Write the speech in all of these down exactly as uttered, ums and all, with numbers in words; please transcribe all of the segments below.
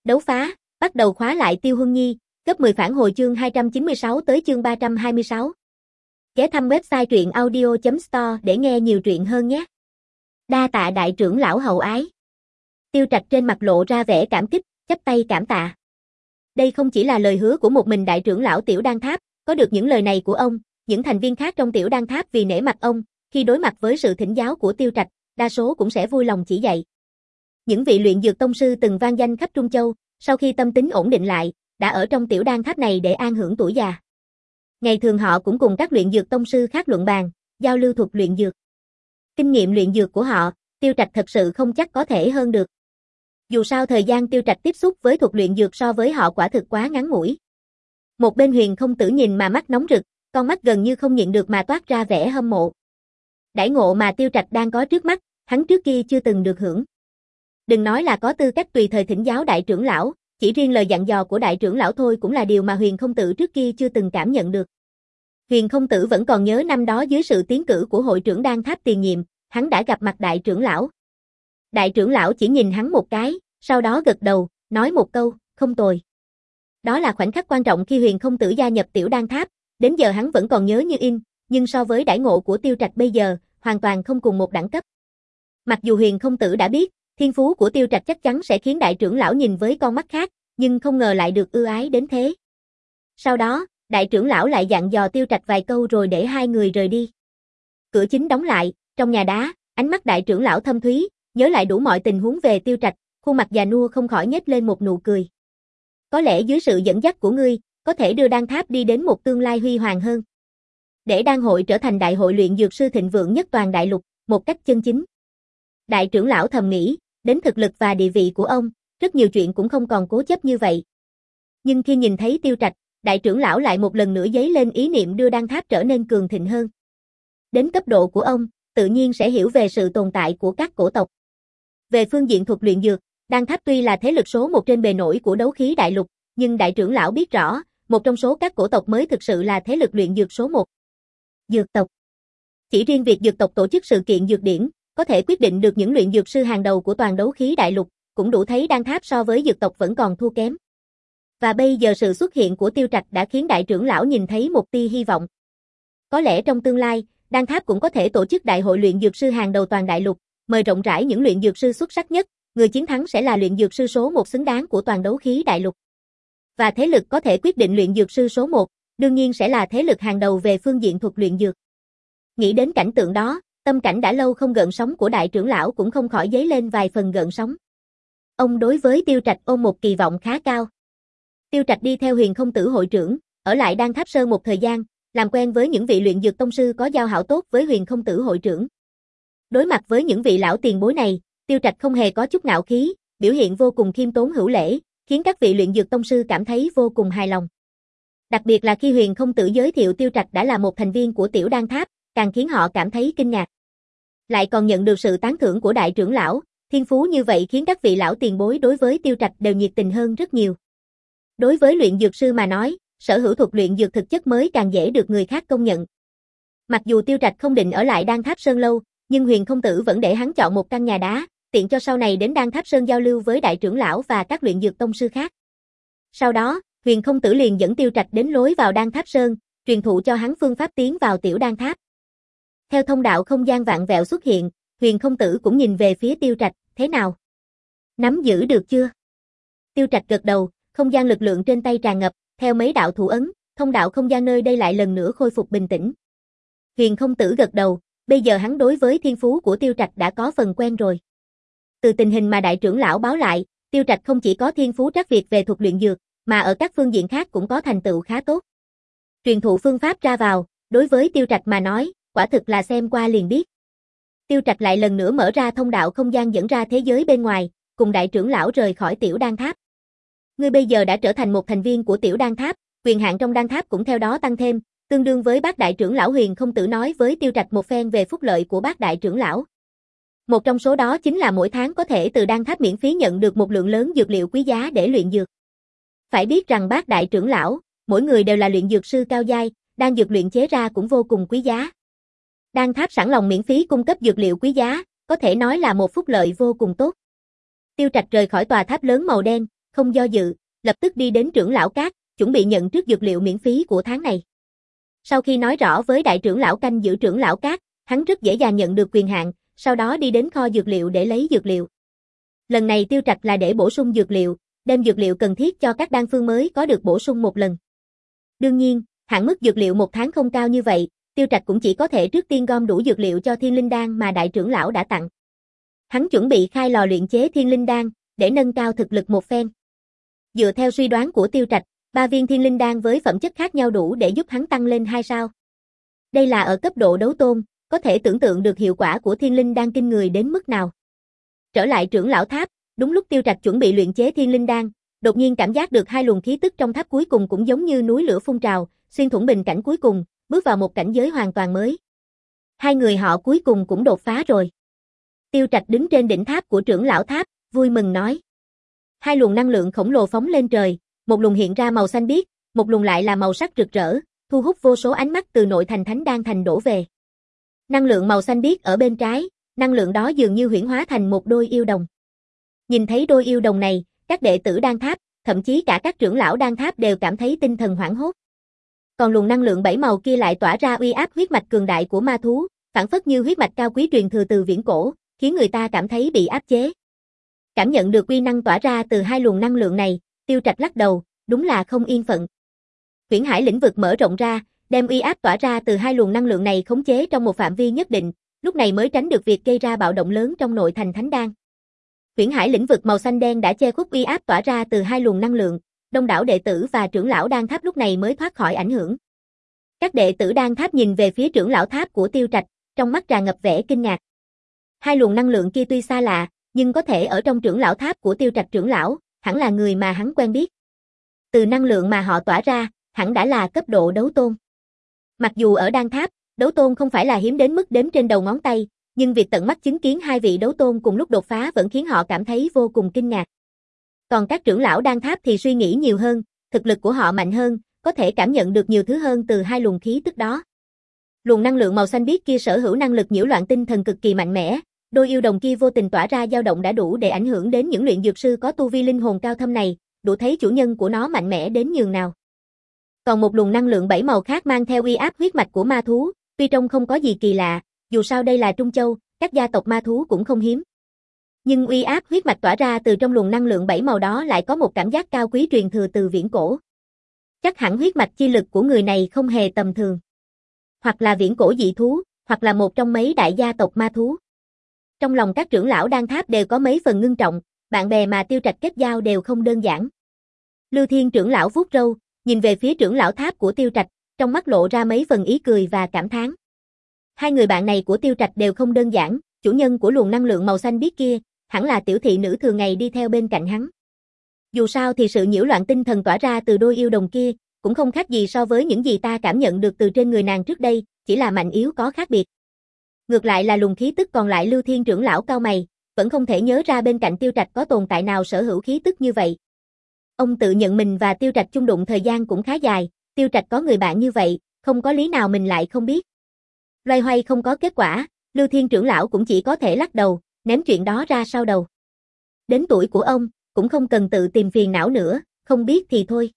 Đấu phá, bắt đầu khóa lại Tiêu Huân Nhi, gấp mười phản hồi chương hai trăm chín mươi sáu tới chương ba trăm hai mươi sáu. Ghé thăm website truyện audio chấm store để nghe nhiều truyện hơn nhé. Đa tạ đại trưởng lão hậu ái. Tiêu Trạch trên mặt lộ ra vẻ cảm kích, chắp tay cảm tạ. Đây không chỉ là lời hứa của một mình đại trưởng lão Tiểu Đan Tháp, có được những lời này của ông, những thành viên khác trong Tiểu Đan Tháp vì nể mặt ông, khi đối mặt với sự thỉnh giáo của Tiêu Trạch, đa số cũng sẽ vui lòng chỉ dạy. Những vị luyện dược tông sư từng vang danh khắp Trung Châu, sau khi tâm tính ổn định lại, đã ở trong Tiểu Đan Tháp này để an hưởng tuổi già. Ngày thường họ cũng cùng các luyện dược tông sư khác luận bàn, giao lưu thuật luyện dược. Kinh nghiệm luyện dược của họ, Tiêu Trạch thật sự không chắc có thể hơn được. Dù sao thời gian Tiêu Trạch tiếp xúc với thuật luyện dược so với họ quả thực quá ngắn ngủi. Một bên Huyền Không Tử nhìn mà mắt nóng rực, con mắt gần như không nhịn được mà toát ra vẻ hâm mộ. Đãi ngộ mà Tiêu Trạch đang có trước mắt, hắn trước kia chưa từng được hưởng. Đừng nói là có tư cách tùy thời thỉnh giáo đại trưởng lão, chỉ riêng lời dặn dò của đại trưởng lão thôi cũng là điều mà Huyền Không Tử trước kia chưa từng cảm nhận được. Huyền Không Tử vẫn còn nhớ năm đó dưới sự tiến cử của hội trưởng Đan Tháp tiền nhiệm, hắn đã gặp mặt đại trưởng lão. Đại trưởng lão chỉ nhìn hắn một cái, sau đó gật đầu, nói một câu, không tồi. Đó là khoảnh khắc quan trọng khi Huyền Không Tử gia nhập Tiểu Đan Tháp, đến giờ hắn vẫn còn nhớ như in, nhưng so với đãi ngộ của Tiêu Trạch bây giờ, hoàn toàn không cùng một đẳng cấp. Mặc dù Huyền Không Tử đã biết, thiên phú của Tiêu Trạch chắc chắn sẽ khiến đại trưởng lão nhìn với con mắt khác, nhưng không ngờ lại được ưu ái đến thế. Sau đó, đại trưởng lão lại dặn dò Tiêu Trạch vài câu rồi để hai người rời đi. Cửa chính đóng lại, trong nhà đá, ánh mắt đại trưởng lão thâm thúy, nhớ lại đủ mọi tình huống về Tiêu Trạch, khuôn mặt già nua không khỏi nhếch lên một nụ cười. Có lẽ dưới sự dẫn dắt của ngươi, có thể đưa Đan Tháp đi đến một tương lai huy hoàng hơn. Để Đan hội trở thành đại hội luyện dược sư thịnh vượng nhất toàn đại lục, một cách chân chính. Đại trưởng lão thầm nghĩ, đến thực lực và địa vị của ông, rất nhiều chuyện cũng không còn cố chấp như vậy. Nhưng khi nhìn thấy Tiêu Trạch, đại trưởng lão lại một lần nữa dấy lên ý niệm đưa Đan Tháp trở nên cường thịnh hơn. Đến cấp độ của ông, tự nhiên sẽ hiểu về sự tồn tại của các cổ tộc. Về phương diện thuật luyện dược, Đan Tháp tuy là thế lực số một trên bề nổi của đấu khí đại lục, nhưng đại trưởng lão biết rõ, một trong số các cổ tộc mới thực sự là thế lực luyện dược số một. Dược tộc. Chỉ riêng việc dược tộc tổ chức sự kiện dược điển, có thể quyết định được những luyện dược sư hàng đầu của toàn đấu khí đại lục, cũng đủ thấy Đan Tháp so với dược tộc vẫn còn thua kém. Và bây giờ sự xuất hiện của Tiêu Trạch đã khiến đại trưởng lão nhìn thấy một tia hy vọng. Có lẽ trong tương lai, Đan Tháp cũng có thể tổ chức đại hội luyện dược sư hàng đầu toàn đại lục, mời rộng rãi những luyện dược sư xuất sắc nhất, người chiến thắng sẽ là luyện dược sư số một xứng đáng của toàn đấu khí đại lục. Và thế lực có thể quyết định luyện dược sư số một, đương nhiên sẽ là thế lực hàng đầu về phương diện thuật luyện dược. Nghĩ đến cảnh tượng đó, tâm cảnh đã lâu không gợn sóng của đại trưởng lão cũng không khỏi dấy lên vài phần gợn sóng. Ông đối với Tiêu Trạch ôm một kỳ vọng khá cao. Tiêu Trạch đi theo Huyền Không Tử hội trưởng, ở lại Đan Tháp Sơn một thời gian, làm quen với những vị luyện dược tông sư có giao hảo tốt với Huyền Không Tử hội trưởng. Đối mặt với những vị lão tiền bối này, Tiêu Trạch không hề có chút ngạo khí, biểu hiện vô cùng khiêm tốn hữu lễ, khiến các vị luyện dược tông sư cảm thấy vô cùng hài lòng. Đặc biệt là khi Huyền Không Tử giới thiệu Tiêu Trạch đã là một thành viên của Tiểu Đan Tháp, càng khiến họ cảm thấy kinh ngạc. Lại còn nhận được sự tán thưởng của đại trưởng lão, thiên phú như vậy khiến các vị lão tiền bối đối với Tiêu Trạch đều nhiệt tình hơn rất nhiều. Đối với luyện dược sư mà nói, sở hữu thuật luyện dược thực chất mới càng dễ được người khác công nhận. Mặc dù Tiêu Trạch không định ở lại Đan Tháp Sơn lâu, nhưng Huyền Không Tử vẫn để hắn chọn một căn nhà đá, tiện cho sau này đến Đan Tháp Sơn giao lưu với đại trưởng lão và các luyện dược tông sư khác. Sau đó, Huyền Không Tử liền dẫn Tiêu Trạch đến lối vào Đan Tháp Sơn, truyền thụ cho hắn phương pháp tiến vào Tiểu Đan Tháp. Theo thông đạo không gian vạn vẹo xuất hiện, Huyền Không Tử cũng nhìn về phía Tiêu Trạch, thế nào? Nắm giữ được chưa? Tiêu Trạch gật đầu, không gian lực lượng trên tay tràn ngập, theo mấy đạo thủ ấn, thông đạo không gian nơi đây lại lần nữa khôi phục bình tĩnh. Huyền Không Tử gật đầu, bây giờ hắn đối với thiên phú của Tiêu Trạch đã có phần quen rồi. Từ tình hình mà đại trưởng lão báo lại, Tiêu Trạch không chỉ có thiên phú trắc việt về thuật luyện dược, mà ở các phương diện khác cũng có thành tựu khá tốt. Truyền thụ phương pháp ra vào, đối với Tiêu Trạch mà nói, quả thực là xem qua liền biết. Tiêu Trạch lại lần nữa mở ra thông đạo không gian dẫn ra thế giới bên ngoài, cùng đại trưởng lão rời khỏi Tiểu Đan Tháp. Ngươi bây giờ đã trở thành một thành viên của Tiểu Đan Tháp, quyền hạn trong Đan Tháp cũng theo đó tăng thêm, tương đương với bác đại trưởng lão Huyền Không Tử nói với Tiêu Trạch một phen về phúc lợi của bác đại trưởng lão. Một trong số đó chính là mỗi tháng có thể từ Đan Tháp miễn phí nhận được một lượng lớn dược liệu quý giá để luyện dược. Phải biết rằng bác đại trưởng lão, mỗi người đều là luyện dược sư cao giai, đan dược luyện chế ra cũng vô cùng quý giá. Đan Tháp sẵn lòng miễn phí cung cấp dược liệu quý giá, có thể nói là một phúc lợi vô cùng tốt. Tiêu Trạch rời khỏi tòa tháp lớn màu đen, không do dự, lập tức đi đến trưởng lão cát, chuẩn bị nhận trước dược liệu miễn phí của tháng này. Sau khi nói rõ với đại trưởng lão canh giữ trưởng lão cát, hắn rất dễ dàng nhận được quyền hạn, sau đó đi đến kho dược liệu để lấy dược liệu. Lần này Tiêu Trạch là để bổ sung dược liệu, đem dược liệu cần thiết cho các đan phương mới có được bổ sung một lần. Đương nhiên, hạn mức dược liệu một tháng không cao như vậy, Tiêu Trạch cũng chỉ có thể trước tiên gom đủ dược liệu cho thiên linh đan mà đại trưởng lão đã tặng. Hắn chuẩn bị khai lò luyện chế thiên linh đan, để nâng cao thực lực một phen. Dựa theo suy đoán của Tiêu Trạch, ba viên thiên linh đan với phẩm chất khác nhau đủ để giúp hắn tăng lên hai sao. Đây là ở cấp độ đấu tôn, có thể tưởng tượng được hiệu quả của thiên linh đan kinh người đến mức nào. Trở lại trưởng lão tháp, đúng lúc Tiêu Trạch chuẩn bị luyện chế thiên linh đan, đột nhiên cảm giác được hai luồng khí tức trong tháp cuối cùng cũng giống như núi lửa phun trào, xuyên thủng bình cảnh cuối cùng, bước vào một cảnh giới hoàn toàn mới. Hai người họ cuối cùng cũng đột phá rồi. Tiêu Trạch đứng trên đỉnh tháp của trưởng lão tháp, vui mừng nói. Hai luồng năng lượng khổng lồ phóng lên trời, một luồng hiện ra màu xanh biếc, một luồng lại là màu sắc rực rỡ, thu hút vô số ánh mắt từ nội thành Thánh Đan Thành đổ về. Năng lượng màu xanh biếc ở bên trái, năng lượng đó dường như huyễn hóa thành một đôi yêu đồng. Nhìn thấy đôi yêu đồng này, các đệ tử Đan Tháp, thậm chí cả các trưởng lão Đan Tháp đều cảm thấy tinh thần hoảng hốt. Còn luồng năng lượng bảy màu kia lại tỏa ra uy áp huyết mạch cường đại của ma thú, phản phất như huyết mạch cao quý truyền thừa từ viễn cổ, khiến người ta cảm thấy bị áp chế. Cảm nhận được uy năng tỏa ra từ hai luồng năng lượng này, Tiêu Trạch lắc đầu, đúng là không yên phận. Huyễn Hải lĩnh vực mở rộng ra, đem uy áp tỏa ra từ hai luồng năng lượng này khống chế trong một phạm vi nhất định, lúc này mới tránh được việc gây ra bạo động lớn trong nội thành Thánh Đan. Huyễn Hải lĩnh vực màu xanh đen đã che khuất uy áp tỏa ra từ hai luồng năng lượng, đông đảo đệ tử và trưởng lão Đan Tháp lúc này mới thoát khỏi ảnh hưởng. Các đệ tử Đan Tháp nhìn về phía trưởng lão tháp của Tiêu Trạch, trong mắt tràn ngập vẻ kinh ngạc. Hai luồng năng lượng kia tuy xa lạ, nhưng có thể ở trong trưởng lão tháp của Tiêu Trạch trưởng lão, hẳn là người mà hắn quen biết. Từ năng lượng mà họ tỏa ra, hẳn đã là cấp độ đấu tôn. Mặc dù ở Đan Tháp, đấu tôn không phải là hiếm đến mức đếm trên đầu ngón tay, nhưng việc tận mắt chứng kiến hai vị đấu tôn cùng lúc đột phá vẫn khiến họ cảm thấy vô cùng kinh ngạc. Còn các trưởng lão Đan Tháp thì suy nghĩ nhiều hơn, thực lực của họ mạnh hơn, có thể cảm nhận được nhiều thứ hơn từ hai luồng khí tức đó. Luồng năng lượng màu xanh biếc kia sở hữu năng lực nhiễu loạn tinh thần cực kỳ mạnh mẽ, đôi yêu đồng kia vô tình tỏa ra dao động đã đủ để ảnh hưởng đến những luyện dược sư có tu vi linh hồn cao thâm này, đủ thấy chủ nhân của nó mạnh mẽ đến nhường nào. Còn một luồng năng lượng bảy màu khác mang theo uy áp huyết mạch của ma thú, tuy trông không có gì kỳ lạ, dù sao đây là Trung Châu, các gia tộc ma thú cũng không hiếm. Nhưng uy áp huyết mạch tỏa ra từ trong luồng năng lượng bảy màu đó lại có một cảm giác cao quý truyền thừa từ viễn cổ. Chắc hẳn huyết mạch chi lực của người này không hề tầm thường. Hoặc là viễn cổ dị thú, hoặc là một trong mấy đại gia tộc ma thú. Trong lòng các trưởng lão Đan Tháp đều có mấy phần ngưng trọng, bạn bè mà Tiêu Trạch kết giao đều không đơn giản. Lưu Thiên trưởng lão vuốt râu, nhìn về phía trưởng lão tháp của Tiêu Trạch, trong mắt lộ ra mấy phần ý cười và cảm thán. Hai người bạn này của Tiêu Trạch đều không đơn giản, chủ nhân của luồng năng lượng màu xanh biếc kia, hẳn là tiểu thị nữ thường ngày đi theo bên cạnh hắn. Dù sao thì sự nhiễu loạn tinh thần tỏa ra từ đôi yêu đồng kia, cũng không khác gì so với những gì ta cảm nhận được từ trên người nàng trước đây, chỉ là mạnh yếu có khác biệt. Ngược lại là luồng khí tức còn lại Lưu Thiên trưởng lão cao mày, vẫn không thể nhớ ra bên cạnh Tiêu Trạch có tồn tại nào sở hữu khí tức như vậy. Ông tự nhận mình và Tiêu Trạch chung đụng thời gian cũng khá dài, Tiêu Trạch có người bạn như vậy, không có lý nào mình lại không biết. Loay hoay không có kết quả, Lưu Thiên trưởng lão cũng chỉ có thể lắc đầu, ném chuyện đó ra sau đầu. Đến tuổi của ông, cũng không cần tự tìm phiền não nữa, không biết thì thôi.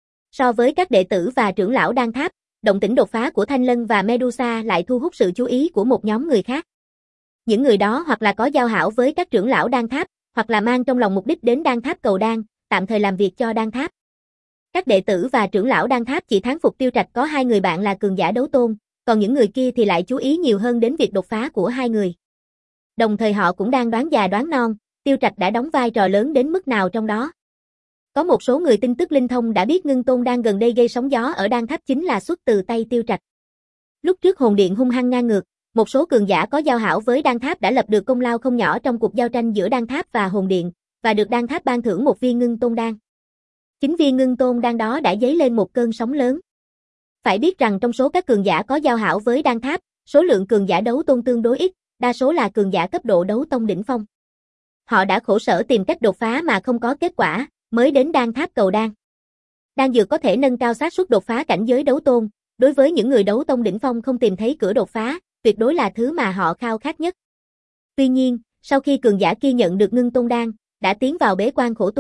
So với các đệ tử và trưởng lão Đan Tháp, động tĩnh đột phá của Thanh Lân và Medusa lại thu hút sự chú ý của một nhóm người khác. Những người đó hoặc là có giao hảo với các trưởng lão Đan Tháp, hoặc là mang trong lòng mục đích đến Đan Tháp cầu đan, tạm thời làm việc cho Đan Tháp. Các đệ tử và trưởng lão Đan Tháp chỉ thán phục Tiêu Trạch có hai người bạn là cường giả đấu tôn, còn những người kia thì lại chú ý nhiều hơn đến việc đột phá của hai người. Đồng thời họ cũng đang đoán già đoán non, Tiêu Trạch đã đóng vai trò lớn đến mức nào trong đó. Có một số người tin tức linh thông đã biết Ngưng Tôn đang gần đây gây sóng gió ở Đan Tháp chính là xuất từ tay Tiêu Trạch. Lúc trước hồn điện hung hăng ngang ngược, một số cường giả có giao hảo với Đan Tháp đã lập được công lao không nhỏ trong cuộc giao tranh giữa Đan Tháp và hồn điện, và được Đan Tháp ban thưởng một viên Ngưng Tôn đan. Chính viên Ngưng Tôn đan đó đã dấy lên một cơn sóng lớn. Phải biết rằng trong số các cường giả có giao hảo với Đan Tháp, số lượng cường giả đấu tôn tương đối ít, đa số là cường giả cấp độ đấu tông đỉnh phong. Họ đã khổ sở tìm cách đột phá mà không có kết quả, mới đến Đan Tháp cầu đan. Đan dược có thể nâng cao xác suất đột phá cảnh giới đấu tôn, đối với những người đấu tông đỉnh phong không tìm thấy cửa đột phá, tuyệt đối là thứ mà họ khao khát nhất. Tuy nhiên, sau khi cường giả kia nhận được Ngưng Tôn đan, đã tiến vào bế quan khổ tu,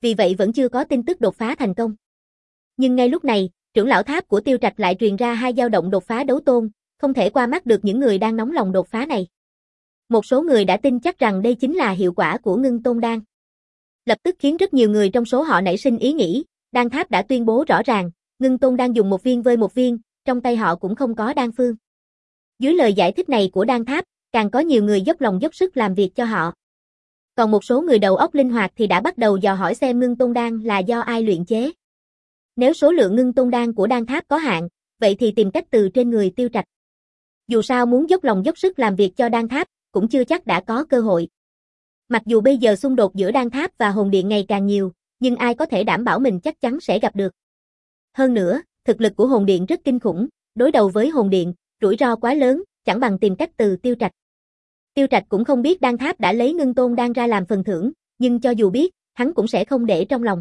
vì vậy vẫn chưa có tin tức đột phá thành công. Nhưng ngay lúc này, trưởng lão tháp của Tiêu Trạch lại truyền ra hai dao động đột phá đấu tôn, không thể qua mắt được những người đang nóng lòng đột phá này. Một số người đã tin chắc rằng đây chính là hiệu quả của ngưng tôn đan. Lập tức khiến rất nhiều người trong số họ nảy sinh ý nghĩ, đan tháp đã tuyên bố rõ ràng, ngưng tôn đang dùng một viên vơi một viên, trong tay họ cũng không có đan phương. Dưới lời giải thích này của đan tháp, càng có nhiều người dốc lòng dốc sức làm việc cho họ. Còn một số người đầu óc linh hoạt thì đã bắt đầu dò hỏi xem ngưng tôn đan là do ai luyện chế. Nếu số lượng ngưng tôn đan của đan tháp có hạn, vậy thì tìm cách từ trên người Tiêu Trạch. Dù sao muốn dốc lòng dốc sức làm việc cho đan tháp, cũng chưa chắc đã có cơ hội. Mặc dù bây giờ xung đột giữa đan tháp và hồn điện ngày càng nhiều, nhưng ai có thể đảm bảo mình chắc chắn sẽ gặp được. Hơn nữa, thực lực của hồn điện rất kinh khủng, đối đầu với hồn điện, rủi ro quá lớn, chẳng bằng tìm cách từ Tiêu Trạch. Tiêu Trạch cũng không biết đan tháp đã lấy ngưng tôn đan ra làm phần thưởng, nhưng cho dù biết, hắn cũng sẽ không để trong lòng.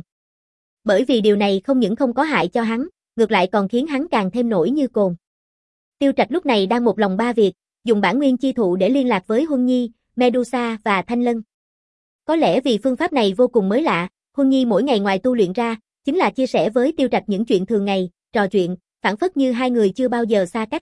Bởi vì điều này không những không có hại cho hắn, ngược lại còn khiến hắn càng thêm nổi như cồn. Tiêu Trạch lúc này đang một lòng ba việc, dùng bản nguyên chi thụ để liên lạc với Huân Nhi, Medusa và Thanh Lân. Có lẽ vì phương pháp này vô cùng mới lạ, Huân Nhi mỗi ngày ngoài tu luyện ra, chính là chia sẻ với Tiêu Trạch những chuyện thường ngày, trò chuyện, phảng phất như hai người chưa bao giờ xa cách.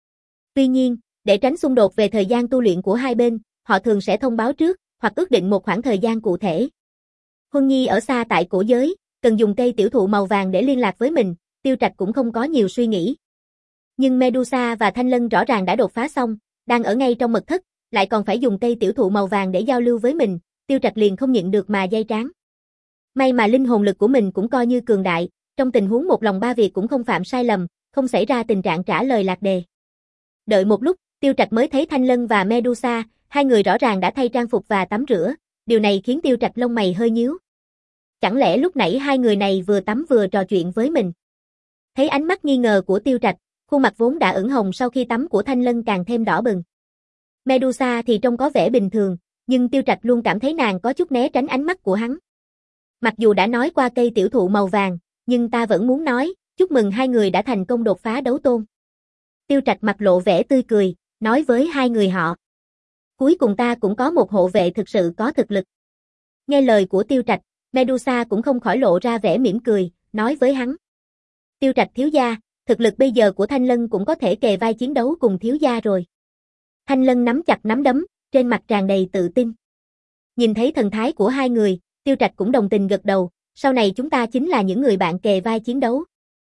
Tuy nhiên, để tránh xung đột về thời gian tu luyện của hai bên, họ thường sẽ thông báo trước, hoặc ước định một khoảng thời gian cụ thể. Huân Nhi ở xa tại cổ giới, cần dùng cây tiểu thụ màu vàng để liên lạc với mình, Tiêu Trạch cũng không có nhiều suy nghĩ. Nhưng Medusa và Thanh Lân rõ ràng đã đột phá xong, đang ở ngay trong mật thất, lại còn phải dùng cây tiểu thụ màu vàng để giao lưu với mình, Tiêu Trạch liền không nhịn được mà day trán. May mà linh hồn lực của mình cũng coi như cường đại, trong tình huống một lòng ba việc cũng không phạm sai lầm, không xảy ra tình trạng trả lời lạc đề. Đợi một lúc, Tiêu Trạch mới thấy Thanh Lân và Medusa, hai người rõ ràng đã thay trang phục và tắm rửa, điều này khiến Tiêu Trạch lông mày hơi nhíu. Chẳng lẽ lúc nãy hai người này vừa tắm vừa trò chuyện với mình? Thấy ánh mắt nghi ngờ của Tiêu Trạch, khuôn mặt vốn đã ửng hồng sau khi tắm của Thanh Lân càng thêm đỏ bừng. Medusa thì trông có vẻ bình thường, nhưng Tiêu Trạch luôn cảm thấy nàng có chút né tránh ánh mắt của hắn. Mặc dù đã nói qua cây tiểu thụ màu vàng, nhưng ta vẫn muốn nói, chúc mừng hai người đã thành công đột phá đấu tôn. Tiêu Trạch mặt lộ vẻ tươi cười, nói với hai người họ. Cuối cùng ta cũng có một hộ vệ thực sự có thực lực. Nghe lời của Tiêu Trạch, Medusa cũng không khỏi lộ ra vẻ mỉm cười, nói với hắn. Tiêu Trạch thiếu gia, thực lực bây giờ của Thanh Lân cũng có thể kề vai chiến đấu cùng thiếu gia rồi. Thanh Lân nắm chặt nắm đấm, trên mặt tràn đầy tự tin. Nhìn thấy thần thái của hai người, Tiêu Trạch cũng đồng tình gật đầu, sau này chúng ta chính là những người bạn kề vai chiến đấu.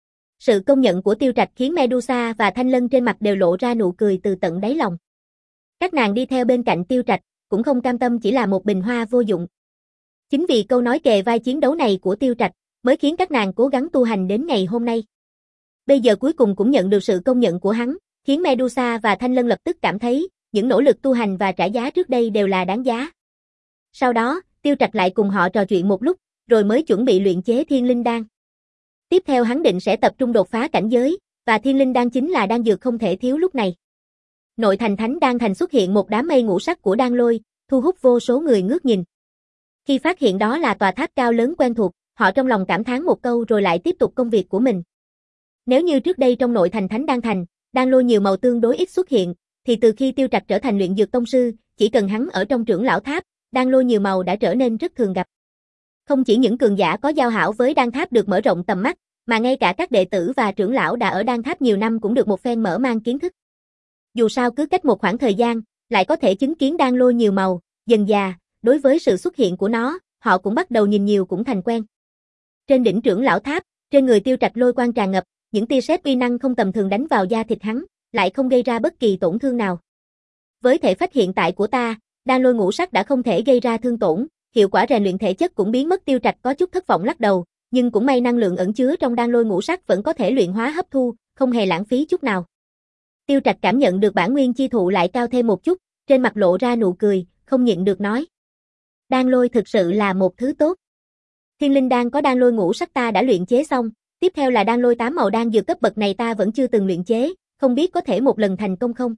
Sự công nhận của Tiêu Trạch khiến Medusa và Thanh Lân trên mặt đều lộ ra nụ cười từ tận đáy lòng. Các nàng đi theo bên cạnh Tiêu Trạch, cũng không cam tâm chỉ là một bình hoa vô dụng. Chính vì câu nói kề vai chiến đấu này của Tiêu Trạch, mới khiến các nàng cố gắng tu hành đến ngày hôm nay. Bây giờ cuối cùng cũng nhận được sự công nhận của hắn, khiến Medusa và Thanh Lân lập tức cảm thấy, những nỗ lực tu hành và trả giá trước đây đều là đáng giá. Sau đó, Tiêu Trạch lại cùng họ trò chuyện một lúc, rồi mới chuẩn bị luyện chế Thiên Linh Đan. Tiếp theo hắn định sẽ tập trung đột phá cảnh giới, và Thiên Linh Đan chính là đan dược không thể thiếu lúc này. Nội thành Thánh Đan Thành xuất hiện một đám mây ngũ sắc của đan lôi, thu hút vô số người ngước nhìn. Khi phát hiện đó là tòa tháp cao lớn quen thuộc, họ trong lòng cảm thán một câu rồi lại tiếp tục công việc của mình. Nếu như trước đây trong nội thành Thánh Đan Thành, đan lôi nhiều màu tương đối ít xuất hiện, thì từ khi Tiêu Trạch trở thành luyện dược tông sư, chỉ cần hắn ở trong trưởng lão tháp, đan lôi nhiều màu đã trở nên rất thường gặp. Không chỉ những cường giả có giao hảo với đan tháp được mở rộng tầm mắt, mà ngay cả các đệ tử và trưởng lão đã ở đan tháp nhiều năm cũng được một phen mở mang kiến thức. Dù sao cứ cách một khoảng thời gian, lại có thể chứng kiến đan lôi nhiều màu, dần dà, đối với sự xuất hiện của nó, họ cũng bắt đầu nhìn nhiều cũng thành quen. Trên đỉnh trưởng lão tháp, trên người Tiêu Trạch lôi quang tràn ngập, những tia sét uy năng không tầm thường đánh vào da thịt hắn, lại không gây ra bất kỳ tổn thương nào. Với thể phách hiện tại của ta, đan lôi ngũ sắc đã không thể gây ra thương tổn, hiệu quả rèn luyện thể chất cũng biến mất. Tiêu Trạch có chút thất vọng lắc đầu, nhưng cũng may năng lượng ẩn chứa trong đan lôi ngũ sắc vẫn có thể luyện hóa hấp thu, không hề lãng phí chút nào. Tiêu Trạch cảm nhận được bản nguyên chi thụ lại cao thêm một chút, trên mặt lộ ra nụ cười, không nhịn được nói. Đan lôi thực sự là một thứ tốt. Thiên Linh Đan có đan lôi ngũ sắc ta đã luyện chế xong, tiếp theo là đan lôi tám màu đan dược cấp bậc này ta vẫn chưa từng luyện chế, không biết có thể một lần thành công không?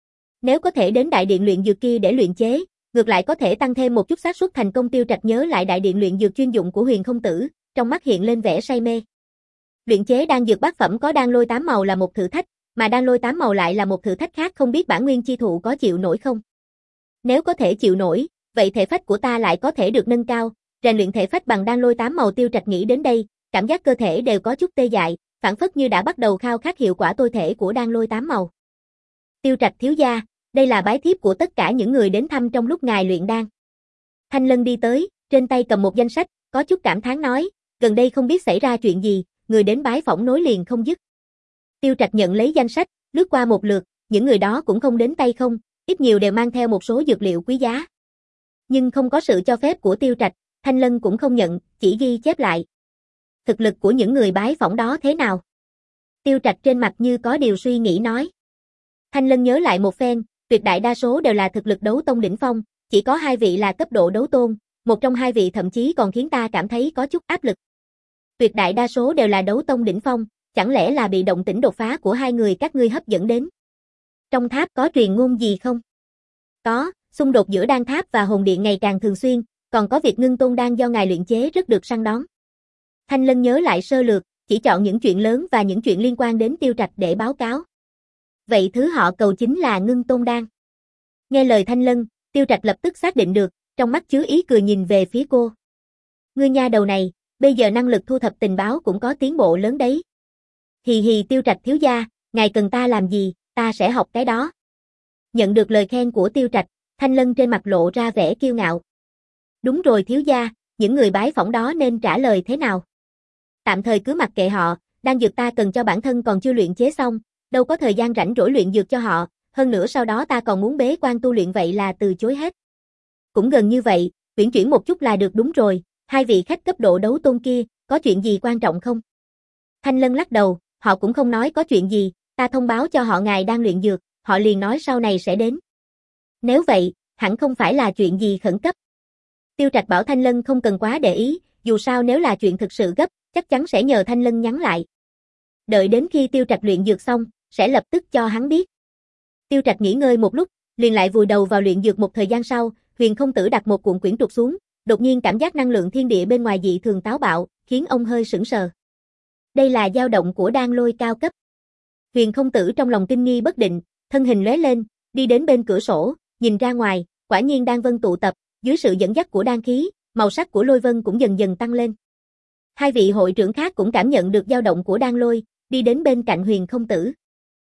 Nếu có thể đến đại điện luyện dược kia để luyện chế, ngược lại có thể tăng thêm một chút xác suất thành công. Tiêu Trạch nhớ lại đại điện luyện dược chuyên dụng của Huyền Không Tử, trong mắt hiện lên vẻ say mê. Luyện chế đan dược bát phẩm có đan lôi tám màu là một thử thách, mà đan lôi tám màu lại là một thử thách khác, không biết bản nguyên chi thụ có chịu nổi không? Nếu có thể chịu nổi, vậy thể phách của ta lại có thể được nâng cao, Rèn luyện thể phách bằng đan lôi tám màu. Tiêu Trạch nghĩ đến đây, cảm giác cơ thể đều có chút tê dại, phản phất như đã bắt đầu khao khát hiệu quả tôi thể của đan lôi tám màu. Tiêu Trạch thiếu gia, đây là bái thiếp của tất cả những người đến thăm trong lúc ngài luyện đan. Thanh Lân đi tới, trên tay cầm một danh sách, có chút cảm thán nói, gần đây không biết xảy ra chuyện gì, người đến bái phỏng nối liền không dứt. Tiêu Trạch nhận lấy danh sách, lướt qua một lượt, những người đó cũng không đến tay không, ít nhiều đều mang theo một số dược liệu quý giá. Nhưng không có sự cho phép của Tiêu Trạch, Thanh Lân cũng không nhận, chỉ ghi chép lại. Thực lực của những người bái phỏng đó thế nào? Tiêu Trạch trên mặt như có điều suy nghĩ nói. Thanh Lân nhớ lại một phen, tuyệt đại đa số đều là thực lực đấu tông đỉnh phong, chỉ có hai vị là cấp độ đấu tôn, một trong hai vị thậm chí còn khiến ta cảm thấy có chút áp lực. Tuyệt đại đa số đều là đấu tông đỉnh phong, chẳng lẽ là bị động tĩnh đột phá của hai người các ngươi hấp dẫn đến? Trong tháp có truyền ngôn gì không? Có, xung đột giữa đan tháp và hồn điện ngày càng thường xuyên, còn có việc ngưng tôn đan do ngài luyện chế rất được săn đón. Thanh Lân nhớ lại sơ lược, chỉ chọn những chuyện lớn và những chuyện liên quan đến Tiêu Trạch để báo cáo. Vậy thứ họ cầu chính là ngưng tôn đan. Nghe lời Thanh Lân, Tiêu Trạch lập tức xác định được, trong mắt chứa ý cười nhìn về phía cô. Ngươi nha đầu này, bây giờ năng lực thu thập tình báo cũng có tiến bộ lớn đấy. Hì hì Tiêu Trạch thiếu gia, ngài cần ta làm gì, ta sẽ học cái đó. Nhận được lời khen của Tiêu Trạch, Thanh Lân trên mặt lộ ra vẻ kiêu ngạo. Đúng rồi thiếu gia, những người bái phỏng đó nên trả lời thế nào? Tạm thời cứ mặc kệ họ, đan dược ta cần cho bản thân còn chưa luyện chế xong, đâu có thời gian rảnh rỗi luyện dược cho họ, hơn nữa sau đó ta còn muốn bế quan tu luyện vậy là từ chối hết. Cũng gần như vậy, uyển chuyển một chút là được. Đúng rồi, hai vị khách cấp độ đấu tôn kia, có chuyện gì quan trọng không? Thanh Lân lắc đầu, họ cũng không nói có chuyện gì, ta thông báo cho họ ngài đang luyện dược, họ liền nói sau này sẽ đến. Nếu vậy, hẳn không phải là chuyện gì khẩn cấp. Tiêu Trạch bảo Thanh Lân không cần quá để ý, dù sao nếu là chuyện thực sự gấp, chắc chắn sẽ nhờ Thanh Lân nhắn lại. Đợi đến khi Tiêu Trạch luyện dược xong, sẽ lập tức cho hắn biết. Tiêu Trạch nghỉ ngơi một lúc, liền lại vùi đầu vào luyện dược. Một thời gian sau, Huyền Không Tử đặt một cuộn quyển trục xuống, đột nhiên cảm giác năng lượng thiên địa bên ngoài dị thường táo bạo, khiến ông hơi sững sờ. Đây là dao động của đan lôi cao cấp. Huyền Không Tử trong lòng kinh nghi bất định, thân hình lóe lên, đi đến bên cửa sổ, nhìn ra ngoài, quả nhiên đan vân tụ tập, dưới sự dẫn dắt của đan khí, màu sắc của lôi vân cũng dần dần tăng lên. Hai vị hội trưởng khác cũng cảm nhận được dao động của đan lôi, đi đến bên cạnh Huyền Không Tử.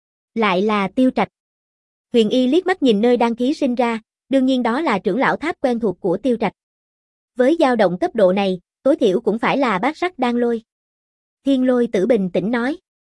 Lại là Tiêu Trạch. Huyền Y liếc mắt nhìn nơi đan khí sinh ra, đương nhiên đó là trưởng lão tháp quen thuộc của Tiêu Trạch. Với dao động cấp độ này, tối thiểu cũng phải là bát sắc đan lôi. Thiên Lôi Tử bình tĩnh nói.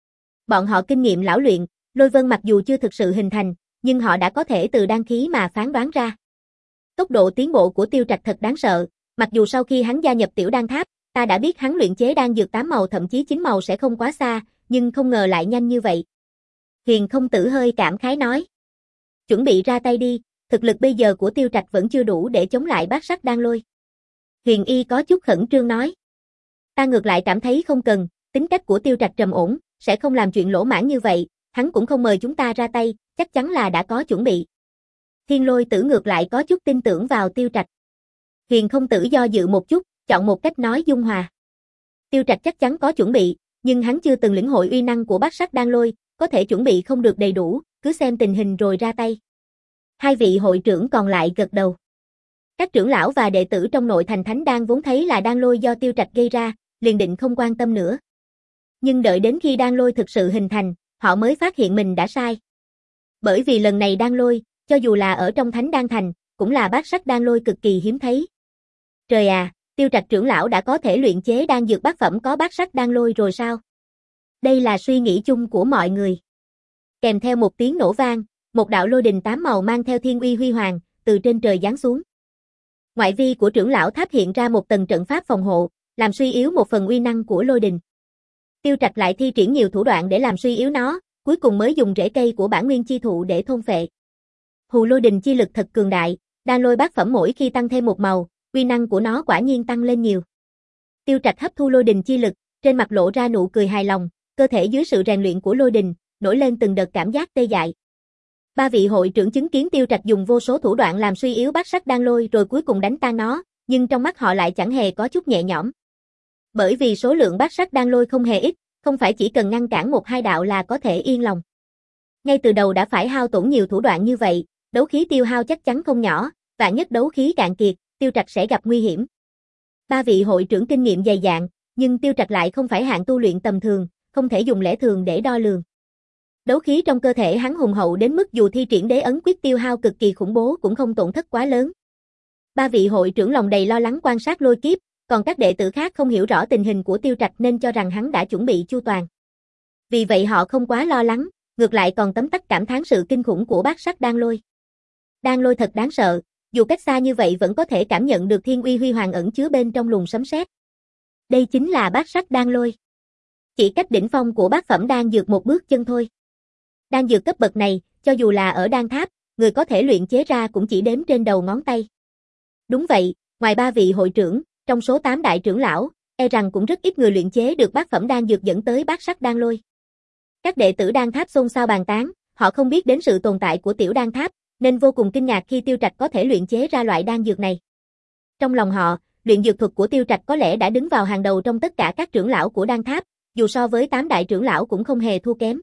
Bọn họ kinh nghiệm lão luyện, lôi vân mặc dù chưa thực sự hình thành, nhưng họ đã có thể từ đan khí mà phán đoán ra. Tốc độ tiến bộ của Tiêu Trạch thật đáng sợ, mặc dù sau khi hắn gia nhập tiểu đan tháp, ta đã biết hắn luyện chế đan dược tám màu thậm chí chín màu sẽ không quá xa, nhưng không ngờ lại nhanh như vậy. Huyền Không Tử hơi cảm khái nói. Chuẩn bị ra tay đi, thực lực bây giờ của Tiêu Trạch vẫn chưa đủ để chống lại bát sắc đan lôi. Huyền Y có chút khẩn trương nói. Ta ngược lại cảm thấy không cần, tính cách của Tiêu Trạch trầm ổn, sẽ không làm chuyện lỗ mãng như vậy, hắn cũng không mời chúng ta ra tay, chắc chắn là đã có chuẩn bị. Thiên Lôi Tử ngược lại có chút tin tưởng vào Tiêu Trạch. Huyền Không Tử do dự một chút, chọn một cách nói dung hòa. Tiêu Trạch chắc chắn có chuẩn bị, nhưng hắn chưa từng lĩnh hội uy năng của bát sắc đan lôi, có thể chuẩn bị không được đầy đủ, cứ xem tình hình rồi ra tay. Hai vị hội trưởng còn lại gật đầu. Các trưởng lão và đệ tử trong nội thành Thánh Đan vốn thấy là đan lôi do Tiêu Trạch gây ra, liền định không quan tâm nữa. Nhưng đợi đến khi đan lôi thực sự hình thành, họ mới phát hiện mình đã sai. Bởi vì lần này đan lôi, cho dù là ở trong Thánh Đan Thành, cũng là bát sắc đan lôi cực kỳ hiếm thấy. Trời à, Tiêu Trạch trưởng lão đã có thể luyện chế đan dược bát phẩm có bát sắc đan lôi rồi sao? Đây là suy nghĩ chung của mọi người. Kèm theo một tiếng nổ vang, một đạo lôi đình tám màu mang theo thiên uy huy hoàng, từ trên trời giáng xuống. Ngoại vi của trưởng lão tháp hiện ra một tầng trận pháp phòng hộ, làm suy yếu một phần uy năng của lôi đình. Tiêu Trạch lại thi triển nhiều thủ đoạn để làm suy yếu nó, cuối cùng mới dùng rễ cây của bản nguyên chi thụ để thôn phệ. Hù lôi đình chi lực thật cường đại, đan lôi bát phẩm mỗi khi tăng thêm một màu, uy năng của nó quả nhiên tăng lên nhiều. Tiêu Trạch hấp thu lôi đình chi lực, trên mặt lộ ra nụ cười hài lòng, cơ thể dưới sự rèn luyện của lôi đình, nổi lên từng đợt cảm giác tê dại. Ba vị hội trưởng chứng kiến Tiêu Trạch dùng vô số thủ đoạn làm suy yếu bát sắc đan lôi rồi cuối cùng đánh tan nó, nhưng trong mắt họ lại chẳng hề có chút nhẹ nhõm. Bởi vì số lượng bát sắc đan lôi không hề ít, không phải chỉ cần ngăn cản một hai đạo là có thể yên lòng. Ngay từ đầu đã phải hao tổn nhiều thủ đoạn như vậy, đấu khí tiêu hao chắc chắn không nhỏ, vạn nhất đấu khí cạn kiệt, Tiêu Trạch sẽ gặp nguy hiểm. Ba vị hội trưởng kinh nghiệm dày dạn, nhưng Tiêu Trạch lại không phải hạng tu luyện tầm thường, không thể dùng lẽ thường để đo lường. Đấu khí trong cơ thể hắn hùng hậu đến mức dù thi triển đế ấn quyết tiêu hao cực kỳ khủng bố cũng không tổn thất quá lớn. Ba vị hội trưởng lòng đầy lo lắng quan sát Lôi Kiếp, còn các đệ tử khác không hiểu rõ tình hình của Tiêu Trạch nên cho rằng hắn đã chuẩn bị chu toàn. Vì vậy họ không quá lo lắng, ngược lại còn tấm tắc cảm thán sự kinh khủng của bát sắc đan lôi. Đan lôi thật đáng sợ, dù cách xa như vậy vẫn có thể cảm nhận được thiên uy huy hoàng ẩn chứa bên trong luồng sấm sét. Đây chính là bát sắc đan lôi. Chỉ cách đỉnh phong của bát phẩm đan dược một bước chân thôi. Đan dược cấp bậc này, cho dù là ở đan tháp, người có thể luyện chế ra cũng chỉ đếm trên đầu ngón tay. Đúng vậy, ngoài ba vị hội trưởng, trong số tám đại trưởng lão, e rằng cũng rất ít người luyện chế được bát phẩm đan dược dẫn tới bát sắc đan lôi. Các đệ tử đan tháp xôn xao bàn tán, họ không biết đến sự tồn tại của tiểu đan tháp, nên vô cùng kinh ngạc khi Tiêu Trạch có thể luyện chế ra loại đan dược này. Trong lòng họ, luyện dược thuật của Tiêu Trạch có lẽ đã đứng vào hàng đầu trong tất cả các trưởng lão của đan tháp, dù so với tám đại trưởng lão cũng không hề thua kém.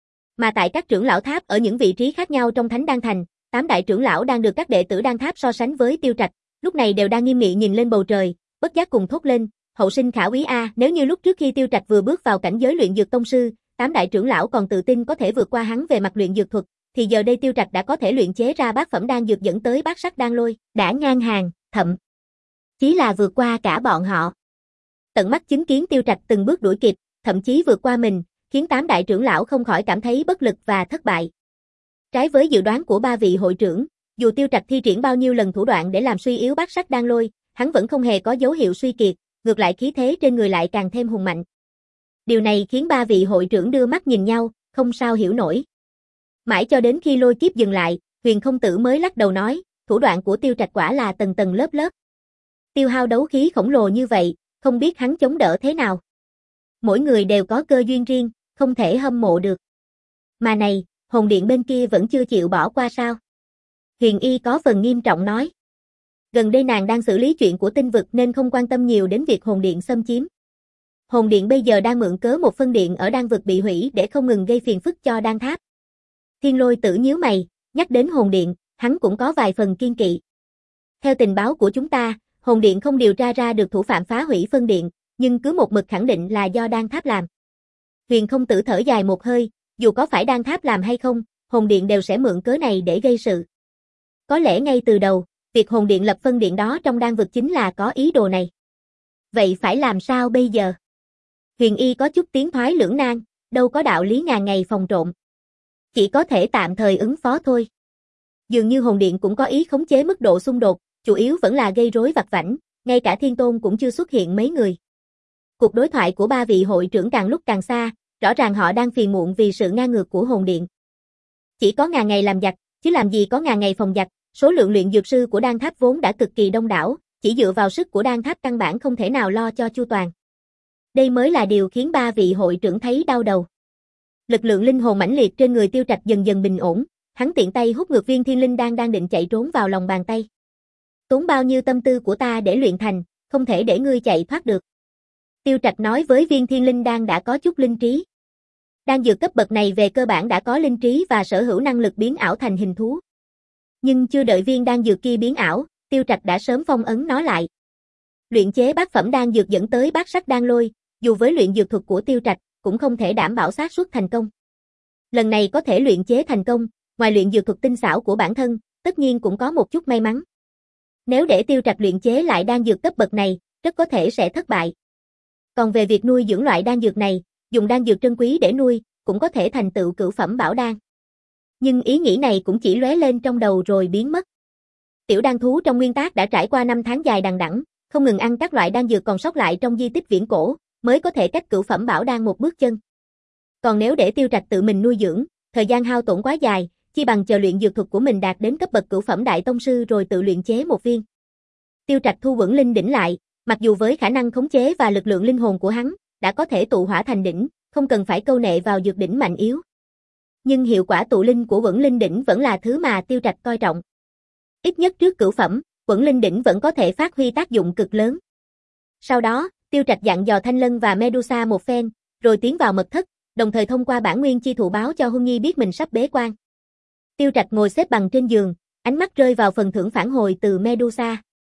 Mà tại các trưởng lão tháp ở những vị trí khác nhau trong Thánh Đan Thành, tám đại trưởng lão đang được các đệ tử đan tháp so sánh với Tiêu Trạch, lúc này đều đang nghiêm nghị nhìn lên bầu trời, bất giác cùng thốt lên, hậu sinh khả úy a, nếu như lúc trước khi Tiêu Trạch vừa bước vào cảnh giới luyện dược tông sư, tám đại trưởng lão còn tự tin có thể vượt qua hắn về mặt luyện dược thuật, thì giờ đây Tiêu Trạch đã có thể luyện chế ra bát phẩm đan dược dẫn tới bát sắc đan lôi, đã ngang hàng, thậm chí là vượt qua cả bọn họ. Tận mắt chứng kiến Tiêu Trạch từng bước đuổi kịp, thậm chí vượt qua mình, khiến tám đại trưởng lão không khỏi cảm thấy bất lực và thất bại. Trái với dự đoán của ba vị hội trưởng, dù Tiêu Trạch thi triển bao nhiêu lần thủ đoạn để làm suy yếu bát sắc đan lôi, hắn vẫn không hề có dấu hiệu suy kiệt, ngược lại khí thế trên người lại càng thêm hùng mạnh. Điều này khiến ba vị hội trưởng đưa mắt nhìn nhau, không sao hiểu nổi. Mãi cho đến khi Lôi Kiếp dừng lại, Huyền Không Tử mới lắc đầu nói, thủ đoạn của Tiêu Trạch quả là tầng tầng lớp lớp. Tiêu hao đấu khí khổng lồ như vậy, không biết hắn chống đỡ thế nào. Mỗi người đều có cơ duyên riêng, không thể hâm mộ được. Mà này, hồn điện bên kia vẫn chưa chịu bỏ qua sao? Huyền Y có phần nghiêm trọng nói. Gần đây nàng đang xử lý chuyện của tinh vực nên không quan tâm nhiều đến việc hồn điện xâm chiếm. Hồn điện bây giờ đang mượn cớ một phân điện ở đan vực bị hủy để không ngừng gây phiền phức cho đan tháp. Thiên Lôi Tử nhíu mày, nhắc đến hồn điện, hắn cũng có vài phần kiên kỵ. Theo tình báo của chúng ta, hồn điện không điều tra ra được thủ phạm phá hủy phân điện, nhưng cứ một mực khẳng định là do đan tháp làm. Huyền Không Tử thở dài một hơi, dù có phải đan tháp làm hay không, hồn điện đều sẽ mượn cớ này để gây sự. Có lẽ ngay từ đầu, việc hồn điện lập phân điện đó trong đan vực chính là có ý đồ này. Vậy phải làm sao bây giờ? Huyền Y có chút tiến thoái lưỡng nan, đâu có đạo lý ngàn ngày phòng trộm. Chỉ có thể tạm thời ứng phó thôi. Dường như hồn điện cũng có ý khống chế mức độ xung đột, chủ yếu vẫn là gây rối vặt vãnh, ngay cả Thiên Tôn cũng chưa xuất hiện mấy người. Cuộc đối thoại của ba vị hội trưởng càng lúc càng xa, rõ ràng họ đang phiền muộn vì sự ngang ngược của hồn điện. Chỉ có ngàn ngày làm giặc, chứ làm gì có ngàn ngày phòng giặc, số lượng luyện dược sư của đan tháp vốn đã cực kỳ đông đảo, chỉ dựa vào sức của đan tháp căn bản không thể nào lo cho chu toàn. Đây mới là điều khiến ba vị hội trưởng thấy đau đầu. Lực lượng linh hồn mãnh liệt trên người Tiêu Trạch dần dần bình ổn, hắn tiện tay hút ngược viên thiên linh đan đang định chạy trốn vào lòng bàn tay. Tốn bao nhiêu tâm tư của ta để luyện thành, không thể để ngươi chạy thoát được. Tiêu Trạch nói với viên thiên linh đan đã có chút linh trí. Đan dược cấp bậc này về cơ bản đã có linh trí và sở hữu năng lực biến ảo thành hình thú. Nhưng chưa đợi viên đan dược kia biến ảo, Tiêu Trạch đã sớm phong ấn nó lại. Luyện chế bát phẩm đan dược dẫn tới bát sắc đan lôi, dù với luyện dược thuật của Tiêu Trạch, cũng không thể đảm bảo xác suất thành công. Lần này có thể luyện chế thành công, ngoài luyện dược thuật tinh xảo của bản thân, tất nhiên cũng có một chút may mắn. Nếu để Tiêu Trạch luyện chế lại đan dược cấp bậc này, rất có thể sẽ thất bại. Còn về việc nuôi dưỡng loại đan dược này, dùng đan dược trân quý để nuôi, cũng có thể thành tựu cửu phẩm bảo đan. Nhưng ý nghĩ này cũng chỉ lóe lên trong đầu rồi biến mất. Tiểu đan thú trong nguyên tác đã trải qua năm tháng dài đằng đẵng, không ngừng ăn các loại đan dược còn sót lại trong di tích viễn cổ, mới có thể cách cửu phẩm bảo đan một bước chân. Còn nếu để Tiêu Trạch tự mình nuôi dưỡng, thời gian hao tổn quá dài, chi bằng chờ luyện dược thuật của mình đạt đến cấp bậc cửu phẩm đại tông sư rồi tự luyện chế một viên. Tiêu Trạch thu Quẩn Linh đỉnh lại, mặc dù với khả năng khống chế và lực lượng linh hồn của hắn, đã có thể tụ hỏa thành đỉnh, không cần phải câu nệ vào dược đỉnh mạnh yếu. Nhưng hiệu quả tụ linh của Quẩn Linh đỉnh vẫn là thứ mà Tiêu Trạch coi trọng. Ít nhất trước cửu phẩm, Quẩn Linh đỉnh vẫn có thể phát huy tác dụng cực lớn. Sau đó, Tiêu Trạch dặn dò Thanh Lân và Medusa một phen, rồi tiến vào mật thất, đồng thời thông qua bản nguyên chi thụ báo cho Huân Nhi biết mình sắp bế quan. Tiêu Trạch ngồi xếp bằng trên giường, ánh mắt rơi vào phần thưởng phản hồi từ Medusa.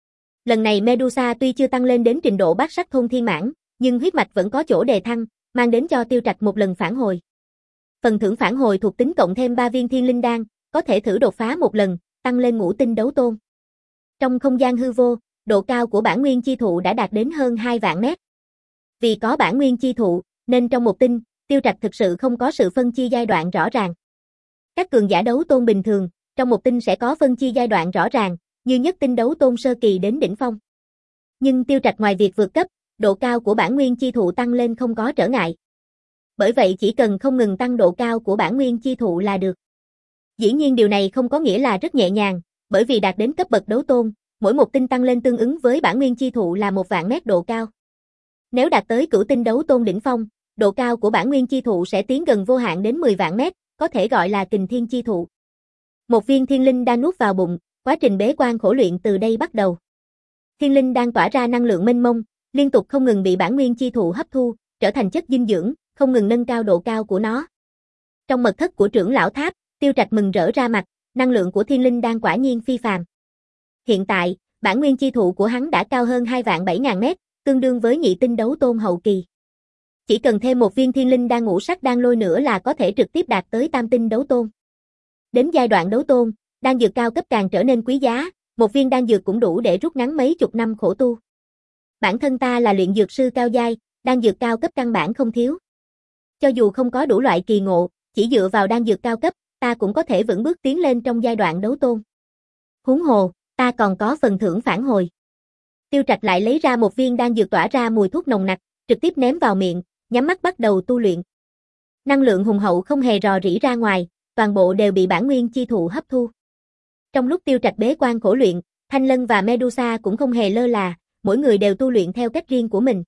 Lần này Medusa tuy chưa tăng lên đến trình độ bát sắc thôn thiên mãn, nhưng huyết mạch vẫn có chỗ đề thăng, mang đến cho Tiêu Trạch một lần phản hồi. Phần thưởng phản hồi thuộc tính cộng thêm ba viên thiên linh đan, có thể thử đột phá một lần, tăng lên ngũ tinh đấu tôn. Trong không gian hư vô, độ cao của bản nguyên chi thụ đã đạt đến hơn hai vạn mét. Vì có bản nguyên chi thụ, nên trong một tinh, Tiêu Trạch thực sự không có sự phân chia giai đoạn rõ ràng. Các cường giả đấu tôn bình thường, trong một tinh sẽ có phân chia giai đoạn rõ ràng, như nhất tinh đấu tôn sơ kỳ đến đỉnh phong. Nhưng Tiêu Trạch ngoài việc vượt cấp, độ cao của bản nguyên chi thụ tăng lên không có trở ngại. Bởi vậy chỉ cần không ngừng tăng độ cao của bản nguyên chi thụ là được. Dĩ nhiên điều này không có nghĩa là rất nhẹ nhàng, bởi vì đạt đến cấp bậc đấu tôn, mỗi một tinh tăng lên tương ứng với bản nguyên chi thụ là một vạn mét độ cao. Nếu đạt tới cửu tinh đấu tôn đỉnh phong, độ cao của bản nguyên chi thụ sẽ tiến gần vô hạn đến mười vạn mét, có thể gọi là kình thiên chi thụ. Một viên thiên linh đang nuốt vào bụng, quá trình bế quan khổ luyện từ đây bắt đầu. Thiên linh đang tỏa ra năng lượng mênh mông, liên tục không ngừng bị bản nguyên chi thụ hấp thu, trở thành chất dinh dưỡng, không ngừng nâng cao độ cao của nó. Trong mật thất của trưởng lão tháp, Tiêu Trạch mừng rỡ ra mặt, năng lượng của thiên linh đang quả nhiên phi phàm. Hiện tại, bản nguyên chi thụ của hắn đã cao hơn hai vạn bảy ngàn mét, tương đương với nhị tinh đấu tôn hậu kỳ. Chỉ cần thêm một viên thiên linh đan ngũ sắc đan lôi nữa là có thể trực tiếp đạt tới tam tinh đấu tôn. Đến giai đoạn đấu tôn, đan dược cao cấp càng trở nên quý giá, một viên đan dược cũng đủ để rút ngắn mấy chục năm khổ tu. Bản thân ta là luyện dược sư cao giai, đan dược cao cấp căn bản không thiếu. Cho dù không có đủ loại kỳ ngộ, chỉ dựa vào đan dược cao cấp, ta cũng có thể vững bước tiến lên trong giai đoạn đấu tôn. Huống hồ, ta còn có phần thưởng phản hồi. Tiêu Trạch lại lấy ra một viên đan dược tỏa ra mùi thuốc nồng nặc, trực tiếp ném vào miệng, nhắm mắt bắt đầu tu luyện. Năng lượng hùng hậu không hề rò rỉ ra ngoài, toàn bộ đều bị bản nguyên chi thụ hấp thu. Trong lúc Tiêu Trạch bế quan khổ luyện, Thanh Lân và Medusa cũng không hề lơ là, mỗi người đều tu luyện theo cách riêng của mình.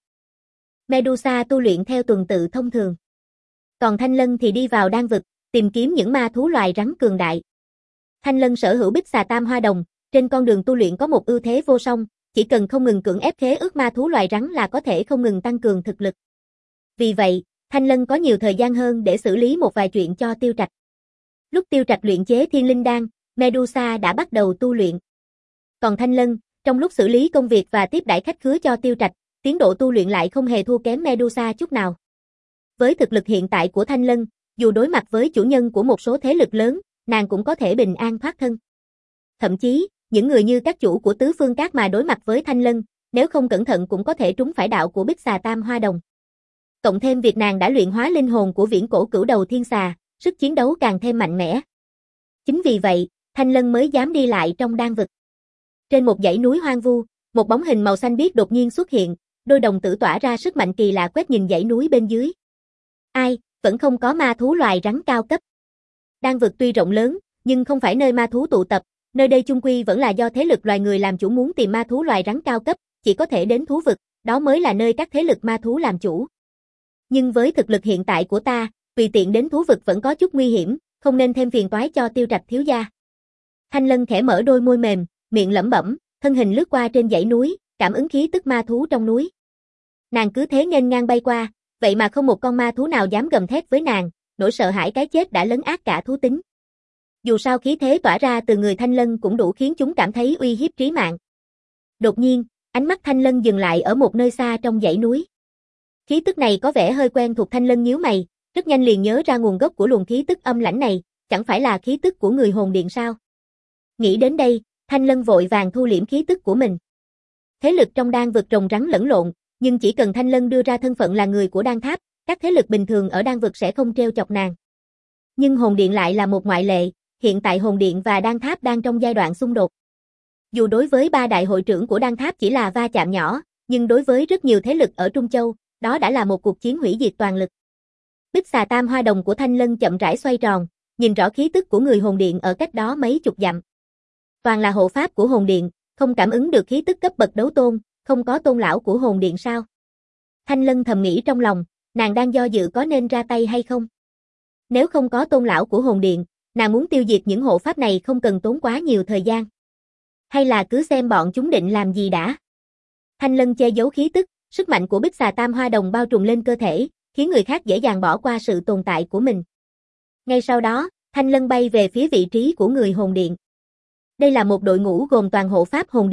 Medusa tu luyện theo tuần tự thông thường. Còn Thanh Lân thì đi vào đan vực, tìm kiếm những ma thú loài rắn cường đại. Thanh Lân sở hữu Bích Xà Tam Hoa Đồng, trên con đường tu luyện có một ưu thế vô song, chỉ cần không ngừng cưỡng ép khế ước ma thú loài rắn là có thể không ngừng tăng cường thực lực. Vì vậy, Thanh Lân có nhiều thời gian hơn để xử lý một vài chuyện cho Tiêu Trạch. Lúc Tiêu Trạch luyện chế thiên linh đan, Medusa đã bắt đầu tu luyện. Còn Thanh Lân, trong lúc xử lý công việc và tiếp đãi khách khứa cho Tiêu Trạch, tiến độ tu luyện lại không hề thua kém Medusa chút nào. Với thực lực hiện tại của Thanh Lân, dù đối mặt với chủ nhân của một số thế lực lớn, nàng cũng có thể bình an thoát thân. Thậm chí, những người như các chủ của tứ phương các mà đối mặt với Thanh Lân, nếu không cẩn thận cũng có thể trúng phải đạo của Bích Xà Tam Hoa Đồng. Cộng thêm việc nàng đã luyện hóa linh hồn của viễn cổ cửu đầu thiên xà, sức chiến đấu càng thêm mạnh mẽ. Chính vì vậy, Thanh Lân mới dám đi lại trong đan vực. Trên một dãy núi hoang vu, một bóng hình màu xanh biếc đột nhiên xuất hiện, đôi đồng tử tỏa ra sức mạnh kỳ lạ quét nhìn dãy núi bên dưới. Ai, vẫn không có ma thú loài rắn cao cấp. Đan vực tuy rộng lớn, nhưng không phải nơi ma thú tụ tập, nơi đây chung quy vẫn là do thế lực loài người làm chủ, muốn tìm ma thú loài rắn cao cấp, chỉ có thể đến thú vực, đó mới là nơi các thế lực ma thú làm chủ. Nhưng với thực lực hiện tại của ta, tùy tiện đến thú vực vẫn có chút nguy hiểm, không nên thêm phiền toái cho Tiêu Trạch thiếu gia. Thanh Lân khẽ mở đôi môi mềm, miệng lẩm bẩm, thân hình lướt qua trên dãy núi, cảm ứng khí tức ma thú trong núi. Nàng cứ thế nghênh ngang bay qua, vậy mà không một con ma thú nào dám gầm thét với nàng, nỗi sợ hãi cái chết đã lấn át cả thú tính. Dù sao khí thế tỏa ra từ người Thanh Lân cũng đủ khiến chúng cảm thấy uy hiếp trí mạng. Đột nhiên, ánh mắt Thanh Lân dừng lại ở một nơi xa trong dãy núi. Khí tức này có vẻ hơi quen thuộc. Thanh Lân nhíu mày, rất nhanh liền nhớ ra nguồn gốc của luồng khí tức âm lãnh này, chẳng phải là khí tức của người hồn điện sao? Nghĩ đến đây, Thanh Lân vội vàng thu liễm khí tức của mình. Thế lực trong đan vực rồng rắn lẫn lộn, nhưng chỉ cần Thanh Lân đưa ra thân phận là người của đan tháp, các thế lực bình thường ở đan vực sẽ không trêu chọc nàng. Nhưng hồn điện lại là một ngoại lệ, hiện tại hồn điện và đan tháp đang trong giai đoạn xung đột. Dù đối với ba đại hội trưởng của đan tháp chỉ là va chạm nhỏ, nhưng đối với rất nhiều thế lực ở Trung Châu, đó đã là một cuộc chiến hủy diệt toàn lực. Bích Xà Tam Hoa Đồng của Thanh Lân chậm rãi xoay tròn, nhìn rõ khí tức của người hồn điện ở cách đó mấy chục dặm. Toàn là hộ pháp của hồn điện, không cảm ứng được khí tức cấp bậc đấu tôn, không có tôn lão của hồn điện sao? Thanh Lân thầm nghĩ trong lòng, nàng đang do dự có nên ra tay hay không. Nếu không có tôn lão của hồn điện, nàng muốn tiêu diệt những hộ pháp này không cần tốn quá nhiều thời gian. Hay là cứ xem bọn chúng định làm gì đã. Thanh Lân che giấu khí tức, sức mạnh của Bích Xà Tam Hoa Đồng bao trùm lên cơ thể, khiến người khác dễ dàng bỏ qua sự tồn tại của mình. Ngay sau đó, Thanh Lân bay về phía vị trí của người hồn điện. Đây là một đội ngũ gồm toàn hộ pháp hồn điện,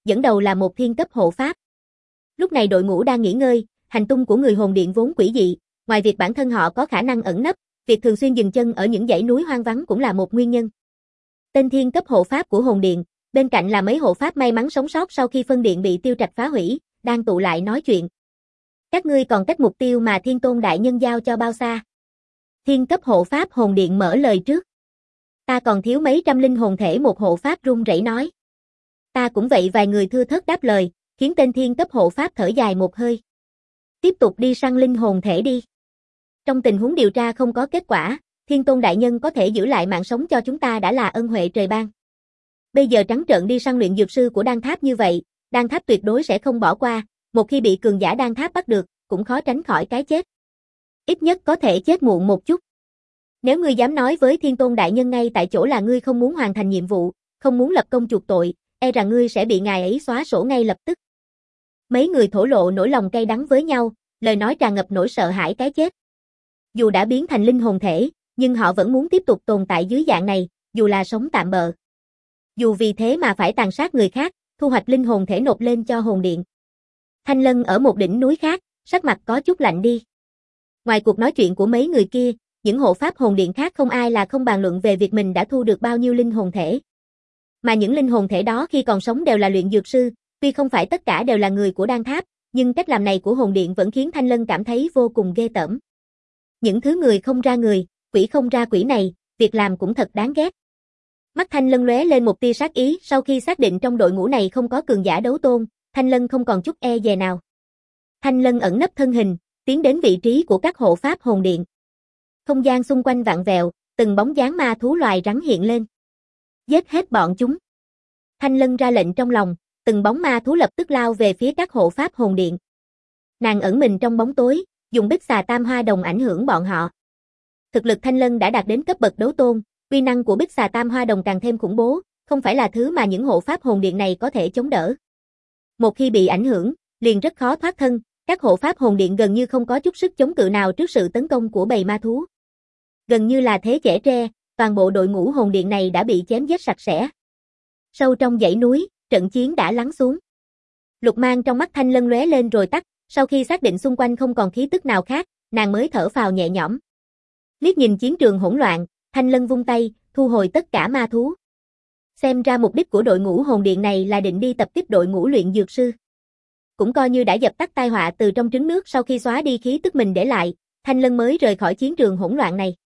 dẫn đầu là một thiên cấp hộ pháp. Lúc này đội ngũ đang nghỉ ngơi, hành tung của người hồn điện vốn quỷ dị, ngoài việc bản thân họ có khả năng ẩn nấp, việc thường xuyên dừng chân ở những dãy núi hoang vắng cũng là một nguyên nhân. Tên thiên cấp hộ pháp của hồn điện, bên cạnh là mấy hộ pháp may mắn sống sót sau khi phân điện bị tiêu trạch phá hủy, đang tụ lại nói chuyện. Các ngươi còn cách mục tiêu mà Thiên Tôn đại nhân giao cho bao xa? Thiên cấp hộ pháp hồn điện mở lời trước. Ta còn thiếu mấy trăm linh hồn thể, một hộ pháp run rẩy nói. Ta cũng vậy, vài người thưa thớt đáp lời, khiến tên thiên cấp hộ pháp thở dài một hơi. Tiếp tục đi săn linh hồn thể đi. Trong tình huống điều tra không có kết quả, Thiên Tôn đại nhân có thể giữ lại mạng sống cho chúng ta đã là ân huệ trời ban. Bây giờ trắng trợn đi săn luyện dược sư của Đan Tháp như vậy, Đan Tháp tuyệt đối sẽ không bỏ qua, một khi bị cường giả Đan Tháp bắt được, cũng khó tránh khỏi cái chết. Ít nhất có thể chết muộn một chút. Nếu ngươi dám nói với Thiên Tôn đại nhân ngay tại chỗ là ngươi không muốn hoàn thành nhiệm vụ, không muốn lập công chuộc tội, e rằng ngươi sẽ bị ngài ấy xóa sổ ngay lập tức. Mấy người thổ lộ nỗi lòng cay đắng với nhau, lời nói tràn ngập nỗi sợ hãi cái chết. Dù đã biến thành linh hồn thể, nhưng họ vẫn muốn tiếp tục tồn tại dưới dạng này, dù là sống tạm bợ. Dù vì thế mà phải tàn sát người khác, thu hoạch linh hồn thể nộp lên cho hồn điện. Thanh Lân ở một đỉnh núi khác, sắc mặt có chút lạnh đi. Ngoài cuộc nói chuyện của mấy người kia, những hộ pháp hồn điện khác không ai là không bàn luận về việc mình đã thu được bao nhiêu linh hồn thể. Mà những linh hồn thể đó khi còn sống đều là luyện dược sư, tuy không phải tất cả đều là người của Đan Tháp, nhưng cách làm này của hồn điện vẫn khiến Thanh Lân cảm thấy vô cùng ghê tởm. Những thứ người không ra người, quỷ không ra quỷ này, việc làm cũng thật đáng ghét. Mắt Thanh Lân lóe lên một tia sát ý, sau khi xác định trong đội ngũ này không có cường giả đấu tôn, Thanh Lân không còn chút e dè nào. Thanh Lân ẩn nấp thân hình, tiến đến vị trí của các hộ pháp hồn điện. Không gian xung quanh vặn vẹo, từng bóng dáng ma thú loài rắn hiện lên. Giết hết bọn chúng. Thanh Lân ra lệnh trong lòng, từng bóng ma thú lập tức lao về phía các hộ pháp hồn điện. Nàng ẩn mình trong bóng tối, dùng bích xà tam hoa đồng ảnh hưởng bọn họ. Thực lực Thanh Lân đã đạt đến cấp bậc đấu tôn, uy năng của bích xà tam hoa đồng càng thêm khủng bố, không phải là thứ mà những hộ pháp hồn điện này có thể chống đỡ. Một khi bị ảnh hưởng, liền rất khó thoát thân, các hộ pháp hồn điện gần như không có chút sức chống cự nào trước sự tấn công của bầy ma thú. Gần như là thế chẻ tre, toàn bộ đội ngũ hồn điện này đã bị chém giết sạch sẽ. Sâu trong dãy núi, trận chiến đã lắng xuống. Lục mang trong mắt Thanh Lân lóe lên rồi tắt, sau khi xác định xung quanh không còn khí tức nào khác, nàng mới thở phào nhẹ nhõm. Liếc nhìn chiến trường hỗn loạn, Thanh Lân vung tay, thu hồi tất cả ma thú. Xem ra mục đích của đội ngũ hồn điện này là định đi tập kích đội ngũ luyện dược sư. Cũng coi như đã dập tắt tai họa từ trong trứng nước. Sau khi xóa đi khí tức mình để lại, Thanh Lân mới rời khỏi chiến trường hỗn loạn này.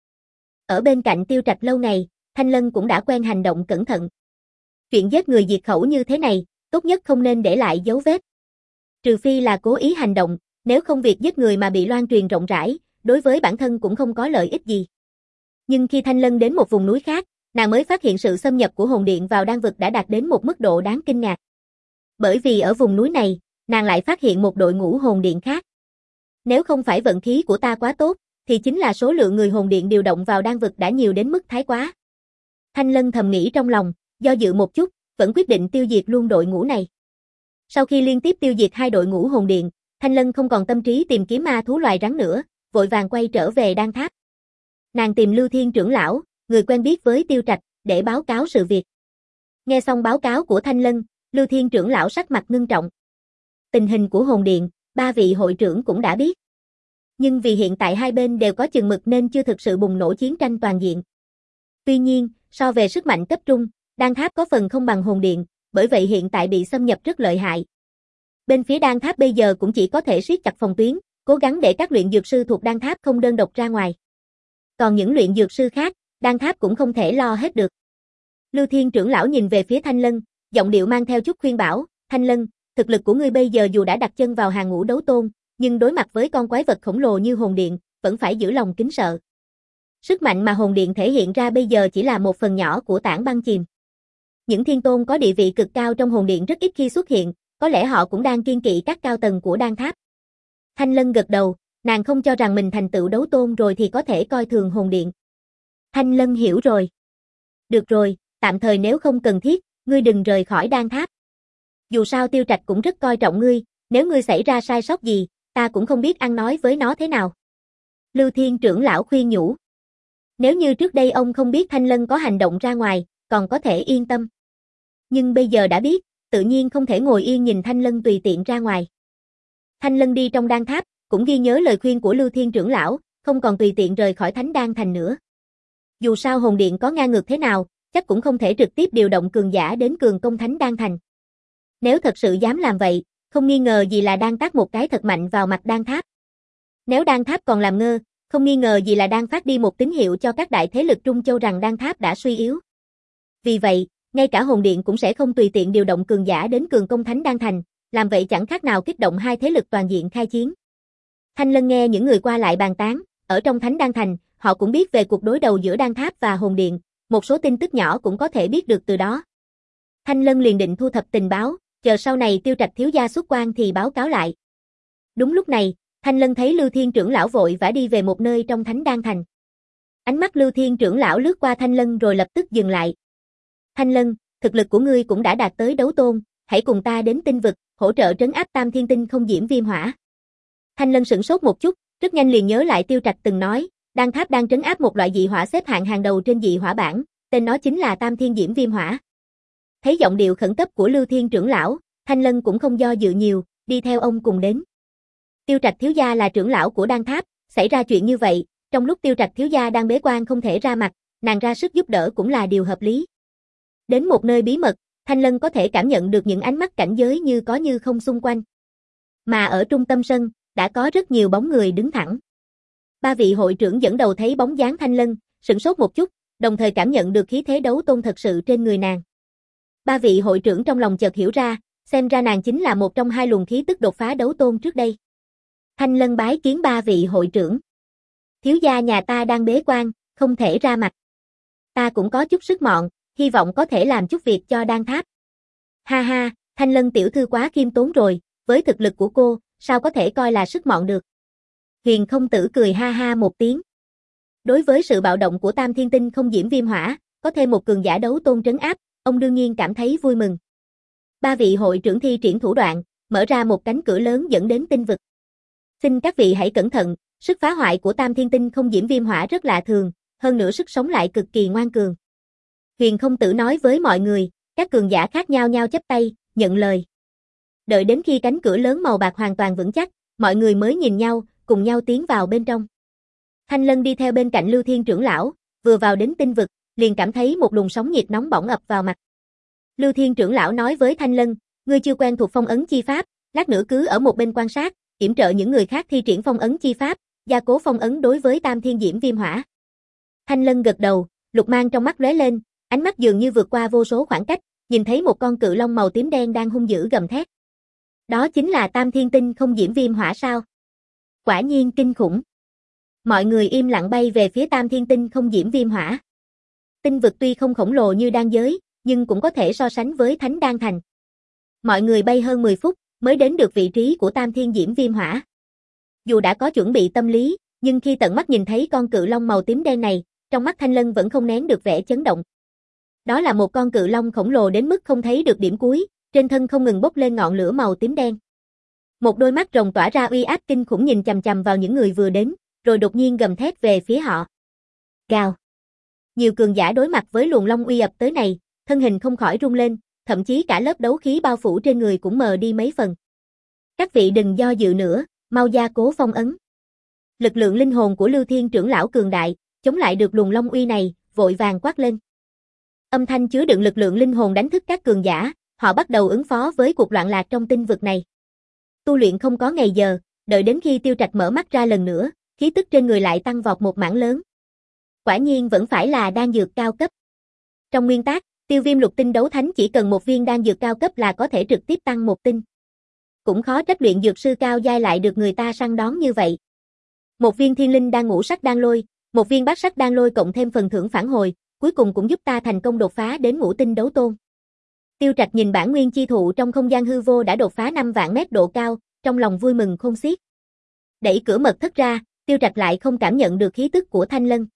Ở bên cạnh Tiêu Trạch lâu ngày, Thanh Lân cũng đã quen hành động cẩn thận. Chuyện giết người diệt khẩu như thế này, tốt nhất không nên để lại dấu vết. Trừ phi là cố ý hành động, nếu không việc giết người mà bị loan truyền rộng rãi, đối với bản thân cũng không có lợi ích gì. Nhưng khi Thanh Lân đến một vùng núi khác, nàng mới phát hiện sự xâm nhập của hồn điện vào đan vực đã đạt đến một mức độ đáng kinh ngạc. Bởi vì ở vùng núi này, nàng lại phát hiện một đội ngũ hồn điện khác. Nếu không phải vận khí của ta quá tốt, thì chính là số lượng người hồn điện điều động vào đan vực đã nhiều đến mức thái quá. Thanh Lân thầm nghĩ trong lòng, do dự một chút, vẫn quyết định tiêu diệt luôn đội ngũ này. Sau khi liên tiếp tiêu diệt hai đội ngũ hồn điện, Thanh Lân không còn tâm trí tìm kiếm ma thú loài rắn nữa, vội vàng quay trở về Đan Tháp. Nàng tìm Lưu Thiên trưởng lão, người quen biết với Tiêu Trạch, để báo cáo sự việc. Nghe xong báo cáo của Thanh Lân, Lưu Thiên trưởng lão sắc mặt ngưng trọng. Tình hình của hồn điện, ba vị hội trưởng cũng đã biết. Nhưng vì hiện tại hai bên đều có chừng mực nên chưa thực sự bùng nổ chiến tranh toàn diện. Tuy nhiên, so về sức mạnh cấp trung, Đan Tháp có phần không bằng hồn điện, bởi vậy hiện tại bị xâm nhập rất lợi hại. Bên phía Đan Tháp bây giờ cũng chỉ có thể siết chặt phòng tuyến, cố gắng để các luyện dược sư thuộc Đan Tháp không đơn độc ra ngoài. Còn những luyện dược sư khác, Đan Tháp cũng không thể lo hết được. Lưu Thiên trưởng lão nhìn về phía Thanh Lân, giọng điệu mang theo chút khuyên bảo, Thanh Lân, thực lực của ngươi bây giờ dù đã đặt chân vào hàng ngũ đấu tôn, nhưng đối mặt với con quái vật khổng lồ như hồn điện, vẫn phải giữ lòng kính sợ. Sức mạnh mà hồn điện thể hiện ra bây giờ chỉ là một phần nhỏ của tảng băng chìm. Những thiên tôn có địa vị cực cao trong hồn điện rất ít khi xuất hiện, có lẽ họ cũng đang kiêng kỵ các cao tầng của Đan Tháp. Thanh Lân gật đầu, nàng không cho rằng mình thành tựu đấu tôn rồi thì có thể coi thường hồn điện. Thanh Lân hiểu rồi. Được rồi, tạm thời nếu không cần thiết, ngươi đừng rời khỏi Đan Tháp. Dù sao Tiêu Trạch cũng rất coi trọng ngươi, nếu ngươi xảy ra sai sót gì, ta cũng không biết ăn nói với nó thế nào. Lưu Thiên trưởng lão khuyên nhủ. Nếu như trước đây ông không biết Thanh Lân có hành động ra ngoài, còn có thể yên tâm. Nhưng bây giờ đã biết, tự nhiên không thể ngồi yên nhìn Thanh Lân tùy tiện ra ngoài. Thanh Lân đi trong đan tháp, cũng ghi nhớ lời khuyên của Lưu Thiên trưởng lão, không còn tùy tiện rời khỏi Thánh Đan Thành nữa. Dù sao hồn điện có ngang ngược thế nào, chắc cũng không thể trực tiếp điều động cường giả đến cường công Thánh Đan Thành. Nếu thật sự dám làm vậy, không nghi ngờ gì là đang tác một cái thật mạnh vào mặt đan tháp. Nếu đan tháp còn làm ngơ, không nghi ngờ gì là đang phát đi một tín hiệu cho các đại thế lực Trung Châu rằng đan tháp đã suy yếu. Vì vậy, ngay cả hồn điện cũng sẽ không tùy tiện điều động cường giả đến cường công Thánh Đan Thành, làm vậy chẳng khác nào kích động hai thế lực toàn diện khai chiến. Thanh Lân nghe những người qua lại bàn tán, ở trong Thánh Đan Thành, họ cũng biết về cuộc đối đầu giữa đan tháp và hồn điện, một số tin tức nhỏ cũng có thể biết được từ đó. Thanh Lân liền định thu thập tình báo, chờ sau này Tiêu Trạch thiếu gia xuất quan thì báo cáo lại. Đúng lúc này, Thanh Lân thấy Lưu Thiên trưởng lão vội vã đi về một nơi trong Thánh Đan Thành. Ánh mắt Lưu Thiên trưởng lão lướt qua Thanh Lân rồi lập tức dừng lại. Thanh Lân, thực lực của ngươi cũng đã đạt tới đấu tôn, hãy cùng ta đến tinh vực, hỗ trợ trấn áp Tam Thiên Tinh không diễm viêm hỏa. Thanh Lân sửng sốt một chút, rất nhanh liền nhớ lại Tiêu Trạch từng nói, đan tháp đang trấn áp một loại dị hỏa xếp hạng hàng đầu trên dị hỏa bảng, tên nó chính là Tam Thiên Diễm Viêm Hỏa. Thấy giọng điệu khẩn cấp của Lưu Thiên trưởng lão, Thanh Lân cũng không do dự nhiều, đi theo ông cùng đến. Tiêu Trạch thiếu gia là trưởng lão của đan tháp, xảy ra chuyện như vậy, trong lúc Tiêu Trạch thiếu gia đang bế quan không thể ra mặt, nàng ra sức giúp đỡ cũng là điều hợp lý. Đến một nơi bí mật, Thanh Lân có thể cảm nhận được những ánh mắt cảnh giới như có như không xung quanh. Mà ở trung tâm sân, đã có rất nhiều bóng người đứng thẳng. Ba vị hội trưởng dẫn đầu thấy bóng dáng Thanh Lân, sửng sốt một chút, đồng thời cảm nhận được khí thế đấu tôn thật sự trên người nàng. Ba vị hội trưởng trong lòng chợt hiểu ra, xem ra nàng chính là một trong hai luồng khí tức đột phá đấu tôn trước đây. Thanh Lân bái kiến ba vị hội trưởng. Thiếu gia nhà ta đang bế quan, không thể ra mặt. Ta cũng có chút sức mọn, hy vọng có thể làm chút việc cho đan tháp. Ha ha, Thanh Lân tiểu thư quá khiêm tốn rồi, với thực lực của cô, sao có thể coi là sức mọn được. Huyền không tử cười ha ha một tiếng. Đối với sự bạo động của Tam Thiên Tinh không diễm viêm hỏa, có thêm một cường giả đấu tôn trấn áp, ông đương nhiên cảm thấy vui mừng. Ba vị hội trưởng thi triển thủ đoạn, mở ra một cánh cửa lớn dẫn đến tinh vực. Xin các vị hãy cẩn thận, sức phá hoại của Tam Thiên Tinh không diễm viêm hỏa rất lạ thường, hơn nữa sức sống lại cực kỳ ngoan cường. Huyền không tử nói với mọi người, các cường giả khác nhau nhau chắp tay, nhận lời. Đợi đến khi cánh cửa lớn màu bạc hoàn toàn vững chắc, mọi người mới nhìn nhau, cùng nhau tiến vào bên trong. Thanh Lân đi theo bên cạnh Lưu Thiên trưởng lão, vừa vào đến tinh vực, liền cảm thấy một luồng sóng nhiệt nóng bỏng ập vào mặt. Lưu Thiên trưởng lão nói với Thanh Lân, ngươi chưa quen thuộc phong ấn chi pháp, lát nữa cứ ở một bên quan sát, yểm trợ những người khác thi triển phong ấn chi pháp, gia cố phong ấn đối với Tam Thiên Diễm Viêm Hỏa. Thanh Lân gật đầu, lục mang trong mắt lóe lên, ánh mắt dường như vượt qua vô số khoảng cách, nhìn thấy một con cự long màu tím đen đang hung dữ gầm thét. Đó chính là Tam Thiên Tinh không diễm viêm hỏa sao? Quả nhiên kinh khủng. Mọi người im lặng bay về phía Tam Thiên Tinh không diễm viêm hỏa. Tinh vực tuy không khổng lồ như đan giới, nhưng cũng có thể so sánh với Thánh Đan Thành. Mọi người bay hơn mười phút, mới đến được vị trí của Tam Thiên Diễm Viêm Hỏa. Dù đã có chuẩn bị tâm lý, nhưng khi tận mắt nhìn thấy con cự long màu tím đen này, trong mắt Thanh Lân vẫn không nén được vẻ chấn động. Đó là một con cự long khổng lồ đến mức không thấy được điểm cuối, trên thân không ngừng bốc lên ngọn lửa màu tím đen. Một đôi mắt rồng tỏa ra uy áp kinh khủng nhìn chằm chằm vào những người vừa đến, rồi đột nhiên gầm thét về phía họ. Gào. Nhiều cường giả đối mặt với luồng long uy ập tới này, thân hình không khỏi rung lên, thậm chí cả lớp đấu khí bao phủ trên người cũng mờ đi mấy phần. Các vị đừng do dự nữa, mau gia cố phong ấn. Lực lượng linh hồn của Lưu Thiên trưởng lão cường đại, chống lại được luồng long uy này, vội vàng quát lên. Âm thanh chứa đựng lực lượng linh hồn đánh thức các cường giả, họ bắt đầu ứng phó với cuộc loạn lạc trong tinh vực này. Tu luyện không có ngày giờ, đợi đến khi Tiêu Trạch mở mắt ra lần nữa, khí tức trên người lại tăng vọt một mảng lớn. Quả nhiên vẫn phải là đan dược cao cấp. Trong nguyên tắc, Tiêu Viêm lục tinh đấu thánh chỉ cần một viên đan dược cao cấp là có thể trực tiếp tăng một tinh. Cũng khó trách luyện dược sư cao giai lại được người ta săn đón như vậy. Một viên thiên linh đan ngũ sắc đan lôi, một viên bát sắc đan lôi cộng thêm phần thưởng phản hồi, cuối cùng cũng giúp ta thành công đột phá đến ngũ tinh đấu tôn. Tiêu Trạch nhìn bản nguyên chi thụ trong không gian hư vô đã đột phá năm vạn mét độ cao, trong lòng vui mừng khôn xiết. Đẩy cửa mật thất ra, Tiêu Trạch lại không cảm nhận được khí tức của Thanh Lân.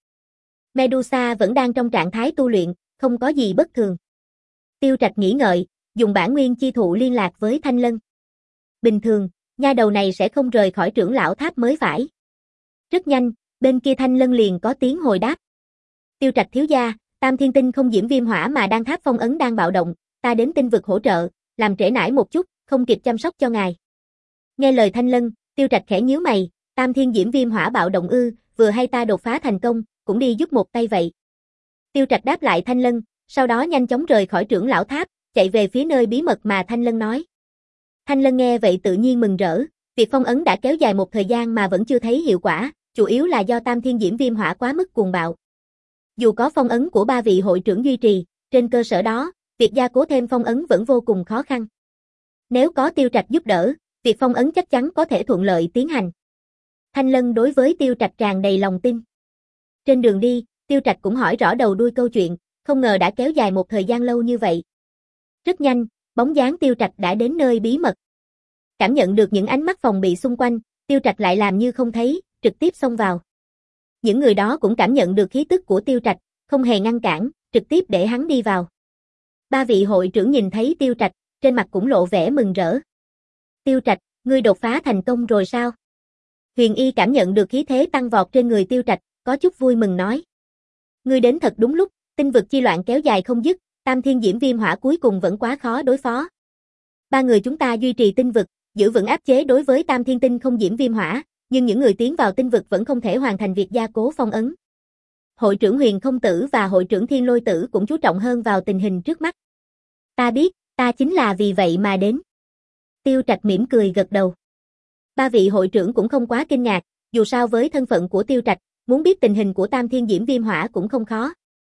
Medusa vẫn đang trong trạng thái tu luyện, không có gì bất thường. Tiêu Trạch nghĩ ngợi, dùng bản nguyên chi thụ liên lạc với Thanh Lân. Bình thường, nha đầu này sẽ không rời khỏi trưởng lão tháp mới phải. Rất nhanh, bên kia Thanh Lân liền có tiếng hồi đáp. Tiêu Trạch thiếu gia, Tam Thiên Tinh không diễm viêm hỏa mà đang tháp phong ấn đang bạo động, ta đến tinh vực hỗ trợ, làm trễ nải một chút, không kịp chăm sóc cho ngài. Nghe lời Thanh Lân, Tiêu Trạch khẽ nhíu mày, Tam Thiên Diễm Viêm Hỏa bạo động ư, vừa hay ta đột phá thành công, cũng đi giúp một tay vậy. Tiêu Trạch đáp lại Thanh Lân, sau đó nhanh chóng rời khỏi trưởng lão tháp, chạy về phía nơi bí mật mà Thanh Lân nói. Thanh Lân nghe vậy tự nhiên mừng rỡ, việc phong ấn đã kéo dài một thời gian mà vẫn chưa thấy hiệu quả, chủ yếu là do Tam Thiên Diễm Viêm Hỏa quá mức cuồng bạo. Dù có phong ấn của ba vị hội trưởng duy trì, trên cơ sở đó, việc gia cố thêm phong ấn vẫn vô cùng khó khăn. Nếu có Tiêu Trạch giúp đỡ, việc phong ấn chắc chắn có thể thuận lợi tiến hành. Thanh Lân đối với Tiêu Trạch tràn đầy lòng tin. Trên đường đi, Tiêu Trạch cũng hỏi rõ đầu đuôi câu chuyện, không ngờ đã kéo dài một thời gian lâu như vậy. Rất nhanh, bóng dáng Tiêu Trạch đã đến nơi bí mật. Cảm nhận được những ánh mắt phòng bị xung quanh, Tiêu Trạch lại làm như không thấy, trực tiếp xông vào. Những người đó cũng cảm nhận được khí tức của Tiêu Trạch, không hề ngăn cản, trực tiếp để hắn đi vào. Ba vị hội trưởng nhìn thấy Tiêu Trạch, trên mặt cũng lộ vẻ mừng rỡ. Tiêu Trạch, ngươi đột phá thành công rồi sao? Huyền Y cảm nhận được khí thế tăng vọt trên người Tiêu Trạch, có chút vui mừng nói. Ngươi đến thật đúng lúc, tinh vực chi loạn kéo dài không dứt, Tam Thiên Diễm Viêm Hỏa cuối cùng vẫn quá khó đối phó. Ba người chúng ta duy trì tinh vực, giữ vững áp chế đối với Tam Thiên Tinh không Diễm Viêm Hỏa, nhưng những người tiến vào tinh vực vẫn không thể hoàn thành việc gia cố phong ấn. Hội trưởng Huyền Không Tử và hội trưởng Thiên Lôi Tử cũng chú trọng hơn vào tình hình trước mắt. Ta biết, ta chính là vì vậy mà đến. Tiêu Trạch mỉm cười gật đầu. Ba vị hội trưởng cũng không quá kinh ngạc, dù sao với thân phận của Tiêu Trạch, muốn biết tình hình của Tam Thiên Diễm Viêm Hỏa cũng không khó.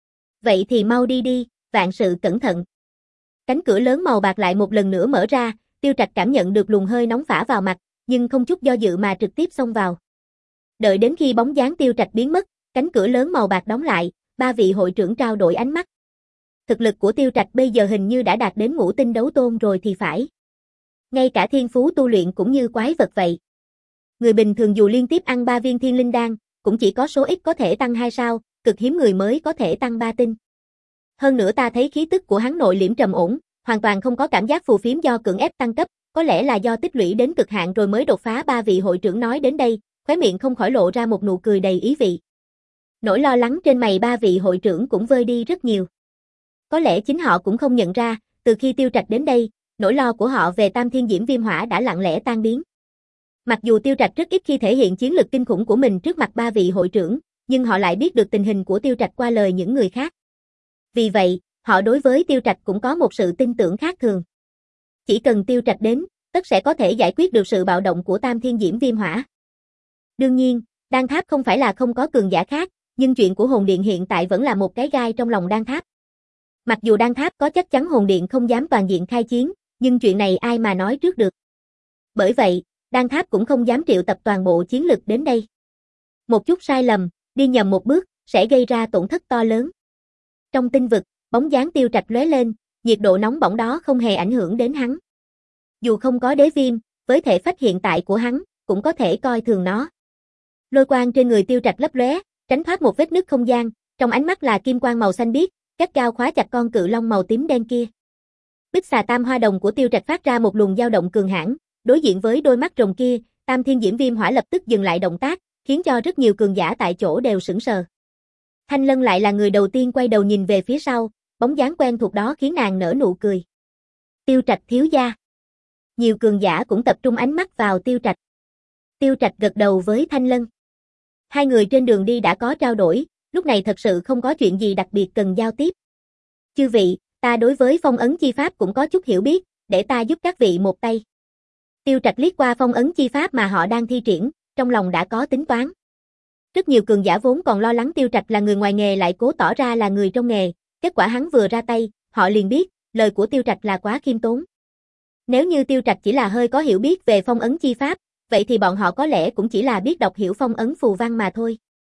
Vậy thì mau đi đi, vạn sự cẩn thận. Cánh cửa lớn màu bạc lại một lần nữa mở ra, Tiêu Trạch cảm nhận được luồng hơi nóng phả vào mặt, nhưng không chút do dự mà trực tiếp xông vào. Đợi đến khi bóng dáng Tiêu Trạch biến mất, cánh cửa lớn màu bạc đóng lại, ba vị hội trưởng trao đổi ánh mắt. Thực lực của Tiêu Trạch bây giờ hình như đã đạt đến ngũ tinh đấu tôn rồi thì phải. Ngay cả thiên phú tu luyện cũng như quái vật vậy. Người bình thường dù liên tiếp ăn ba viên thiên linh đan, cũng chỉ có số ít có thể tăng hai sao, cực hiếm người mới có thể tăng ba tinh. Hơn nữa ta thấy khí tức của hắn nội liễm trầm ổn, hoàn toàn không có cảm giác phù phiếm do cưỡng ép tăng cấp, có lẽ là do tích lũy đến cực hạn rồi mới đột phá. Ba vị hội trưởng nói đến đây, khóe miệng không khỏi lộ ra một nụ cười đầy ý vị. Nỗi lo lắng trên mày ba vị hội trưởng cũng vơi đi rất nhiều. Có lẽ chính họ cũng không nhận ra, từ khi Tiêu Trạch đến đây, nỗi lo của họ về Tam Thiên Diễm Viêm Hỏa đã lặng lẽ tan biến. Mặc dù Tiêu Trạch rất ít khi thể hiện chiến lực kinh khủng của mình trước mặt ba vị hội trưởng, nhưng họ lại biết được tình hình của Tiêu Trạch qua lời những người khác. Vì vậy, họ đối với Tiêu Trạch cũng có một sự tin tưởng khác thường. Chỉ cần Tiêu Trạch đến, tất sẽ có thể giải quyết được sự bạo động của Tam Thiên Diễm Viêm Hỏa. Đương nhiên, Đan Tháp không phải là không có cường giả khác, nhưng chuyện của Hồn Điện hiện tại vẫn là một cái gai trong lòng Đan Tháp. Mặc dù Đan Tháp có chắc chắn Hồn Điện không dám toàn diện khai chiến, nhưng chuyện này ai mà nói trước được. Bởi vậy, Đan Tháp cũng không dám triệu tập toàn bộ chiến lực đến đây. Một chút sai lầm, đi nhầm một bước, sẽ gây ra tổn thất to lớn. Trong tinh vực, bóng dáng Tiêu Trạch lóe lên, nhiệt độ nóng bỏng đó không hề ảnh hưởng đến hắn. Dù không có đế viêm, với thể phách hiện tại của hắn, cũng có thể coi thường nó. Lôi quang trên người Tiêu Trạch lấp lóe, tránh thoát một vết nứt không gian, trong ánh mắt là kim quang màu xanh biếc, gắt gao khóa chặt con cự long màu tím đen kia. Bích xà tam hoa đồng của Tiêu Trạch phát ra một luồng dao động cường hãn, đối diện với đôi mắt rồng kia, Tam Thiên Diễm Viêm Hỏa lập tức dừng lại động tác, khiến cho rất nhiều cường giả tại chỗ đều sững sờ. Thanh Lân lại là người đầu tiên quay đầu nhìn về phía sau, bóng dáng quen thuộc đó khiến nàng nở nụ cười. Tiêu Trạch thiếu gia. Nhiều cường giả cũng tập trung ánh mắt vào Tiêu Trạch. Tiêu Trạch gật đầu với Thanh Lân. Hai người trên đường đi đã có trao đổi, lúc này thật sự không có chuyện gì đặc biệt cần giao tiếp. Chư vị, ta đối với phong ấn chi pháp cũng có chút hiểu biết, để ta giúp các vị một tay. Tiêu Trạch liếc qua phong ấn chi pháp mà họ đang thi triển, trong lòng đã có tính toán. Rất nhiều cường giả vốn còn lo lắng Tiêu Trạch là người ngoài nghề lại cố tỏ ra là người trong nghề, kết quả hắn vừa ra tay, họ liền biết, lời của Tiêu Trạch là quá khiêm tốn. Nếu như Tiêu Trạch chỉ là hơi có hiểu biết về phong ấn chi pháp, vậy thì bọn họ có lẽ cũng chỉ là biết đọc hiểu phong ấn phù văn mà thôi.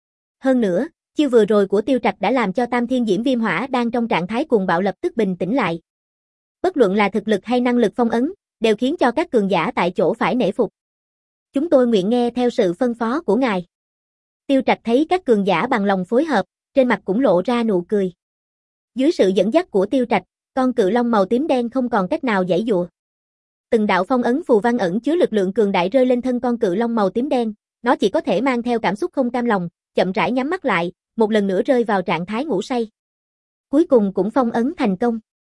Hơn nữa, chiêu vừa rồi của Tiêu Trạch đã làm cho Tam Thiên Diễm Viêm Hỏa đang trong trạng thái cuồng bạo lập tức bình tĩnh lại. Bất luận là thực lực hay năng lực phong ấn, đều khiến cho các cường giả tại chỗ phải nể phục. Chúng tôi nguyện nghe theo sự phân phó của ngài. Tiêu Trạch thấy các cường giả bằng lòng phối hợp, trên mặt cũng lộ ra nụ cười. Dưới sự dẫn dắt của Tiêu Trạch, con cự long màu tím đen không còn cách nào giãy giụa. Từng đạo phong ấn phù văn ẩn chứa lực lượng cường đại rơi lên thân con cự long màu tím đen, nó chỉ có thể mang theo cảm xúc không cam lòng, chậm rãi nhắm mắt lại, một lần nữa rơi vào trạng thái ngủ say. Cuối cùng cũng phong ấn thành công.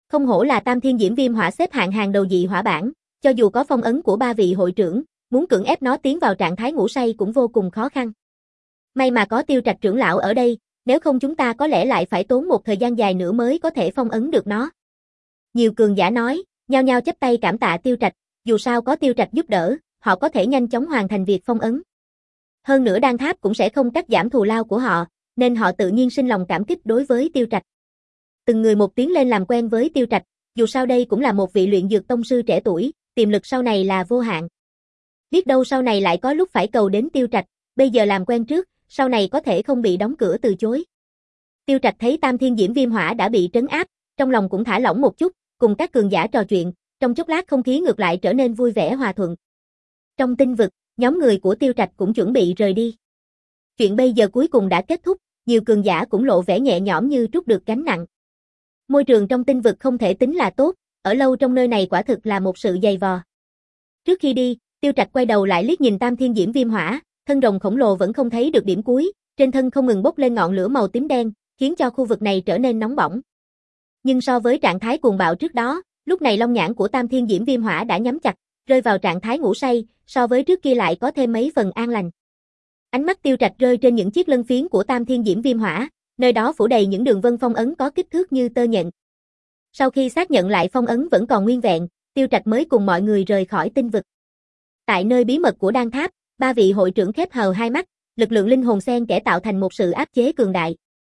Không hổ là Tam Thiên Diễm Viêm Hỏa xếp hạng hàng đầu dị hỏa bảng, cho dù có phong ấn của ba vị hội trưởng, muốn cưỡng ép nó tiến vào trạng thái ngủ say cũng vô cùng khó khăn. May mà có Tiêu Trạch trưởng lão ở đây, nếu không chúng ta có lẽ lại phải tốn một thời gian dài nữa mới có thể phong ấn được nó. Nhiều cường giả nói, nhao nhao chắp tay cảm tạ Tiêu Trạch, dù sao có Tiêu Trạch giúp đỡ, họ có thể nhanh chóng hoàn thành việc phong ấn. Hơn nữa Đan Tháp cũng sẽ không cắt giảm thù lao của họ, nên họ tự nhiên sinh lòng cảm kích đối với Tiêu Trạch. Từng người một tiến lên làm quen với Tiêu Trạch, dù sao đây cũng là một vị luyện dược tông sư trẻ tuổi, tiềm lực sau này là vô hạn. Biết đâu sau này lại có lúc phải cầu đến Tiêu Trạch, bây giờ làm quen trước, sau này có thể không bị đóng cửa từ chối. Tiêu Trạch thấy Tam Thiên Diễm Viêm Hỏa đã bị trấn áp, trong lòng cũng thả lỏng một chút, cùng các cường giả trò chuyện, trong chốc lát không khí ngược lại trở nên vui vẻ hòa thuận. Trong tinh vực, nhóm người của Tiêu Trạch cũng chuẩn bị rời đi. Chuyện bây giờ cuối cùng đã kết thúc, nhiều cường giả cũng lộ vẻ nhẹ nhõm như trút được gánh nặng. Môi trường trong tinh vực không thể tính là tốt, ở lâu trong nơi này quả thực là một sự dày vò. Trước khi đi, Tiêu Trạch quay đầu lại liếc nhìn Tam Thiên Diễm Viêm Hỏa, thân rồng khổng lồ vẫn không thấy được điểm cuối, trên thân không ngừng bốc lên ngọn lửa màu tím đen, khiến cho khu vực này trở nên nóng bỏng. Nhưng so với trạng thái cuồng bạo trước đó, lúc này long nhãn của Tam Thiên Diễm Viêm Hỏa đã nhắm chặt, rơi vào trạng thái ngủ say, so với trước kia lại có thêm mấy phần an lành. Ánh mắt Tiêu Trạch rơi trên những chiếc lân phiến của Tam Thiên Diễm Viêm Hỏa, nơi đó phủ đầy những đường vân phong ấn có kích thước như tơ nhện. Sau khi xác nhận lại phong ấn vẫn còn nguyên vẹn, Tiêu Trạch mới cùng mọi người rời khỏi tinh vực. Tại nơi bí mật của Đan Tháp, ba vị hội trưởng khép hờ hai mắt, lực lượng linh hồn xen kẽ tạo thành một sự áp chế cường đại.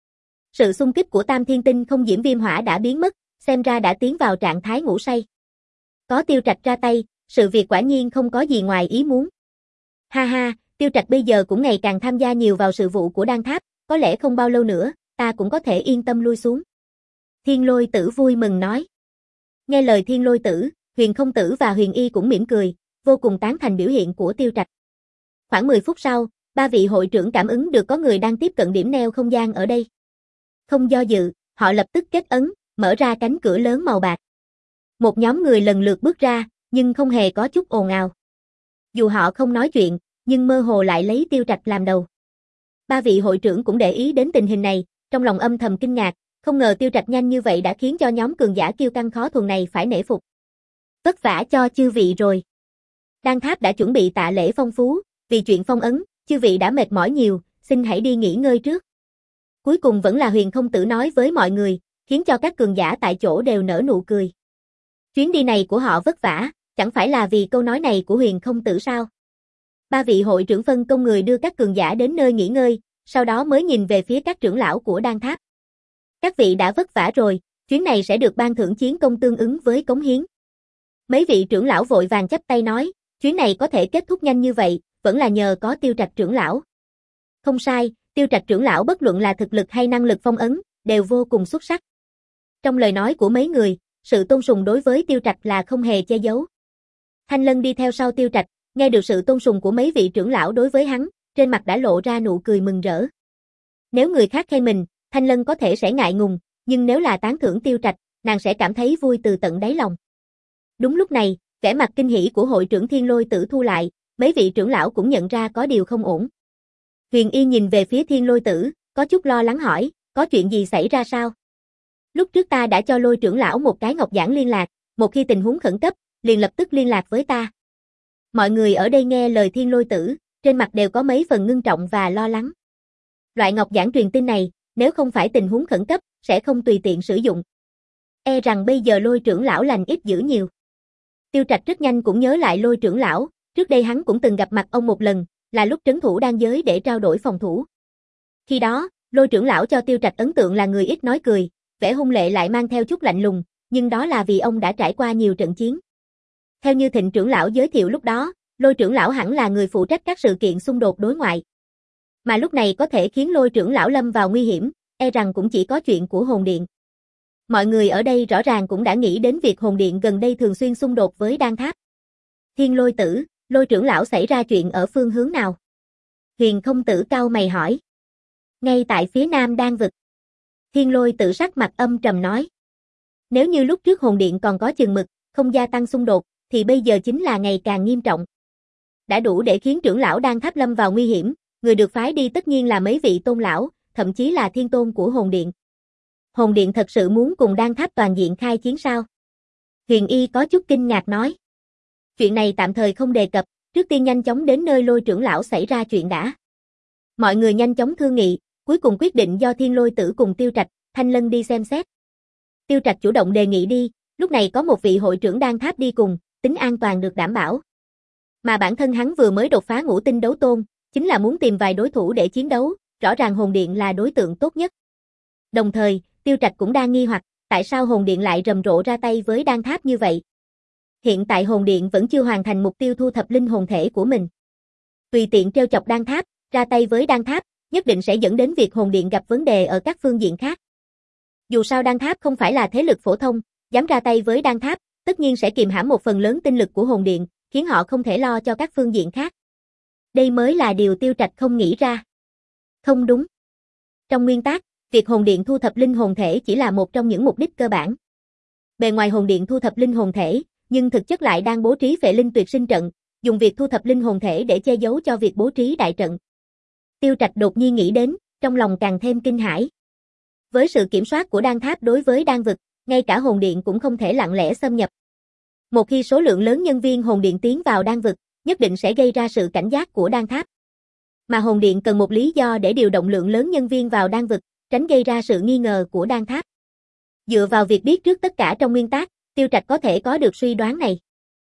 Sự xung kích của Tam Thiên Tinh không Diễm Viêm Hỏa đã biến mất, xem ra đã tiến vào trạng thái ngủ say. Có Tiêu Trạch ra tay, sự việc quả nhiên không có gì ngoài ý muốn. Ha ha, Tiêu Trạch bây giờ cũng ngày càng tham gia nhiều vào sự vụ của Đan Tháp, có lẽ không bao lâu nữa, ta cũng có thể yên tâm lui xuống. Thiên Lôi Tử vui mừng nói. Nghe lời Thiên Lôi Tử, Huyền Không Tử và Huyền Y cũng mỉm cười, vô cùng tán thành biểu hiện của Tiêu Trạch. Khoảng mười phút sau, ba vị hội trưởng cảm ứng được có người đang tiếp cận điểm neo không gian ở đây. Không do dự, họ lập tức kết ấn, mở ra cánh cửa lớn màu bạc. Một nhóm người lần lượt bước ra, nhưng không hề có chút ồn ào. Dù họ không nói chuyện, nhưng mơ hồ lại lấy Tiêu Trạch làm đầu. Ba vị hội trưởng cũng để ý đến tình hình này, trong lòng âm thầm kinh ngạc, không ngờ Tiêu Trạch nhanh như vậy đã khiến cho nhóm cường giả kiêu căng khó thuần này phải nể phục. Vất vả cho chư vị rồi. Đan Tháp đã chuẩn bị tạ lễ phong phú, vì chuyện phong ấn, chư vị đã mệt mỏi nhiều, xin hãy đi nghỉ ngơi trước. Cuối cùng vẫn là Huyền Không Tử nói với mọi người, khiến cho các cường giả tại chỗ đều nở nụ cười. Chuyến đi này của họ vất vả, chẳng phải là vì câu nói này của Huyền Không Tử sao? Ba vị hội trưởng phân công người đưa các cường giả đến nơi nghỉ ngơi, sau đó mới nhìn về phía các trưởng lão của Đan Tháp. Các vị đã vất vả rồi, chuyến này sẽ được ban thưởng chiến công tương ứng với cống hiến. Mấy vị trưởng lão vội vàng chắp tay nói, chuyến này có thể kết thúc nhanh như vậy, vẫn là nhờ có Tiêu Trạch trưởng lão. Không sai, Tiêu Trạch trưởng lão bất luận là thực lực hay năng lực phong ấn, đều vô cùng xuất sắc. Trong lời nói của mấy người, sự tôn sùng đối với Tiêu Trạch là không hề che giấu. Thanh Lân đi theo sau Tiêu Trạch, nghe được sự tôn sùng của mấy vị trưởng lão đối với hắn, trên mặt đã lộ ra nụ cười mừng rỡ. Nếu người khác khen mình, Thanh Lân có thể sẽ ngại ngùng, nhưng nếu là tán thưởng Tiêu Trạch, nàng sẽ cảm thấy vui từ tận đáy lòng. Đúng lúc này, vẻ mặt kinh hỉ của hội trưởng Thiên Lôi Tử thu lại, mấy vị trưởng lão cũng nhận ra có điều không ổn. Huyền Y nhìn về phía Thiên Lôi Tử, có chút lo lắng hỏi, có chuyện gì xảy ra sao? Lúc trước ta đã cho Lôi trưởng lão một cái ngọc giản liên lạc, một khi tình huống khẩn cấp, liền lập tức liên lạc với ta. Mọi người ở đây nghe lời Thiên Lôi Tử, trên mặt đều có mấy phần ngưng trọng và lo lắng. Loại ngọc giản truyền tin này, nếu không phải tình huống khẩn cấp, sẽ không tùy tiện sử dụng. E rằng bây giờ Lôi trưởng lão lành ít dữ nhiều. Tiêu Trạch rất nhanh cũng nhớ lại Lôi trưởng lão, trước đây hắn cũng từng gặp mặt ông một lần, là lúc trấn thủ đan giới để trao đổi phòng thủ. Khi đó, Lôi trưởng lão cho Tiêu Trạch ấn tượng là người ít nói cười, vẻ hung lệ lại mang theo chút lạnh lùng, nhưng đó là vì ông đã trải qua nhiều trận chiến. Theo như Thịnh trưởng lão giới thiệu lúc đó, Lôi trưởng lão hẳn là người phụ trách các sự kiện xung đột đối ngoại. Mà lúc này có thể khiến Lôi trưởng lão lâm vào nguy hiểm, e rằng cũng chỉ có chuyện của Hồn Điện. Mọi người ở đây rõ ràng cũng đã nghĩ đến việc Hồn Điện gần đây thường xuyên xung đột với Đan Tháp. Thiên Lôi Tử, Lôi trưởng lão xảy ra chuyện ở phương hướng nào? Huyền Không Tử cau mày hỏi. Ngay tại phía nam Đan vực. Thiên Lôi Tử sắc mặt âm trầm nói. Nếu như lúc trước Hồn Điện còn có chừng mực, không gia tăng xung đột, thì bây giờ chính là ngày càng nghiêm trọng. Đã đủ để khiến trưởng lão Đan Tháp lâm vào nguy hiểm, người được phái đi tất nhiên là mấy vị tôn lão, thậm chí là thiên tôn của Hồn Điện. Hồn Điện thật sự muốn cùng Đan Tháp toàn diện khai chiến sao? Huyền Y có chút kinh ngạc nói. Chuyện này tạm thời không đề cập, trước tiên nhanh chóng đến nơi Lôi trưởng lão xảy ra chuyện đã. Mọi người nhanh chóng thương nghị, cuối cùng quyết định do Thiên Lôi Tử cùng Tiêu Trạch, Thanh Lân đi xem xét. Tiêu Trạch chủ động đề nghị đi, lúc này có một vị hội trưởng Đan Tháp đi cùng, tính an toàn được đảm bảo. Mà bản thân hắn vừa mới đột phá ngũ tinh đấu tôn, chính là muốn tìm vài đối thủ để chiến đấu, rõ ràng Hồn Điện là đối tượng tốt nhất. Đồng thời, Tiêu Trạch cũng đang nghi hoặc, tại sao Hồn Điện lại rầm rộ ra tay với Đan Tháp như vậy. Hiện tại Hồn Điện vẫn chưa hoàn thành mục tiêu thu thập linh hồn thể của mình. Tùy tiện trêu chọc Đan Tháp, ra tay với Đan Tháp, nhất định sẽ dẫn đến việc Hồn Điện gặp vấn đề ở các phương diện khác. Dù sao Đan Tháp không phải là thế lực phổ thông, dám ra tay với Đan Tháp, tất nhiên sẽ kiềm hãm một phần lớn tinh lực của Hồn Điện, khiến họ không thể lo cho các phương diện khác. Đây mới là điều Tiêu Trạch không nghĩ ra. Không đúng. Trong nguyên tắc, việc Hồn Điện thu thập linh hồn thể chỉ là một trong những mục đích cơ bản. Bề ngoài Hồn Điện thu thập linh hồn thể, nhưng thực chất lại đang bố trí phệ linh tuyệt sinh trận, dùng việc thu thập linh hồn thể để che giấu cho việc bố trí đại trận. Tiêu Trạch đột nhiên nghĩ đến, trong lòng càng thêm kinh hãi. Với sự kiểm soát của Đan Tháp đối với Đan vực, ngay cả Hồn Điện cũng không thể lặng lẽ xâm nhập. Một khi số lượng lớn nhân viên Hồn Điện tiến vào Đan vực, nhất định sẽ gây ra sự cảnh giác của Đan Tháp. Mà Hồn Điện cần một lý do để điều động lượng lớn nhân viên vào Đan vực, tránh gây ra sự nghi ngờ của Đan Tháp. Dựa vào việc biết trước tất cả trong nguyên tắc, Tiêu Trạch có thể có được suy đoán này.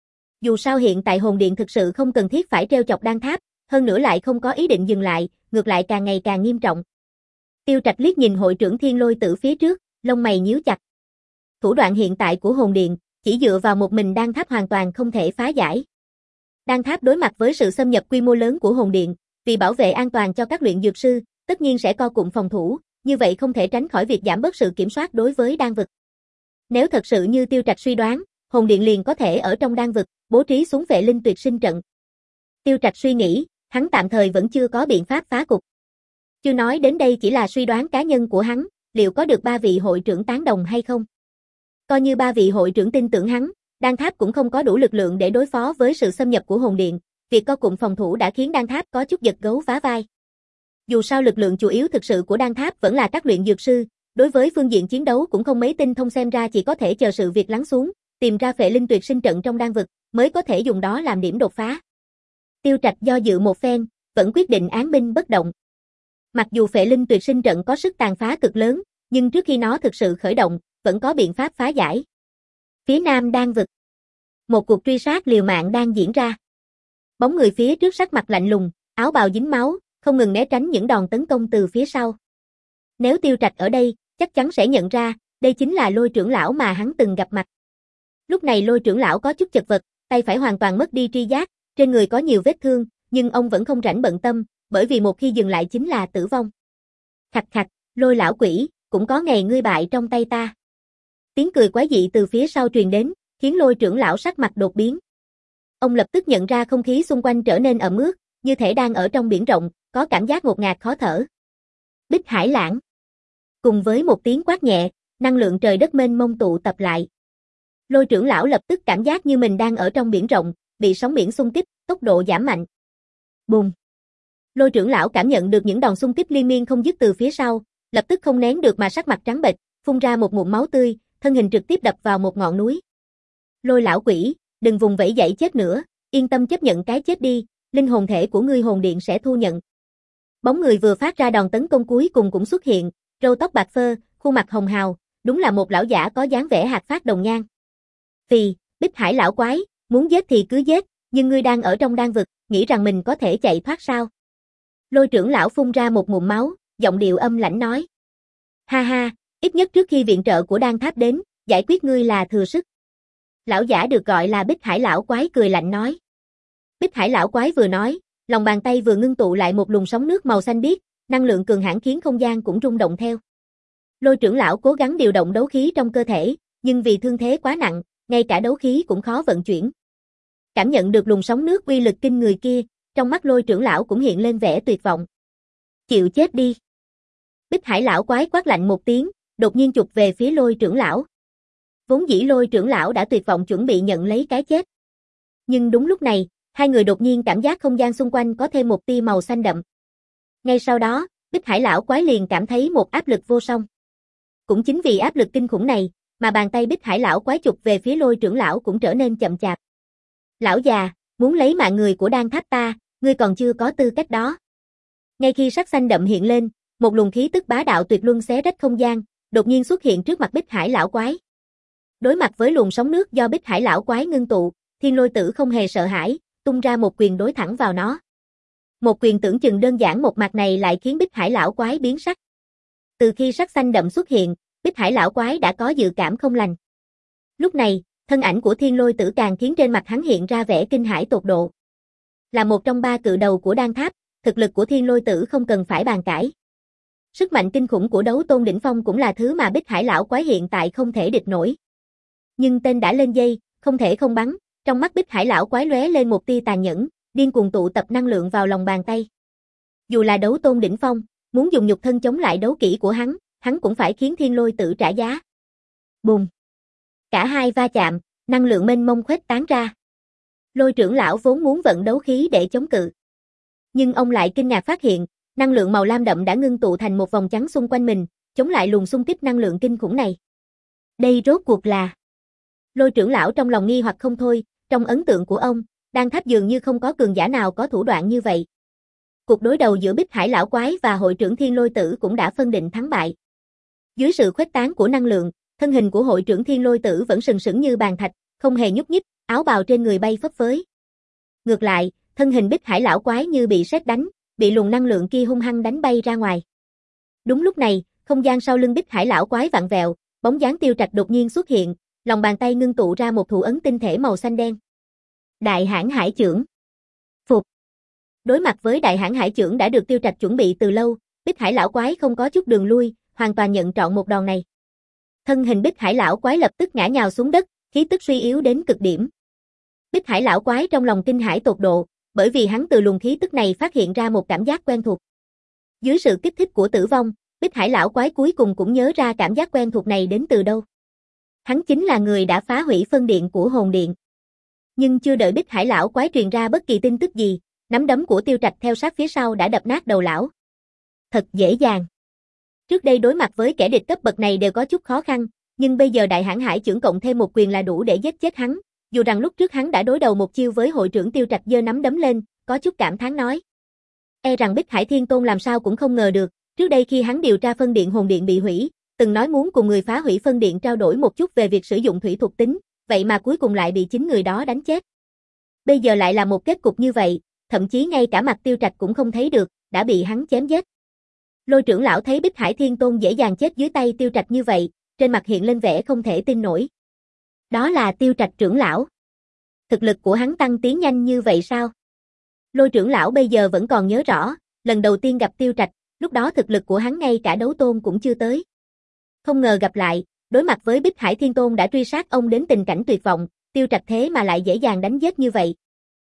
Dù sao hiện tại Hồn Điện thực sự không cần thiết phải trêu chọc Đan Tháp, hơn nữa lại không có ý định dừng lại, ngược lại càng ngày càng nghiêm trọng. Tiêu Trạch liếc nhìn hội trưởng Thiên Lôi Tử phía trước, lông mày nhíu chặt. Thủ đoạn hiện tại của Hồn Điện, chỉ dựa vào một mình Đan Tháp hoàn toàn không thể phá giải. Đan Tháp đối mặt với sự xâm nhập quy mô lớn của Hồn Điện, vì bảo vệ an toàn cho các luyện dược sư, tất nhiên sẽ co cụm phòng thủ, như vậy không thể tránh khỏi việc giảm bớt sự kiểm soát đối với Đan vực. Nếu thật sự như Tiêu Trạch suy đoán, Hồn Điện liền có thể ở trong Đan vực, bố trí xuống phệ linh tuyệt sinh trận. Tiêu Trạch suy nghĩ, hắn tạm thời vẫn chưa có biện pháp phá cục. Chưa nói đến đây chỉ là suy đoán cá nhân của hắn, liệu có được ba vị hội trưởng tán đồng hay không? Coi như ba vị hội trưởng tin tưởng hắn, Đan Tháp cũng không có đủ lực lượng để đối phó với sự xâm nhập của Hồn Điện, việc co cụm phòng thủ đã khiến Đan Tháp có chút giật gấu vá vai. Dù sao lực lượng chủ yếu thực sự của Đan Tháp vẫn là các luyện dược sư, đối với phương diện chiến đấu cũng không mấy tinh thông, xem ra chỉ có thể chờ sự việc lắng xuống, tìm ra phệ linh tuyệt sinh trận trong Đan vực, mới có thể dùng đó làm điểm đột phá. Tiêu Trạch do dự một phen, vẫn quyết định án binh bất động. Mặc dù phệ linh tuyệt sinh trận có sức tàn phá cực lớn, nhưng trước khi nó thực sự khởi động, vẫn có biện pháp phá giải. Phía Nam Đan vực, một cuộc truy sát liều mạng đang diễn ra. Bóng người phía trước sắc mặt lạnh lùng, áo bào dính máu, không ngừng né tránh những đòn tấn công từ phía sau. Nếu Tiêu Trạch ở đây, chắc chắn sẽ nhận ra, đây chính là Lôi trưởng lão mà hắn từng gặp mặt. Lúc này Lôi trưởng lão có chút chật vật, tay phải hoàn toàn mất đi tri giác, trên người có nhiều vết thương, nhưng ông vẫn không rảnh bận tâm, bởi vì một khi dừng lại chính là tử vong. Khạch khạch, Lôi lão quỷ, cũng có ngày ngươi bại trong tay ta. Tiếng cười quái dị từ phía sau truyền đến, khiến Lôi trưởng lão sắc mặt đột biến. Ông lập tức nhận ra không khí xung quanh trở nên ẩm ướt, như thể đang ở trong biển rộng, có cảm giác ngột ngạt khó thở. Bích Hải Lãng. Cùng với một tiếng quát nhẹ, năng lượng trời đất mênh mông tụ tập lại. Lôi trưởng lão lập tức cảm giác như mình đang ở trong biển rộng, bị sóng biển xung kích, tốc độ giảm mạnh. Bùng. Lôi trưởng lão cảm nhận được những đòn xung kích liên miên không dứt từ phía sau, lập tức không nén được mà sắc mặt trắng bệch, phun ra một ngụm máu tươi, thân hình trực tiếp đập vào một ngọn núi. Lôi lão quỷ, đừng vùng vẫy dãy chết nữa, yên tâm chấp nhận cái chết đi, linh hồn thể của ngươi Hồn Điện sẽ thu nhận. Bóng người vừa phát ra đòn tấn công cuối cùng cũng xuất hiện, râu tóc bạc phơ, khuôn mặt hồng hào, đúng là một lão giả có dáng vẻ hạt phát đồng nhan. Phì, Bích Hải lão quái, muốn giết thì cứ giết, nhưng ngươi đang ở trong Đan vực, nghĩ rằng mình có thể chạy thoát sao? Lôi trưởng lão phun ra một ngụm máu, giọng điệu âm lãnh nói. Ha ha, ít nhất trước khi viện trợ của Đan Tháp đến, giải quyết ngươi là thừa sức. Lão giả được gọi là Bích Hải lão quái cười lạnh nói. Bích Hải lão quái vừa nói, lòng bàn tay vừa ngưng tụ lại một luồng sóng nước màu xanh biếc, năng lượng cường hãn khiến không gian cũng rung động theo. Lôi trưởng lão cố gắng điều động đấu khí trong cơ thể, nhưng vì thương thế quá nặng, ngay cả đấu khí cũng khó vận chuyển. Cảm nhận được luồng sóng nước uy lực kinh người kia, trong mắt Lôi trưởng lão cũng hiện lên vẻ tuyệt vọng. Chịu chết đi. Bích Hải lão quái quát lạnh một tiếng, đột nhiên chụp về phía Lôi trưởng lão. Vốn dĩ Lôi trưởng lão đã tuyệt vọng chuẩn bị nhận lấy cái chết. Nhưng đúng lúc này, hai người đột nhiên cảm giác không gian xung quanh có thêm một tia màu xanh đậm. Ngay sau đó, Bích Hải lão quái liền cảm thấy một áp lực vô song. Cũng chính vì áp lực kinh khủng này, mà bàn tay Bích Hải lão quái chụp về phía Lôi trưởng lão cũng trở nên chậm chạp. Lão già, muốn lấy mạng người của Đan Tháp ta, ngươi còn chưa có tư cách đó. Ngay khi sắc xanh đậm hiện lên, một luồng khí tức bá đạo tuyệt luân xé rách không gian, đột nhiên xuất hiện trước mặt Bích Hải lão quái. Đối mặt với luồng sóng nước do Bích Hải lão quái ngưng tụ, Thiên Lôi Tử không hề sợ hãi, tung ra một quyền đối thẳng vào nó. Một quyền tưởng chừng đơn giản một mặt này lại khiến Bích Hải lão quái biến sắc. Từ khi sắc xanh đậm xuất hiện, Bích Hải lão quái đã có dự cảm không lành. Lúc này, thân ảnh của Thiên Lôi Tử càng khiến trên mặt hắn hiện ra vẻ kinh hãi tột độ. Là một trong ba cự đầu của Đan Tháp, thực lực của Thiên Lôi Tử không cần phải bàn cãi. Sức mạnh kinh khủng của đấu tôn đỉnh phong cũng là thứ mà Bích Hải lão quái hiện tại không thể địch nổi. Nhưng tên đã lên dây, không thể không bắn, trong mắt Bích Hải lão quái lóe lên một tia tàn nhẫn, điên cuồng tụ tập năng lượng vào lòng bàn tay. Dù là đấu tôn đỉnh phong, muốn dùng nhục thân chống lại đấu kỹ của hắn, hắn cũng phải khiến Thiên Lôi Tử trả giá. Bùng! Cả hai va chạm, năng lượng mênh mông khuếch tán ra. Lôi trưởng lão vốn muốn vận đấu khí để chống cự. Nhưng ông lại kinh ngạc phát hiện, năng lượng màu lam đậm đã ngưng tụ thành một vòng trắng xung quanh mình, chống lại luồng xung kích năng lượng kinh khủng này. Đây rốt cuộc là... Lôi trưởng lão trong lòng nghi hoặc không thôi, trong ấn tượng của ông, Đan Tháp dường như không có cường giả nào có thủ đoạn như vậy. Cuộc đối đầu giữa Bích Hải lão quái và hội trưởng Thiên Lôi Tử cũng đã phân định thắng bại. Dưới sự khuếch tán của năng lượng, thân hình của hội trưởng Thiên Lôi Tử vẫn sừng sững như bàn thạch, không hề nhúc nhích, áo bào trên người bay phấp phới. Ngược lại, thân hình Bích Hải lão quái như bị sét đánh, bị luồng năng lượng kia hung hăng đánh bay ra ngoài. Đúng lúc này, không gian sau lưng Bích Hải lão quái vặn vẹo, bóng dáng Tiêu Trạch đột nhiên xuất hiện, lòng bàn tay ngưng tụ ra một thủ ấn tinh thể màu xanh đen. Đại Hãn Hải Chưởng. Phục. Đối mặt với Đại Hãn Hải Chưởng đã được Tiêu Trạch chuẩn bị từ lâu, Bích Hải lão quái không có chút đường lui, hoàn toàn nhận trọn một đòn này. Thân hình Bích Hải lão quái lập tức ngã nhào xuống đất, khí tức suy yếu đến cực điểm. Bích Hải lão quái trong lòng kinh hãi tột độ, bởi vì hắn từ luồng khí tức này phát hiện ra một cảm giác quen thuộc. Dưới sự kích thích của tử vong, Bích Hải lão quái cuối cùng cũng nhớ ra cảm giác quen thuộc này đến từ đâu. Hắn chính là người đã phá hủy phân điện của hồn điện. Nhưng chưa đợi Bích Hải lão quái truyền ra bất kỳ tin tức gì, nắm đấm của Tiêu Trạch theo sát phía sau đã đập nát đầu lão. Thật dễ dàng. Trước đây đối mặt với kẻ địch cấp bậc này đều có chút khó khăn, nhưng bây giờ Đại Hãn Hải Chưởng cộng thêm một quyền là đủ để giết chết hắn. Dù rằng lúc trước hắn đã đối đầu một chiêu với hội trưởng Tiêu Trạch giơ nắm đấm lên, có chút cảm thán nói. E rằng Bích Hải Thiên Tôn làm sao cũng không ngờ được, trước đây khi hắn điều tra phân điện hồn điện bị hủy, từng nói muốn cùng người phá hủy phân điện trao đổi một chút về việc sử dụng thủy thuộc tính, vậy mà cuối cùng lại bị chính người đó đánh chết. Bây giờ lại là một kết cục như vậy, thậm chí ngay cả mặt Tiêu Trạch cũng không thấy được, đã bị hắn chém giết. Lôi trưởng lão thấy Bích Hải Thiên Tôn dễ dàng chết dưới tay Tiêu Trạch như vậy, trên mặt hiện lên vẻ không thể tin nổi. Đó là Tiêu Trạch trưởng lão. Thực lực của hắn tăng tiến nhanh như vậy sao? Lôi trưởng lão bây giờ vẫn còn nhớ rõ, lần đầu tiên gặp Tiêu Trạch, lúc đó thực lực của hắn ngay cả đấu tôn cũng chưa tới. Không ngờ gặp lại, đối mặt với Bích Hải Thiên Tôn đã truy sát ông đến tình cảnh tuyệt vọng, Tiêu Trạch thế mà lại dễ dàng đánh giết như vậy.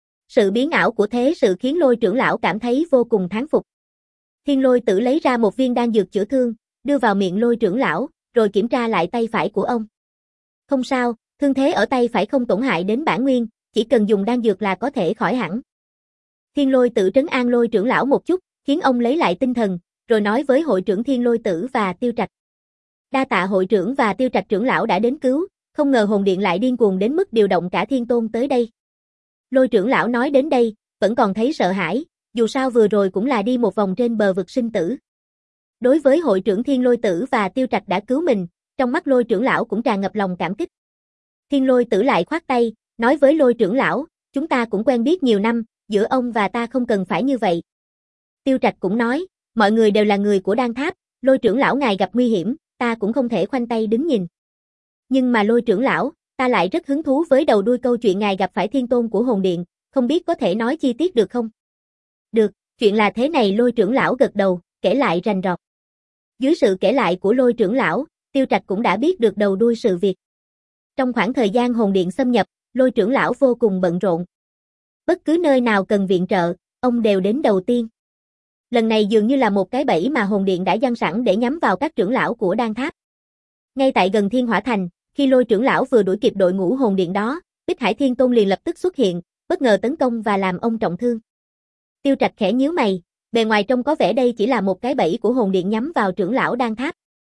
Sự biến ảo của thế sự khiến Lôi trưởng lão cảm thấy vô cùng thán phục. Thiên Lôi Tử lấy ra một viên đan dược chữa thương, đưa vào miệng Lôi trưởng lão, rồi kiểm tra lại tay phải của ông. Không sao, thương thế ở tay phải không tổn hại đến bản nguyên, chỉ cần dùng đan dược là có thể khỏi hẳn. Thiên Lôi Tử trấn an Lôi trưởng lão một chút, khiến ông lấy lại tinh thần, rồi nói với hội trưởng Thiên Lôi Tử và Tiêu Trạch. Đa tạ hội trưởng và Tiêu Trạch trưởng lão đã đến cứu, không ngờ hồn điện lại điên cuồng đến mức điều động cả Thiên Tôn tới đây. Lôi trưởng lão nói đến đây, vẫn còn thấy sợ hãi, dù sao vừa rồi cũng là đi một vòng trên bờ vực sinh tử. Đối với hội trưởng Thiên Lôi Tử và Tiêu Trạch đã cứu mình, trong mắt Lôi trưởng lão cũng tràn ngập lòng cảm kích. Thiên Lôi Tử lại khoát tay, nói với Lôi trưởng lão, chúng ta cũng quen biết nhiều năm, giữa ông và ta không cần phải như vậy. Tiêu Trạch cũng nói, mọi người đều là người của Đan Tháp, Lôi trưởng lão ngài gặp nguy hiểm, ta cũng không thể khoanh tay đứng nhìn. Nhưng mà Lôi trưởng lão, ta lại rất hứng thú với đầu đuôi câu chuyện ngài gặp phải Thiên Tôn của hồn điện, không biết có thể nói chi tiết được không? Được, chuyện là thế này. Lôi trưởng lão gật đầu, kể lại rành rọt. Dưới sự kể lại của Lôi trưởng lão, Tiêu Trạch cũng đã biết được đầu đuôi sự việc. Trong khoảng thời gian hồn điện xâm nhập, Lôi trưởng lão vô cùng bận rộn. Bất cứ nơi nào cần viện trợ, ông đều đến đầu tiên. Lần này dường như là một cái bẫy mà hồn điện đã dăng sẵn để nhắm vào các trưởng lão của Đan Tháp. Ngay tại gần Thiên Hỏa Thành, khi Lôi trưởng lão vừa đuổi kịp đội ngũ hồn điện đó, Bích Hải Thiên Tôn liền lập tức xuất hiện, bất ngờ tấn công và làm ông trọng thương. Tiêu Trạch khẽ nhíu mày, bề ngoài trông có vẻ đây chỉ là một cái bẫy của hồn điện nhắm vào trưởng lão Đan Tháp.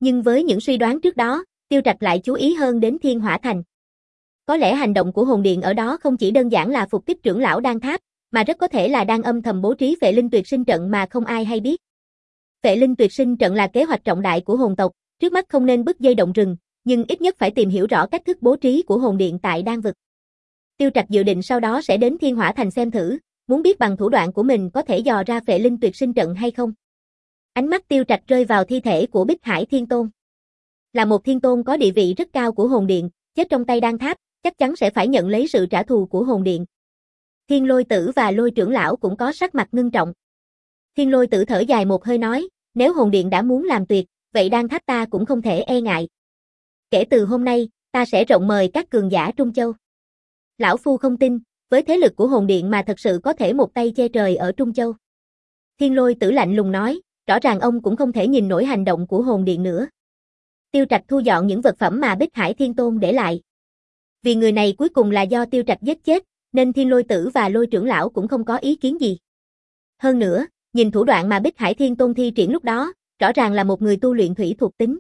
Nhưng với những suy đoán trước đó, Tiêu Trạch lại chú ý hơn đến Thiên Hỏa Thành. Có lẽ hành động của hồn điện ở đó không chỉ đơn giản là phục kích trưởng lão Đan Tháp, mà rất có thể là đang âm thầm bố trí Phệ Linh Tuyệt Sinh trận mà không ai hay biết. Phệ Linh Tuyệt Sinh trận là kế hoạch trọng đại của hồn tộc, trước mắt không nên bứt dây động rừng, nhưng ít nhất phải tìm hiểu rõ cách thức bố trí của hồn điện tại Đan vực. Tiêu Trạch dự định sau đó sẽ đến Thiên Hỏa Thành xem thử, muốn biết bằng thủ đoạn của mình có thể dò ra Phệ Linh Tuyệt Sinh trận hay không. Ánh mắt Tiêu Trạch rơi vào thi thể của Bích Hải Thiên Tôn. Là một thiên tôn có địa vị rất cao của hồn điện, chết trong tay Đan Tháp, chắc chắn sẽ phải nhận lấy sự trả thù của hồn điện. Thiên Lôi Tử và Lôi trưởng lão cũng có sắc mặt ngưng trọng. Thiên Lôi Tử thở dài một hơi nói, nếu hồn điện đã muốn làm tuyệt, vậy Đan Tháp ta cũng không thể e ngại. Kể từ hôm nay, ta sẽ rộng mời các cường giả Trung Châu. Lão Phu không tin, với thế lực của hồn điện mà thật sự có thể một tay che trời ở Trung Châu. Thiên Lôi Tử lạnh lùng nói, rõ ràng ông cũng không thể nhìn nổi hành động của hồn điện nữa. Tiêu Trạch thu dọn những vật phẩm mà Bích Hải Thiên Tôn để lại. Vì người này cuối cùng là do Tiêu Trạch giết chết, nên Thiên Lôi Tử và Lôi trưởng lão cũng không có ý kiến gì. Hơn nữa, nhìn thủ đoạn mà Bích Hải Thiên Tôn thi triển lúc đó, rõ ràng là một người tu luyện thủy thuộc tính.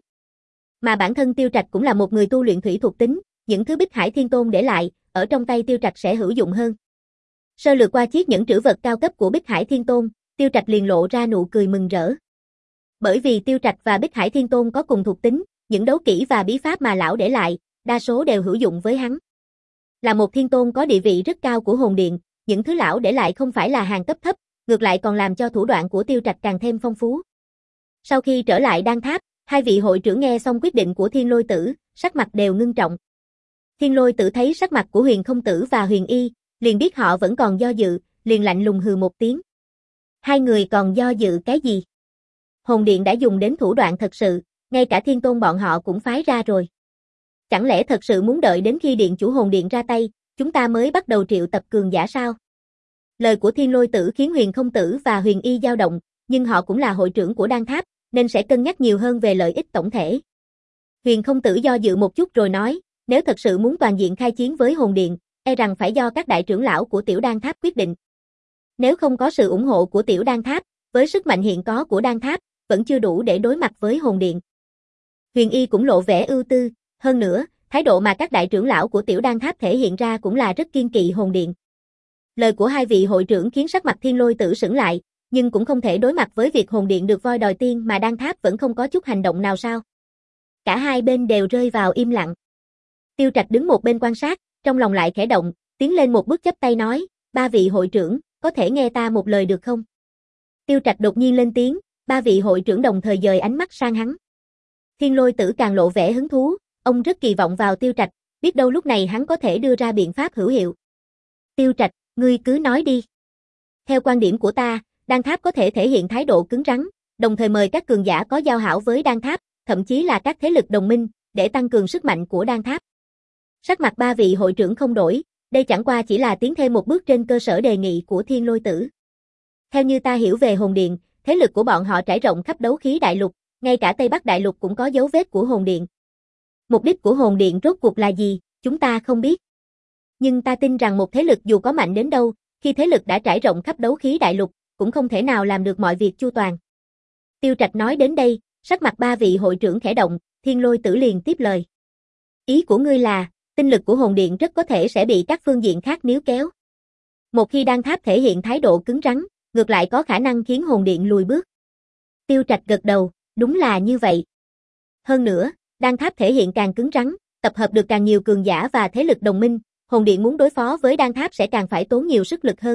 Mà bản thân Tiêu Trạch cũng là một người tu luyện thủy thuộc tính, những thứ Bích Hải Thiên Tôn để lại, ở trong tay Tiêu Trạch sẽ hữu dụng hơn. Sơ lược qua chiếc nhẫn trữ vật cao cấp của Bích Hải Thiên Tôn, Tiêu Trạch liền lộ ra nụ cười mừng rỡ. Bởi vì Tiêu Trạch và Bích Hải Thiên Tôn có cùng thuộc tính, những đấu kỹ và bí pháp mà lão để lại, đa số đều hữu dụng với hắn. Là một thiên tôn có địa vị rất cao của hồn điện, những thứ lão để lại không phải là hàng cấp thấp, ngược lại còn làm cho thủ đoạn của Tiêu Trạch càng thêm phong phú. Sau khi trở lại Đan Tháp, hai vị hội trưởng nghe xong quyết định của Thiên Lôi Tử, sắc mặt đều ngưng trọng. Thiên Lôi Tử thấy sắc mặt của Huyền Không Tử và Huyền Y, liền biết họ vẫn còn do dự, liền lạnh lùng hừ một tiếng. Hai người còn do dự cái gì? Hồn điện đã dùng đến thủ đoạn thật sự, ngay cả thiên tôn bọn họ cũng phái ra rồi. Chẳng lẽ thật sự muốn đợi đến khi điện chủ hồn điện ra tay, chúng ta mới bắt đầu triệu tập cường giả sao? Lời của Thiên Lôi Tử khiến Huyền Không Tử và Huyền Y dao động, nhưng họ cũng là hội trưởng của Đan Tháp, nên sẽ cân nhắc nhiều hơn về lợi ích tổng thể. Huyền Không Tử do dự một chút rồi nói, nếu thật sự muốn toàn diện khai chiến với hồn điện, e rằng phải do các đại trưởng lão của Tiểu Đan Tháp quyết định. Nếu không có sự ủng hộ của Tiểu Đan Tháp, với sức mạnh hiện có của Đan Tháp, vẫn chưa đủ để đối mặt với hồn điện. Huyền Y cũng lộ vẻ ưu tư, hơn nữa, thái độ mà các đại trưởng lão của Tiểu Đan Tháp thể hiện ra cũng là rất kiên kỵ hồn điện. Lời của hai vị hội trưởng khiến sắc mặt Thiên Lôi Tử sững lại, nhưng cũng không thể đối mặt với việc hồn điện được voi đòi tiên mà Đan Tháp vẫn không có chút hành động nào sao. Cả hai bên đều rơi vào im lặng. Tiêu Trạch đứng một bên quan sát, trong lòng lại khẽ động, tiến lên một bước chắp tay nói, ba vị hội trưởng, có thể nghe ta một lời được không? Tiêu Trạch đột nhiên lên tiếng, ba vị hội trưởng đồng thời dời ánh mắt sang hắn. Thiên Lôi Tử càng lộ vẻ hứng thú, ông rất kỳ vọng vào Tiêu Trạch, biết đâu lúc này hắn có thể đưa ra biện pháp hữu hiệu. Tiêu Trạch, ngươi cứ nói đi. Theo quan điểm của ta, Đan Tháp có thể thể hiện thái độ cứng rắn, đồng thời mời các cường giả có giao hảo với Đan Tháp, thậm chí là các thế lực đồng minh, để tăng cường sức mạnh của Đan Tháp. Sắc mặt ba vị hội trưởng không đổi, đây chẳng qua chỉ là tiến thêm một bước trên cơ sở đề nghị của Thiên Lôi Tử. Theo như ta hiểu về hồn điện, thế lực của bọn họ trải rộng khắp đấu khí đại lục, ngay cả Tây Bắc đại lục cũng có dấu vết của hồn điện. Mục đích của hồn điện rốt cuộc là gì, chúng ta không biết. Nhưng ta tin rằng một thế lực dù có mạnh đến đâu, khi thế lực đã trải rộng khắp đấu khí đại lục, cũng không thể nào làm được mọi việc chu toàn. Tiêu Trạch nói đến đây, sắc mặt ba vị hội trưởng khẽ động, Thiên Lôi Tử liền tiếp lời. Ý của ngươi là, tinh lực của hồn điện rất có thể sẽ bị các phương diện khác níu kéo. Một khi Đan Tháp thể hiện thái độ cứng rắn, ngược lại có khả năng khiến hồn điện lùi bước. Tiêu Trạch gật đầu, đúng là như vậy. Hơn nữa, Đan Tháp thể hiện càng cứng rắn, tập hợp được càng nhiều cường giả và thế lực đồng minh, hồn điện muốn đối phó với Đan Tháp sẽ càng phải tốn nhiều sức lực hơn.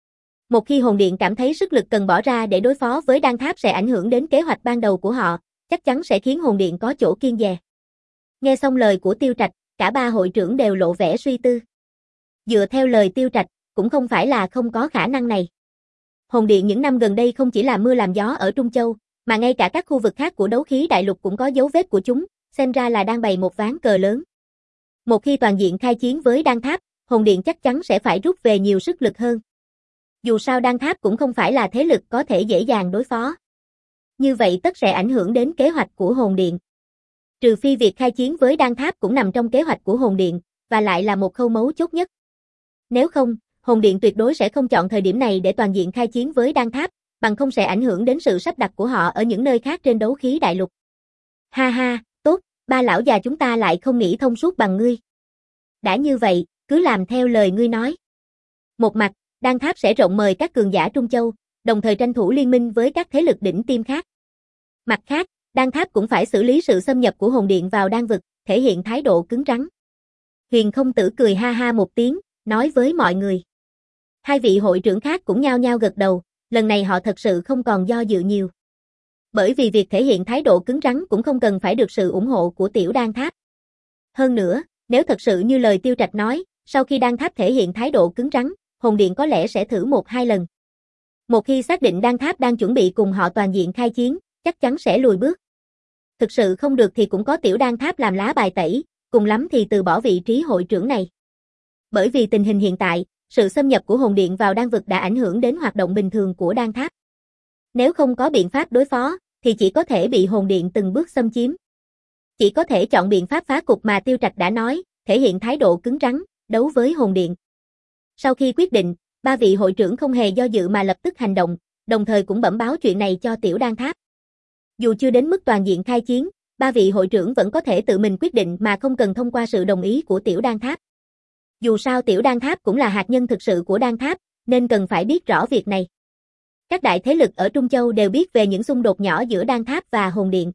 Một khi hồn điện cảm thấy sức lực cần bỏ ra để đối phó với Đan Tháp sẽ ảnh hưởng đến kế hoạch ban đầu của họ, chắc chắn sẽ khiến hồn điện có chỗ kiêng dè. Nghe xong lời của Tiêu Trạch, cả ba hội trưởng đều lộ vẻ suy tư. Dựa theo lời Tiêu Trạch, cũng không phải là không có khả năng này. Hồn điện những năm gần đây không chỉ làm mưa làm gió ở Trung Châu, mà ngay cả các khu vực khác của đấu khí đại lục cũng có dấu vết của chúng, xem ra là đang bày một ván cờ lớn. Một khi toàn diện khai chiến với Đan Tháp, hồn điện chắc chắn sẽ phải rút về nhiều sức lực hơn. Dù sao Đan Tháp cũng không phải là thế lực có thể dễ dàng đối phó. Như vậy tất sẽ ảnh hưởng đến kế hoạch của hồn điện. Trừ phi việc khai chiến với Đan Tháp cũng nằm trong kế hoạch của hồn điện, và lại là một khâu mấu chốt nhất. Nếu không, hồn điện tuyệt đối sẽ không chọn thời điểm này để toàn diện khai chiến với Đan Tháp, bằng không sẽ ảnh hưởng đến sự sắp đặt của họ ở những nơi khác trên đấu khí đại lục. Ha ha, tốt, ba lão già chúng ta lại không nghĩ thông suốt bằng ngươi. Đã như vậy, cứ làm theo lời ngươi nói. Một mặt, Đan Tháp sẽ rộng mời các cường giả Trung Châu, đồng thời tranh thủ liên minh với các thế lực đỉnh tiêm khác. Mặt khác, Đan Tháp cũng phải xử lý sự xâm nhập của hồn điện vào đan vực, thể hiện thái độ cứng rắn. Huyền Không Tử cười ha ha một tiếng, nói với mọi người. Hai vị hội trưởng khác cũng nhao nhao gật đầu, lần này họ thật sự không còn do dự nhiều. Bởi vì việc thể hiện thái độ cứng rắn cũng không cần phải được sự ủng hộ của tiểu Đan Tháp. Hơn nữa, nếu thật sự như lời Tiêu Trạch nói, sau khi Đan Tháp thể hiện thái độ cứng rắn, hồn điện có lẽ sẽ thử một hai lần. Một khi xác định Đan Tháp đang chuẩn bị cùng họ toàn diện khai chiến, chắc chắn sẽ lùi bước. Thực sự không được thì cũng có tiểu Đan Tháp làm lá bài tẩy, cùng lắm thì từ bỏ vị trí hội trưởng này. Bởi vì tình hình hiện tại, sự xâm nhập của hồn điện vào đan vực đã ảnh hưởng đến hoạt động bình thường của Đan Tháp. Nếu không có biện pháp đối phó, thì chỉ có thể bị hồn điện từng bước xâm chiếm. Chỉ có thể chọn biện pháp phá cục mà Tiêu Trạch đã nói, thể hiện thái độ cứng rắn, đấu với hồn điện. Sau khi quyết định, ba vị hội trưởng không hề do dự mà lập tức hành động, đồng thời cũng bẩm báo chuyện này cho tiểu Đan Tháp. Dù chưa đến mức toàn diện khai chiến, ba vị hội trưởng vẫn có thể tự mình quyết định mà không cần thông qua sự đồng ý của tiểu Đan Tháp. Dù sao tiểu Đan Tháp cũng là hạt nhân thực sự của Đan Tháp, nên cần phải biết rõ việc này. Các đại thế lực ở Trung Châu đều biết về những xung đột nhỏ giữa Đan Tháp và hồn điện.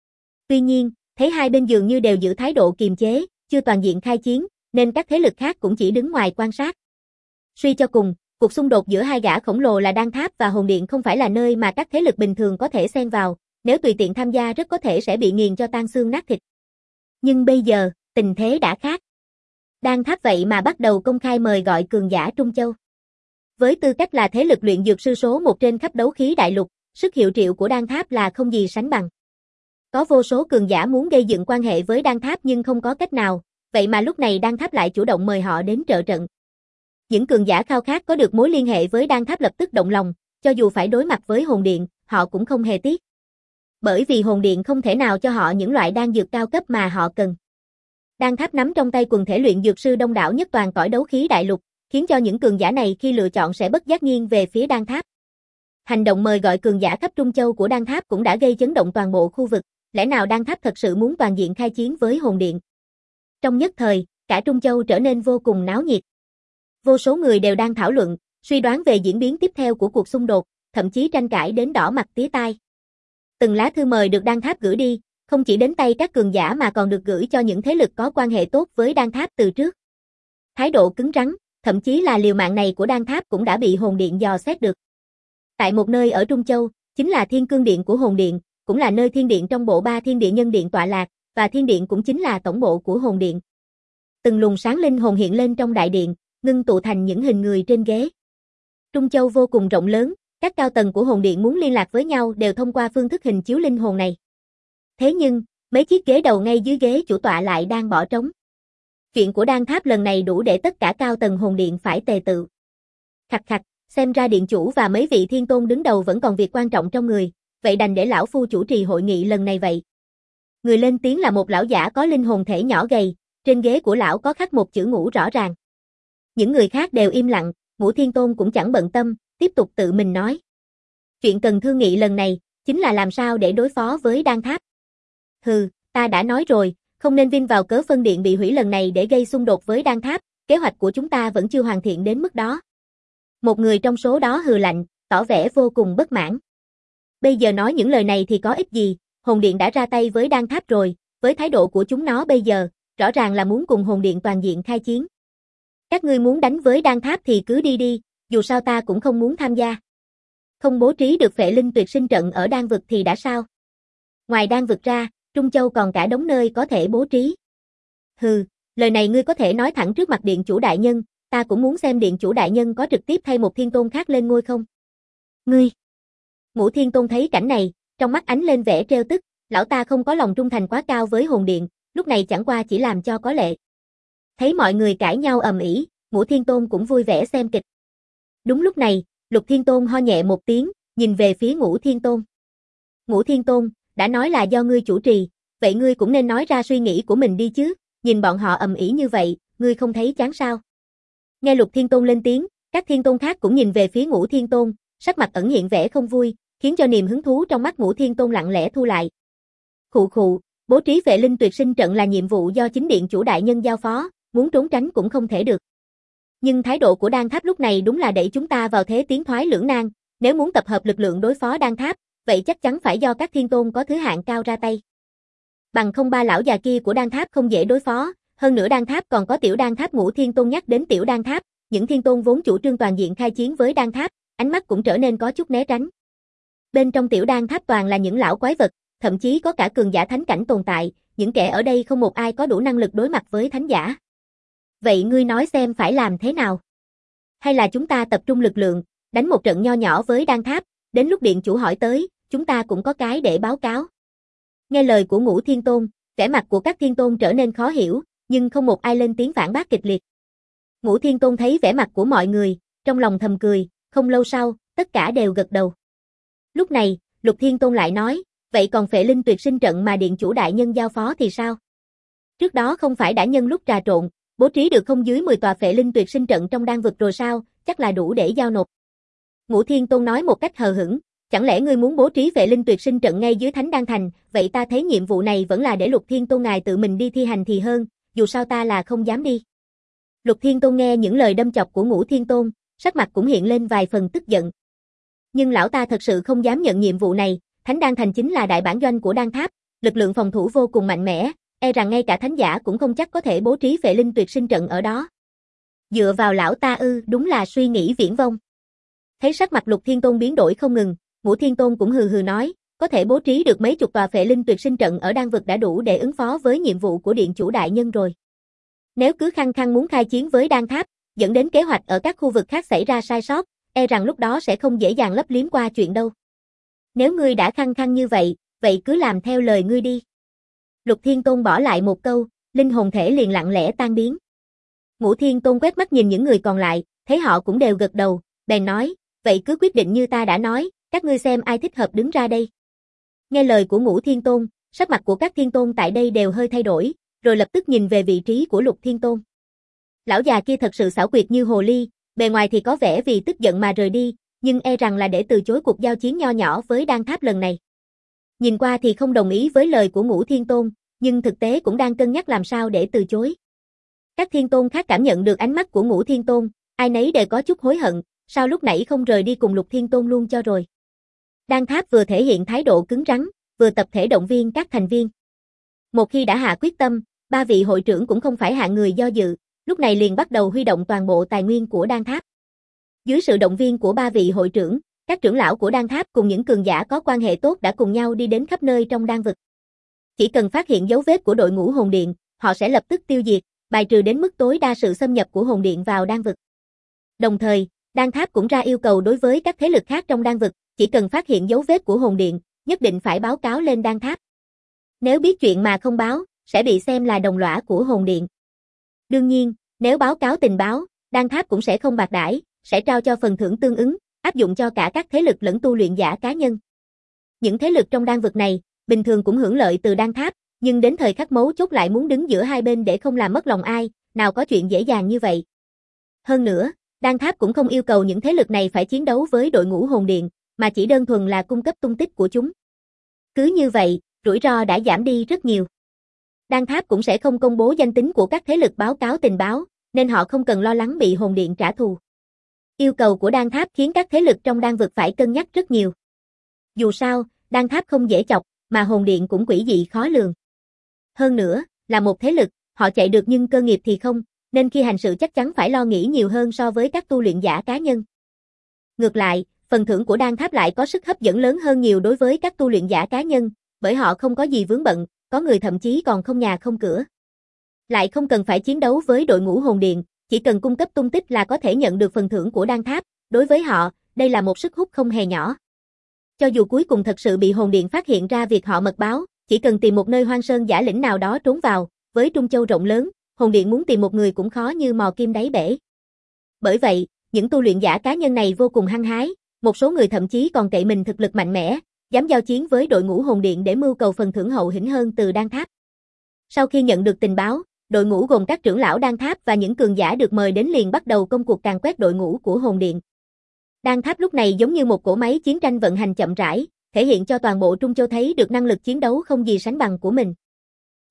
Tuy nhiên, thấy hai bên dường như đều giữ thái độ kiềm chế, chưa toàn diện khai chiến, nên các thế lực khác cũng chỉ đứng ngoài quan sát. Suy cho cùng, cuộc xung đột giữa hai gã khổng lồ là Đan Tháp và hồn điện không phải là nơi mà các thế lực bình thường có thể xen vào, nếu tùy tiện tham gia rất có thể sẽ bị nghiền cho tan xương nát thịt. Nhưng bây giờ, tình thế đã khác. Đan Tháp vậy mà bắt đầu công khai mời gọi cường giả Trung Châu. Với tư cách là thế lực luyện dược sư số một trên khắp đấu khí đại lục, sức hiệu triệu của Đan Tháp là không gì sánh bằng. Có vô số cường giả muốn gây dựng quan hệ với Đan Tháp nhưng không có cách nào, vậy mà lúc này Đan Tháp lại chủ động mời họ đến trợ trận. Những cường giả khao khát có được mối liên hệ với Đan Tháp lập tức động lòng, cho dù phải đối mặt với hồn điện, họ cũng không hề tiếc. Bởi vì hồn điện không thể nào cho họ những loại đan dược cao cấp mà họ cần. Đan Tháp nắm trong tay quần thể luyện dược sư đông đảo nhất toàn cõi đấu khí đại lục, khiến cho những cường giả này khi lựa chọn sẽ bất giác nghiêng về phía Đan Tháp. Hành động mời gọi cường giả khắp Trung Châu của Đan Tháp cũng đã gây chấn động toàn bộ khu vực, lẽ nào Đan Tháp thật sự muốn toàn diện khai chiến với hồn điện? Trong nhất thời, cả Trung Châu trở nên vô cùng náo nhiệt. Vô số người đều đang thảo luận, suy đoán về diễn biến tiếp theo của cuộc xung đột, thậm chí tranh cãi đến đỏ mặt tía tai. Từng lá thư mời được Đan Tháp gửi đi, không chỉ đến tay các cường giả mà còn được gửi cho những thế lực có quan hệ tốt với Đan Tháp từ trước. Thái độ cứng rắn, thậm chí là liều mạng này của Đan Tháp cũng đã bị hồn điện dò xét được. Tại một nơi ở Trung Châu, chính là Thiên Cương Điện của hồn điện, cũng là nơi thiên điện trong bộ ba thiên địa nhân điện tọa lạc, và thiên điện cũng chính là tổng bộ của hồn điện. Từng luồng sáng linh hồn hiện lên trong đại điện, ngưng tụ thành những hình người trên ghế. Trung Châu vô cùng rộng lớn, các cao tầng của hồn điện muốn liên lạc với nhau đều thông qua phương thức hình chiếu linh hồn này. Thế nhưng, mấy chiếc ghế đầu ngay dưới ghế chủ tọa lại đang bỏ trống. Chuyện của Đan Tháp lần này đủ để tất cả cao tầng hồn điện phải tề tự. Khạch khạch, xem ra điện chủ và mấy vị thiên tôn đứng đầu vẫn còn việc quan trọng trong người, vậy đành để lão phu chủ trì hội nghị lần này vậy. Người lên tiếng là một lão giả có linh hồn thể nhỏ gầy, trên ghế của lão có khắc một chữ Ngũ rõ ràng. Những người khác đều im lặng, Ngũ Thiên Tôn cũng chẳng bận tâm, tiếp tục tự mình nói. Chuyện cần thương nghị lần này, chính là làm sao để đối phó với Đan Tháp. Hừ, ta đã nói rồi, không nên vin vào cớ phân điện bị hủy lần này để gây xung đột với Đan Tháp, kế hoạch của chúng ta vẫn chưa hoàn thiện đến mức đó. Một người trong số đó hừ lạnh, tỏ vẻ vô cùng bất mãn. Bây giờ nói những lời này thì có ích gì, hồn điện đã ra tay với Đan Tháp rồi, với thái độ của chúng nó bây giờ, rõ ràng là muốn cùng hồn điện toàn diện khai chiến. Các ngươi muốn đánh với Đan Tháp thì cứ đi đi, dù sao ta cũng không muốn tham gia. Không bố trí được phệ linh tuyệt sinh trận ở đan vực thì đã sao? Ngoài đan vực ra, Trung Châu còn cả đống nơi có thể bố trí. Hừ, lời này ngươi có thể nói thẳng trước mặt điện chủ đại nhân, ta cũng muốn xem điện chủ đại nhân có trực tiếp thay một thiên tôn khác lên ngôi không. Ngươi! Ngũ Thiên Tôn thấy cảnh này, trong mắt ánh lên vẻ trêu tức, lão ta không có lòng trung thành quá cao với hồn điện, lúc này chẳng qua chỉ làm cho có lệ. Thấy mọi người cãi nhau ầm ĩ, Ngũ Thiên Tôn cũng vui vẻ xem kịch. Đúng lúc này, Lục Thiên Tôn ho nhẹ một tiếng, nhìn về phía Ngũ Thiên Tôn. Ngũ Thiên Tôn, đã nói là do ngươi chủ trì, vậy ngươi cũng nên nói ra suy nghĩ của mình đi chứ, nhìn bọn họ ầm ĩ như vậy, ngươi không thấy chán sao? Nghe Lục Thiên Tôn lên tiếng, các thiên tôn khác cũng nhìn về phía Ngũ Thiên Tôn, sắc mặt ẩn hiện vẻ không vui, khiến cho niềm hứng thú trong mắt Ngũ Thiên Tôn lặng lẽ thu lại. Khụ khụ, Bố trí Phệ Linh Tuyệt Sinh trận là nhiệm vụ do chính điện chủ đại nhân giao phó, muốn trốn tránh cũng không thể được. Nhưng thái độ của Đan Tháp lúc này đúng là đẩy chúng ta vào thế tiến thoái lưỡng nan, nếu muốn tập hợp lực lượng đối phó Đan Tháp, vậy chắc chắn phải do các thiên tôn có thứ hạng cao ra tay. Bằng không ba lão già kia của Đan Tháp không dễ đối phó, hơn nữa Đan Tháp còn có tiểu Đan Tháp Ngũ Thiên Tôn. Nhắc đến tiểu Đan Tháp, những thiên tôn vốn chủ trương toàn diện khai chiến với Đan Tháp, ánh mắt cũng trở nên có chút né tránh. Bên trong tiểu Đan Tháp toàn là những lão quái vật, thậm chí có cả cường giả thánh cảnh tồn tại, những kẻ ở đây không một ai có đủ năng lực đối mặt với thánh giả. Vậy ngươi nói xem phải làm thế nào? Hay là chúng ta tập trung lực lượng, đánh một trận nho nhỏ với Đan Tháp, đến lúc điện chủ hỏi tới, chúng ta cũng có cái để báo cáo. Nghe lời của Ngũ Thiên Tôn, vẻ mặt của các thiên tôn trở nên khó hiểu, nhưng không một ai lên tiếng phản bác kịch liệt. Ngũ Thiên Tôn thấy vẻ mặt của mọi người, trong lòng thầm cười, không lâu sau, tất cả đều gật đầu. Lúc này, Lục Thiên Tôn lại nói, vậy còn Phệ Linh Tuyệt Sinh trận mà điện chủ đại nhân giao phó thì sao? Trước đó không phải đã nhân lúc trà trộn, bố trí được không dưới mười tòa Phệ Linh Tuyệt Sinh trận trong đan vực rồi sao, chắc là đủ để giao nộp. Ngũ Thiên Tôn nói một cách hờ hững, chẳng lẽ ngươi muốn bố trí Phệ Linh Tuyệt Sinh trận ngay dưới Thánh Đan Thành, vậy ta thấy nhiệm vụ này vẫn là để Lục Thiên Tôn ngài tự mình đi thi hành thì hơn, dù sao ta là không dám đi. Lục Thiên Tôn nghe những lời đâm chọc của Ngũ Thiên Tôn, sắc mặt cũng hiện lên vài phần tức giận. Nhưng lão ta thật sự không dám nhận nhiệm vụ này, Thánh Đan Thành chính là đại bản doanh của Đan Tháp, lực lượng phòng thủ vô cùng mạnh mẽ, e rằng ngay cả thánh giả cũng không chắc có thể bố trí Phệ Linh Tuyệt Sinh trận ở đó. Dựa vào lão ta ư, đúng là suy nghĩ viển vông. Thấy sắc mặt Lục Thiên Tôn biến đổi không ngừng, Ngũ Thiên Tôn cũng hừ hừ nói, có thể bố trí được mấy chục tòa Phệ Linh Tuyệt Sinh trận ở đan vực đã đủ để ứng phó với nhiệm vụ của điện chủ đại nhân rồi. Nếu cứ khăng khăng muốn khai chiến với Đan Tháp, dẫn đến kế hoạch ở các khu vực khác xảy ra sai sót, e rằng lúc đó sẽ không dễ dàng lấp liếm qua chuyện đâu. Nếu ngươi đã khăng khăng như vậy, vậy cứ làm theo lời ngươi đi. Lục Thiên Tôn bỏ lại một câu, linh hồn thể liền lặng lẽ tan biến. Ngũ Thiên Tôn quét mắt nhìn những người còn lại, thấy họ cũng đều gật đầu, bèn nói, vậy cứ quyết định như ta đã nói, các ngươi xem ai thích hợp đứng ra đây. Nghe lời của Ngũ Thiên Tôn, sắc mặt của các thiên tôn tại đây đều hơi thay đổi, rồi lập tức nhìn về vị trí của Lục Thiên Tôn. Lão già kia thật sự xảo quyệt như hồ ly, bề ngoài thì có vẻ vì tức giận mà rời đi, nhưng e rằng là để từ chối cuộc giao chiến nho nhỏ với Đan Tháp lần này. Nhìn qua thì không đồng ý với lời của Ngũ Thiên Tôn, nhưng thực tế cũng đang cân nhắc làm sao để từ chối. Các thiên tôn khác cảm nhận được ánh mắt của Ngũ Thiên Tôn, ai nấy đều có chút hối hận, sao lúc nãy không rời đi cùng Lục Thiên Tôn luôn cho rồi. Đan Tháp vừa thể hiện thái độ cứng rắn, vừa tập thể động viên các thành viên. Một khi đã hạ quyết tâm, ba vị hội trưởng cũng không phải hạng người do dự, lúc này liền bắt đầu huy động toàn bộ tài nguyên của Đan Tháp. Dưới sự động viên của ba vị hội trưởng, các trưởng lão của Đan Tháp cùng những cường giả có quan hệ tốt đã cùng nhau đi đến khắp nơi trong đan vực. Chỉ cần phát hiện dấu vết của đội ngũ hồn điện, họ sẽ lập tức tiêu diệt, bài trừ đến mức tối đa sự xâm nhập của hồn điện vào đan vực. Đồng thời, Đan Tháp cũng ra yêu cầu đối với các thế lực khác trong đan vực, chỉ cần phát hiện dấu vết của hồn điện, nhất định phải báo cáo lên Đan Tháp. Nếu biết chuyện mà không báo, sẽ bị xem là đồng lõa của hồn điện. Đương nhiên, nếu báo cáo tình báo, Đan Tháp cũng sẽ không bạc đãi, sẽ trao cho phần thưởng tương ứng, áp dụng cho cả các thế lực lẫn tu luyện giả cá nhân. Những thế lực trong đan vực này, bình thường cũng hưởng lợi từ Đan Tháp, nhưng đến thời khắc mấu chốt lại muốn đứng giữa hai bên để không làm mất lòng ai, nào có chuyện dễ dàng như vậy. Hơn nữa, Đan Tháp cũng không yêu cầu những thế lực này phải chiến đấu với đội ngũ hồn điện, mà chỉ đơn thuần là cung cấp tung tích của chúng. Cứ như vậy, rủi ro đã giảm đi rất nhiều. Đan Tháp cũng sẽ không công bố danh tính của các thế lực báo cáo tình báo, nên họ không cần lo lắng bị hồn điện trả thù. Yêu cầu của Đan Tháp khiến các thế lực trong đan vực phải cân nhắc rất nhiều. Dù sao, Đan Tháp không dễ chọc, mà hồn điện cũng quỷ dị khó lường. Hơn nữa, là một thế lực, họ chạy được nhưng cơ nghiệp thì không, nên khi hành sự chắc chắn phải lo nghĩ nhiều hơn so với các tu luyện giả cá nhân. Ngược lại, phần thưởng của Đan Tháp lại có sức hấp dẫn lớn hơn nhiều đối với các tu luyện giả cá nhân, bởi họ không có gì vướng bận, có người thậm chí còn không nhà không cửa. Lại không cần phải chiến đấu với đội ngũ hồn điện, chỉ cần cung cấp tung tích là có thể nhận được phần thưởng của Đan Tháp, đối với họ, đây là một sức hút không hề nhỏ. Cho dù cuối cùng thật sự bị hồn điện phát hiện ra việc họ mật báo, chỉ cần tìm một nơi hoang sơn giả lĩnh nào đó trốn vào, với Trung Châu rộng lớn, hồn điện muốn tìm một người cũng khó như mò kim đáy bể. Bởi vậy, những tu luyện giả cá nhân này vô cùng hăng hái, một số người thậm chí còn cậy mình thực lực mạnh mẽ, dám giao chiến với đội ngũ hồn điện để mưu cầu phần thưởng hậu hĩnh hơn từ Đan Tháp. Sau khi nhận được tình báo, đội ngũ gồm các trưởng lão Đan Tháp và những cường giả được mời đến liền bắt đầu công cuộc càn quét đội ngũ của hồn điện. Đan Tháp lúc này giống như một cỗ máy chiến tranh vận hành chậm rãi, thể hiện cho toàn bộ Trung Châu thấy được năng lực chiến đấu không gì sánh bằng của mình.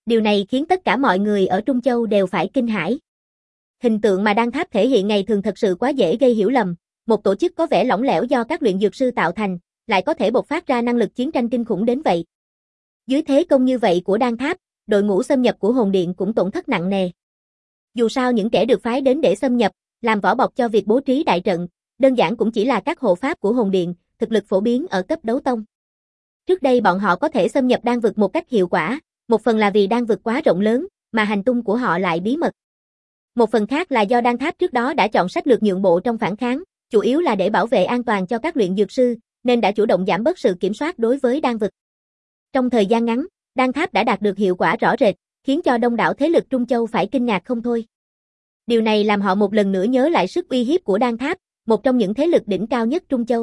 Điều này khiến tất cả mọi người ở Trung Châu đều phải kinh hãi. Hình tượng mà Đan Tháp thể hiện ngày thường thật sự quá dễ gây hiểu lầm, một tổ chức có vẻ lỏng lẻo do các luyện dược sư tạo thành, lại có thể bộc phát ra năng lực chiến tranh kinh khủng đến vậy. Dưới thế công như vậy của Đan Tháp, đội ngũ xâm nhập của Hồn Điện cũng tổn thất nặng nề. Dù sao những kẻ được phái đến để xâm nhập, làm vỏ bọc cho việc bố trí đại trận, đơn giản cũng chỉ là các hộ pháp của Hồn Điện, thực lực phổ biến ở cấp đấu tông. Trước đây bọn họ có thể xâm nhập đan vực một cách hiệu quả, một phần là vì đan vực quá rộng lớn, mà hành tung của họ lại bí mật. Một phần khác là do Đan Tháp trước đó đã chọn sách lược nhượng bộ trong phản kháng, chủ yếu là để bảo vệ an toàn cho các luyện dược sư, nên đã chủ động giảm bớt sự kiểm soát đối với đan vực. Trong thời gian ngắn, Đan Tháp đã đạt được hiệu quả rõ rệt, khiến cho đông đảo thế lực Trung Châu phải kinh ngạc không thôi. Điều này làm họ một lần nữa nhớ lại sức uy hiếp của Đan Tháp, một trong những thế lực đỉnh cao nhất Trung Châu.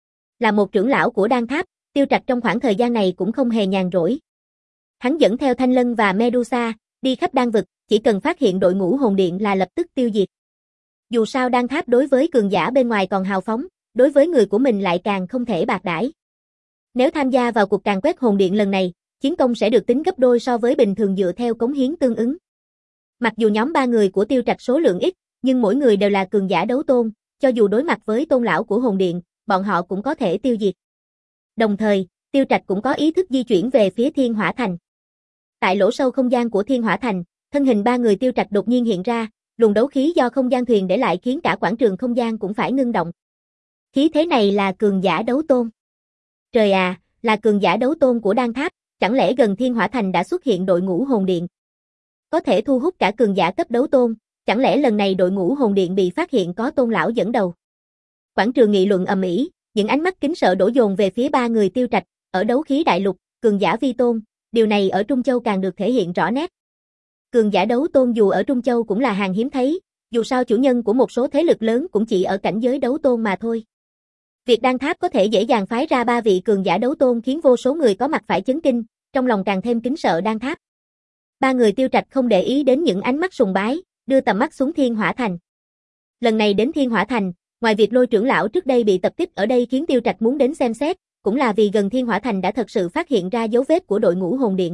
Là một trưởng lão của Đan Tháp, Tiêu Trạch trong khoảng thời gian này cũng không hề nhàn rỗi. Hắn dẫn theo Thanh Lân và Medusa, đi khắp đan vực, chỉ cần phát hiện đội ngũ Hồn Điện là lập tức tiêu diệt. Dù sao Đan Tháp đối với cường giả bên ngoài còn hào phóng, đối với người của mình lại càng không thể bạc đãi. Nếu tham gia vào cuộc càn quét Hồn Điện lần này, chiến công sẽ được tính gấp đôi so với bình thường dựa theo cống hiến tương ứng. Mặc dù nhóm ba người của Tiêu Trạch số lượng ít, nhưng mỗi người đều là cường giả đấu tôn, cho dù đối mặt với tôn lão của Hồn Điện, bọn họ cũng có thể tiêu diệt. Đồng thời, Tiêu Trạch cũng có ý thức di chuyển về phía Thiên Hỏa Thành. Tại lỗ sâu không gian của Thiên Hỏa Thành, thân hình ba người Tiêu Trạch đột nhiên hiện ra, luồng đấu khí do không gian thuyền để lại khiến cả quảng trường không gian cũng phải ngưng động. Khí thế này là cường giả đấu tôn. Trời à, là cường giả đấu tôn của Đan Tháp, chẳng lẽ gần Thiên Hỏa Thành đã xuất hiện đội ngũ Hồn Điện? Có thể thu hút cả cường giả cấp đấu tôn, chẳng lẽ lần này đội ngũ Hồn Điện bị phát hiện có tôn lão dẫn đầu? Quảng trường nghị luận ầm ĩ, những ánh mắt kính sợ đổ dồn về phía ba người Tiêu Trạch, ở đấu khí đại lục, cường giả vi tôn, điều này ở Trung Châu càng được thể hiện rõ nét. Cường giả đấu tôn dù ở Trung Châu cũng là hàng hiếm thấy, dù sao chủ nhân của một số thế lực lớn cũng chỉ ở cảnh giới đấu tôn mà thôi. Việc Đan Tháp có thể dễ dàng phái ra ba vị cường giả đấu tôn khiến vô số người có mặt phải chấn kinh, trong lòng càng thêm kính sợ Đan Tháp. Ba người Tiêu Trạch không để ý đến những ánh mắt sùng bái, đưa tầm mắt xuống Thiên Hỏa Thành. Lần này đến Thiên Hỏa Thành, ngoài việc Lôi trưởng lão trước đây bị tập kích ở đây khiến Tiêu Trạch muốn đến xem xét, cũng là vì gần Thiên Hỏa Thành đã thật sự phát hiện ra dấu vết của đội ngũ Hồn Điện.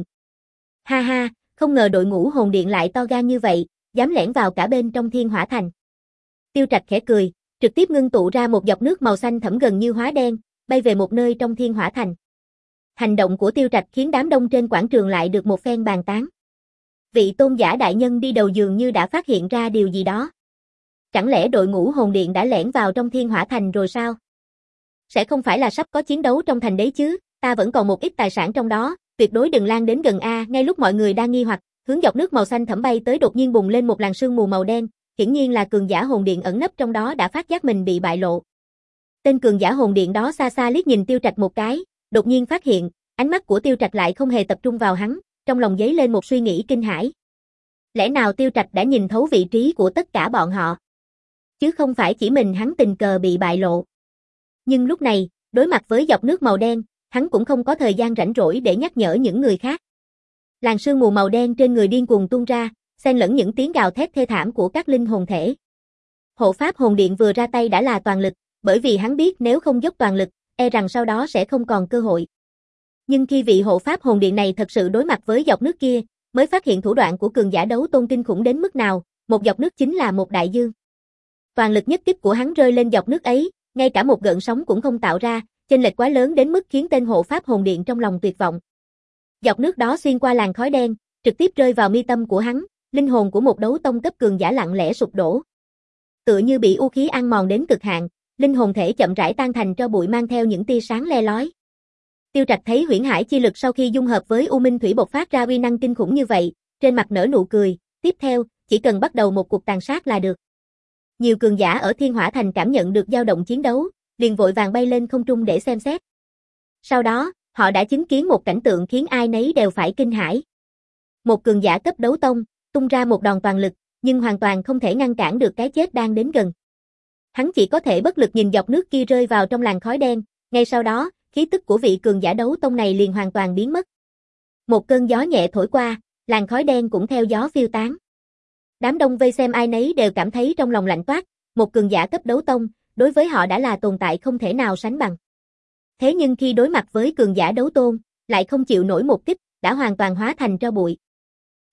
Ha ha, không ngờ đội ngũ Hồn Điện lại to gan như vậy, dám lẻn vào cả bên trong Thiên Hỏa Thành. Tiêu Trạch khẽ cười, trực tiếp ngưng tụ ra một giọt nước màu xanh thẫm gần như hóa đen, bay về một nơi trong Thiên Hỏa Thành. Hành động của Tiêu Trạch khiến đám đông trên quảng trường lại được một phen bàn tán. Vị tôn giả đại nhân đi đầu dường như đã phát hiện ra điều gì đó. Chẳng lẽ đội ngũ Hồn Điện đã lẻn vào trong Thiên Hỏa Thành rồi sao? Sẽ không phải là sắp có chiến đấu trong thành đấy chứ, ta vẫn còn một ít tài sản trong đó, tuyệt đối đừng lan đến gần a. Ngay lúc mọi người đang nghi hoặc, hướng giọt nước màu xanh thẫm bay tới đột nhiên bùng lên một làn sương mù màu đen, hiển nhiên là cường giả Hồn Điện ẩn nấp trong đó đã phát giác mình bị bại lộ. Tên cường giả Hồn Điện đó xa xa liếc nhìn Tiêu Trạch một cái, đột nhiên phát hiện, ánh mắt của Tiêu Trạch lại không hề tập trung vào hắn, trong lòng dấy lên một suy nghĩ kinh hãi. Lẽ nào Tiêu Trạch đã nhìn thấu vị trí của tất cả bọn họ? Chứ không phải chỉ mình hắn tình cờ bị bại lộ. Nhưng lúc này, đối mặt với giọt nước màu đen, hắn cũng không có thời gian rảnh rỗi để nhắc nhở những người khác. Làn sương mù màu đen trên người điên cuồng tuôn ra, xen lẫn những tiếng gào thét thê thảm của các linh hồn thể. Hộ pháp Hồn Điện vừa ra tay đã là toàn lực, bởi vì hắn biết nếu không dốc toàn lực, e rằng sau đó sẽ không còn cơ hội. Nhưng khi vị hộ pháp Hồn Điện này thật sự đối mặt với giọt nước kia, mới phát hiện thủ đoạn của cường giả đấu tôn kinh khủng đến mức nào, một giọt nước chính là một đại dương. Toàn lực nhất kích của hắn rơi lên giọt nước ấy, ngay cả một gợn sóng cũng không tạo ra, chênh lệch quá lớn đến mức khiến tên hộ pháp Hồn Điện trong lòng tuyệt vọng. Giọt nước đó xuyên qua làn khói đen, trực tiếp rơi vào mi tâm của hắn, linh hồn của một đấu tông cấp cường giả lặng lẽ sụp đổ. Tựa như bị u khí ăn mòn đến cực hạn, linh hồn thể chậm rãi tan thành tro bụi mang theo những tia sáng le lói. Tiêu Trạch thấy huyễn hải chi lực sau khi dung hợp với U Minh Thủy bộc phát ra uy năng kinh khủng như vậy, trên mặt nở nụ cười, tiếp theo, chỉ cần bắt đầu một cuộc tàn sát là được. Nhiều cường giả ở Thiên Hỏa Thành cảm nhận được dao động chiến đấu, liền vội vàng bay lên không trung để xem xét. Sau đó, họ đã chứng kiến một cảnh tượng khiến ai nấy đều phải kinh hãi. Một cường giả cấp đấu tông, tung ra một đòn toàn lực, nhưng hoàn toàn không thể ngăn cản được cái chết đang đến gần. Hắn chỉ có thể bất lực nhìn giọt nước kia rơi vào trong làn khói đen, ngay sau đó, khí tức của vị cường giả đấu tông này liền hoàn toàn biến mất. Một cơn gió nhẹ thổi qua, làn khói đen cũng theo gió phiêu tán. Đám đông vây xem ai nấy đều cảm thấy trong lòng lạnh toát, một cường giả cấp đấu tông, đối với họ đã là tồn tại không thể nào sánh bằng. Thế nhưng khi đối mặt với cường giả đấu tôn, lại không chịu nổi một kích, đã hoàn toàn hóa thành tro bụi.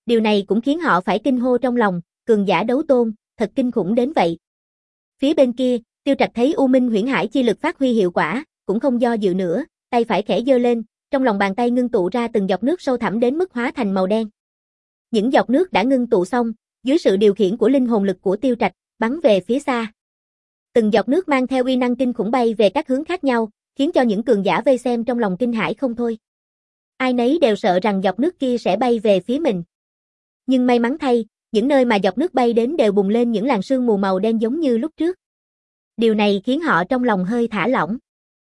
Điều này cũng khiến họ phải kinh hô trong lòng, cường giả đấu tôn, thật kinh khủng đến vậy. Phía bên kia, Tiêu Trạch thấy U Minh Huyễn Hải chi lực phát huy hiệu quả, cũng không do dự nữa, tay phải khẽ giơ lên, trong lòng bàn tay ngưng tụ ra từng giọt nước sâu thẳm đến mức hóa thành màu đen. Những giọt nước đã ngưng tụ xong, dưới sự điều khiển của linh hồn lực của Tiêu Trạch, bắn về phía xa. Từng giọt nước mang theo uy năng kinh khủng bay về các hướng khác nhau, khiến cho những cường giả vây xem trong lòng kinh hãi không thôi. Ai nấy đều sợ rằng giọt nước kia sẽ bay về phía mình. Nhưng may mắn thay, những nơi mà giọt nước bay đến đều bùng lên những làn sương mù màu đen giống như lúc trước. Điều này khiến họ trong lòng hơi thả lỏng.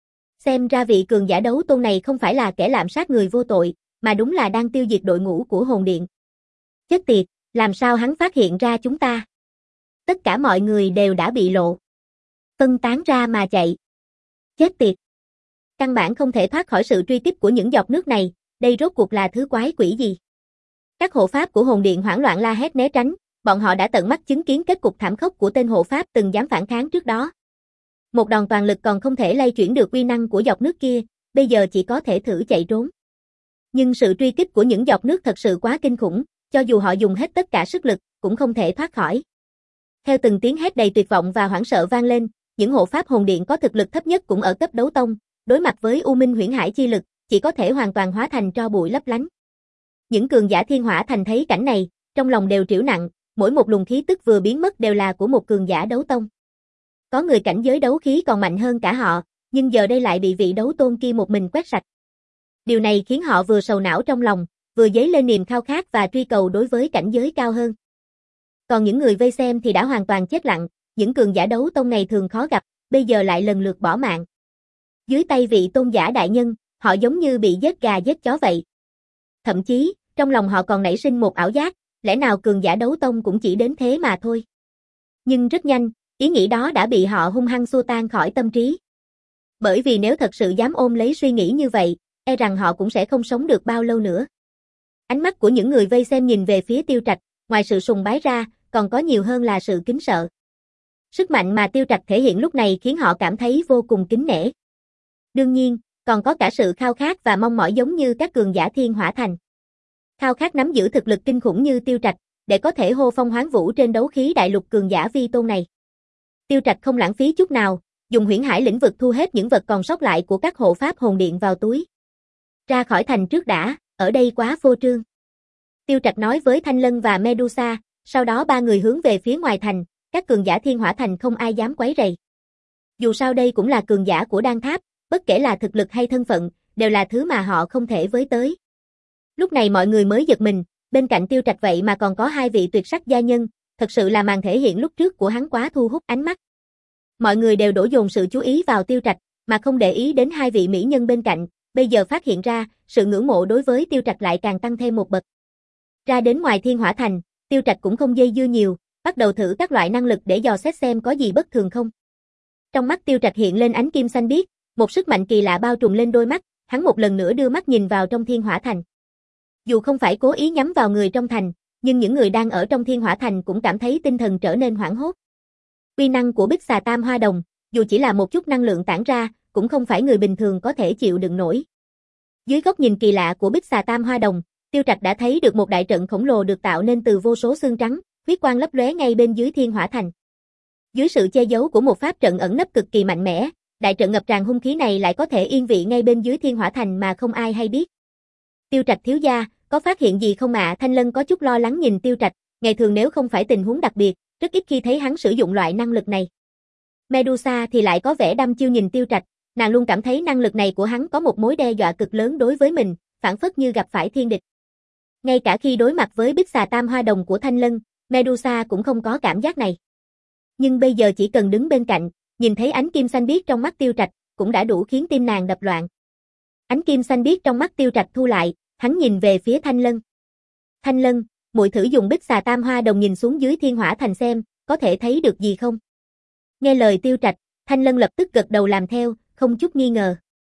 Xem ra vị cường giả đấu tôn này không phải là kẻ lạm sát người vô tội, mà đúng là đang tiêu diệt đội ngũ của hồn điện. Chết tiệt, làm sao hắn phát hiện ra chúng ta? Tất cả mọi người đều đã bị lộ. Phân tán ra mà chạy. Chết tiệt. Căn bản không thể thoát khỏi sự truy kích của những giọt nước này, đây rốt cuộc là thứ quái quỷ gì? Các hộ pháp của hồn điện hoảng loạn la hét né tránh, bọn họ đã tận mắt chứng kiến kết cục thảm khốc của tên hộ pháp từng dám phản kháng trước đó. Một đòn toàn lực còn không thể lay chuyển được uy năng của giọt nước kia, bây giờ chỉ có thể thử chạy trốn. Nhưng sự truy kích của những giọt nước thật sự quá kinh khủng, cho dù họ dùng hết tất cả sức lực, cũng không thể thoát khỏi. Theo từng tiếng hét đầy tuyệt vọng và hoảng sợ vang lên, những hộ pháp hồn điện có thực lực thấp nhất cũng ở cấp đấu tông, đối mặt với U Minh Huyễn Hải chi lực, chỉ có thể hoàn toàn hóa thành tro bụi lấp lánh. Những cường giả Thiên Hỏa Thành thấy cảnh này, trong lòng đều trĩu nặng, mỗi một luồng khí tức vừa biến mất đều là của một cường giả đấu tông. Có người cảnh giới đấu khí còn mạnh hơn cả họ, nhưng giờ đây lại bị vị đấu tôn kia một mình quét sạch. Điều này khiến họ vừa sầu não trong lòng, vừa dấy lên niềm khao khát và truy cầu đối với cảnh giới cao hơn. Còn những người vây xem thì đã hoàn toàn chết lặng, những cường giả đấu tông này thường khó gặp, bây giờ lại lần lượt bỏ mạng. Dưới tay vị tôn giả đại nhân, họ giống như bị giết gà giết chó vậy. Thậm chí, trong lòng họ còn nảy sinh một ảo giác, lẽ nào cường giả đấu tông cũng chỉ đến thế mà thôi. Nhưng rất nhanh, ý nghĩ đó đã bị họ hung hăng xua tan khỏi tâm trí. Bởi vì nếu thật sự dám ôm lấy suy nghĩ như vậy, e rằng họ cũng sẽ không sống được bao lâu nữa. Ánh mắt của những người vây xem nhìn về phía Tiêu Trạch, ngoài sự sùng bái ra, còn có nhiều hơn là sự kính sợ. Sức mạnh mà Tiêu Trạch thể hiện lúc này khiến họ cảm thấy vô cùng kính nể. Đương nhiên, còn có cả sự khao khát và mong mỏi giống như các cường giả Thiên Hỏa Thành. Khao khát nắm giữ thực lực kinh khủng như Tiêu Trạch, để có thể hô phong hoán vũ trên đấu khí đại lục cường giả vi tôn này. Tiêu Trạch không lãng phí chút nào, dùng huyễn hải lĩnh vực thu hết những vật còn sót lại của các hộ pháp hồn điện vào túi. Ra khỏi thành trước đã, ở đây quá phô trương. Tiêu Trạch nói với Thanh Lân và Medusa, sau đó ba người hướng về phía ngoài thành, các cường giả Thiên Hỏa Thành không ai dám quấy rầy. Dù sao đây cũng là cường giả của Đan Tháp, bất kể là thực lực hay thân phận, đều là thứ mà họ không thể với tới. Lúc này mọi người mới giật mình, bên cạnh Tiêu Trạch vậy mà còn có hai vị tuyệt sắc gia nhân, thật sự là màn thể hiện lúc trước của hắn quá thu hút ánh mắt. Mọi người đều đổ dồn sự chú ý vào Tiêu Trạch, mà không để ý đến hai vị mỹ nhân bên cạnh, bây giờ phát hiện ra, sự ngưỡng mộ đối với Tiêu Trạch lại càng tăng thêm một bậc. Ra đến ngoài Thiên Hỏa Thành, Tiêu Trạch cũng không dây dưa nhiều, bắt đầu thử các loại năng lực để dò xét xem có gì bất thường không. Trong mắt Tiêu Trạch hiện lên ánh kim xanh biếc, một sức mạnh kỳ lạ bao trùm lên đôi mắt, hắn một lần nữa đưa mắt nhìn vào trong Thiên Hỏa Thành. Dù không phải cố ý nhắm vào người trong thành, nhưng những người đang ở trong Thiên Hỏa Thành cũng cảm thấy tinh thần trở nên hoảng hốt. Uy năng của Bích Xà Tam Hoa Đồng, dù chỉ là một chút năng lượng tản ra, cũng không phải người bình thường có thể chịu đựng nổi. Dưới góc nhìn kỳ lạ của Bích Xà Tam Hoa Đồng, Tiêu Trạch đã thấy được một đại trận khổng lồ được tạo nên từ vô số xương trắng, huyết quang lấp lóe ngay bên dưới Thiên Hỏa Thành. Dưới sự che giấu của một pháp trận ẩn nấp cực kỳ mạnh mẽ, đại trận ngập tràn hung khí này lại có thể yên vị ngay bên dưới Thiên Hỏa Thành mà không ai hay biết. Tiêu Trạch thiếu gia, có phát hiện gì không ạ? À? Thanh Lân có chút lo lắng nhìn Tiêu Trạch, ngày thường nếu không phải tình huống đặc biệt, rất ít khi thấy hắn sử dụng loại năng lực này. Medusa thì lại có vẻ đăm chiêu nhìn Tiêu Trạch, nàng luôn cảm thấy năng lực này của hắn có một mối đe dọa cực lớn đối với mình, phảng phất như gặp phải thiên địch. Ngay cả khi đối mặt với Bích Xà Tam Hoa Đồng của Thanh Lân, Medusa cũng không có cảm giác này. Nhưng bây giờ chỉ cần đứng bên cạnh, nhìn thấy ánh kim xanh biếc trong mắt Tiêu Trạch, cũng đã đủ khiến tim nàng đập loạn. Ánh kim xanh biếc trong mắt Tiêu Trạch thu lại, hắn nhìn về phía Thanh Lân. Thanh Lân, muội thử dùng Bích Xà Tam Hoa Đồng nhìn xuống dưới Thiên Hỏa Thành xem, có thể thấy được gì không? Nghe lời Tiêu Trạch, Thanh Lân lập tức gật đầu làm theo, không chút nghi ngờ.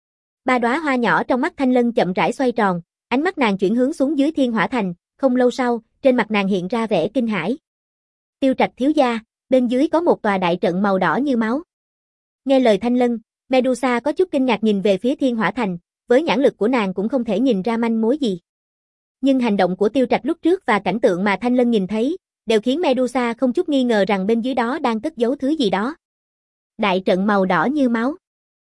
Ba đóa hoa nhỏ trong mắt Thanh Lân chậm rãi xoay tròn, ánh mắt nàng chuyển hướng xuống dưới Thiên Hỏa Thành, không lâu sau, trên mặt nàng hiện ra vẻ kinh hãi. Tiêu Trạch thiếu gia, bên dưới có một tòa đại trận màu đỏ như máu. Nghe lời Thanh Lân, Medusa có chút kinh ngạc nhìn về phía Thiên Hỏa Thành, với nhãn lực của nàng cũng không thể nhìn ra manh mối gì. Nhưng hành động của Tiêu Trạch lúc trước và cảnh tượng mà Thanh Lân nhìn thấy, đều khiến Medusa không chút nghi ngờ rằng bên dưới đó đang cất giấu thứ gì đó. Đại trận màu đỏ như máu.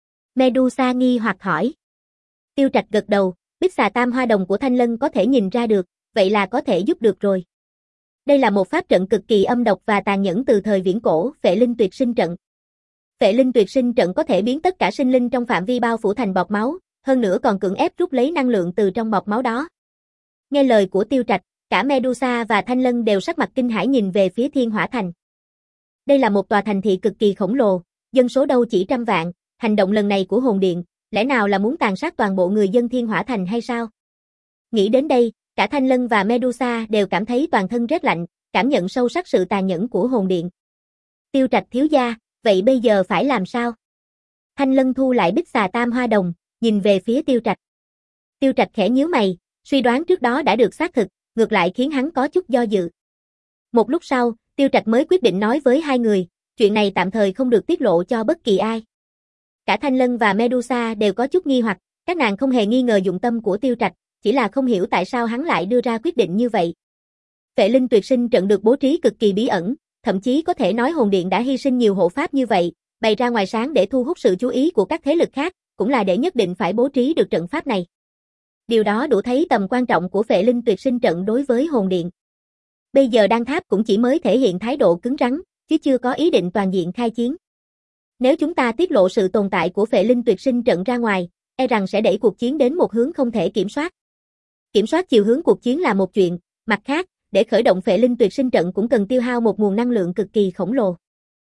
Medusa nghi hoặc hỏi. Tiêu Trạch gật đầu, Bích Xà Tam Hoa Đồng của Thanh Lân có thể nhìn ra được, vậy là có thể giúp được rồi. Đây là một pháp trận cực kỳ âm độc và tàn nhẫn từ thời viễn cổ, Phệ Linh Tuyệt Sinh Trận. Phệ Linh Tuyệt Sinh Trận có thể biến tất cả sinh linh trong phạm vi bao phủ thành bọt máu, hơn nữa còn cưỡng ép rút lấy năng lượng từ trong bọt máu đó. Nghe lời của Tiêu Trạch, cả Medusa và Thanh Lân đều sắc mặt kinh hãi nhìn về phía Thiên Hỏa Thành. Đây là một tòa thành thị cực kỳ khổng lồ, dân số đâu chỉ trăm vạn, hành động lần này của Hồn Điện, lẽ nào là muốn tàn sát toàn bộ người dân Thiên Hỏa Thành hay sao? Nghĩ đến đây, cả Thanh Lân và Medusa đều cảm thấy toàn thân rét lạnh, cảm nhận sâu sắc sự tàn nhẫn của Hồn Điện. Tiêu Trạch thiếu gia, vậy bây giờ phải làm sao? Thanh Lân thu lại Bích Xà Tam Hoa Đồng, nhìn về phía Tiêu Trạch. Tiêu Trạch khẽ nhíu mày, suy đoán trước đó đã được xác thực, ngược lại khiến hắn có chút do dự. Một lúc sau, Tiêu Trạch mới quyết định nói với hai người, chuyện này tạm thời không được tiết lộ cho bất kỳ ai. Cả Thanh Lân và Medusa đều có chút nghi hoặc, các nàng không hề nghi ngờ dụng tâm của Tiêu Trạch, chỉ là không hiểu tại sao hắn lại đưa ra quyết định như vậy. Phệ Linh Tuyệt Sinh Trận được bố trí cực kỳ bí ẩn, thậm chí có thể nói Hồn Điện đã hy sinh nhiều hộ pháp như vậy, bày ra ngoài sáng để thu hút sự chú ý của các thế lực khác, cũng là để nhất định phải bố trí được trận pháp này. Điều đó đủ thấy tầm quan trọng của Phệ Linh Tuyệt Sinh Trận đối với Hồn Điện. Bây giờ Đan Tháp cũng chỉ mới thể hiện thái độ cứng rắn, chứ chưa có ý định toàn diện khai chiến. Nếu chúng ta tiết lộ sự tồn tại của Phệ Linh Tuyệt Sinh Trận ra ngoài, e rằng sẽ đẩy cuộc chiến đến một hướng không thể kiểm soát. Kiểm soát chiều hướng cuộc chiến là một chuyện, mặt khác, để khởi động Phệ Linh Tuyệt Sinh Trận cũng cần tiêu hao một nguồn năng lượng cực kỳ khổng lồ.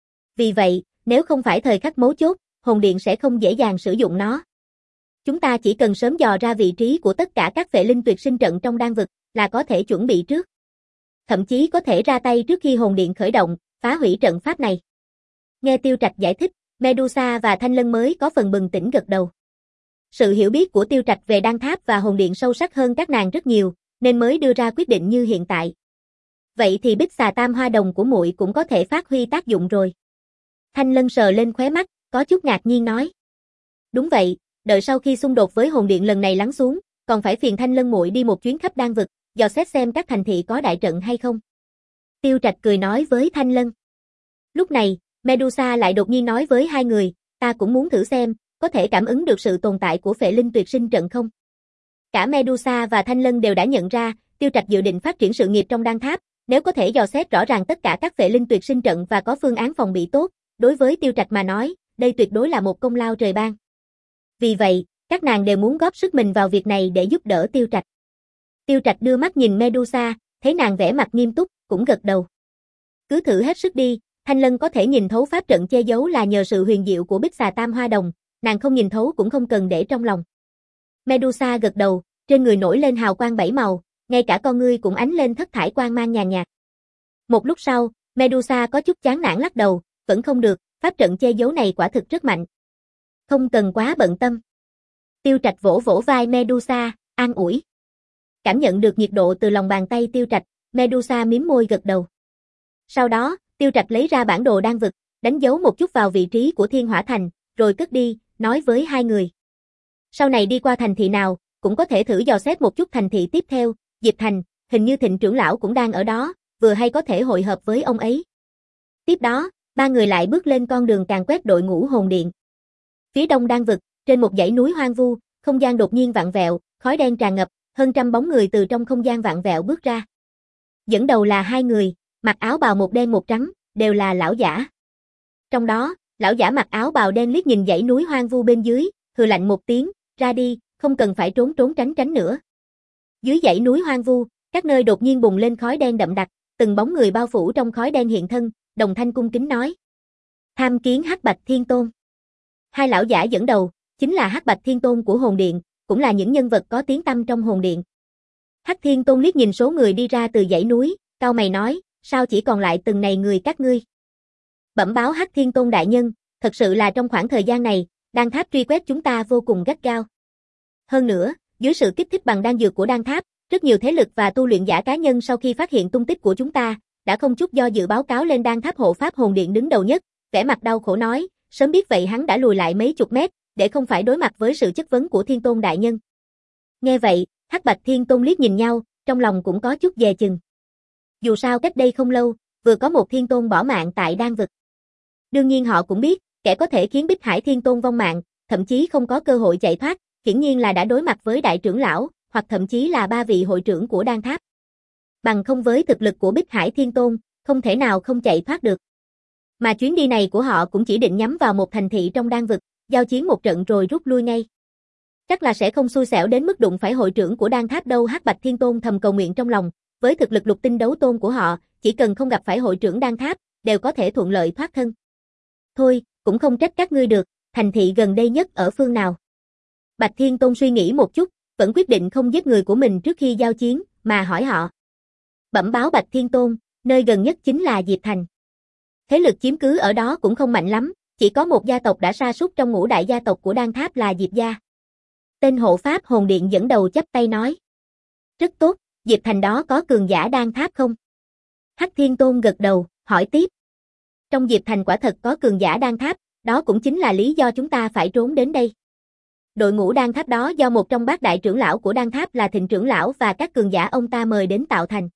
Vì vậy, nếu không phải thời khắc mấu chốt, Hồn Điện sẽ không dễ dàng sử dụng nó. Chúng ta chỉ cần sớm dò ra vị trí của tất cả các Phệ Linh Tuyệt Sinh Trận trong đan vực, là có thể chuẩn bị trước. Thậm chí có thể ra tay trước khi Hồn Điện khởi động, phá hủy trận pháp này. Nghe Tiêu Trạch giải thích, Medusa và Thanh Lân mới có phần bừng tỉnh gật đầu. Sự hiểu biết của Tiêu Trạch về Đan Tháp và Hồn Điện sâu sắc hơn các nàng rất nhiều, nên mới đưa ra quyết định như hiện tại. Vậy thì Bích Xà Tam Hoa Đồng của muội cũng có thể phát huy tác dụng rồi. Thanh Lân sờ lên khóe mắt, có chút ngạc nhiên nói. Đúng vậy, đợi sau khi xung đột với Hồn Điện lần này lắng xuống, còn phải phiền Thanh Lân muội đi một chuyến khắp đan vực, dò xét xem các thành thị có đại trận hay không. Tiêu Trạch cười nói với Thanh Lân. Lúc này, Medusa lại đột nhiên nói với hai người, ta cũng muốn thử xem, có thể cảm ứng được sự tồn tại của Phệ Linh Tuyệt Sinh Trận không? Cả Medusa và Thanh Lân đều đã nhận ra, Tiêu Trạch dự định phát triển sự nghiệp trong Đan Tháp, nếu có thể dò xét rõ ràng tất cả các Phệ Linh Tuyệt Sinh Trận và có phương án phòng bị tốt, đối với Tiêu Trạch mà nói, đây tuyệt đối là một công lao trời ban. Vì vậy, các nàng đều muốn góp sức mình vào việc này để giúp đỡ Tiêu Trạch. Tiêu Trạch đưa mắt nhìn Medusa, thấy nàng vẻ mặt nghiêm túc, cũng gật đầu. Cứ thử hết sức đi, Thanh Lân có thể nhìn thấu pháp trận che giấu là nhờ sự huyền diệu của Bích Xà Tam Hoa Đồng, nàng không nhìn thấu cũng không cần để trong lòng. Medusa gật đầu, trên người nổi lên hào quang bảy màu, ngay cả con ngươi cũng ánh lên thất thải quang mang nhàn nhạt. Một lúc sau, Medusa có chút chán nản lắc đầu, vẫn không được, pháp trận che giấu này quả thực rất mạnh. Không cần quá bận tâm. Tiêu Trạch vỗ vỗ vai Medusa, an ủi. Cảm nhận được nhiệt độ từ lòng bàn tay Tiêu Trạch, Medusa mím môi gật đầu. Sau đó, Tiêu Trạch lấy ra bản đồ đan vực, đánh dấu một chút vào vị trí của Thiên Hỏa Thành, rồi cất đi, nói với hai người. Sau này đi qua thành thị nào, cũng có thể thử dò xét một chút thành thị tiếp theo, Diệp Thành, hình như Thịnh trưởng lão cũng đang ở đó, vừa hay có thể hội hợp với ông ấy. Tiếp đó, ba người lại bước lên con đường càn quét đội ngũ Hồn Điện. Phía đông đan vực, trên một dãy núi hoang vu, không gian đột nhiên vặn vẹo, khói đen tràn ngập, hơn trăm bóng người từ trong không gian vặn vẹo bước ra. Dẫn đầu là hai người, mặc áo bào một đen một trắng, đều là lão giả. Trong đó, lão giả mặc áo bào đen liếc nhìn dãy núi hoang vu bên dưới, hừ lạnh một tiếng, ra đi, không cần phải trốn trốn tránh tránh nữa. Dưới dãy núi hoang vu, các nơi đột nhiên bùng lên khói đen đậm đặc, từng bóng người bao phủ trong khói đen hiện thân, đồng thanh cung kính nói. Tham kiến Hắc Bạch Thiên Tôn. Hai lão giả dẫn đầu, chính là Hắc Bạch Thiên Tôn của Hồn Điện, cũng là những nhân vật có tiếng tăm trong Hồn Điện. Hắc Thiên Tôn liếc nhìn số người đi ra từ dãy núi, cau mày nói, sao chỉ còn lại từng này người các ngươi? Bẩm báo Hắc Thiên Tôn đại nhân, thật sự là trong khoảng thời gian này, Đan Tháp truy quét chúng ta vô cùng gắt gao. Hơn nữa, dưới sự kích thích bằng đan dược của Đan Tháp, rất nhiều thế lực và tu luyện giả cá nhân sau khi phát hiện tung tích của chúng ta, đã không chút do dự báo cáo lên Đan Tháp hộ pháp Hồn Điện đứng đầu nhất, vẻ mặt đau khổ nói, sớm biết vậy hắn đã lùi lại mấy chục mét, để không phải đối mặt với sự chất vấn của Thiên Tôn đại nhân. Nghe vậy, Hắc Bạch Thiên Tôn liếc nhìn nhau, trong lòng cũng có chút dè chừng. Dù sao cách đây không lâu, vừa có một thiên tôn bỏ mạng tại đan vực. Đương nhiên họ cũng biết, kẻ có thể khiến Bích Hải Thiên Tôn vong mạng, thậm chí không có cơ hội chạy thoát, hiển nhiên là đã đối mặt với đại trưởng lão, hoặc thậm chí là ba vị hội trưởng của đan tháp. Bằng không với thực lực của Bích Hải Thiên Tôn, không thể nào không chạy thoát được. Mà chuyến đi này của họ cũng chỉ định nhắm vào một thành thị trong đan vực, giao chiến một trận rồi rút lui ngay. Chắc là sẽ không xui xẻo đến mức đụng phải hội trưởng của đan tháp đâu. Hắc Bạch Thiên Tôn thầm cầu nguyện trong lòng, với thực lực lục tinh đấu tôn của họ, chỉ cần không gặp phải hội trưởng đan tháp, đều có thể thuận lợi thoát thân. Thôi, cũng không trách các ngươi được, thành thị gần đây nhất ở phương nào? Bạch Thiên Tôn suy nghĩ một chút, vẫn quyết định không giết người của mình trước khi giao chiến, mà hỏi họ. Bẩm báo Bạch Thiên Tôn, nơi gần nhất chính là Diệp Thành. Thế lực chiếm cứ ở đó cũng không mạnh lắm, chỉ có một gia tộc đã sa sút trong ngũ đại gia tộc của đan tháp là Diệp gia. Tên hộ pháp hồn điện dẫn đầu chắp tay nói. Rất tốt, Diệp Thành đó có cường giả đan tháp không? Hắc Thiên Tôn gật đầu, hỏi tiếp. Trong Diệp Thành quả thật có cường giả đan tháp, đó cũng chính là lý do chúng ta phải trốn đến đây. Đội ngũ đan tháp đó do một trong bát đại trưởng lão của đan tháp là Thịnh trưởng lão và các cường giả ông ta mời đến tạo thành.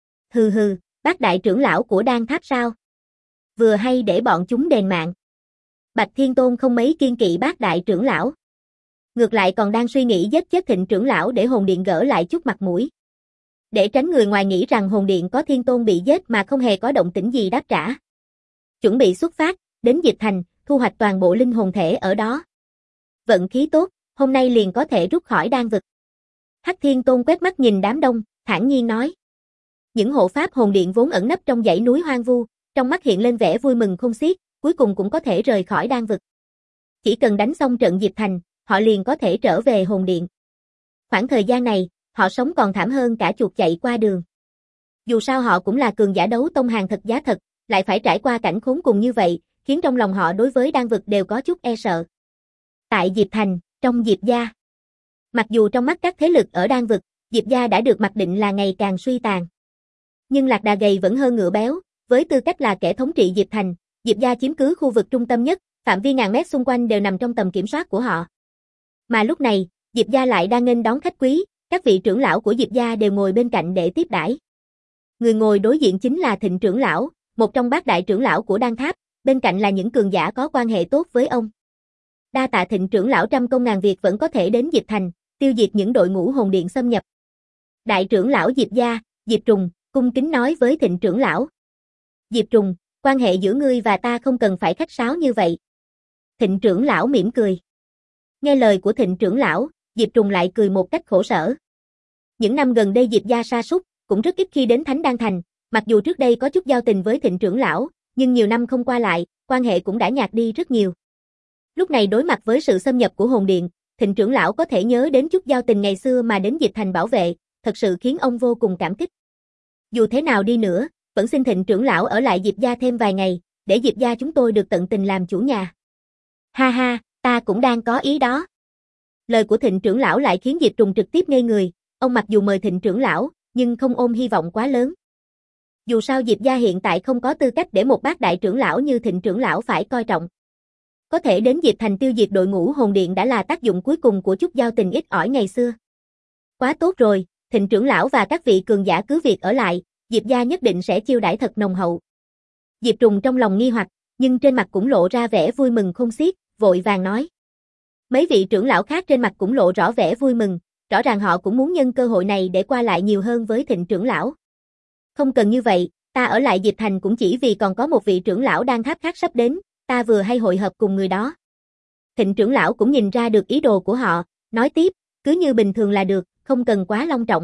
Hừ hừ, bát đại trưởng lão của đan tháp sao? Vừa hay để bọn chúng đền mạng. Bạch Thiên Tôn không mấy kiên kỵ bát đại trưởng lão. Ngược lại còn đang suy nghĩ giết chết Thịnh trưởng lão để hồn điện gỡ lại chút mặt mũi. Để tránh người ngoài nghĩ rằng hồn điện có Thiên Tôn bị giết mà không hề có động tĩnh gì đáp trả. Chuẩn bị xuất phát, đến Diệp Thành, thu hoạch toàn bộ linh hồn thể ở đó. Vận khí tốt, hôm nay liền có thể rút khỏi đan vực. Hắc Thiên Tôn quét mắt nhìn đám đông, thản nhiên nói. Những hộ pháp hồn điện vốn ẩn nấp trong dãy núi hoang vu, trong mắt hiện lên vẻ vui mừng không xiết, cuối cùng cũng có thể rời khỏi đan vực. Chỉ cần đánh xong trận Diệp Thành, họ liền có thể trở về hồn điện. Khoảng thời gian này, họ sống còn thảm hơn cả chuột chạy qua đường. Dù sao họ cũng là cường giả đấu tông hàng thật giá thật, lại phải trải qua cảnh khốn cùng như vậy, khiến trong lòng họ đối với đan vực đều có chút e sợ. Tại Diệp Thành, trong Diệp gia. Mặc dù trong mắt các thế lực ở đan vực, Diệp gia đã được mặc định là ngày càng suy tàn. Nhưng lạc đà gầy vẫn hơn ngựa béo, với tư cách là kẻ thống trị Diệp Thành, Diệp gia chiếm cứ khu vực trung tâm nhất, phạm vi ngàn mét xung quanh đều nằm trong tầm kiểm soát của họ. Mà lúc này, Diệp gia lại đang nghênh đón khách quý, các vị trưởng lão của Diệp gia đều ngồi bên cạnh để tiếp đãi. Người ngồi đối diện chính là Thịnh trưởng lão, một trong bát đại trưởng lão của đan tháp, bên cạnh là những cường giả có quan hệ tốt với ông. Đa tạ Thịnh trưởng lão trăm công ngàn việc vẫn có thể đến Diệp Thành, tiêu diệt những đội ngũ hồn điện xâm nhập. Đại trưởng lão Diệp gia, Diệp Trùng, cung kính nói với Thịnh trưởng lão. Diệp Trùng, quan hệ giữa ngươi và ta không cần phải khách sáo như vậy. Thịnh trưởng lão mỉm cười. Nghe lời của Thịnh trưởng lão, Diệp Trùng lại cười một cách khổ sở. Những năm gần đây Diệp gia sa sút, cũng rất ít khi đến Thánh Đan Thành, mặc dù trước đây có chút giao tình với Thịnh trưởng lão, nhưng nhiều năm không qua lại, quan hệ cũng đã nhạt đi rất nhiều. Lúc này đối mặt với sự xâm nhập của hồn điện, Thịnh trưởng lão có thể nhớ đến chút giao tình ngày xưa mà đến Diệp Thành bảo vệ, thật sự khiến ông vô cùng cảm kích. Dù thế nào đi nữa, vẫn xin Thịnh trưởng lão ở lại Diệp gia thêm vài ngày, để Diệp gia chúng tôi được tận tình làm chủ nhà. Ha ha, ta cũng đang có ý đó. Lời của Thịnh trưởng lão lại khiến Diệp Trùng trực tiếp ngây người, ông mặc dù mời Thịnh trưởng lão, nhưng không ôm hy vọng quá lớn. Dù sao Diệp gia hiện tại không có tư cách để một bát đại trưởng lão như Thịnh trưởng lão phải coi trọng. Có thể đến Diệp Thành tiêu diệt đội ngũ hồn điện đã là tác dụng cuối cùng của chút giao tình ít ỏi ngày xưa. Quá tốt rồi, Thịnh trưởng lão và các vị cường giả cứ việc ở lại, Diệp gia nhất định sẽ chiêu đãi thật nồng hậu. Diệp Trùng trong lòng nghi hoặc, nhưng trên mặt cũng lộ ra vẻ vui mừng không xiết, vội vàng nói. Mấy vị trưởng lão khác trên mặt cũng lộ rõ vẻ vui mừng, rõ ràng họ cũng muốn nhân cơ hội này để qua lại nhiều hơn với Thịnh trưởng lão. Không cần như vậy, ta ở lại Diệp Thành cũng chỉ vì còn có một vị trưởng lão đan tháp khác sắp đến, ta vừa hay hội hợp cùng người đó. Thịnh trưởng lão cũng nhìn ra được ý đồ của họ, nói tiếp, cứ như bình thường là được, không cần quá long trọng.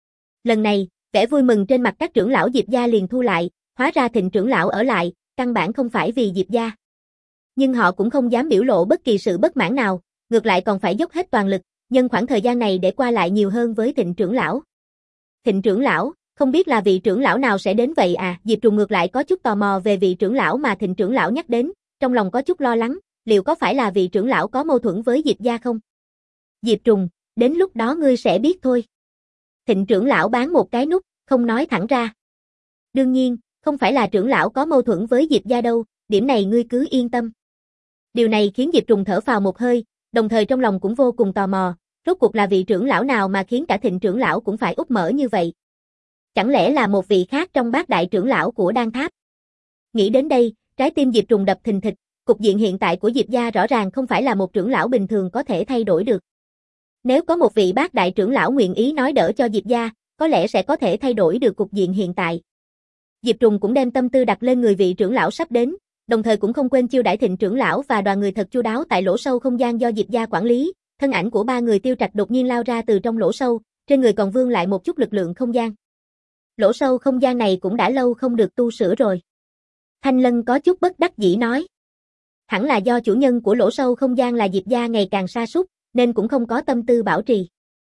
Lần này, vẻ vui mừng trên mặt các trưởng lão Diệp gia liền thu lại, hóa ra Thịnh trưởng lão ở lại, căn bản không phải vì Diệp gia. Nhưng họ cũng không dám biểu lộ bất kỳ sự bất mãn nào, ngược lại còn phải dốc hết toàn lực, nhân khoảng thời gian này để qua lại nhiều hơn với Thịnh trưởng lão. Thịnh trưởng lão, không biết là vị trưởng lão nào sẽ đến vậy à? Diệp Trùng ngược lại có chút tò mò về vị trưởng lão mà Thịnh trưởng lão nhắc đến, trong lòng có chút lo lắng, liệu có phải là vị trưởng lão có mâu thuẫn với Diệp gia không? Diệp Trùng, đến lúc đó ngươi sẽ biết thôi. Thịnh trưởng lão bán một cái nút, không nói thẳng ra. Đương nhiên, không phải là trưởng lão có mâu thuẫn với Diệp gia đâu, điểm này ngươi cứ yên tâm. Điều này khiến Diệp Trùng thở phào một hơi, đồng thời trong lòng cũng vô cùng tò mò, Rốt cuộc là vị trưởng lão nào mà khiến cả Thịnh trưởng lão cũng phải úp mở như vậy? Chẳng lẽ là một vị khác trong bát đại trưởng lão của Đan Tháp? Nghĩ đến đây, trái tim Diệp Trùng đập thình thịch, cục diện hiện tại của Diệp gia rõ ràng không phải là một trưởng lão bình thường có thể thay đổi được. Nếu có một vị bát đại trưởng lão nguyện ý nói đỡ cho Diệp gia, có lẽ sẽ có thể thay đổi được cục diện hiện tại. Diệp Trùng cũng đem tâm tư đặt lên người vị trưởng lão sắp đến, đồng thời cũng không quên chiêu đãi Thịnh trưởng lão và đoàn người thật chu đáo tại lỗ sâu không gian do Diệp gia quản lý. Thân ảnh của ba người Tiêu Trạch đột nhiên lao ra từ trong lỗ sâu, trên người còn vương lại một chút lực lượng không gian. Lỗ sâu không gian này cũng đã lâu không được tu sửa rồi. Thanh Lân có chút bất đắc dĩ nói. Hẳn là do chủ nhân của lỗ sâu không gian là Diệp gia ngày càng sa sút, nên cũng không có tâm tư bảo trì.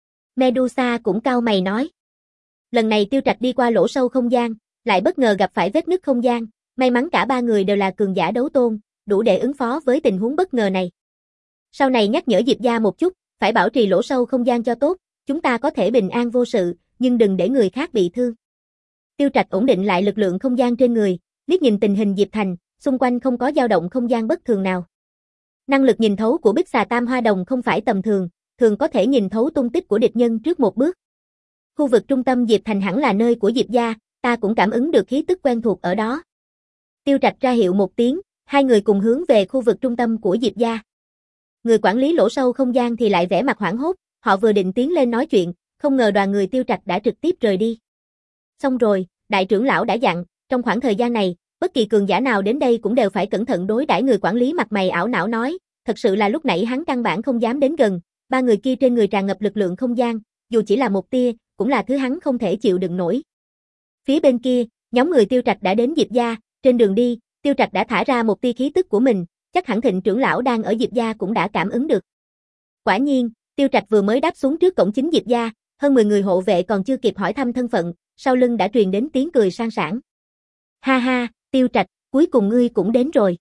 Medusa cũng cau mày nói. Lần này Tiêu Trạch đi qua lỗ sâu không gian, lại bất ngờ gặp phải vết nứt không gian, may mắn cả ba người đều là cường giả đấu tôn, đủ để ứng phó với tình huống bất ngờ này. Sau này nhắc nhở Diệp gia một chút, phải bảo trì lỗ sâu không gian cho tốt, chúng ta có thể bình an vô sự, nhưng đừng để người khác bị thương. Tiêu Trạch ổn định lại lực lượng không gian trên người, liếc nhìn tình hình Diệp Thành, xung quanh không có dao động không gian bất thường nào. Năng lực nhìn thấu của Bích Xà Tam Hoa Đồng không phải tầm thường, thường có thể nhìn thấu tung tích của địch nhân trước một bước. Khu vực trung tâm Diệp Thành hẳn là nơi của Diệp gia, ta cũng cảm ứng được khí tức quen thuộc ở đó. Tiêu Trạch ra hiệu một tiếng, hai người cùng hướng về khu vực trung tâm của Diệp gia. Người quản lý lỗ sâu không gian thì lại vẻ mặt hoảng hốt, họ vừa định tiến lên nói chuyện, không ngờ đoàn người Tiêu Trạch đã trực tiếp rời đi. Xong rồi, đại trưởng lão đã dặn, trong khoảng thời gian này, bất kỳ cường giả nào đến đây cũng đều phải cẩn thận đối đãi. Người quản lý mặt mày ảo não nói, thật sự là lúc nãy hắn căn bản không dám đến gần, ba người kia trên người tràn ngập lực lượng không gian, dù chỉ là một tia, cũng là thứ hắn không thể chịu đựng nổi. Phía bên kia, nhóm người Tiêu Trạch đã đến Diệp gia, trên đường đi, Tiêu Trạch đã thả ra một tia khí tức của mình, chắc hẳn Thịnh trưởng lão đang ở Diệp gia cũng đã cảm ứng được. Quả nhiên, Tiêu Trạch vừa mới đáp xuống trước cổng chính Diệp gia, hơn mười người hộ vệ còn chưa kịp hỏi thăm thân phận, sau lưng đã truyền đến tiếng cười sang sảng. Ha ha, Tiêu Trạch, cuối cùng ngươi cũng đến rồi.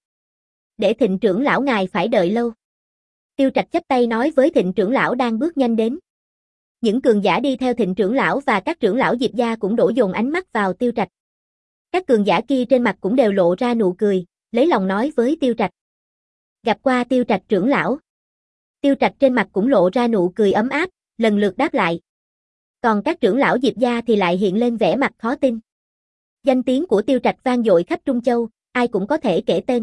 Để Thịnh trưởng lão ngài phải đợi lâu. Tiêu Trạch chắp tay nói với Thịnh trưởng lão đang bước nhanh đến. Những cường giả đi theo Thịnh trưởng lão và các trưởng lão Diệp gia cũng đổ dồn ánh mắt vào Tiêu Trạch. Các cường giả kia trên mặt cũng đều lộ ra nụ cười, lấy lòng nói với Tiêu Trạch. Gặp qua Tiêu Trạch trưởng lão. Tiêu Trạch trên mặt cũng lộ ra nụ cười ấm áp, lần lượt đáp lại. Còn các trưởng lão Diệp gia thì lại hiện lên vẻ mặt khó tin. Danh tiếng của Tiêu Trạch vang dội khắp Trung Châu, ai cũng có thể kể tên.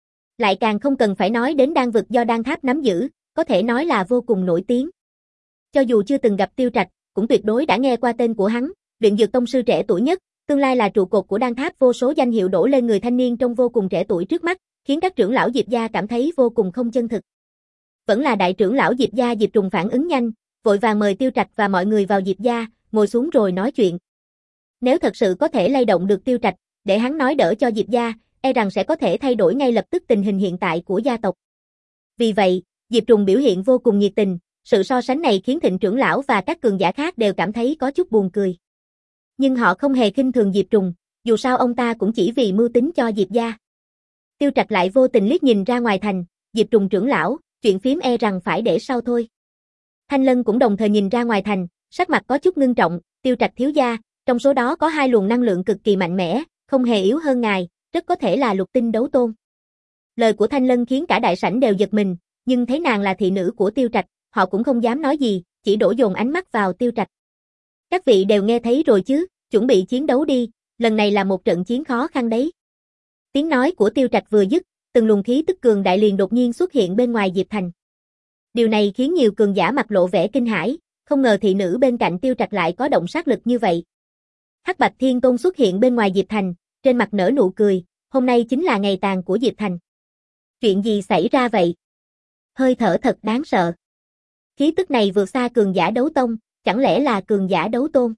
Lại càng không cần phải nói đến đan vực do Đan Tháp nắm giữ, có thể nói là vô cùng nổi tiếng. Cho dù chưa từng gặp Tiêu Trạch, cũng tuyệt đối đã nghe qua tên của hắn, luyện dược tông sư trẻ tuổi nhất, tương lai là trụ cột của Đan Tháp. Vô số danh hiệu đổ lên người thanh niên trông vô cùng trẻ tuổi trước mắt, khiến các trưởng lão Diệp gia cảm thấy vô cùng không chân thực. Vẫn là đại trưởng lão Diệp gia Diệp Trùng phản ứng nhanh, vội vàng mời Tiêu Trạch và mọi người vào Diệp gia, ngồi xuống rồi nói chuyện. Nếu thật sự có thể lay động được Tiêu Trạch, để hắn nói đỡ cho Diệp gia, e rằng sẽ có thể thay đổi ngay lập tức tình hình hiện tại của gia tộc. Vì vậy, Diệp Trùng biểu hiện vô cùng nhiệt tình, sự so sánh này khiến Thịnh trưởng lão và các cường giả khác đều cảm thấy có chút buồn cười. Nhưng họ không hề khinh thường Diệp Trùng, dù sao ông ta cũng chỉ vì mưu tính cho Diệp gia. Tiêu Trạch lại vô tình liếc nhìn ra ngoài thành, Diệp Trùng trưởng lão, chuyện phiếm e rằng phải để sau thôi. Thanh Lân cũng đồng thời nhìn ra ngoài thành, sắc mặt có chút ngưng trọng, Tiêu Trạch thiếu gia, trong số đó có hai luồng năng lượng cực kỳ mạnh mẽ, không hề yếu hơn ngài, rất có thể là lục tinh đấu tôn. Lời của Thanh Lân khiến cả đại sảnh đều giật mình, nhưng thấy nàng là thị nữ của Tiêu Trạch, họ cũng không dám nói gì, chỉ đổ dồn ánh mắt vào Tiêu Trạch. Các vị đều nghe thấy rồi chứ, chuẩn bị chiến đấu đi, lần này là một trận chiến khó khăn đấy. Tiếng nói của Tiêu Trạch vừa dứt, từng luồng khí tức cường đại liền đột nhiên xuất hiện bên ngoài Diệp Thành. Điều này khiến nhiều cường giả mặt lộ vẻ kinh hãi, không ngờ thị nữ bên cạnh Tiêu Trạch lại có động sát lực như vậy. Hắc Bạch Thiên Tôn xuất hiện bên ngoài Diệp Thành, trên mặt nở nụ cười, hôm nay chính là ngày tàn của Diệp Thành. Chuyện gì xảy ra vậy? Hơi thở thật đáng sợ. Khí tức này vượt xa cường giả đấu tông, chẳng lẽ là cường giả đấu tôn?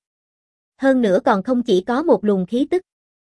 Hơn nữa còn không chỉ có một luồng khí tức.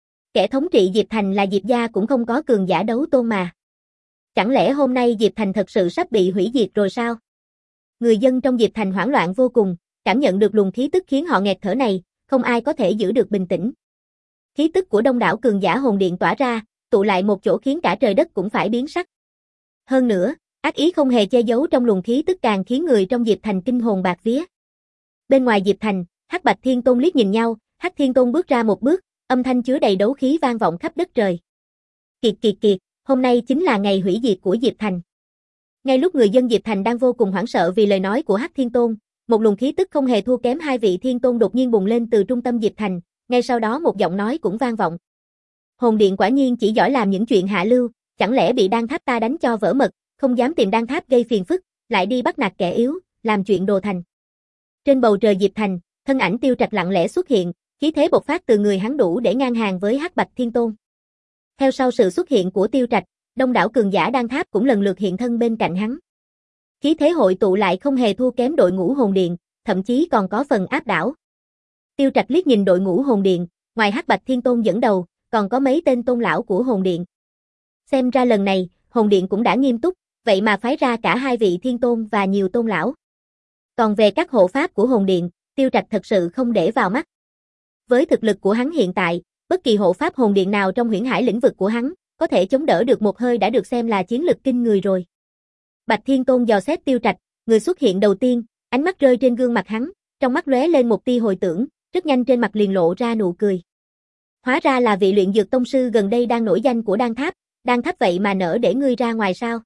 Kẻ thống trị Diệp Thành là Diệp gia cũng không có cường giả đấu tôn mà. Chẳng lẽ hôm nay Diệp Thành thật sự sắp bị hủy diệt rồi sao? Người dân trong Diệp Thành hoảng loạn vô cùng, cảm nhận được luồng khí tức khiến họ nghẹt thở này, không ai có thể giữ được bình tĩnh. Khí tức của đông đảo cường giả hồn điện tỏa ra, tụ lại một chỗ khiến cả trời đất cũng phải biến sắc. Hơn nữa, ác ý không hề che giấu trong luồng khí tức càng khiến người trong Diệp Thành kinh hồn bạt vía. Bên ngoài Diệp Thành, Hắc Bạch Thiên Tôn liếc nhìn nhau, Hắc Thiên Tôn bước ra một bước, âm thanh chứa đầy đấu khí vang vọng khắp đất trời. Kiệt kiệt kiệt, hôm nay chính là ngày hủy diệt của Diệp Thành. Ngay lúc người dân Diệp Thành đang vô cùng hoảng sợ vì lời nói của Hắc Thiên Tôn, một luồng khí tức không hề thua kém hai vị thiên tôn đột nhiên bùng lên từ trung tâm Diệp Thành, ngay sau đó một giọng nói cũng vang vọng. Hồn Điện quả nhiên chỉ giỏi làm những chuyện hạ lưu, chẳng lẽ bị đan tháp ta đánh cho vỡ mật, không dám tìm đan tháp gây phiền phức, lại đi bắt nạt kẻ yếu, làm chuyện đồ thành. Trên bầu trời Diệp Thành, thân ảnh Tiêu Trạch lặng lẽ xuất hiện, khí thế bộc phát từ người hắn đủ để ngang hàng với Hắc Bạch Thiên Tôn. Theo sau sự xuất hiện của Tiêu Trạch, đông đảo cường giả đan tháp cũng lần lượt hiện thân bên cạnh hắn. Khí thế hội tụ lại không hề thua kém đội ngũ Hồn Điện, thậm chí còn có phần áp đảo. Tiêu Trạch liếc nhìn đội ngũ Hồn Điện, ngoài Hắc Bạch Thiên Tôn dẫn đầu, còn có mấy tên tôn lão của Hồn Điện. Xem ra lần này, Hồn Điện cũng đã nghiêm túc, vậy mà phái ra cả hai vị thiên tôn và nhiều tôn lão. Còn về các hộ pháp của Hồn Điện, Tiêu Trạch thật sự không để vào mắt. Với thực lực của hắn hiện tại, bất kỳ hộ pháp Hồn Điện nào trong huyễn hải lĩnh vực của hắn, có thể chống đỡ được một hơi đã được xem là chiến lực kinh người rồi. Bạch Thiên Tôn dò xét Tiêu Trạch, người xuất hiện đầu tiên, ánh mắt rơi trên gương mặt hắn, trong mắt lóe lên một tia hồi tưởng, rất nhanh trên mặt liền lộ ra nụ cười. Hóa ra là vị luyện dược tông sư gần đây đang nổi danh của đan tháp, đan tháp vậy mà nỡ để ngươi ra ngoài sao?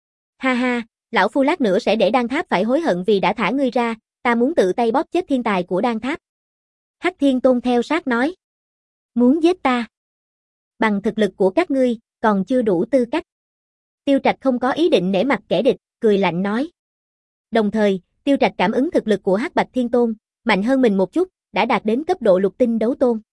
Ha ha, lão phu lát nữa sẽ để đan tháp phải hối hận vì đã thả ngươi ra, ta muốn tự tay bóp chết thiên tài của đan tháp. Hắc Thiên Tôn theo sát nói. Muốn giết ta? Bằng thực lực của các ngươi, còn chưa đủ tư cách. Tiêu Trạch không có ý định nể mặt kẻ địch, cười lạnh nói. Đồng thời, Tiêu Trạch cảm ứng thực lực của Hắc Bạch Thiên Tôn, mạnh hơn mình một chút, đã đạt đến cấp độ lục tinh đấu tôn.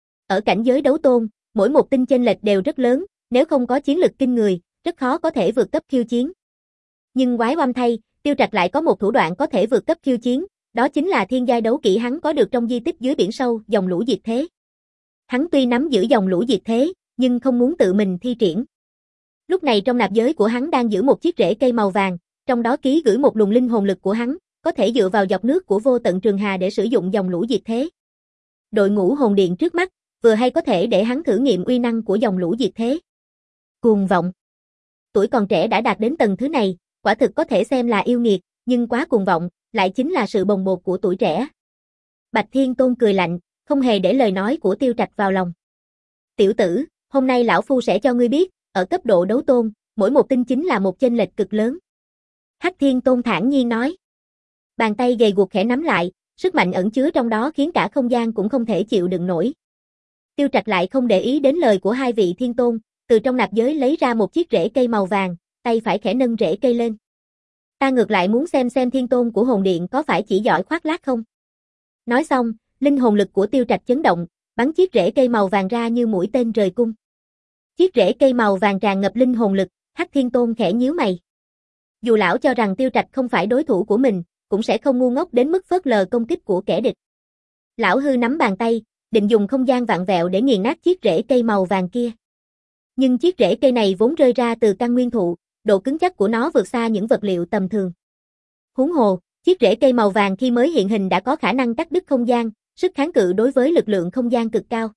Ở cảnh giới đấu tôn, mỗi một tinh chênh lệch đều rất lớn, nếu không có chiến lực kinh người, rất khó có thể vượt cấp khiêu chiến. Nhưng quái oăm thay, Tiêu Trạch lại có một thủ đoạn có thể vượt cấp khiêu chiến, đó chính là thiên giai đấu kỹ hắn có được trong di tích dưới biển sâu, dòng lũ diệt thế. Hắn tuy nắm giữ dòng lũ diệt thế, nhưng không muốn tự mình thi triển. Lúc này trong nạp giới của hắn đang giữ một chiếc rễ cây màu vàng, trong đó ký gửi một luồng linh hồn lực của hắn, có thể dựa vào dọc nước của vô tận trường hà để sử dụng dòng lũ diệt thế. Đội ngũ Hồn Điện trước mắt, vừa hay có thể để hắn thử nghiệm uy năng của dòng lũ diệt thế. Cuồng vọng. Tuổi còn trẻ đã đạt đến tầng thứ này, quả thực có thể xem là yêu nghiệt, nhưng quá cuồng vọng, lại chính là sự bồng bột của tuổi trẻ. Bạch Thiên Tôn cười lạnh, không hề để lời nói của Tiêu Trạch vào lòng. Tiểu tử, hôm nay lão phu sẽ cho ngươi biết, ở cấp độ đấu tôn, mỗi một tinh chính là một chênh lệch cực lớn. Hắc Thiên Tôn thản nhiên nói. Bàn tay gầy guộc khẽ nắm lại, sức mạnh ẩn chứa trong đó khiến cả không gian cũng không thể chịu đựng nổi. Tiêu Trạch lại không để ý đến lời của hai vị thiên tôn, từ trong nạp giới lấy ra một chiếc rễ cây màu vàng, tay phải khẽ nâng rễ cây lên. Ta ngược lại muốn xem xem thiên tôn của Hồn Điện có phải chỉ giỏi khoác lác không. Nói xong, linh hồn lực của Tiêu Trạch chấn động, bắn chiếc rễ cây màu vàng ra như mũi tên rời cung. Chiếc rễ cây màu vàng tràn ngập linh hồn lực, Hắc Thiên Tôn khẽ nhíu mày. Dù lão cho rằng Tiêu Trạch không phải đối thủ của mình, cũng sẽ không ngu ngốc đến mức phớt lờ công kích của kẻ địch. Lão hư nắm bàn tay, định dùng không gian vạn vẹo để nghiền nát chiếc rễ cây màu vàng kia. Nhưng chiếc rễ cây này vốn rơi ra từ căn nguyên thụ, độ cứng chắc của nó vượt xa những vật liệu tầm thường. Huống hồ, chiếc rễ cây màu vàng khi mới hiện hình đã có khả năng cắt đứt không gian, sức kháng cự đối với lực lượng không gian cực cao.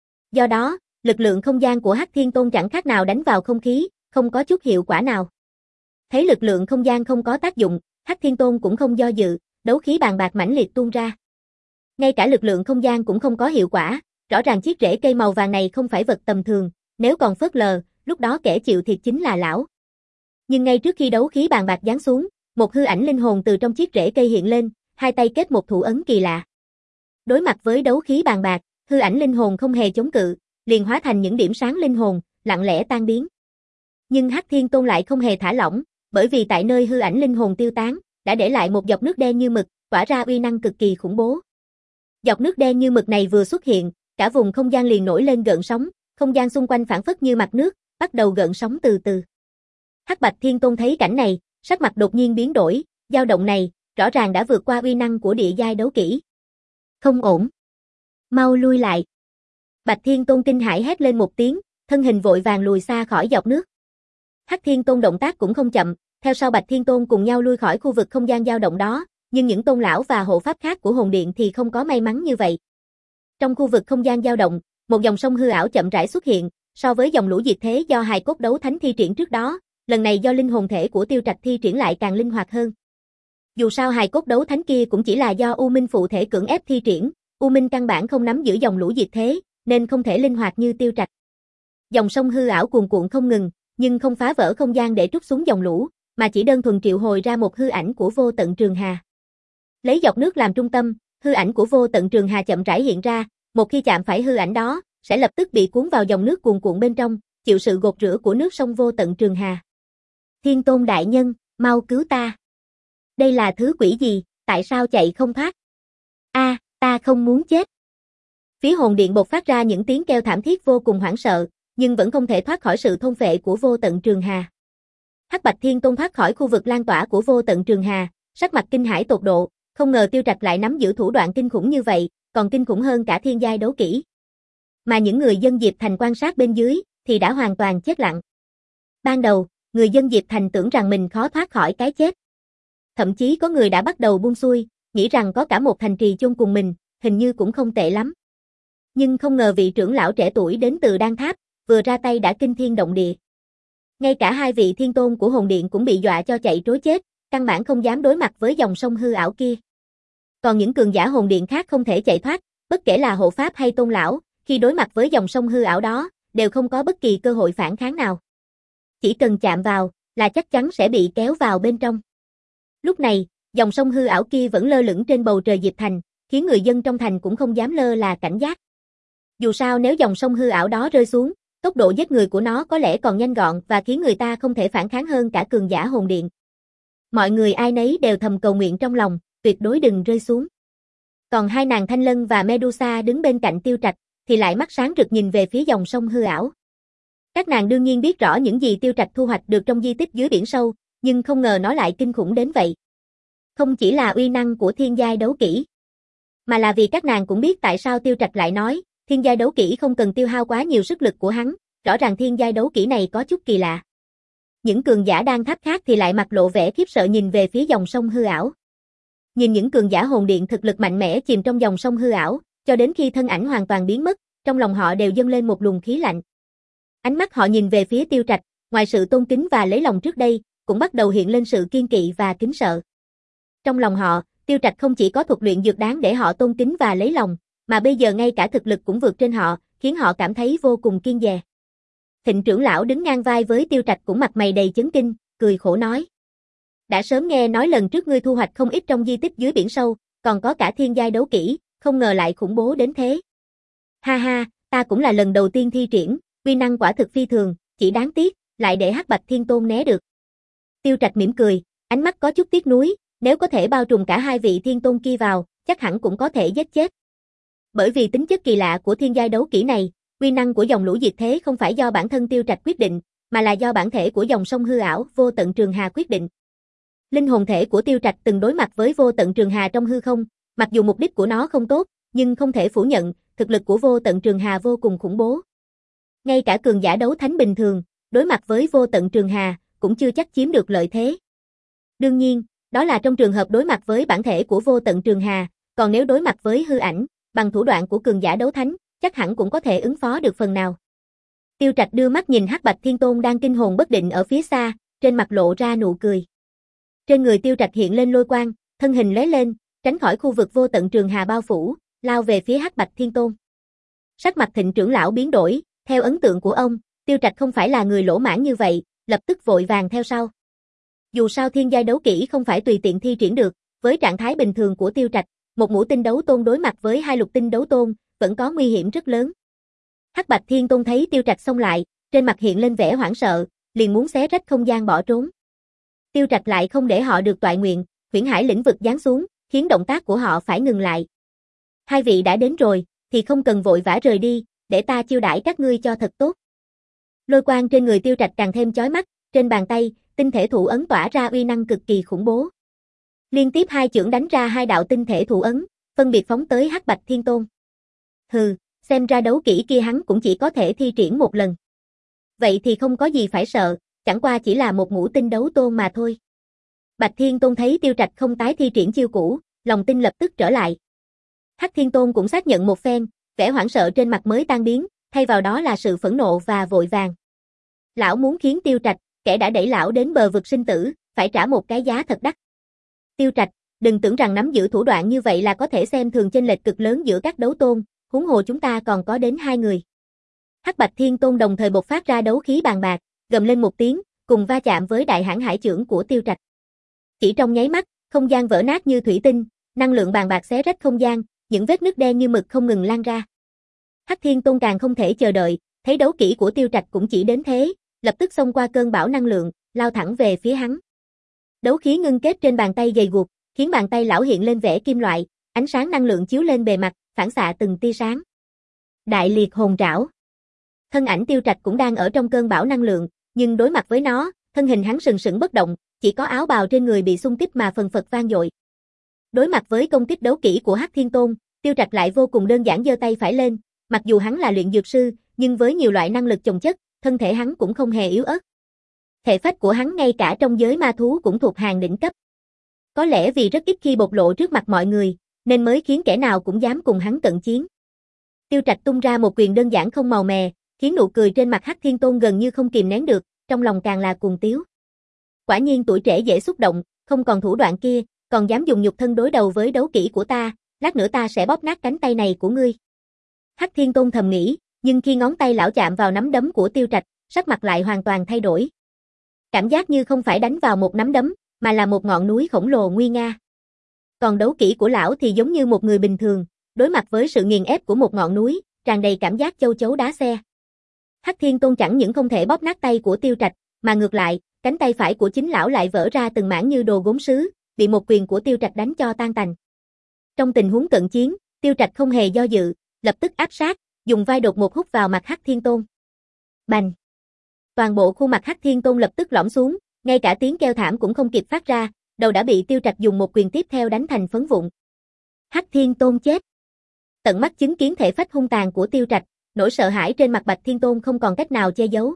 Do đó, lực lượng không gian của Hắc Thiên Tôn chẳng khác nào đánh vào không khí, không có chút hiệu quả nào. Thấy lực lượng không gian không có tác dụng, Hắc Thiên Tôn cũng không do dự, đấu khí bàn bạc mãnh liệt tuôn ra. Ngay cả lực lượng không gian cũng không có hiệu quả, rõ ràng chiếc rễ cây màu vàng này không phải vật tầm thường, nếu còn phớt lờ, lúc đó kẻ chịu thiệt chính là lão. Nhưng ngay trước khi đấu khí bàn bạc giáng xuống, một hư ảnh linh hồn từ trong chiếc rễ cây hiện lên, hai tay kết một thủ ấn kỳ lạ. Đối mặt với đấu khí bàn bạc, hư ảnh linh hồn không hề chống cự, liền hóa thành những điểm sáng linh hồn, lặng lẽ tan biến. Nhưng Hắc Thiên Tôn lại không hề thả lỏng, bởi vì tại nơi hư ảnh linh hồn tiêu tán, đã để lại một giọt nước đen như mực, tỏa ra uy năng cực kỳ khủng bố. Giọt nước đen như mực này vừa xuất hiện, cả vùng không gian liền nổi lên gợn sóng, không gian xung quanh phản phất như mặt nước, bắt đầu gợn sóng từ từ. Hắc Bạch Thiên Tôn thấy cảnh này, sắc mặt đột nhiên biến đổi, dao động này, rõ ràng đã vượt qua uy năng của địa giai đấu kỹ. Không ổn. Mau lui lại. Bạch Thiên Tôn kinh hãi hét lên một tiếng, thân hình vội vàng lùi xa khỏi giọt nước. Hắc Thiên Tôn động tác cũng không chậm, theo sau Bạch Thiên Tôn cùng nhau lui khỏi khu vực không gian dao động đó, nhưng những tôn lão và hộ pháp khác của Hồn Điện thì không có may mắn như vậy. Trong khu vực không gian dao động, một dòng sông hư ảo chậm rãi xuất hiện, so với dòng lũ diệt thế do hài cốt đấu thánh thi triển trước đó, lần này do linh hồn thể của Tiêu Trạch thi triển lại càng linh hoạt hơn. Dù sao hài cốt đấu thánh kia cũng chỉ là do U Minh phụ thể cưỡng ép thi triển, U Minh căn bản không nắm giữ dòng lũ diệt thế, nên không thể linh hoạt như Tiêu Trạch. Dòng sông hư ảo cuồn cuộn không ngừng, nhưng không phá vỡ không gian để trút xuống dòng lũ, mà chỉ đơn thuần triệu hồi ra một hư ảnh của Vô Tận Trường Hà. Lấy dọc nước làm trung tâm, hư ảnh của Vô Tận Trường Hà chậm rãi hiện ra, một khi chạm phải hư ảnh đó, sẽ lập tức bị cuốn vào dòng nước cuồn cuộn bên trong, chịu sự gột rửa của nước sông Vô Tận Trường Hà. Thiên Tôn đại nhân, mau cứu ta. Đây là thứ quỷ gì, tại sao chạy không thoát? A, à, ta không muốn chết. Phía hồn điện bộc phát ra những tiếng kêu thảm thiết vô cùng hoảng sợ, nhưng vẫn không thể thoát khỏi sự thôn phệ của Vô Tận Trường Hà. Hắc Bạch Thiên Tôn thoát khỏi khu vực lan tỏa của Vô Tận Trường Hà, sắc mặt kinh hãi tột độ, không ngờ Tiêu Trạch lại nắm giữ thủ đoạn kinh khủng như vậy, còn kinh khủng hơn cả thiên giai đấu kỹ. Mà những người dân Diệp Thành quan sát bên dưới thì đã hoàn toàn chết lặng. Ban đầu, người dân Diệp Thành tưởng rằng mình khó thoát khỏi cái chết. Thậm chí có người đã bắt đầu buông xuôi, nghĩ rằng có cả một thành trì chôn cùng mình, hình như cũng không tệ lắm. Nhưng không ngờ vị trưởng lão trẻ tuổi đến từ Đan Tháp, vừa ra tay đã kinh thiên động địa. Ngay cả hai vị thiên tôn của hồn điện cũng bị dọa cho chạy trối chết, căn bản không dám đối mặt với dòng sông hư ảo kia. Còn những cường giả hồn điện khác không thể chạy thoát, bất kể là hộ pháp hay tôn lão, khi đối mặt với dòng sông hư ảo đó, đều không có bất kỳ cơ hội phản kháng nào. Chỉ cần chạm vào, là chắc chắn sẽ bị kéo vào bên trong. Lúc này, dòng sông hư ảo kia vẫn lơ lửng trên bầu trời Diệp Thành, khiến người dân trong thành cũng không dám lơ là cảnh giác. Dù sao nếu dòng sông hư ảo đó rơi xuống, tốc độ giết người của nó có lẽ còn nhanh gọn và khiến người ta không thể phản kháng hơn cả cường giả hồn điện. Mọi người ai nấy đều thầm cầu nguyện trong lòng, tuyệt đối đừng rơi xuống. Còn hai nàng Thanh Lân và Medusa đứng bên cạnh Tiêu Trạch, thì lại mắt sáng rực nhìn về phía dòng sông hư ảo. Các nàng đương nhiên biết rõ những gì Tiêu Trạch thu hoạch được trong di tích dưới biển sâu, nhưng không ngờ nó lại kinh khủng đến vậy. Không chỉ là uy năng của thiên giai đấu kỹ, mà là vì các nàng cũng biết tại sao Tiêu Trạch lại nói, thiên giai đấu kỹ không cần tiêu hao quá nhiều sức lực của hắn, rõ ràng thiên giai đấu kỹ này có chút kỳ lạ. Những cường giả Đan Tháp khác thì lại mặt lộ vẻ khiếp sợ nhìn về phía dòng sông hư ảo. Nhìn những cường giả hồn điện thực lực mạnh mẽ chìm trong dòng sông hư ảo, cho đến khi thân ảnh hoàn toàn biến mất, trong lòng họ đều dâng lên một luồng khí lạnh. Ánh mắt họ nhìn về phía Tiêu Trạch, ngoài sự tôn kính và lấy lòng trước đây, cũng bắt đầu hiện lên sự kiên kỵ và kính sợ. Trong lòng họ, Tiêu Trạch không chỉ có thuật luyện dược đáng để họ tôn kính và lấy lòng, mà bây giờ ngay cả thực lực cũng vượt trên họ, khiến họ cảm thấy vô cùng kiêng dè. Thịnh trưởng lão đứng ngang vai với Tiêu Trạch cũng mặt mày đầy chấn kinh, cười khổ nói. Đã sớm nghe nói lần trước ngươi thu hoạch không ít trong di tích dưới biển sâu, còn có cả thiên giai đấu kỹ, không ngờ lại khủng bố đến thế. Ha ha, ta cũng là lần đầu tiên thi triển, uy năng quả thực phi thường, chỉ đáng tiếc, lại để Hắc Bạch Thiên Tôn né được. Tiêu Trạch mỉm cười, ánh mắt có chút tiếc nuối, nếu có thể bao trùm cả hai vị thiên tôn kia vào, chắc hẳn cũng có thể giết chết. Bởi vì tính chất kỳ lạ của thiên giai đấu kỹ này, uy năng của dòng lũ diệt thế không phải do bản thân Tiêu Trạch quyết định, mà là do bản thể của dòng sông hư ảo Vô Tận Trường Hà quyết định. Linh hồn thể của Tiêu Trạch từng đối mặt với Vô Tận Trường Hà trong hư không, mặc dù mục đích của nó không tốt, nhưng không thể phủ nhận, thực lực của Vô Tận Trường Hà vô cùng khủng bố. Ngay cả cường giả đấu thánh bình thường, đối mặt với Vô Tận Trường Hà, cũng chưa chắc chiếm được lợi thế. Đương nhiên, đó là trong trường hợp đối mặt với bản thể của Vô Tận Trường Hà, còn nếu đối mặt với hư ảnh, bằng thủ đoạn của cường giả đấu thánh, chắc hẳn cũng có thể ứng phó được phần nào. Tiêu Trạch đưa mắt nhìn Hắc Bạch Thiên Tôn đang kinh hồn bất định ở phía xa, trên mặt lộ ra nụ cười. Trên người Tiêu Trạch hiện lên lôi quang, thân hình lóe lên, tránh khỏi khu vực Vô Tận Trường Hà bao phủ, lao về phía Hắc Bạch Thiên Tôn. Sắc mặt Thịnh trưởng lão biến đổi, theo ấn tượng của ông, Tiêu Trạch không phải là người lỗ mãn như vậy, lập tức vội vàng theo sau. Dù sao thiên giai đấu kỹ không phải tùy tiện thi triển được, với trạng thái bình thường của Tiêu Trạch, một ngũ tinh đấu tôn đối mặt với hai lục tinh đấu tôn, vẫn có nguy hiểm rất lớn. Hắc Bạch Thiên Tôn thấy Tiêu Trạch xông lại, trên mặt hiện lên vẻ hoảng sợ, liền muốn xé rách không gian bỏ trốn. Tiêu Trạch lại không để họ được toại nguyện, huyễn hải lĩnh vực giáng xuống, khiến động tác của họ phải ngừng lại. Hai vị đã đến rồi, thì không cần vội vã rời đi, để ta chiêu đãi các ngươi cho thật tốt. Lôi quang trên người Tiêu Trạch càng thêm chói mắt, trên bàn tay, tinh thể thủ ấn tỏa ra uy năng cực kỳ khủng bố. Liên tiếp hai chưởng đánh ra hai đạo tinh thể thủ ấn, phân biệt phóng tới Hắc Bạch Thiên Tôn. Hừ, xem ra đấu kỹ kia hắn cũng chỉ có thể thi triển một lần. Vậy thì không có gì phải sợ, chẳng qua chỉ là một ngũ tinh đấu tôn mà thôi. Bạch Thiên Tôn thấy Tiêu Trạch không tái thi triển chiêu cũ, lòng tin lập tức trở lại. Hắc Thiên Tôn cũng xác nhận một phen, vẻ hoảng sợ trên mặt mới tan biến, thay vào đó là sự phẫn nộ và vội vàng. Lão muốn khiến Tiêu Trạch, kẻ đã đẩy lão đến bờ vực sinh tử, phải trả một cái giá thật đắt. Tiêu Trạch, đừng tưởng rằng nắm giữ thủ đoạn như vậy là có thể xem thường chênh lệch cực lớn giữa các đấu tôn, huống hồ chúng ta còn có đến hai người. Hắc Bạch Thiên Tôn đồng thời bộc phát ra đấu khí bàn bạc, gầm lên một tiếng, cùng va chạm với đại hãn hải chưởng của Tiêu Trạch. Chỉ trong nháy mắt, không gian vỡ nát như thủy tinh, năng lượng bàn bạc xé rách không gian, những vết nứt đen như mực không ngừng lan ra. Hắc Thiên Tôn càng không thể chờ đợi, thấy đấu kỹ của Tiêu Trạch cũng chỉ đến thế, lập tức xông qua cơn bão năng lượng, lao thẳng về phía hắn. Đấu khí ngưng kết trên bàn tay dày guộc, khiến bàn tay lão hiện lên vẻ kim loại, ánh sáng năng lượng chiếu lên bề mặt, phản xạ từng tia sáng. Đại liệt hồn trảo. Thân ảnh Tiêu Trạch cũng đang ở trong cơn bão năng lượng, nhưng đối mặt với nó, thân hình hắn sừng sững bất động, chỉ có áo bào trên người bị xung kích mà phần phật vang dội. Đối mặt với công kích đấu kỹ của Hắc Thiên Tôn, Tiêu Trạch lại vô cùng đơn giản giơ tay phải lên, mặc dù hắn là luyện dược sư, nhưng với nhiều loại năng lực chồng chất, thân thể hắn cũng không hề yếu ớt. Thể phách của hắn ngay cả trong giới ma thú cũng thuộc hàng đỉnh cấp. Có lẽ vì rất ít khi bộc lộ trước mặt mọi người, nên mới khiến kẻ nào cũng dám cùng hắn cận chiến. Tiêu Trạch tung ra một quyền đơn giản không màu mè, khiến nụ cười trên mặt Hắc Thiên Tôn gần như không kìm nén được, trong lòng càng là cuồng tiếu. Quả nhiên tuổi trẻ dễ xúc động, không còn thủ đoạn kia, còn dám dùng nhục thân đối đầu với đấu kỹ của ta, lát nữa ta sẽ bóp nát cánh tay này của ngươi. Hắc Thiên Tôn thầm nghĩ, nhưng khi ngón tay lão chạm vào nắm đấm của Tiêu Trạch, sắc mặt lại hoàn toàn thay đổi. Cảm giác như không phải đánh vào một nắm đấm, mà là một ngọn núi khổng lồ nguy nga. Còn đấu kỹ của lão thì giống như một người bình thường, đối mặt với sự nghiền ép của một ngọn núi, tràn đầy cảm giác châu chấu đá xe. Hắc Thiên Tôn chẳng những không thể bóp nát tay của Tiêu Trạch, mà ngược lại, cánh tay phải của chính lão lại vỡ ra từng mảng như đồ gốm sứ, bị một quyền của Tiêu Trạch đánh cho tan tành. Trong tình huống cận chiến, Tiêu Trạch không hề do dự, lập tức áp sát, dùng vai đột một hút vào mặt Hắc Thiên Tôn. Bành! Toàn bộ khuôn mặt Hắc Thiên Tôn lập tức lõm xuống, ngay cả tiếng kêu thảm cũng không kịp phát ra, đầu đã bị Tiêu Trạch dùng một quyền tiếp theo đánh thành phấn vụn. Hắc Thiên Tôn chết. Tận mắt chứng kiến thể phách hung tàn của Tiêu Trạch, nỗi sợ hãi trên mặt Bạch Thiên Tôn không còn cách nào che giấu.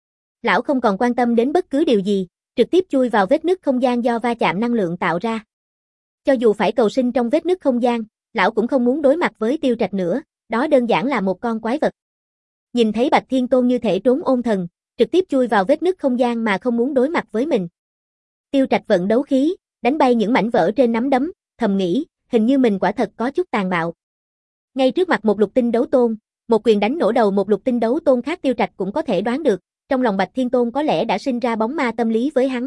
Lão không còn quan tâm đến bất cứ điều gì, trực tiếp chui vào vết nứt không gian do va chạm năng lượng tạo ra. Cho dù phải cầu sinh trong vết nứt không gian, lão cũng không muốn đối mặt với Tiêu Trạch nữa, đó đơn giản là một con quái vật. Nhìn thấy Bạch Thiên Tôn như thể trốn ôn thần, trực tiếp chui vào vết nứt không gian mà không muốn đối mặt với mình. Tiêu Trạch vận đấu khí, đánh bay những mảnh vỡ trên nắm đấm, thầm nghĩ, hình như mình quả thật có chút tàn bạo. Ngay trước mặt một lục tinh đấu tôn, một quyền đánh nổ đầu một lục tinh đấu tôn khác Tiêu Trạch cũng có thể đoán được, trong lòng Bạch Thiên Tôn có lẽ đã sinh ra bóng ma tâm lý với hắn.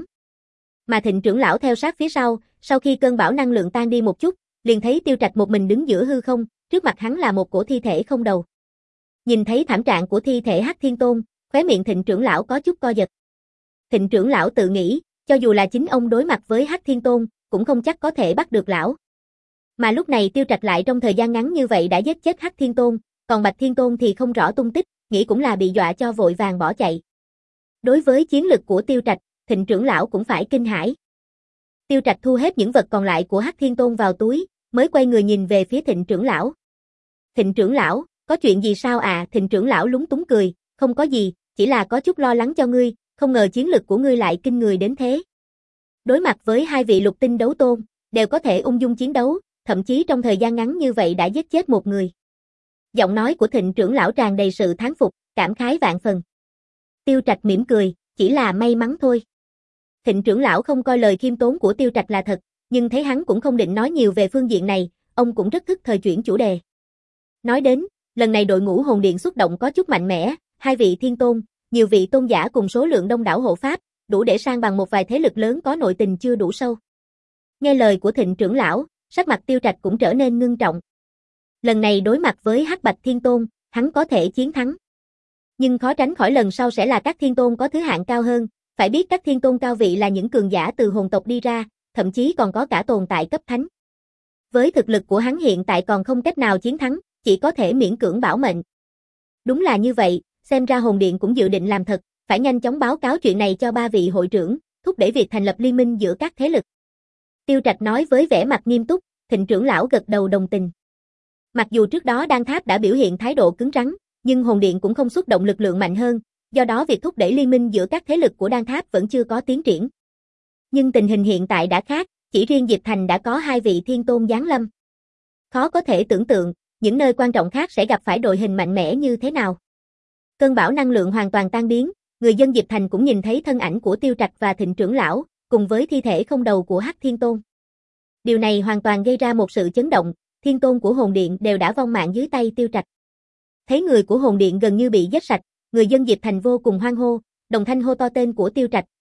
Mà Thịnh trưởng lão theo sát phía sau, sau khi cơn bão năng lượng tan đi một chút, liền thấy Tiêu Trạch một mình đứng giữa hư không, trước mặt hắn là một cổ thi thể không đầu. Nhìn thấy thảm trạng của thi thể Hắc Thiên Tôn, khóe miệng Thịnh trưởng lão có chút co giật. Thịnh trưởng lão tự nghĩ, cho dù là chính ông đối mặt với Hắc Thiên Tôn, cũng không chắc có thể bắt được lão. Mà lúc này Tiêu Trạch lại trong thời gian ngắn như vậy đã giết chết Hắc Thiên Tôn, còn Bạch Thiên Tôn thì không rõ tung tích, nghĩ cũng là bị dọa cho vội vàng bỏ chạy. Đối với chiến lực của Tiêu Trạch, Thịnh trưởng lão cũng phải kinh hãi. Tiêu Trạch thu hết những vật còn lại của Hắc Thiên Tôn vào túi, mới quay người nhìn về phía Thịnh trưởng lão. Thịnh trưởng lão, có chuyện gì sao à? Thịnh trưởng lão lúng túng cười, không có gì, chỉ là có chút lo lắng cho ngươi, không ngờ chiến lực của ngươi lại kinh người đến thế. Đối mặt với hai vị lục tinh đấu tôn, đều có thể ung dung chiến đấu, thậm chí trong thời gian ngắn như vậy đã giết chết một người. Giọng nói của Thịnh trưởng lão tràn đầy sự thán phục, cảm khái vạn phần. Tiêu Trạch mỉm cười, chỉ là may mắn thôi. Thịnh trưởng lão không coi lời khiêm tốn của Tiêu Trạch là thật, nhưng thấy hắn cũng không định nói nhiều về phương diện này, ông cũng rất thức thời chuyển chủ đề. Nói đến, lần này đội ngũ hồn điện xuất động có chút mạnh mẽ, hai vị thiên tôn, nhiều vị tôn giả cùng số lượng đông đảo hộ pháp, đủ để sang bằng một vài thế lực lớn có nội tình chưa đủ sâu. Nghe lời của Thịnh trưởng lão, sắc mặt Tiêu Trạch cũng trở nên ngưng trọng. Lần này đối mặt với Hắc Bạch Thiên Tôn, hắn có thể chiến thắng. Nhưng khó tránh khỏi lần sau sẽ là các thiên tôn có thứ hạng cao hơn, phải biết các thiên tôn cao vị là những cường giả từ hồn tộc đi ra, thậm chí còn có cả tồn tại cấp thánh. Với thực lực của hắn hiện tại còn không cách nào chiến thắng, chỉ có thể miễn cưỡng bảo mệnh. Đúng là như vậy, xem ra hồn điện cũng dự định làm thật, phải nhanh chóng báo cáo chuyện này cho ba vị hội trưởng, thúc đẩy việc thành lập liên minh giữa các thế lực. Tiêu Trạch nói với vẻ mặt nghiêm túc, Thịnh trưởng lão gật đầu đồng tình. Mặc dù trước đó Đan Tháp đã biểu hiện thái độ cứng rắn, nhưng hồn điện cũng không xuất động lực lượng mạnh hơn, do đó việc thúc đẩy liên minh giữa các thế lực của Đan Tháp vẫn chưa có tiến triển. Nhưng tình hình hiện tại đã khác, chỉ riêng Diệp Thành đã có hai vị thiên tôn giáng lâm. Khó có thể tưởng tượng, những nơi quan trọng khác sẽ gặp phải đội hình mạnh mẽ như thế nào. Cơn bão năng lượng hoàn toàn tan biến, người dân Diệp Thành cũng nhìn thấy thân ảnh của Tiêu Trạch và Thịnh trưởng lão, cùng với thi thể không đầu của Hắc Thiên Tôn. Điều này hoàn toàn gây ra một sự chấn động, thiên tôn của hồn điện đều đã vong mạng dưới tay Tiêu Trạch. Thấy người của hồn điện gần như bị giết sạch, người dân Diệp Thành vô cùng hoan hô, đồng thanh hô to tên của Tiêu Trạch,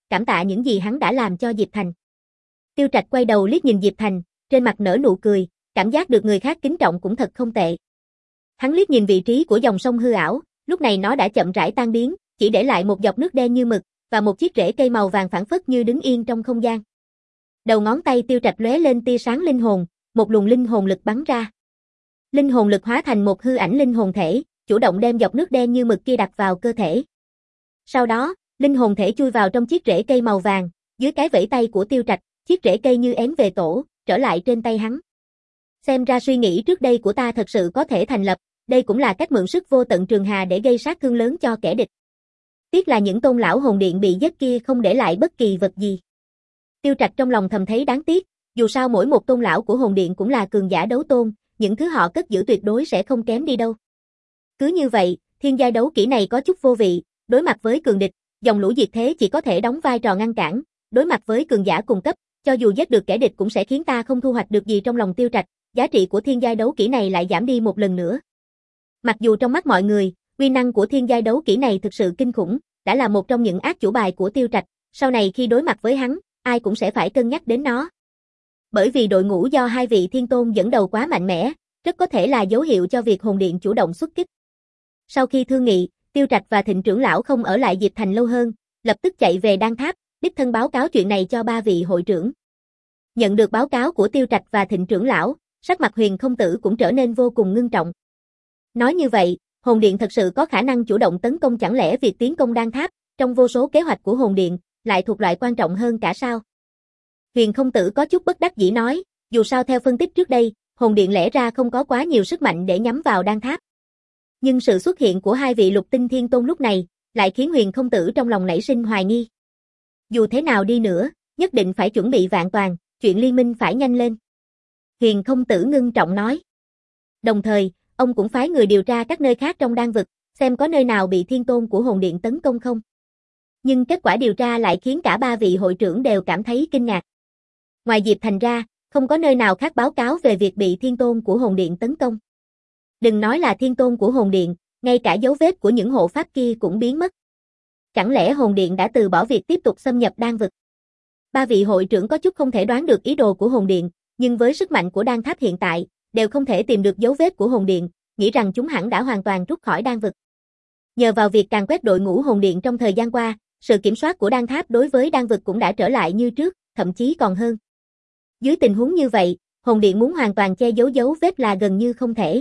cảm tạ những gì hắn đã làm cho Diệp Thành. Tiêu Trạch quay đầu liếc nhìn Diệp Thành, trên mặt nở nụ cười, cảm giác được người khác kính trọng cũng thật không tệ. Hắn liếc nhìn vị trí của dòng sông hư ảo, lúc này nó đã chậm rãi tan biến, chỉ để lại một giọt nước đen như mực, và một chiếc rễ cây màu vàng phảng phất như đứng yên trong không gian. Đầu ngón tay Tiêu Trạch lóe lên tia sáng linh hồn, một luồng linh hồn lực bắn ra. Linh hồn lực hóa thành một hư ảnh linh hồn thể, chủ động đem giọt nước đen như mực kia đặt vào cơ thể. Sau đó, linh hồn thể chui vào trong chiếc rễ cây màu vàng, dưới cái vẫy tay của Tiêu Trạch, chiếc rễ cây như én về tổ, trở lại trên tay hắn. Xem ra suy nghĩ trước đây của ta thật sự có thể thành lập, đây cũng là cách mượn sức vô tận trường hà để gây sát thương lớn cho kẻ địch. Tiếc là những tôn lão hồn điện bị giết kia không để lại bất kỳ vật gì. Tiêu Trạch trong lòng thầm thấy đáng tiếc, dù sao mỗi một tôn lão của hồn điện cũng là cường giả đấu tôn, những thứ họ cất giữ tuyệt đối sẽ không kém đi đâu. Cứ như vậy, thiên giai đấu kỹ này có chút vô vị, đối mặt với cường địch, dòng lũ diệt thế chỉ có thể đóng vai trò ngăn cản, đối mặt với cường giả cùng cấp, cho dù giết được kẻ địch cũng sẽ khiến ta không thu hoạch được gì trong lòng Tiêu Trạch, giá trị của thiên giai đấu kỹ này lại giảm đi một lần nữa. Mặc dù trong mắt mọi người, uy năng của thiên giai đấu kỹ này thực sự kinh khủng, đã là một trong những át chủ bài của Tiêu Trạch, sau này khi đối mặt với hắn, ai cũng sẽ phải cân nhắc đến nó. Bởi vì đội ngũ do hai vị thiên tôn dẫn đầu quá mạnh mẽ, rất có thể là dấu hiệu cho việc hồn điện chủ động xuất kích. Sau khi thương nghị, Tiêu Trạch và Thịnh trưởng lão không ở lại Diệp Thành lâu hơn, lập tức chạy về Đan Tháp, đích thân báo cáo chuyện này cho ba vị hội trưởng. Nhận được báo cáo của Tiêu Trạch và Thịnh trưởng lão, sắc mặt Huyền Không Tử cũng trở nên vô cùng ngưng trọng. Nói như vậy, hồn điện thật sự có khả năng chủ động tấn công, chẳng lẽ việc tiến công Đan Tháp, trong vô số kế hoạch của hồn điện, lại thuộc loại quan trọng hơn cả sao? Huyền Không Tử có chút bất đắc dĩ nói, dù sao theo phân tích trước đây, hồn điện lẽ ra không có quá nhiều sức mạnh để nhắm vào Đan Tháp. Nhưng sự xuất hiện của hai vị lục tinh thiên tôn lúc này, lại khiến Huyền Không Tử trong lòng nảy sinh hoài nghi. Dù thế nào đi nữa, nhất định phải chuẩn bị vạn toàn, chuyện liên minh phải nhanh lên. Huyền Không Tử ngưng trọng nói. Đồng thời, ông cũng phái người điều tra các nơi khác trong đan vực, xem có nơi nào bị thiên tôn của hồn điện tấn công không. Nhưng kết quả điều tra lại khiến cả ba vị hội trưởng đều cảm thấy kinh ngạc. Ngoài Diệp Thành ra, không có nơi nào khác báo cáo về việc bị thiên tôn của hồn điện tấn công. Đừng nói là thiên tôn của hồn điện, ngay cả dấu vết của những hộ pháp kia cũng biến mất. Chẳng lẽ hồn điện đã từ bỏ việc tiếp tục xâm nhập đan vực? Ba vị hội trưởng có chút không thể đoán được ý đồ của hồn điện, nhưng với sức mạnh của đan tháp hiện tại, đều không thể tìm được dấu vết của hồn điện, nghĩ rằng chúng hẳn đã hoàn toàn rút khỏi đan vực. Nhờ vào việc càn quét đội ngũ hồn điện trong thời gian qua, sự kiểm soát của đan tháp đối với đan vực cũng đã trở lại như trước, thậm chí còn hơn. Dưới tình huống như vậy, hồn điện muốn hoàn toàn che giấu dấu vết là gần như không thể.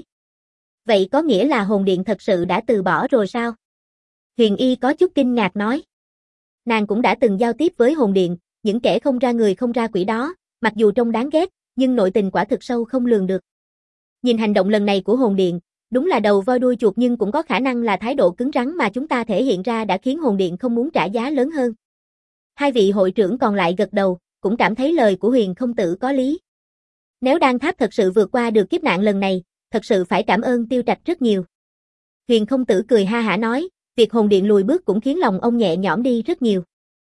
Vậy có nghĩa là hồn điện thật sự đã từ bỏ rồi sao? Huyền Y có chút kinh ngạc nói. Nàng cũng đã từng giao tiếp với hồn điện, những kẻ không ra người không ra quỷ đó, mặc dù trông đáng ghét, nhưng nội tình quả thực sâu không lường được. Nhìn hành động lần này của hồn điện, đúng là đầu voi đuôi chuột, nhưng cũng có khả năng là thái độ cứng rắn mà chúng ta thể hiện ra đã khiến hồn điện không muốn trả giá lớn hơn. Hai vị hội trưởng còn lại gật đầu, cũng cảm thấy lời của Huyền Không Tử có lý. Nếu đan tháp thật sự vượt qua được kiếp nạn lần này, thật sự phải cảm ơn Tiêu Trạch rất nhiều. Huyền Không Tử cười ha hả nói, việc hồn điện lùi bước cũng khiến lòng ông nhẹ nhõm đi rất nhiều.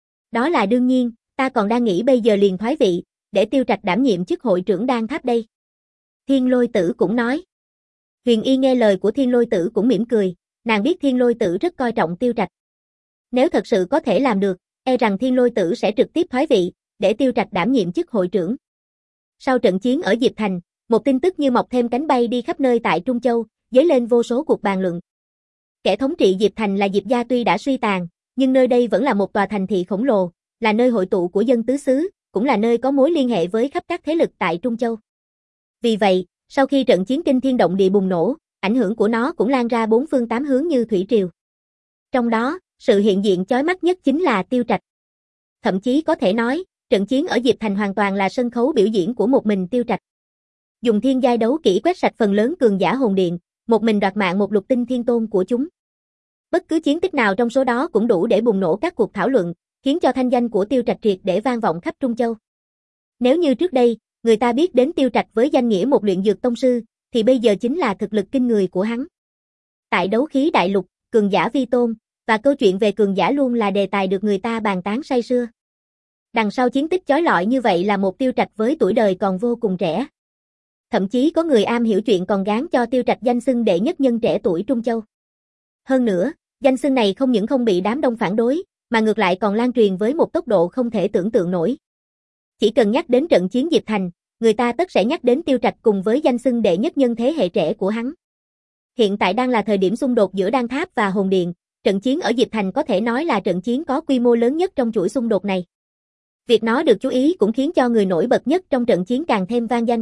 Đó là đương nhiên, ta còn đang nghĩ bây giờ liền thoái vị, để Tiêu Trạch đảm nhiệm chức hội trưởng đan tháp đây. Thiên Lôi Tử cũng nói. Huyền Y nghe lời của Thiên Lôi Tử cũng mỉm cười, nàng biết Thiên Lôi Tử rất coi trọng Tiêu Trạch. Nếu thật sự có thể làm được, e rằng Thiên Lôi Tử sẽ trực tiếp thoái vị, để Tiêu Trạch đảm nhiệm chức hội trưởng. Sau trận chiến ở Diệp Thành, một tin tức như mọc thêm cánh bay đi khắp nơi tại Trung Châu, dấy lên vô số cuộc bàn luận. Kẻ thống trị Diệp Thành là Diệp gia tuy đã suy tàn, nhưng nơi đây vẫn là một tòa thành thị khổng lồ, là nơi hội tụ của dân tứ xứ, cũng là nơi có mối liên hệ với khắp các thế lực tại Trung Châu. Vì vậy, sau khi trận chiến kinh thiên động địa bùng nổ, ảnh hưởng của nó cũng lan ra bốn phương tám hướng như thủy triều. Trong đó, sự hiện diện chói mắt nhất chính là Tiêu Trạch. Thậm chí có thể nói, trận chiến ở Diệp Thành hoàn toàn là sân khấu biểu diễn của một mình Tiêu Trạch. Dùng thiên giai đấu kỹ quét sạch phần lớn cường giả hồn điện, một mình đoạt mạng một lục tinh thiên tôn của chúng. Bất cứ chiến tích nào trong số đó cũng đủ để bùng nổ các cuộc thảo luận, khiến cho thanh danh của Tiêu Trạch triệt để vang vọng khắp Trung Châu. Nếu như trước đây, người ta biết đến Tiêu Trạch với danh nghĩa một luyện dược tông sư, thì bây giờ chính là thực lực kinh người của hắn. Tại đấu khí đại lục, cường giả vi tôn, và câu chuyện về cường giả luôn là đề tài được người ta bàn tán say sưa. Đằng sau chiến tích chói lọi như vậy là một Tiêu Trạch với tuổi đời còn vô cùng trẻ. Thậm chí có người am hiểu chuyện còn gán cho Tiêu Trạch danh xưng đệ nhất nhân trẻ tuổi Trung Châu. Hơn nữa, danh xưng này không những không bị đám đông phản đối, mà ngược lại còn lan truyền với một tốc độ không thể tưởng tượng nổi. Chỉ cần nhắc đến trận chiến Diệp Thành, người ta tất sẽ nhắc đến Tiêu Trạch cùng với danh xưng đệ nhất nhân thế hệ trẻ của hắn. Hiện tại đang là thời điểm xung đột giữa Đan Tháp và Hồn Điện, trận chiến ở Diệp Thành có thể nói là trận chiến có quy mô lớn nhất trong chuỗi xung đột này. Việc nó được chú ý cũng khiến cho người nổi bật nhất trong trận chiến càng thêm vang danh.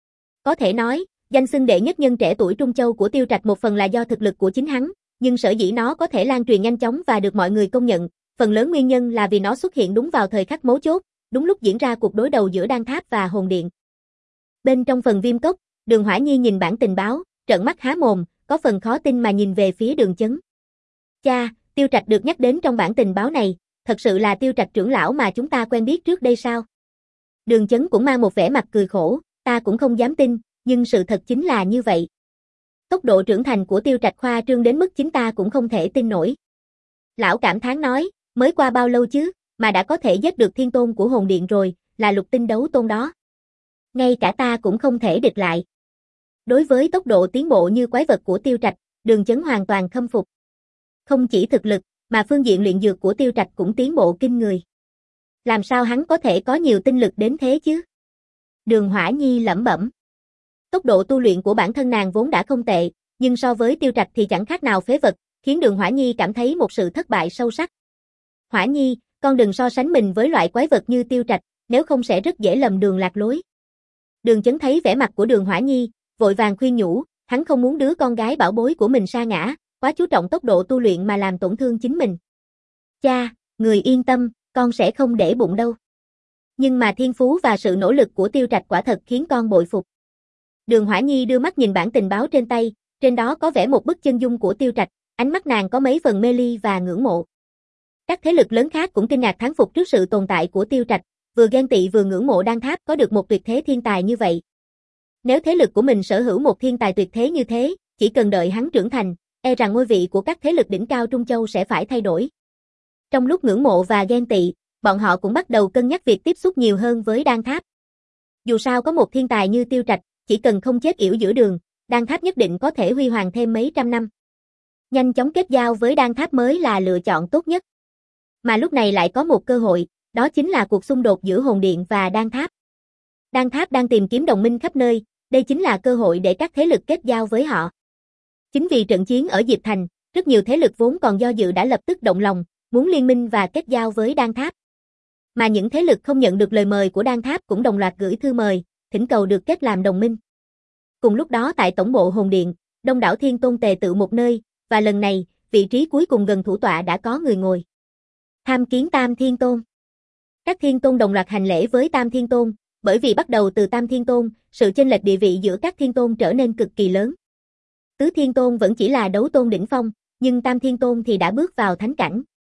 Có thể nói, danh xưng đệ nhất nhân trẻ tuổi Trung Châu của Tiêu Trạch một phần là do thực lực của chính hắn, nhưng sở dĩ nó có thể lan truyền nhanh chóng và được mọi người công nhận, phần lớn nguyên nhân là vì nó xuất hiện đúng vào thời khắc mấu chốt, đúng lúc diễn ra cuộc đối đầu giữa Đan Tháp và Hồn Điện. Bên trong phần Viêm Cốc, Đường Hỏa Nhi nhìn bản tình báo, trợn mắt há mồm, có phần khó tin mà nhìn về phía Đường Chấn. Cha, Tiêu Trạch được nhắc đến trong bản tình báo này, thật sự là Tiêu Trạch trưởng lão mà chúng ta quen biết trước đây sao? Đường Chấn cũng mang một vẻ mặt cười khổ, ta cũng không dám tin, nhưng sự thật chính là như vậy. Tốc độ trưởng thành của Tiêu Trạch khoa trương đến mức chính ta cũng không thể tin nổi. Lão cảm thán nói, mới qua bao lâu chứ, mà đã có thể giết được thiên tôn của Hồn Điện rồi, là lục tinh đấu tôn đó. Ngay cả ta cũng không thể địch lại. Đối với tốc độ tiến bộ như quái vật của Tiêu Trạch, Đường Chấn hoàn toàn khâm phục. Không chỉ thực lực, mà phương diện luyện dược của Tiêu Trạch cũng tiến bộ kinh người. Làm sao hắn có thể có nhiều tinh lực đến thế chứ? Đường Hỏa Nhi lẩm bẩm. Tốc độ tu luyện của bản thân nàng vốn đã không tệ, nhưng so với Tiêu Trạch thì chẳng khác nào phế vật, khiến Đường Hỏa Nhi cảm thấy một sự thất bại sâu sắc. Hỏa Nhi, con đừng so sánh mình với loại quái vật như Tiêu Trạch, nếu không sẽ rất dễ lầm đường lạc lối. Đường Chấn thấy vẻ mặt của Đường Hỏa Nhi, vội vàng khuyên nhủ, hắn không muốn đứa con gái bảo bối của mình sa ngã, quá chú trọng tốc độ tu luyện mà làm tổn thương chính mình. Cha, người yên tâm, con sẽ không để bụng đâu. Nhưng mà thiên phú và sự nỗ lực của Tiêu Trạch quả thật khiến con bội phục. Đường Hỏa Nhi đưa mắt nhìn bản tình báo trên tay, trên đó có vẽ một bức chân dung của Tiêu Trạch, ánh mắt nàng có mấy phần mê ly và ngưỡng mộ. Các thế lực lớn khác cũng kinh ngạc thán phục trước sự tồn tại của Tiêu Trạch, vừa ghen tị vừa ngưỡng mộ Đan Tháp có được một tuyệt thế thiên tài như vậy. Nếu thế lực của mình sở hữu một thiên tài tuyệt thế như thế, chỉ cần đợi hắn trưởng thành, e rằng ngôi vị của các thế lực đỉnh cao Trung Châu sẽ phải thay đổi. Trong lúc ngưỡng mộ và ghen tị, bọn họ cũng bắt đầu cân nhắc việc tiếp xúc nhiều hơn với Đan Tháp. Dù sao có một thiên tài như Tiêu Trạch, chỉ cần không chết yểu giữa đường, Đan Tháp nhất định có thể huy hoàng thêm mấy trăm năm. Nhanh chóng kết giao với Đan Tháp mới là lựa chọn tốt nhất. Mà lúc này lại có một cơ hội, đó chính là cuộc xung đột giữa Hồn Điện và Đan Tháp. Đan Tháp đang tìm kiếm đồng minh khắp nơi, đây chính là cơ hội để các thế lực kết giao với họ. Chính vì trận chiến ở Diệp Thành, rất nhiều thế lực vốn còn do dự đã lập tức động lòng, muốn liên minh và kết giao với Đan Tháp. Mà những thế lực không nhận được lời mời của Đan Tháp cũng đồng loạt gửi thư mời, thỉnh cầu được kết làm đồng minh. Cùng lúc đó tại tổng bộ Hồn Điện, đông đảo thiên tôn tề tự một nơi, và lần này, vị trí cuối cùng gần thủ tọa đã có người ngồi. Tham kiến Tam Thiên Tôn. Các thiên tôn đồng loạt hành lễ với Tam Thiên Tôn, bởi vì bắt đầu từ Tam Thiên Tôn, sự chênh lệch địa vị giữa các thiên tôn trở nên cực kỳ lớn. Tứ Thiên Tôn vẫn chỉ là đấu tôn đỉnh phong, nhưng Tam Thiên Tôn thì đã bước vào thánh cảnh.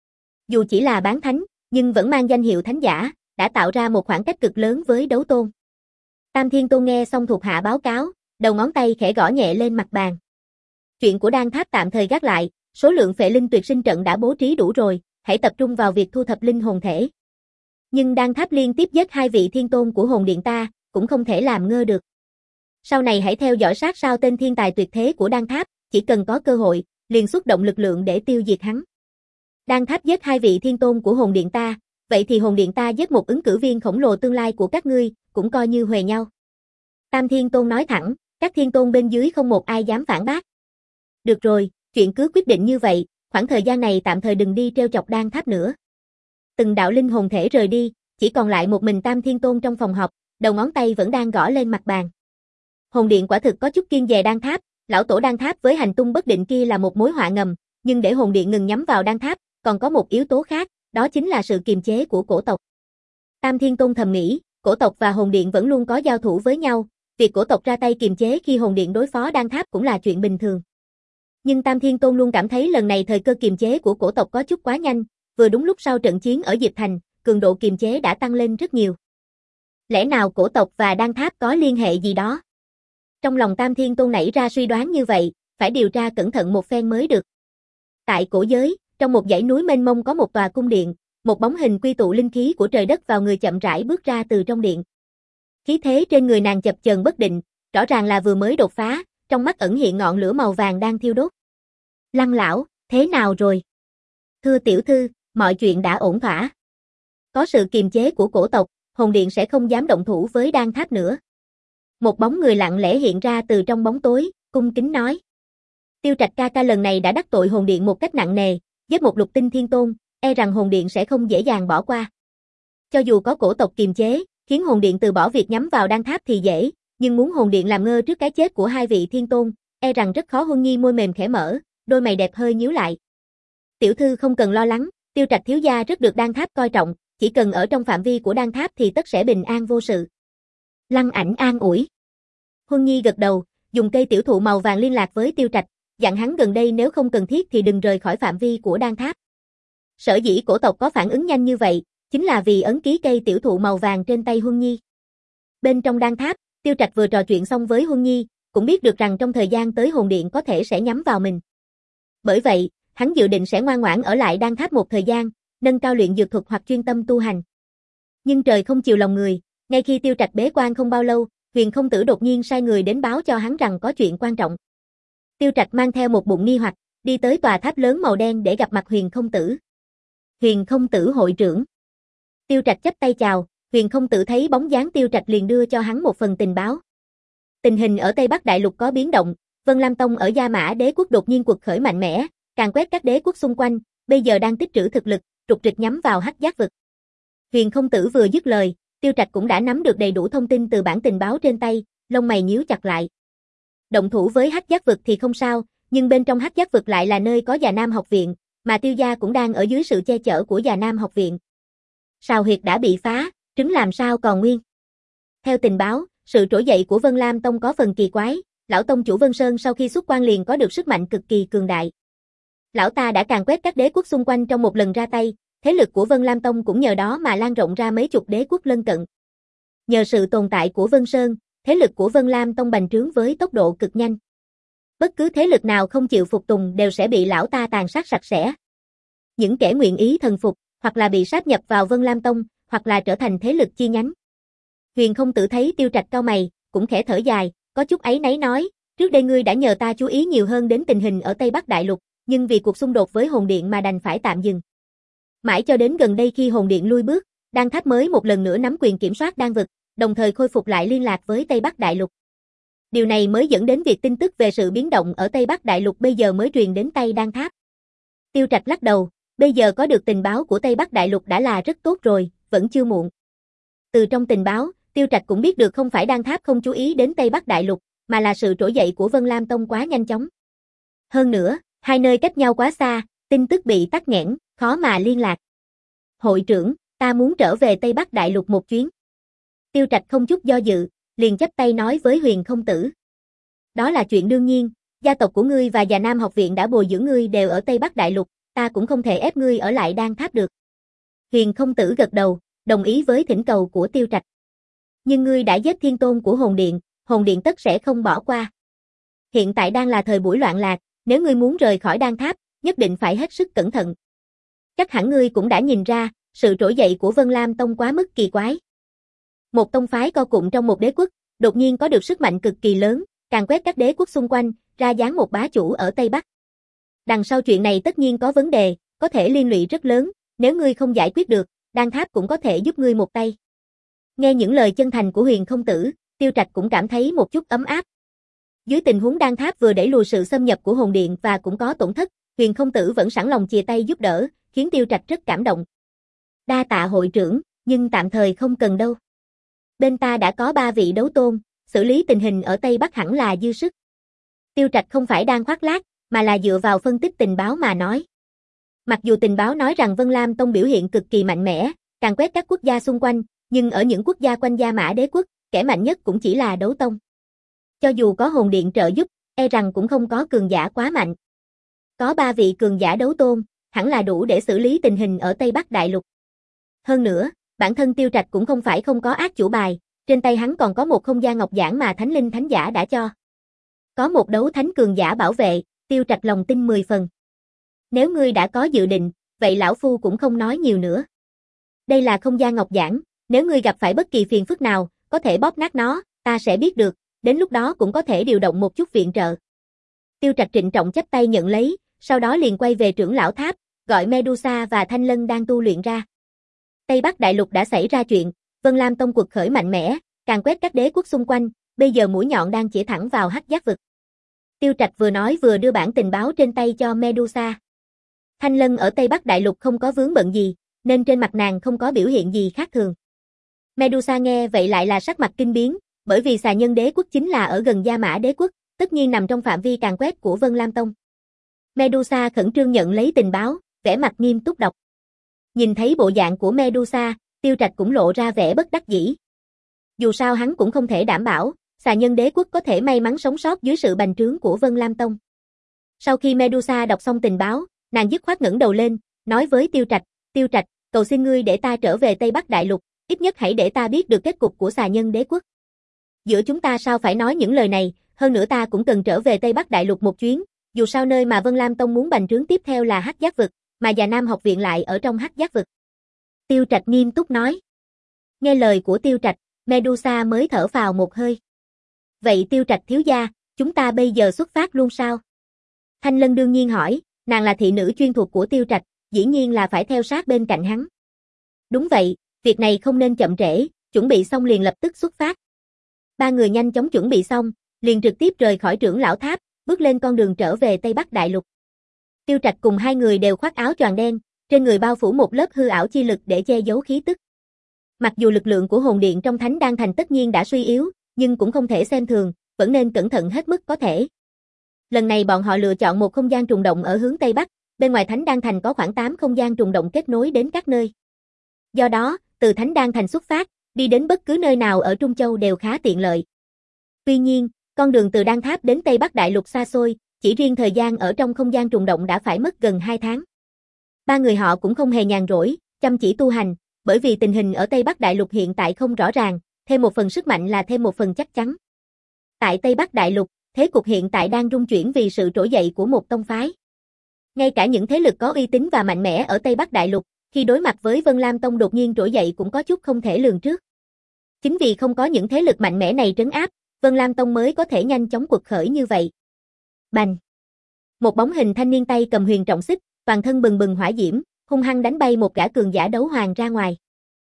Dù chỉ là bán thánh, nhưng vẫn mang danh hiệu thánh giả, đã tạo ra một khoảng cách cực lớn với đấu tôn. Tam Thiên Tôn nghe xong thuộc hạ báo cáo, đầu ngón tay khẽ gõ nhẹ lên mặt bàn. Chuyện của Đan Tháp tạm thời gác lại, số lượng phệ linh tuyệt sinh trận đã bố trí đủ rồi, hãy tập trung vào việc thu thập linh hồn thể. Nhưng Đan Tháp liên tiếp giết hai vị thiên tôn của Hồn Điện ta, cũng không thể làm ngơ được. Sau này hãy theo dõi sát sao tên thiên tài tuyệt thế của Đan Tháp, chỉ cần có cơ hội, liền xuất động lực lượng để tiêu diệt hắn. Đan Tháp giết hai vị thiên tôn của Hồn Điện ta, vậy thì Hồn Điện ta giết một ứng cử viên khổng lồ tương lai của các ngươi, cũng coi như huề nhau. Tam Thiên Tôn nói thẳng, các thiên tôn bên dưới không một ai dám phản bác. Được rồi, chuyện cứ quyết định như vậy, khoảng thời gian này tạm thời đừng đi trêu chọc Đan Tháp nữa. Từng đạo linh hồn thể rời đi, chỉ còn lại một mình Tam Thiên Tôn trong phòng họp, đầu ngón tay vẫn đang gõ lên mặt bàn. Hồn Điện quả thực có chút kiêng dè Đan Tháp, lão tổ Đan Tháp với hành tung bất định kia là một mối họa ngầm, nhưng để Hồn Điện ngừng nhắm vào Đan Tháp, còn có một yếu tố khác, đó chính là sự kiềm chế của cổ tộc. Tam Thiên Tôn thầm nghĩ, cổ tộc và Hồn Điện vẫn luôn có giao thủ với nhau, việc cổ tộc ra tay kiềm chế khi Hồn Điện đối phó Đan Tháp cũng là chuyện bình thường. Nhưng Tam Thiên Tôn luôn cảm thấy lần này thời cơ kiềm chế của cổ tộc có chút quá nhanh, vừa đúng lúc sau trận chiến ở Diệp Thành, cường độ kiềm chế đã tăng lên rất nhiều. Lẽ nào cổ tộc và Đan Tháp có liên hệ gì đó? Trong lòng Tam Thiên Tôn nảy ra suy đoán như vậy, phải điều tra cẩn thận một phen mới được. Tại cổ giới, trong một dãy núi mênh mông có một tòa cung điện, một bóng hình quy tụ linh khí của trời đất vào người chậm rãi bước ra từ trong điện. Khí thế trên người nàng chập chờn bất định, rõ ràng là vừa mới đột phá, trong mắt ẩn hiện ngọn lửa màu vàng đang thiêu đốt. Lăng lão, thế nào rồi? Thưa tiểu thư, Mọi chuyện đã ổn thỏa. Có sự kiềm chế của cổ tộc, hồn điện sẽ không dám động thủ với đan tháp nữa. Một bóng người lặng lẽ hiện ra từ trong bóng tối, cung kính nói. Tiêu Trạch ca ca lần này đã đắc tội hồn điện một cách nặng nề, giết một lục tinh thiên tôn, e rằng hồn điện sẽ không dễ dàng bỏ qua. Cho dù có cổ tộc kiềm chế, khiến hồn điện từ bỏ việc nhắm vào đan tháp thì dễ, nhưng muốn hồn điện làm ngơ trước cái chết của hai vị thiên tôn, e rằng rất khó. Huân Nhi môi mềm khẽ mở, đôi mày đẹp hơi nhíu lại. Tiểu thư không cần lo lắng, Tiêu Trạch thiếu gia rất được đan tháp coi trọng, chỉ cần ở trong phạm vi của đan tháp thì tất sẽ bình an vô sự. Lăng Ảnh an ủi. Huân Nhi gật đầu, dùng cây tiểu thụ màu vàng liên lạc với Tiêu Trạch, dặn hắn gần đây nếu không cần thiết thì đừng rời khỏi phạm vi của đan tháp. Sở dĩ cổ tộc có phản ứng nhanh như vậy, chính là vì ấn ký cây tiểu thụ màu vàng trên tay Huân Nhi. Bên trong đan tháp, Tiêu Trạch vừa trò chuyện xong với Huân Nhi, cũng biết được rằng trong thời gian tới hồn điện có thể sẽ nhắm vào mình. Bởi vậy, hắn dự định sẽ ngoan ngoãn ở lại đan tháp một thời gian, nâng cao luyện dược thuật hoặc chuyên tâm tu hành. Nhưng trời không chiều lòng người, ngay khi Tiêu Trạch bế quan không bao lâu, Huyền Không Tử đột nhiên sai người đến báo cho hắn rằng có chuyện quan trọng. Tiêu Trạch mang theo một bụng nghi hoặc, đi tới tòa tháp lớn màu đen để gặp mặt Huyền Không Tử. Huyền Không Tử hội trưởng. Tiêu Trạch chắp tay chào, Huyền Không Tử thấy bóng dáng Tiêu Trạch liền đưa cho hắn một phần tình báo. Tình hình ở Tây Bắc Đại Lục có biến động, Vân Lam Tông ở Gia Mã Đế quốc đột nhiên quật khởi mạnh mẽ, càn quét các đế quốc xung quanh, bây giờ đang tích trữ thực lực, trục trịch nhắm vào Hắc Giác vực. Huyền Không Tử vừa dứt lời, Tiêu Trạch cũng đã nắm được đầy đủ thông tin từ bản tình báo trên tay, lông mày nhíu chặt lại. Động thủ với Hắc Giác vực thì không sao, nhưng bên trong Hắc Giác vực lại là nơi có Già Nam học viện, mà Tiêu gia cũng đang ở dưới sự che chở của Già Nam học viện. Sào huyệt đã bị phá, trứng làm sao còn nguyên. Theo tình báo, sự trỗi dậy của Vân Lam Tông có phần kỳ quái, lão tông chủ Vân Sơn sau khi xuất quan liền có được sức mạnh cực kỳ cường đại. Lão ta đã càn quét các đế quốc xung quanh trong một lần ra tay, thế lực của Vân Lam Tông cũng nhờ đó mà lan rộng ra mấy chục đế quốc lân cận. Nhờ sự tồn tại của Vân Sơn, thế lực của Vân Lam Tông bành trướng với tốc độ cực nhanh. Bất cứ thế lực nào không chịu phục tùng đều sẽ bị lão ta tàn sát sạch sẽ. Những kẻ nguyện ý thần phục, hoặc là bị sáp nhập vào Vân Lam Tông, hoặc là trở thành thế lực chi nhánh. Huyền Không Tử thấy Tiêu Trạch cau mày, cũng khẽ thở dài, có chút áy náy nói, trước đây ngươi đã nhờ ta chú ý nhiều hơn đến tình hình ở Tây Bắc Đại Lục, nhưng vì cuộc xung đột với hồn điện mà đành phải tạm dừng. Mãi cho đến gần đây khi hồn điện lui bước, đan tháp mới một lần nữa nắm quyền kiểm soát đan vực, đồng thời khôi phục lại liên lạc với Tây Bắc Đại Lục. Điều này mới dẫn đến việc tin tức về sự biến động ở Tây Bắc Đại Lục bây giờ mới truyền đến tay đan tháp. Tiêu Trạch lắc đầu, bây giờ có được tình báo của Tây Bắc Đại Lục đã là rất tốt rồi, vẫn chưa muộn. Từ trong tình báo, Tiêu Trạch cũng biết được không phải đan tháp không chú ý đến Tây Bắc Đại Lục, mà là sự trỗi dậy của Vân Lam Tông quá nhanh chóng. Hơn nữa, hai nơi cách nhau quá xa, tin tức bị tắc nghẽn, khó mà liên lạc. Hội trưởng, ta muốn trở về Tây Bắc Đại Lục một chuyến. Tiêu Trạch không chút do dự, liền chắp tay nói với Huyền Không Tử. Đó là chuyện đương nhiên, gia tộc của ngươi và Già Nam học viện đã bồi dưỡng ngươi đều ở Tây Bắc Đại Lục, ta cũng không thể ép ngươi ở lại đan tháp được. Huyền Không Tử gật đầu, đồng ý với thỉnh cầu của Tiêu Trạch. Nhưng ngươi đã giết thiên tôn của hồn điện, hồn điện tất sẽ không bỏ qua. Hiện tại đang là thời buổi loạn lạc, nếu ngươi muốn rời khỏi đan tháp, nhất định phải hết sức cẩn thận. Chắc hẳn ngươi cũng đã nhìn ra, sự trỗi dậy của Vân Lam Tông quá mức kỳ quái. Một tông phái co cụm trong một đế quốc, đột nhiên có được sức mạnh cực kỳ lớn, càn quét các đế quốc xung quanh, ra dáng một bá chủ ở Tây Bắc. Đằng sau chuyện này tất nhiên có vấn đề, có thể liên lụy rất lớn, nếu ngươi không giải quyết được, đan tháp cũng có thể giúp ngươi một tay. Nghe những lời chân thành của Huyền Không Tử, Tiêu Trạch cũng cảm thấy một chút ấm áp. Dưới tình huống đan tháp vừa đẩy lùi sự xâm nhập của hồn điện và cũng có tổn thất, Huyền Không Tử vẫn sẵn lòng chìa tay giúp đỡ, khiến Tiêu Trạch rất cảm động. Đa tạ hội trưởng, nhưng tạm thời không cần đâu. Bên ta đã có ba vị đấu tôn, xử lý tình hình ở Tây Bắc hẳn là dư sức. Tiêu Trạch không phải đang khoác lác, mà là dựa vào phân tích tình báo mà nói. Mặc dù tình báo nói rằng Vân Lam Tông biểu hiện cực kỳ mạnh mẽ, càn quét các quốc gia xung quanh, nhưng ở những quốc gia quanh Gia Mã Đế quốc, kẻ mạnh nhất cũng chỉ là đấu tông. Cho dù có hồn điện trợ giúp, e rằng cũng không có cường giả quá mạnh. Có ba vị cường giả đấu tôn, hẳn là đủ để xử lý tình hình ở Tây Bắc Đại Lục. Hơn nữa, bản thân Tiêu Trạch cũng không phải không có ác chủ bài, trên tay hắn còn có một không gian ngọc giản mà Thánh Linh Thánh Giả đã cho. Có một đấu thánh cường giả bảo vệ, Tiêu Trạch lòng tin mười phần. Nếu ngươi đã có dự định, vậy lão phu cũng không nói nhiều nữa. Đây là không gian ngọc giản, nếu ngươi gặp phải bất kỳ phiền phức nào, có thể bóp nát nó, ta sẽ biết được, đến lúc đó cũng có thể điều động một chút viện trợ. Tiêu Trạch trịnh trọng chắp tay nhận lấy, sau đó liền quay về trưởng lão tháp, gọi Medusa và Thanh Lân đang tu luyện ra. Tây Bắc Đại Lục đã xảy ra chuyện, Vân Lam Tông quật khởi mạnh mẽ, càn quét các đế quốc xung quanh, bây giờ mũi nhọn đang chỉ thẳng vào Hắc Giác vực. Tiêu Trạch vừa nói vừa đưa bản tình báo trên tay cho Medusa. Thanh Lân ở Tây Bắc Đại Lục không có vướng bận gì, nên trên mặt nàng không có biểu hiện gì khác thường. Medusa nghe vậy lại là sắc mặt kinh biến, bởi vì xà nhân đế quốc chính là ở gần Gia Mã đế quốc, tất nhiên nằm trong phạm vi càn quét của Vân Lam Tông. Medusa khẩn trương nhận lấy tình báo, vẻ mặt nghiêm túc đọc. Nhìn thấy bộ dạng của Medusa, Tiêu Trạch cũng lộ ra vẻ bất đắc dĩ. Dù sao hắn cũng không thể đảm bảo, xà nhân đế quốc có thể may mắn sống sót dưới sự bành trướng của Vân Lam Tông. Sau khi Medusa đọc xong tình báo, nàng dứt khoát ngẩng đầu lên, nói với Tiêu Trạch, Tiêu Trạch, cầu xin ngươi để ta trở về Tây Bắc Đại Lục, ít nhất hãy để ta biết được kết cục của xà nhân đế quốc. Giữa chúng ta sao phải nói những lời này, hơn nữa ta cũng cần trở về Tây Bắc Đại Lục một chuyến, dù sao nơi mà Vân Lam Tông muốn bành trướng tiếp theo là Hắc Giác vực, mà Già Nam học viện lại ở trong Hắc Giác vực. Tiêu Trạch nghiêm túc nói. Nghe lời của Tiêu Trạch, Medusa mới thở phào một hơi. Vậy Tiêu Trạch thiếu gia, chúng ta bây giờ xuất phát luôn sao? Thanh Lân đương nhiên hỏi, nàng là thị nữ chuyên thuộc của Tiêu Trạch, dĩ nhiên là phải theo sát bên cạnh hắn. Đúng vậy, việc này không nên chậm trễ, chuẩn bị xong liền lập tức xuất phát. Ba người nhanh chóng chuẩn bị xong, liền trực tiếp rời khỏi trưởng lão tháp, bước lên con đường trở về Tây Bắc Đại Lục. Tiêu Trạch cùng hai người đều khoác áo choàng đen, trên người bao phủ một lớp hư ảo chi lực để che giấu khí tức. Mặc dù lực lượng của hồn điện trong Thánh Đan Thành tất nhiên đã suy yếu, nhưng cũng không thể xem thường, vẫn nên cẩn thận hết mức có thể. Lần này bọn họ lựa chọn một không gian trùng động ở hướng Tây Bắc, bên ngoài Thánh Đan Thành có khoảng tám không gian trùng động kết nối đến các nơi. Do đó, từ Thánh Đan Thành xuất phát, đi đến bất cứ nơi nào ở Trung Châu đều khá tiện lợi. Tuy nhiên, con đường từ Đan Tháp đến Tây Bắc Đại Lục xa xôi, chỉ riêng thời gian ở trong không gian trùng động đã phải mất gần hai tháng. Ba người họ cũng không hề nhàn rỗi, chăm chỉ tu hành, bởi vì tình hình ở Tây Bắc Đại Lục hiện tại không rõ ràng, thêm một phần sức mạnh là thêm một phần chắc chắn. Tại Tây Bắc Đại Lục, thế cục hiện tại đang rung chuyển vì sự trỗi dậy của một tông phái. Ngay cả những thế lực có uy tín và mạnh mẽ ở Tây Bắc Đại Lục, khi đối mặt với Vân Lam Tông đột nhiên trỗi dậy cũng có chút không thể lường trước. Chính vì không có những thế lực mạnh mẽ này trấn áp, Vân Lam Tông mới có thể nhanh chóng quật khởi như vậy. Bành! Một bóng hình thanh niên tay cầm huyền trọng xích, toàn thân bừng bừng hỏa diễm, hung hăng đánh bay một gã cường giả đấu hoàng ra ngoài.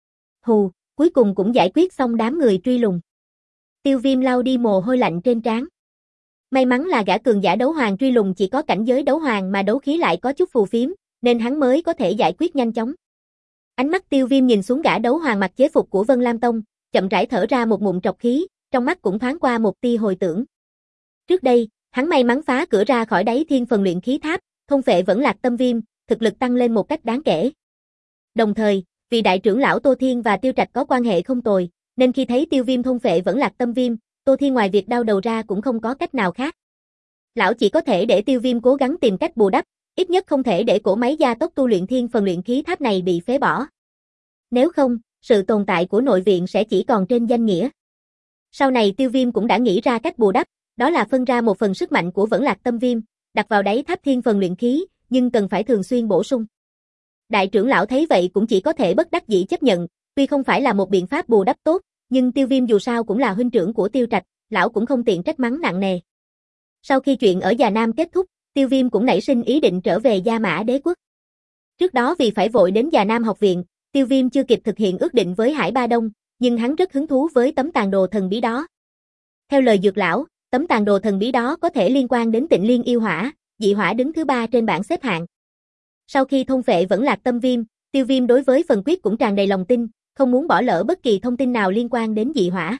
Hù, cuối cùng cũng giải quyết xong đám người truy lùng. Tiêu Viêm lau đi mồ hôi lạnh trên trán. May mắn là gã cường giả đấu hoàng truy lùng chỉ có cảnh giới đấu hoàng mà đấu khí lại có chút phù phiếm, nên hắn mới có thể giải quyết nhanh chóng. Ánh mắt Tiêu Viêm nhìn xuống gã đấu hoàng mặc chế phục của Vân Lam Tông, chậm rãi thở ra một ngụm trọc khí, trong mắt cũng thoáng qua một tia hồi tưởng. Trước đây, hắn may mắn phá cửa ra khỏi đáy thiên phần luyện khí tháp, thôn phệ vẫn lạc tâm viêm, thực lực tăng lên một cách đáng kể. Đồng thời, vì đại trưởng lão Tô Thiên và Tiêu Trạch có quan hệ không tồi, nên khi thấy Tiêu Viêm thôn phệ vẫn lạc tâm viêm, Tô Thiên ngoài việc đau đầu ra cũng không có cách nào khác. Lão chỉ có thể để Tiêu Viêm cố gắng tìm cách bù đắp, ít nhất không thể để cỗ máy gia tốc tu luyện thiên phần luyện khí tháp này bị phế bỏ. Nếu không, sự tồn tại của nội viện sẽ chỉ còn trên danh nghĩa. Sau này Tiêu Viêm cũng đã nghĩ ra cách bù đắp, đó là phân ra một phần sức mạnh của vẫn lạc tâm viêm, đặt vào đáy tháp thiên phần luyện khí, nhưng cần phải thường xuyên bổ sung. Đại trưởng lão thấy vậy cũng chỉ có thể bất đắc dĩ chấp nhận, tuy không phải là một biện pháp bù đắp tốt, nhưng Tiêu Viêm dù sao cũng là huynh trưởng của Tiêu Trạch, lão cũng không tiện trách mắng nặng nề. Sau khi chuyện ở Già Nam kết thúc, Tiêu Viêm cũng nảy sinh ý định trở về Gia Mã đế quốc. Trước đó vì phải vội đến Già Nam học viện, Tiêu Viêm chưa kịp thực hiện ước định với Hải Ba Đông, nhưng hắn rất hứng thú với tấm tàn đồ thần bí đó. Theo lời Dược lão, tấm tàn đồ thần bí đó có thể liên quan đến Tịnh Liên yêu hỏa, dị hỏa đứng thứ ba trên bảng xếp hạng. Sau khi thôn phệ vẫn lạc tâm viêm, Tiêu Viêm đối với phần quyết cũng tràn đầy lòng tin, không muốn bỏ lỡ bất kỳ thông tin nào liên quan đến dị hỏa.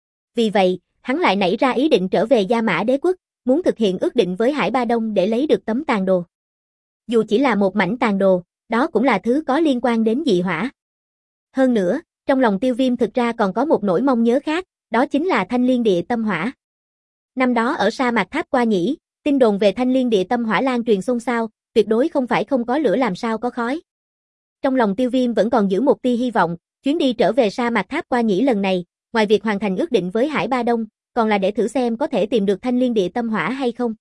Vì vậy, hắn lại nảy ra ý định trở về Gia Mã đế quốc, muốn thực hiện ước định với Hải Ba Đông để lấy được tấm tàn đồ. Dù chỉ là một mảnh tàn đồ, đó cũng là thứ có liên quan đến dị hỏa. Hơn nữa, trong lòng Tiêu Viêm thực ra còn có một nỗi mong nhớ khác, đó chính là Thanh Liên Địa Tâm Hỏa. Năm đó ở sa mạc Tháp Qua Nhĩ, tin đồn về Thanh Liên Địa Tâm Hỏa lan truyền xôn xao, tuyệt đối không phải không có lửa làm sao có khói. Trong lòng Tiêu Viêm vẫn còn giữ một tia hy vọng, chuyến đi trở về sa mạc Tháp Qua Nhĩ lần này, ngoài việc hoàn thành ước định với Hải Ba Đông, còn là để thử xem có thể tìm được Thanh Liên Địa Tâm Hỏa hay không.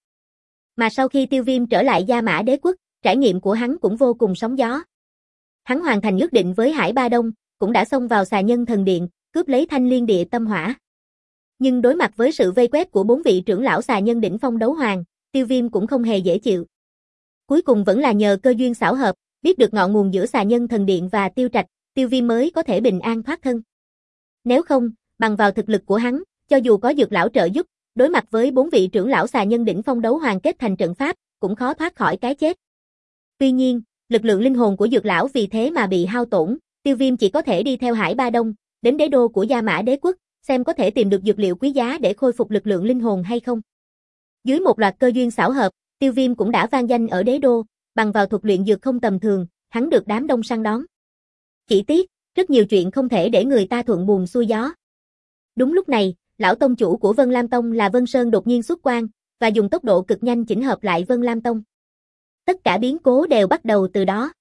Mà sau khi Tiêu Viêm trở lại Gia Mã đế quốc, trải nghiệm của hắn cũng vô cùng sóng gió. Hắn hoàn thành ước định với Hải Ba Đông, cũng đã xông vào Xà Nhân Thần Điện, cướp lấy Thanh Liên Địa Tâm Hỏa. Nhưng đối mặt với sự vây quét của bốn vị trưởng lão Xà Nhân đỉnh phong đấu hoàng, Tiêu Viêm cũng không hề dễ chịu. Cuối cùng vẫn là nhờ cơ duyên xảo hợp, biết được ngọn nguồn giữa xà nhân thần điện và Tiêu Trạch, Tiêu Viêm mới có thể bình an thoát thân. Nếu không, bằng vào thực lực của hắn, cho dù có Dược lão trợ giúp, đối mặt với bốn vị trưởng lão xà nhân đỉnh phong đấu hoàng kết thành trận pháp, cũng khó thoát khỏi cái chết. Tuy nhiên, lực lượng linh hồn của Dược lão vì thế mà bị hao tổn, Tiêu Viêm chỉ có thể đi theo Hải Ba Đông, đến đế đô của Gia Mã Đế quốc, xem có thể tìm được dược liệu quý giá để khôi phục lực lượng linh hồn hay không. Dưới một loạt cơ duyên xảo hợp, Tiêu Viêm cũng đã vang danh ở đế đô, bằng vào thuật luyện dược không tầm thường, hắn được đám đông săn đón. Chỉ tiếc, rất nhiều chuyện không thể để người ta thuận buồm xuôi gió. Đúng lúc này, lão tông chủ của Vân Lam Tông là Vân Sơn đột nhiên xuất quan, và dùng tốc độ cực nhanh chỉnh hợp lại Vân Lam Tông. Tất cả biến cố đều bắt đầu từ đó.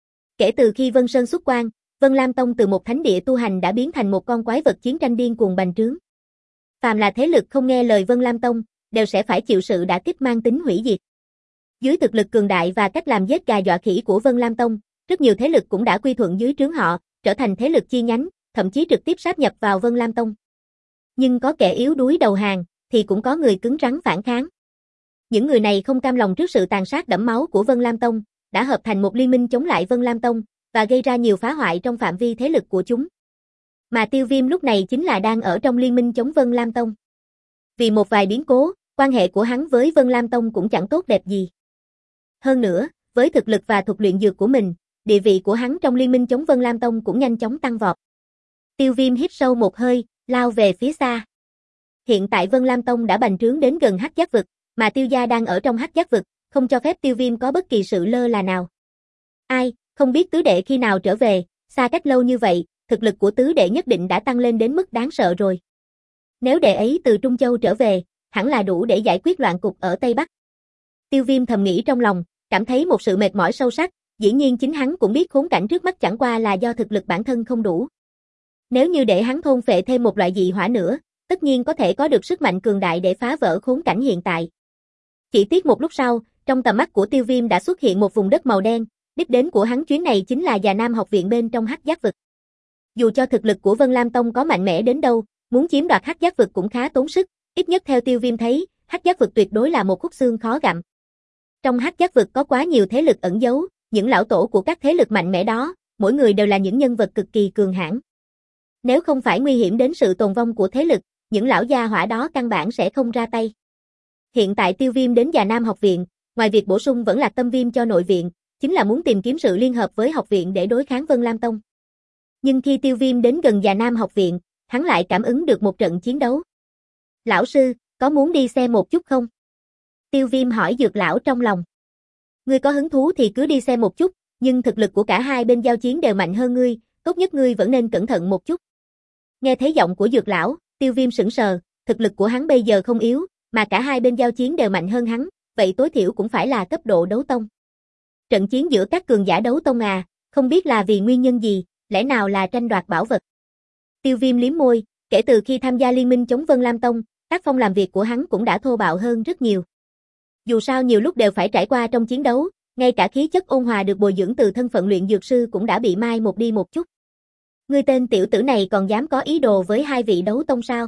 Kể từ khi Vân Sơn xuất quan, Vân Lam Tông từ một thánh địa tu hành đã biến thành một con quái vật chiến tranh điên cuồng bành trướng. Phàm là thế lực không nghe lời Vân Lam Tông, đều sẽ phải chịu sự đả kích mang tính hủy diệt. Dưới thực lực cường đại và cách làm giết gà dọa khỉ của Vân Lam Tông, rất nhiều thế lực cũng đã quy thuận dưới trướng họ, trở thành thế lực chi nhánh, thậm chí trực tiếp sáp nhập vào Vân Lam Tông. Nhưng có kẻ yếu đuối đầu hàng, thì cũng có người cứng rắn phản kháng. Những người này không cam lòng trước sự tàn sát đẫm máu của Vân Lam Tông, đã hợp thành một liên minh chống lại Vân Lam Tông, và gây ra nhiều phá hoại trong phạm vi thế lực của chúng. Mà Tiêu Viêm lúc này chính là đang ở trong liên minh chống Vân Lam Tông. Vì một vài biến cố, quan hệ của hắn với Vân Lam Tông cũng chẳng tốt đẹp gì. Hơn nữa, với thực lực và thuật luyện dược của mình, địa vị của hắn trong liên minh chống Vân Lam Tông cũng nhanh chóng tăng vọt. Tiêu Viêm hít sâu một hơi, lao về phía xa. Hiện tại Vân Lam Tông đã bành trướng đến gần Hắc Giác vực, mà Tiêu gia đang ở trong Hắc Giác vực, không cho phép Tiêu Viêm có bất kỳ sự lơ là nào. Ai, không biết tứ đệ khi nào trở về, xa cách lâu như vậy, thực lực của tứ đệ nhất định đã tăng lên đến mức đáng sợ rồi. Nếu đệ ấy từ Trung Châu trở về, hẳn là đủ để giải quyết loạn cục ở Tây Bắc. Tiêu Viêm thầm nghĩ trong lòng, cảm thấy một sự mệt mỏi sâu sắc, dĩ nhiên chính hắn cũng biết khốn cảnh trước mắt chẳng qua là do thực lực bản thân không đủ. Nếu như để hắn thôn phệ thêm một loại dị hỏa nữa, tất nhiên có thể có được sức mạnh cường đại để phá vỡ khốn cảnh hiện tại. Chỉ tiếc một lúc sau, trong tầm mắt của Tiêu Viêm đã xuất hiện một vùng đất màu đen, đích đến của hắn chuyến này chính là Già Nam học viện bên trong Hắc Giác vực. Dù cho thực lực của Vân Lam Tông có mạnh mẽ đến đâu, muốn chiếm đoạt Hắc Giác vực cũng khá tốn sức, ít nhất theo Tiêu Viêm thấy, Hắc Giác vực tuyệt đối là một khúc xương khó gặm. Trong Hắc Giác vực có quá nhiều thế lực ẩn giấu, những lão tổ của các thế lực mạnh mẽ đó, mỗi người đều là những nhân vật cực kỳ cường hãn. Nếu không phải nguy hiểm đến sự tồn vong của thế lực, những lão gia hỏa đó căn bản sẽ không ra tay. Hiện tại Tiêu Viêm đến Già Nam học viện, ngoài việc bổ sung vẫn là tâm viêm cho nội viện, chính là muốn tìm kiếm sự liên hợp với học viện để đối kháng Vân Lam Tông. Nhưng khi Tiêu Viêm đến gần Già Nam học viện, hắn lại cảm ứng được một trận chiến đấu. Lão sư, có muốn đi xem một chút không? Tiêu Viêm hỏi Dược lão trong lòng. Ngươi có hứng thú thì cứ đi xem một chút, nhưng thực lực của cả hai bên giao chiến đều mạnh hơn ngươi, tốt nhất ngươi vẫn nên cẩn thận một chút. Nghe thấy giọng của Dược lão, Tiêu Viêm sững sờ, thực lực của hắn bây giờ không yếu, mà cả hai bên giao chiến đều mạnh hơn hắn, vậy tối thiểu cũng phải là cấp độ đấu tông. Trận chiến giữa các cường giả đấu tông à, không biết là vì nguyên nhân gì, lẽ nào là tranh đoạt bảo vật. Tiêu Viêm liếm môi, kể từ khi tham gia liên minh chống Vân Lam Tông, tác phong làm việc của hắn cũng đã thô bạo hơn rất nhiều. Dù sao nhiều lúc đều phải trải qua trong chiến đấu, ngay cả khí chất ôn hòa được bồi dưỡng từ thân phận luyện dược sư cũng đã bị mai một đi một chút. Ngươi tên tiểu tử này còn dám có ý đồ với hai vị đấu tông sao?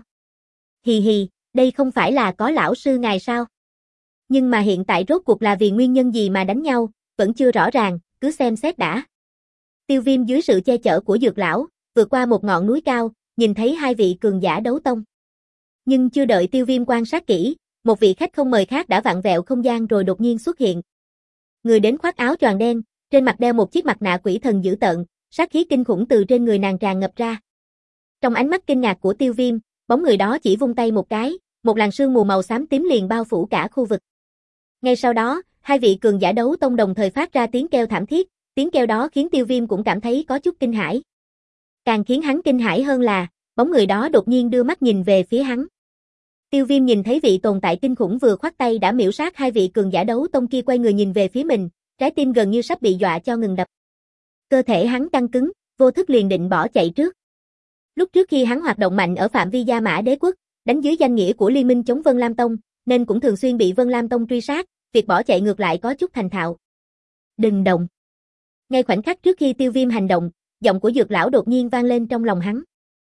Hì hì, đây không phải là có lão sư ngài sao? Nhưng mà hiện tại rốt cuộc là vì nguyên nhân gì mà đánh nhau, vẫn chưa rõ ràng, cứ xem xét đã. Tiêu Viêm dưới sự che chở của Dược lão, vượt qua một ngọn núi cao, nhìn thấy hai vị cường giả đấu tông. Nhưng chưa đợi Tiêu Viêm quan sát kỹ, một vị khách không mời khác đã vặn vẹo không gian rồi đột nhiên xuất hiện. Người đến khoác áo choàng đen, trên mặt đeo một chiếc mặt nạ quỷ thần dữ tợn, sát khí kinh khủng từ trên người nàng tràn ngập ra. Trong ánh mắt kinh ngạc của Tiêu Viêm, bóng người đó chỉ vung tay một cái, một làn sương mù màu xám tím liền bao phủ cả khu vực. Ngay sau đó, hai vị cường giả đấu tông đồng thời phát ra tiếng kêu thảm thiết, tiếng kêu đó khiến Tiêu Viêm cũng cảm thấy có chút kinh hãi. Càng khiến hắn kinh hãi hơn là, bóng người đó đột nhiên đưa mắt nhìn về phía hắn. Tiêu Viêm nhìn thấy vị tồn tại kinh khủng vừa khoát tay đã miểu sát hai vị cường giả đấu tông kia quay người nhìn về phía mình, trái tim gần như sắp bị dọa cho ngừng đập. Cơ thể hắn căng cứng, vô thức liền định bỏ chạy trước. Lúc trước khi hắn hoạt động mạnh ở phạm vi Gia Mã Đế quốc, đánh dưới danh nghĩa của liên minh chống Vân Lam Tông, nên cũng thường xuyên bị Vân Lam Tông truy sát, việc bỏ chạy ngược lại có chút thành thạo. Đừng động. Ngay khoảnh khắc trước khi Tiêu Viêm hành động, giọng của Dược lão đột nhiên vang lên trong lòng hắn.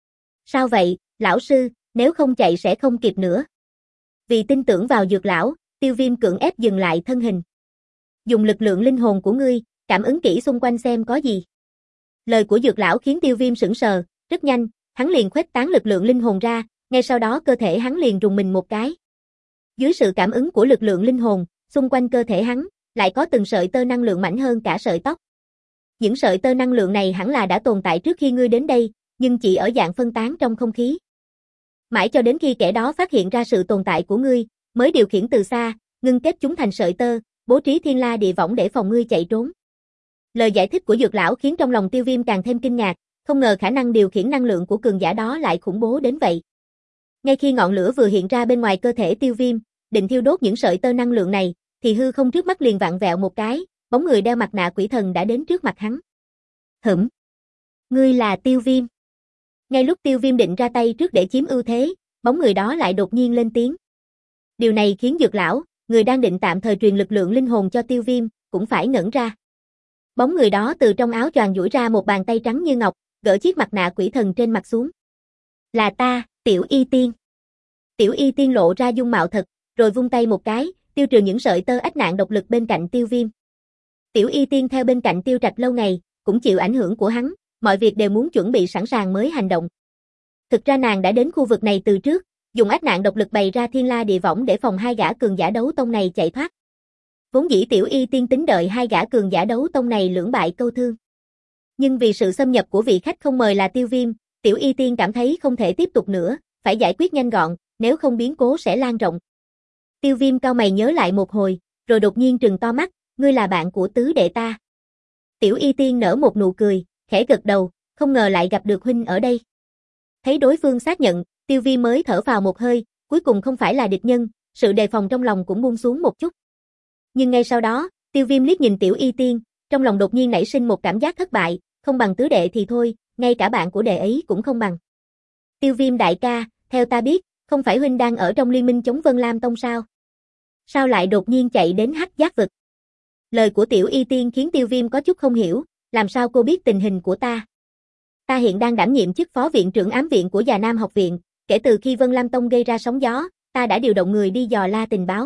Sao vậy, lão sư, nếu không chạy sẽ không kịp nữa. Vì tin tưởng vào Dược lão, Tiêu Viêm cưỡng ép dừng lại thân hình. Dùng lực lượng linh hồn của ngươi, cảm ứng kỹ xung quanh xem có gì. Lời của Dược lão khiến Tiêu Viêm sững sờ, rất nhanh, hắn liền khuếch tán lực lượng linh hồn ra, ngay sau đó cơ thể hắn liền rùng mình một cái. Dưới sự cảm ứng của lực lượng linh hồn, xung quanh cơ thể hắn lại có từng sợi tơ năng lượng mạnh hơn cả sợi tóc. Những sợi tơ năng lượng này hẳn là đã tồn tại trước khi ngươi đến đây, nhưng chỉ ở dạng phân tán trong không khí. Mãi cho đến khi kẻ đó phát hiện ra sự tồn tại của ngươi, mới điều khiển từ xa, ngưng kết chúng thành sợi tơ, bố trí thiên la địa võng để phòng ngươi chạy trốn. Lời giải thích của Dược lão khiến trong lòng Tiêu Viêm càng thêm kinh ngạc, không ngờ khả năng điều khiển năng lượng của cường giả đó lại khủng bố đến vậy. Ngay khi ngọn lửa vừa hiện ra bên ngoài cơ thể Tiêu Viêm, định thiêu đốt những sợi tơ năng lượng này, thì hư không trước mắt liền vặn vẹo một cái, bóng người đeo mặt nạ quỷ thần đã đến trước mặt hắn. Hửm! Ngươi là Tiêu Viêm. Ngay lúc Tiêu Viêm định ra tay trước để chiếm ưu thế, bóng người đó lại đột nhiên lên tiếng. Điều này khiến Dược lão, người đang định tạm thời truyền lực lượng linh hồn cho Tiêu Viêm, cũng phải ngẩn ra. Bóng người đó từ trong áo choàng duỗi ra một bàn tay trắng như ngọc, gỡ chiếc mặt nạ quỷ thần trên mặt xuống. Là ta, Tiểu Y Tiên. Tiểu Y Tiên lộ ra dung mạo thật, rồi vung tay một cái, tiêu trừ những sợi tơ ách nạn độc lực bên cạnh Tiêu Viêm. Tiểu Y Tiên theo bên cạnh Tiêu Trạch lâu ngày, cũng chịu ảnh hưởng của hắn, mọi việc đều muốn chuẩn bị sẵn sàng mới hành động. Thực ra nàng đã đến khu vực này từ trước, dùng ách nạn độc lực bày ra thiên la địa võng để phòng hai gã cường giả đấu tông này chạy thoát. Vốn dĩ Tiểu Y Tiên tính đợi hai gã cường giả đấu tông này lưỡng bại câu thương. Nhưng vì sự xâm nhập của vị khách không mời là Tiêu Viêm, Tiểu Y Tiên cảm thấy không thể tiếp tục nữa, phải giải quyết nhanh gọn, nếu không biến cố sẽ lan rộng. Tiêu Viêm cau mày nhớ lại một hồi, rồi đột nhiên trừng to mắt, ngươi là bạn của tứ đệ ta. Tiểu Y Tiên nở một nụ cười, khẽ gật đầu, không ngờ lại gặp được huynh ở đây. Thấy đối phương xác nhận, Tiêu Viêm mới thở phào một hơi, cuối cùng không phải là địch nhân, sự đề phòng trong lòng cũng buông xuống một chút. Nhưng ngay sau đó, Tiêu Viêm liếc nhìn Tiểu Y Tiên, trong lòng đột nhiên nảy sinh một cảm giác thất bại, không bằng tứ đệ thì thôi, ngay cả bạn của đệ ấy cũng không bằng. Tiêu Viêm đại ca, theo ta biết, không phải huynh đang ở trong liên minh chống Vân Lam Tông sao? Sao lại đột nhiên chạy đến Hắc Giác vực? Lời của Tiểu Y Tiên khiến Tiêu Viêm có chút không hiểu, làm sao cô biết tình hình của ta? Ta hiện đang đảm nhiệm chức phó viện trưởng ám viện của Già Nam học viện, kể từ khi Vân Lam Tông gây ra sóng gió, ta đã điều động người đi dò la tình báo.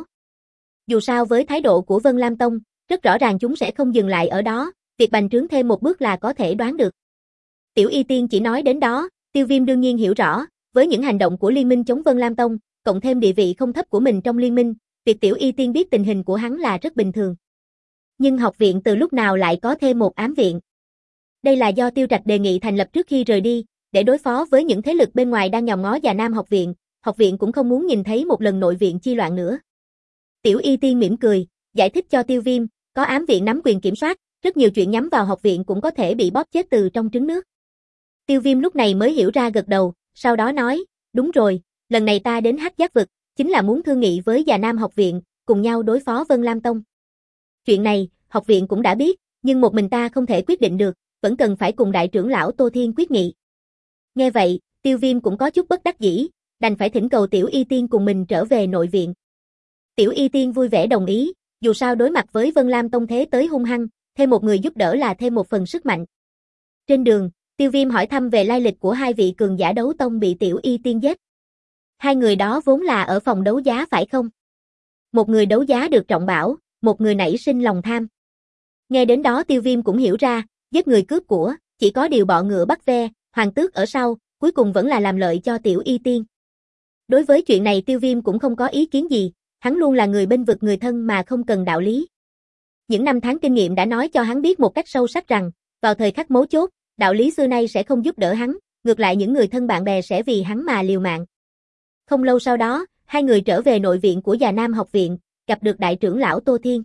Dù sao với thái độ của Vân Lam Tông, rất rõ ràng chúng sẽ không dừng lại ở đó, việc bành trướng thêm một bước là có thể đoán được. Tiểu Y Tiên chỉ nói đến đó, Tiêu Viêm đương nhiên hiểu rõ, với những hành động của liên minh chống Vân Lam Tông, cộng thêm địa vị không thấp của mình trong liên minh, việc Tiểu Y Tiên biết tình hình của hắn là rất bình thường. Nhưng học viện từ lúc nào lại có thêm một ám viện? Đây là do Tiêu Trạch đề nghị thành lập trước khi rời đi, để đối phó với những thế lực bên ngoài đang nhòm ngó Già Nam học viện, học viện cũng không muốn nhìn thấy một lần nội viện chi loạn nữa. Tiểu Y Tiên mỉm cười, giải thích cho Tiêu Viêm, có ám viện nắm quyền kiểm soát, rất nhiều chuyện nhắm vào học viện cũng có thể bị bóp chết từ trong trứng nước. Tiêu Viêm lúc này mới hiểu ra gật đầu, sau đó nói, đúng rồi, lần này ta đến Hắc Giác vực, chính là muốn thương nghị với Già Nam học viện, cùng nhau đối phó Vân Lam Tông. Chuyện này, học viện cũng đã biết, nhưng một mình ta không thể quyết định được, vẫn cần phải cùng đại trưởng lão Tô Thiên quyết nghị. Nghe vậy, Tiêu Viêm cũng có chút bất đắc dĩ, đành phải thỉnh cầu Tiểu Y Tiên cùng mình trở về nội viện. Tiểu Y Tiên vui vẻ đồng ý, dù sao đối mặt với Vân Lam Tông thế tới hung hăng, thêm một người giúp đỡ là thêm một phần sức mạnh. Trên đường, Tiêu Viêm hỏi thăm về lai lịch của hai vị cường giả đấu tông bị Tiểu Y Tiên giết. Hai người đó vốn là ở phòng đấu giá phải không? Một người đấu giá được trọng bảo, một người nảy sinh lòng tham. Nghe đến đó Tiêu Viêm cũng hiểu ra, giết người cướp của, chỉ có điều bọ ngựa bắt ve, hoàng tước ở sau, cuối cùng vẫn là làm lợi cho Tiểu Y Tiên. Đối với chuyện này Tiêu Viêm cũng không có ý kiến gì, hắn luôn là người bênh vực người thân mà không cần đạo lý. Những năm tháng kinh nghiệm đã nói cho hắn biết một cách sâu sắc rằng, vào thời khắc mấu chốt, đạo lý xưa nay sẽ không giúp đỡ hắn, ngược lại những người thân bạn bè sẽ vì hắn mà liều mạng. Không lâu sau đó, hai người trở về nội viện của Già Nam học viện, gặp được đại trưởng lão Tô Thiên.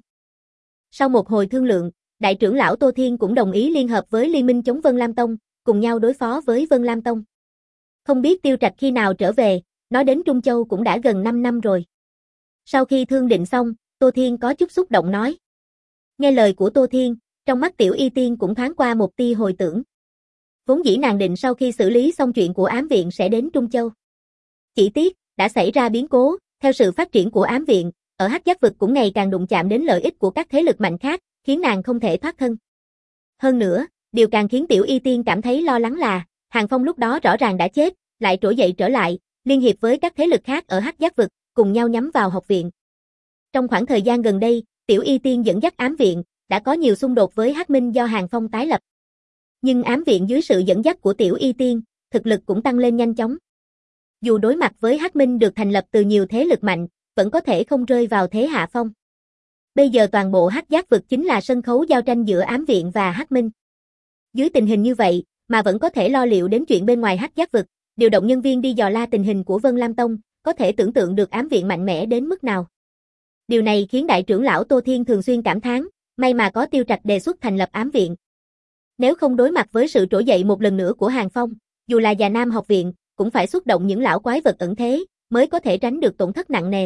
Sau một hồi thương lượng, đại trưởng lão Tô Thiên cũng đồng ý liên hợp với liên minh chống Vân Lam Tông, cùng nhau đối phó với Vân Lam Tông. Không biết Tiêu Trạch khi nào trở về, nói đến Trung Châu cũng đã gần năm năm rồi. Sau khi thương định xong, Tô Thiên có chút xúc động nói. Nghe lời của Tô Thiên, trong mắt Tiểu Y Tiên cũng thoáng qua một tia hồi tưởng. Vốn dĩ nàng định sau khi xử lý xong chuyện của ám viện sẽ đến Trung Châu. Chỉ tiếc, đã xảy ra biến cố, theo sự phát triển của ám viện, ở Hắc Giác vực cũng ngày càng đụng chạm đến lợi ích của các thế lực mạnh khác, khiến nàng không thể thoát thân. Hơn nữa, điều càng khiến Tiểu Y Tiên cảm thấy lo lắng là, Hàng Phong lúc đó rõ ràng đã chết, lại trỗi dậy trở lại, liên hiệp với các thế lực khác ở Hắc Giác vực, cùng nhau nhắm vào học viện. Trong khoảng thời gian gần đây, Tiểu Y Tiên dẫn dắt ám viện, đã có nhiều xung đột với Hắc Minh do Hàng Phong tái lập. Nhưng ám viện dưới sự dẫn dắt của Tiểu Y Tiên, thực lực cũng tăng lên nhanh chóng. Dù đối mặt với Hắc Minh được thành lập từ nhiều thế lực mạnh, vẫn có thể không rơi vào thế hạ phong. Bây giờ toàn bộ Hắc Giác vực chính là sân khấu giao tranh giữa ám viện và Hắc Minh. Dưới tình hình như vậy, mà vẫn có thể lo liệu đến chuyện bên ngoài Hắc Giác vực, điều động nhân viên đi dò la tình hình của Vân Lam Tông, có thể tưởng tượng được ám viện mạnh mẽ đến mức nào. Điều này khiến đại trưởng lão Tô Thiên thường xuyên cảm thán, may mà có Tiêu Trạch đề xuất thành lập ám viện. Nếu không đối mặt với sự trỗi dậy một lần nữa của Hàng Phong, dù là Già Nam học viện, cũng phải xuất động những lão quái vật ẩn thế, mới có thể tránh được tổn thất nặng nề.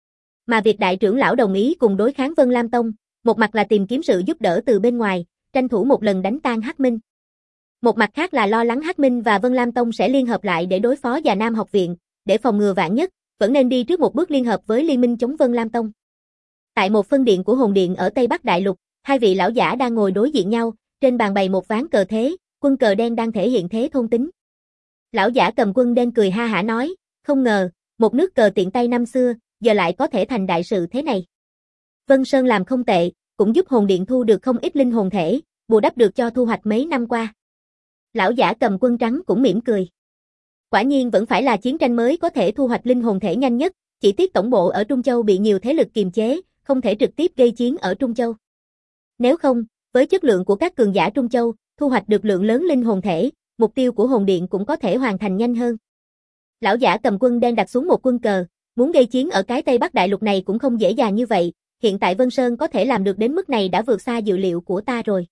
Mà việc đại trưởng lão đồng ý cùng đối kháng Vân Lam Tông, một mặt là tìm kiếm sự giúp đỡ từ bên ngoài, tranh thủ một lần đánh tan Hắc Minh. Một mặt khác là lo lắng Hắc Minh và Vân Lam Tông sẽ liên hợp lại để đối phó Già Nam học viện, để phòng ngừa vạn nhất, vẫn nên đi trước một bước liên hợp với liên minh chống Vân Lam Tông. Tại một phân điện của hồn điện ở Tây Bắc Đại Lục, hai vị lão giả đang ngồi đối diện nhau, trên bàn bày một ván cờ thế, quân cờ đen đang thể hiện thế thôn tính. Lão giả cầm quân đen cười ha hả nói, không ngờ, một nước cờ tiện tay năm xưa, giờ lại có thể thành đại sự thế này. Vân Sơn làm không tệ, cũng giúp hồn điện thu được không ít linh hồn thể, bù đắp được cho thu hoạch mấy năm qua. Lão giả cầm quân trắng cũng mỉm cười. Quả nhiên vẫn phải là chiến tranh mới có thể thu hoạch linh hồn thể nhanh nhất, chỉ tiếc tổng bộ ở Trung Châu bị nhiều thế lực kiềm chế, không thể trực tiếp gây chiến ở Trung Châu. Nếu không, với chất lượng của các cường giả Trung Châu, thu hoạch được lượng lớn linh hồn thể, mục tiêu của hồn điện cũng có thể hoàn thành nhanh hơn. Lão giả cầm quân đen đặt xuống một quân cờ, muốn gây chiến ở cái Tây Bắc Đại Lục này cũng không dễ dàng như vậy, hiện tại Vân Sơn có thể làm được đến mức này đã vượt xa dự liệu của ta rồi.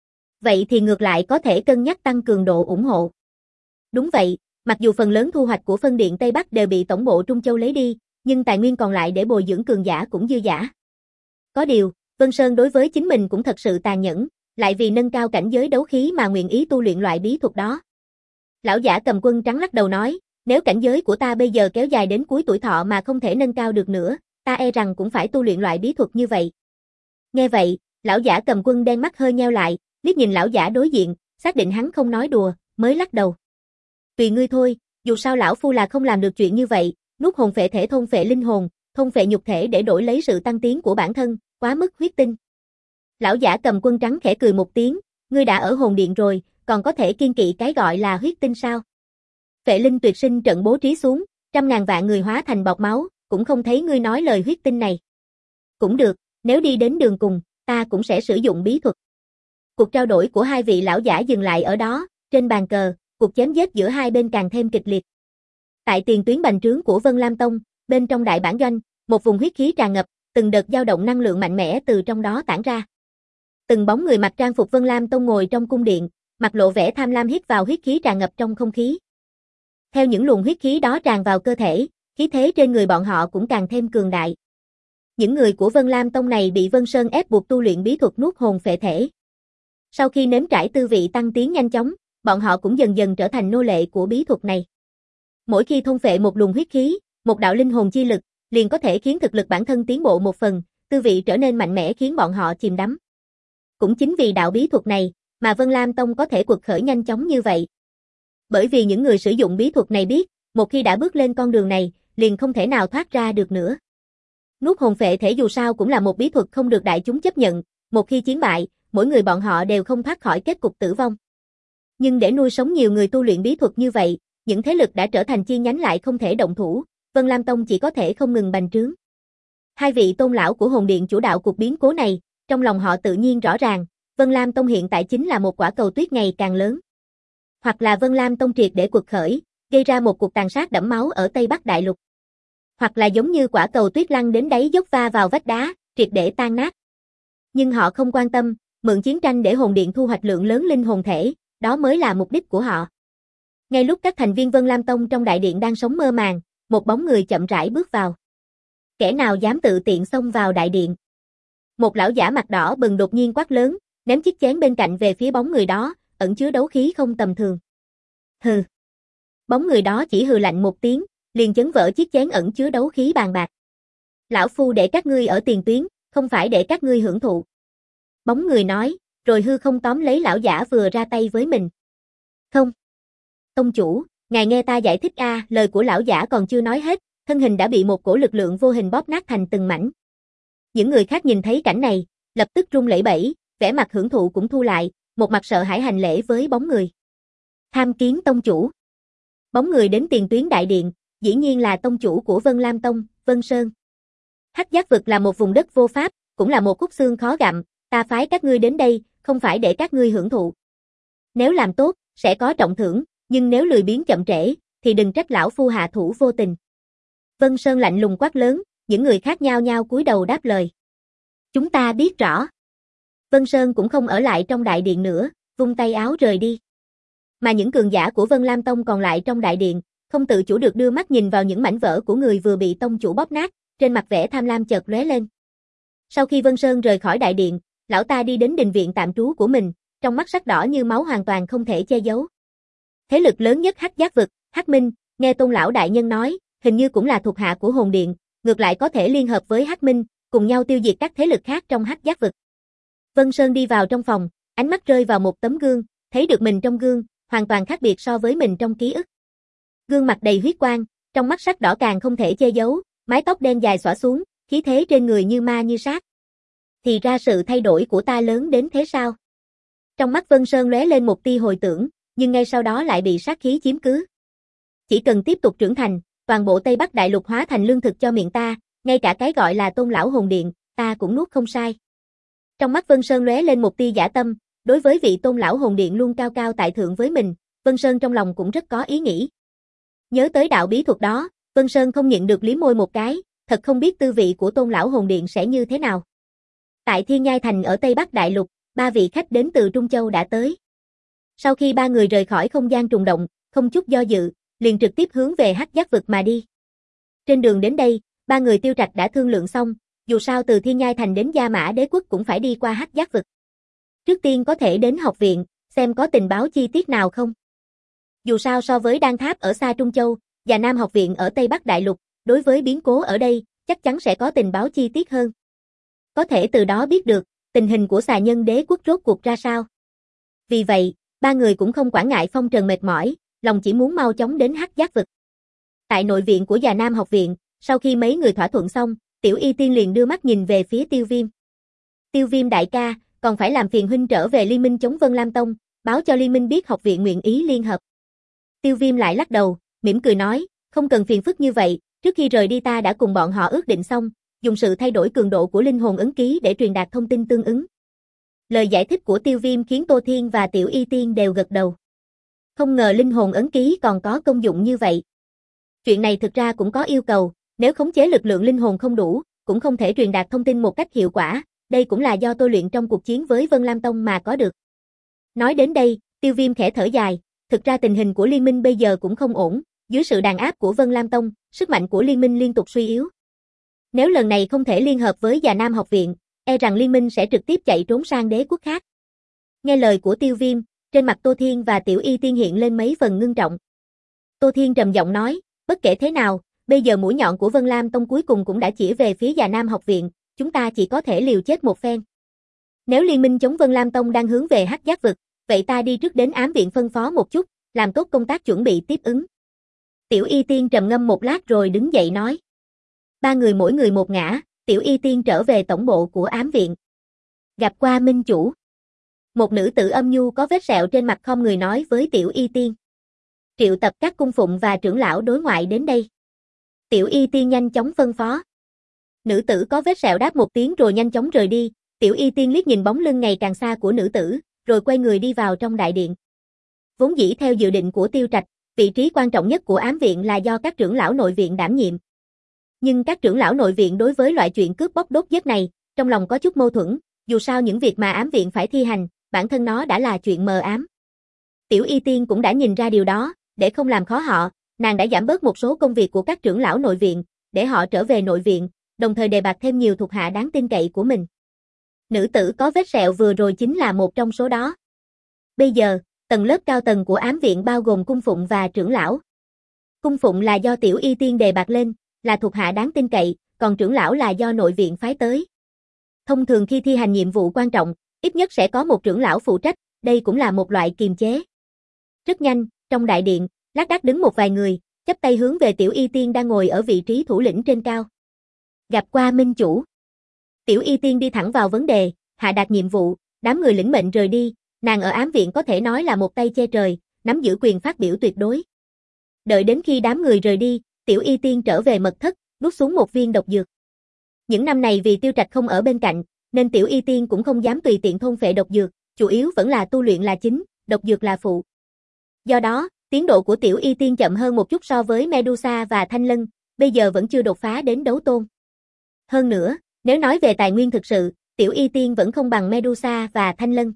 Vậy thì ngược lại có thể cân nhắc tăng cường độ ủng hộ. Đúng vậy, mặc dù phần lớn thu hoạch của phân điện Tây Bắc đều bị tổng bộ Trung Châu lấy đi, nhưng tài nguyên còn lại để bồi dưỡng cường giả cũng dư dả. Có điều, Vân Sơn đối với chính mình cũng thật sự tàn nhẫn, lại vì nâng cao cảnh giới đấu khí mà nguyện ý tu luyện loại bí thuật đó. Lão giả cầm quân trắng lắc đầu nói, nếu cảnh giới của ta bây giờ kéo dài đến cuối tuổi thọ mà không thể nâng cao được nữa, ta e rằng cũng phải tu luyện loại bí thuật như vậy. Nghe vậy, lão giả cầm quân đen mắt hơi nheo lại, liếc nhìn lão giả đối diện, xác định hắn không nói đùa, mới lắc đầu. Tùy ngươi thôi, dù sao lão phu là không làm được chuyện như vậy, nuốt hồn phệ thể thôn phệ linh hồn, thôn phệ nhục thể để đổi lấy sự tăng tiến của bản thân, quá mức huyết tinh. Lão giả cầm quân trắng khẽ cười một tiếng, ngươi đã ở hồn điện rồi, còn có thể kiên kỵ cái gọi là huyết tinh sao? Phệ linh tuyệt sinh trận bố trí xuống, trăm ngàn vạn người hóa thành bọt máu, cũng không thấy ngươi nói lời huyết tinh này. Cũng được, nếu đi đến đường cùng, ta cũng sẽ sử dụng bí thuật. Cuộc trao đổi của hai vị lão giả dừng lại ở đó, trên bàn cờ, cuộc chém giết giữa hai bên càng thêm kịch liệt. Tại tiền tuyến bành trướng của Vân Lam Tông, bên trong đại bản doanh, một vùng huyết khí tràn ngập, từng đợt dao động năng lượng mạnh mẽ từ trong đó tản ra. Từng bóng người mặc trang phục Vân Lam Tông ngồi trong cung điện, mặt lộ vẻ tham lam hít vào huyết khí tràn ngập trong không khí. Theo những luồng huyết khí đó tràn vào cơ thể, khí thế trên người bọn họ cũng càng thêm cường đại. Những người của Vân Lam Tông này bị Vân Sơn ép buộc tu luyện bí thuật nuốt hồn phệ thể. Sau khi nếm trải tư vị tăng tiến nhanh chóng, bọn họ cũng dần dần trở thành nô lệ của bí thuật này. Mỗi khi thôn phệ một luồng huyết khí, một đạo linh hồn chi lực, liền có thể khiến thực lực bản thân tiến bộ một phần, tư vị trở nên mạnh mẽ khiến bọn họ chìm đắm. Cũng chính vì đạo bí thuật này, mà Vân Lam Tông có thể quật khởi nhanh chóng như vậy. Bởi vì những người sử dụng bí thuật này biết, một khi đã bước lên con đường này, liền không thể nào thoát ra được nữa. Nuốt hồn phệ thể dù sao cũng là một bí thuật không được đại chúng chấp nhận, một khi chiến bại, mỗi người bọn họ đều không thoát khỏi kết cục tử vong. Nhưng để nuôi sống nhiều người tu luyện bí thuật như vậy, những thế lực đã trở thành chi nhánh lại không thể động thủ, Vân Lam Tông chỉ có thể không ngừng bành trướng. Hai vị tôn lão của hồn điện chủ đạo cuộc biến cố này, trong lòng họ tự nhiên rõ ràng, Vân Lam Tông hiện tại chính là một quả cầu tuyết ngày càng lớn. Hoặc là Vân Lam Tông triệt để quật khởi, gây ra một cuộc tàn sát đẫm máu ở Tây Bắc Đại Lục. Hoặc là giống như quả cầu tuyết lăn đến đáy dốc va vào vách đá, triệt để tan nát. Nhưng họ không quan tâm, mượn chiến tranh để hồn điện thu hoạch lượng lớn linh hồn thể, đó mới là mục đích của họ. Ngay lúc các thành viên Vân Lam Tông trong đại điện đang sống mơ màng, một bóng người chậm rãi bước vào. Kẻ nào dám tự tiện xông vào đại điện? Một lão giả mặt đỏ bừng đột nhiên quát lớn, ném chiếc chén bên cạnh về phía bóng người đó, ẩn chứa đấu khí không tầm thường. Hừ. Bóng người đó chỉ hừ lạnh một tiếng, liền chấn vỡ chiếc chén ẩn chứa đấu khí bàn bạc. Lão phu để các ngươi ở tiền tuyến, không phải để các ngươi hưởng thụ. Bóng người nói, rồi hư không tóm lấy lão giả vừa ra tay với mình. Không. Tông chủ, ngài nghe ta giải thích a, lời của lão giả còn chưa nói hết, thân hình đã bị một cổ lực lượng vô hình bóp nát thành từng mảnh. Những người khác nhìn thấy cảnh này, lập tức run lẩy bẩy, vẻ mặt hưởng thụ cũng thu lại, một mặt sợ hãi hành lễ với bóng người. Tham kiến tông chủ. Bóng người đến tiền tuyến đại điện, dĩ nhiên là tông chủ của Vân Lam Tông, Vân Sơn. Hắc Giác vực là một vùng đất vô pháp, cũng là một khúc xương khó gặm, ta phái các ngươi đến đây, không phải để các ngươi hưởng thụ. Nếu làm tốt, sẽ có trọng thưởng, nhưng nếu lười biếng chậm trễ, thì đừng trách lão phu hạ thủ vô tình. Vân Sơn lạnh lùng quát lớn, những người khác nhao nhao cúi đầu đáp lời. Chúng ta biết rõ. Vân Sơn cũng không ở lại trong đại điện nữa, vung tay áo rời đi. Mà những cường giả của Vân Lam Tông còn lại trong đại điện, không tự chủ được đưa mắt nhìn vào những mảnh vỡ của người vừa bị tông chủ bóp nát, trên mặt vẻ tham lam chợt lóe lên. Sau khi Vân Sơn rời khỏi đại điện, lão ta đi đến đình viện tạm trú của mình, trong mắt sắc đỏ như máu hoàn toàn không thể che giấu. Thế lực lớn nhất Hắc Giác vực, Hắc Minh, nghe Tôn lão đại nhân nói, hình như cũng là thuộc hạ của Hồn Điện, ngược lại có thể liên hợp với Hắc Minh, cùng nhau tiêu diệt các thế lực khác trong Hắc Giác vực. Vân Sơn đi vào trong phòng, ánh mắt rơi vào một tấm gương, thấy được mình trong gương, hoàn toàn khác biệt so với mình trong ký ức. Gương mặt đầy huyết quang, trong mắt sắc đỏ càng không thể che giấu, mái tóc đen dài xõa xuống, khí thế trên người như ma như sát. Thì ra sự thay đổi của ta lớn đến thế sao? Trong mắt Vân Sơn lóe lên một tia hồi tưởng, nhưng ngay sau đó lại bị sát khí chiếm cứ. Chỉ cần tiếp tục trưởng thành, toàn bộ Tây Bắc Đại Lục hóa thành lương thực cho miệng ta, ngay cả cái gọi là Tôn lão Hồn Điện, ta cũng nuốt không sai. Trong mắt Vân Sơn lóe lên một tia dã tâm, đối với vị Tôn lão Hồn Điện luôn cao cao tại thượng với mình, Vân Sơn trong lòng cũng rất có ý nghĩ. Nhớ tới đạo bí thuật đó, Vân Sơn không nhịn được liếm môi một cái, thật không biết tư vị của Tôn lão Hồn Điện sẽ như thế nào. Tại Thiên Nhai Thành ở Tây Bắc Đại Lục, ba vị khách đến từ Trung Châu đã tới. Sau khi ba người rời khỏi không gian trùng động, không chút do dự, liền trực tiếp hướng về Hắc Giác vực mà đi. Trên đường đến đây, ba người Tiêu Trạch đã thương lượng xong, dù sao từ Thiên Nhai Thành đến Gia Mã Đế Quốc cũng phải đi qua Hắc Giác vực. Trước tiên có thể đến học viện, xem có tình báo chi tiết nào không. Dù sao so với Đan Tháp ở xa Trung Châu, và Nam học viện ở Tây Bắc Đại Lục, đối với biến cố ở đây, chắc chắn sẽ có tình báo chi tiết hơn. Có thể từ đó biết được, tình hình của xà nhân đế quốc rốt cuộc ra sao. Vì vậy, ba người cũng không quản ngại phong trần mệt mỏi, lòng chỉ muốn mau chóng đến Hắc Giác vực. Tại nội viện của Già Nam học viện, sau khi mấy người thỏa thuận xong, Tiểu Y Tiên liền đưa mắt nhìn về phía Tiêu Viêm. Tiêu Viêm đại ca, còn phải làm phiền huynh trở về liên minh chống Vân Lam Tông, báo cho liên minh biết học viện nguyện ý liên hợp. Tiêu Viêm lại lắc đầu, mỉm cười nói, không cần phiền phức như vậy, trước khi rời đi ta đã cùng bọn họ ước định xong, dùng sự thay đổi cường độ của linh hồn ấn ký để truyền đạt thông tin tương ứng. Lời giải thích của Tiêu Viêm khiến Tô Thiên và Tiểu Y Tiên đều gật đầu. Không ngờ linh hồn ấn ký còn có công dụng như vậy. Chuyện này thực ra cũng có yêu cầu, nếu khống chế lực lượng linh hồn không đủ, cũng không thể truyền đạt thông tin một cách hiệu quả, đây cũng là do tôi luyện trong cuộc chiến với Vân Lam Tông mà có được. Nói đến đây, Tiêu Viêm khẽ thở dài, thực ra tình hình của liên minh bây giờ cũng không ổn, dưới sự đàn áp của Vân Lam Tông, sức mạnh của liên minh liên tục suy yếu. Nếu lần này không thể liên hợp với Già Nam học viện, e rằng liên minh sẽ trực tiếp chạy trốn sang đế quốc khác. Nghe lời của Tiêu Viêm, trên mặt Tô Thiên và Tiểu Y Tiên hiện lên mấy phần ngưng trọng. Tô Thiên trầm giọng nói, bất kể thế nào, bây giờ mũi nhọn của Vân Lam Tông cuối cùng cũng đã chỉ về phía Già Nam học viện, chúng ta chỉ có thể liều chết một phen. Nếu liên minh chống Vân Lam Tông đang hướng về Hắc Giác vực, vậy ta đi trước đến ám viện phân phó một chút, làm tốt công tác chuẩn bị tiếp ứng. Tiểu Y Tiên trầm ngâm một lát rồi đứng dậy nói. Ba người mỗi người một ngã, Tiểu Y Tiên trở về tổng bộ của ám viện. Gặp qua minh chủ. Một nữ tử âm nhu có vết sẹo trên mặt khom người nói với Tiểu Y Tiên. Triệu tập các cung phụng và trưởng lão đối ngoại đến đây. Tiểu Y Tiên nhanh chóng phân phó. Nữ tử có vết sẹo đáp một tiếng rồi nhanh chóng rời đi, Tiểu Y Tiên liếc nhìn bóng lưng ngày càng xa của nữ tử, rồi quay người đi vào trong đại điện. Vốn dĩ theo dự định của Tiêu Trạch, vị trí quan trọng nhất của ám viện là do các trưởng lão nội viện đảm nhiệm. Nhưng các trưởng lão nội viện đối với loại chuyện cướp bóc đốt giết này, trong lòng có chút mâu thuẫn, dù sao những việc mà ám viện phải thi hành, bản thân nó đã là chuyện mờ ám. Tiểu Y Tiên cũng đã nhìn ra điều đó, để không làm khó họ, nàng đã giảm bớt một số công việc của các trưởng lão nội viện, để họ trở về nội viện, đồng thời đề bạt thêm nhiều thuộc hạ đáng tin cậy của mình. Nữ tử có vết sẹo vừa rồi chính là một trong số đó. Bây giờ, tầng lớp cao tầng của ám viện bao gồm cung phụng và trưởng lão. Cung phụng là do Tiểu Y Tiên đề bạt lên, là thuộc hạ đáng tin cậy, còn trưởng lão là do nội viện phái tới. Thông thường khi thi hành nhiệm vụ quan trọng, ít nhất sẽ có một trưởng lão phụ trách, đây cũng là một loại kiềm chế. Rất nhanh, trong đại điện, lác đác đứng một vài người, chắp tay hướng về Tiểu Y Tiên đang ngồi ở vị trí thủ lĩnh trên cao. Gặp qua minh chủ. Tiểu Y Tiên đi thẳng vào vấn đề, hạ đạt nhiệm vụ, đám người lĩnh mệnh rời đi, nàng ở ám viện có thể nói là một tay che trời, nắm giữ quyền phát biểu tuyệt đối. Đợi đến khi đám người rời đi, Tiểu Y Tiên trở về mật thất, nuốt xuống một viên độc dược. Những năm này vì Tiêu Trạch không ở bên cạnh, nên Tiểu Y Tiên cũng không dám tùy tiện thôn phệ độc dược, chủ yếu vẫn là tu luyện là chính, độc dược là phụ. Do đó, tiến độ của Tiểu Y Tiên chậm hơn một chút so với Medusa và Thanh Lân, bây giờ vẫn chưa đột phá đến đấu tôn. Hơn nữa, nếu nói về tài nguyên thực sự, Tiểu Y Tiên vẫn không bằng Medusa và Thanh Lân.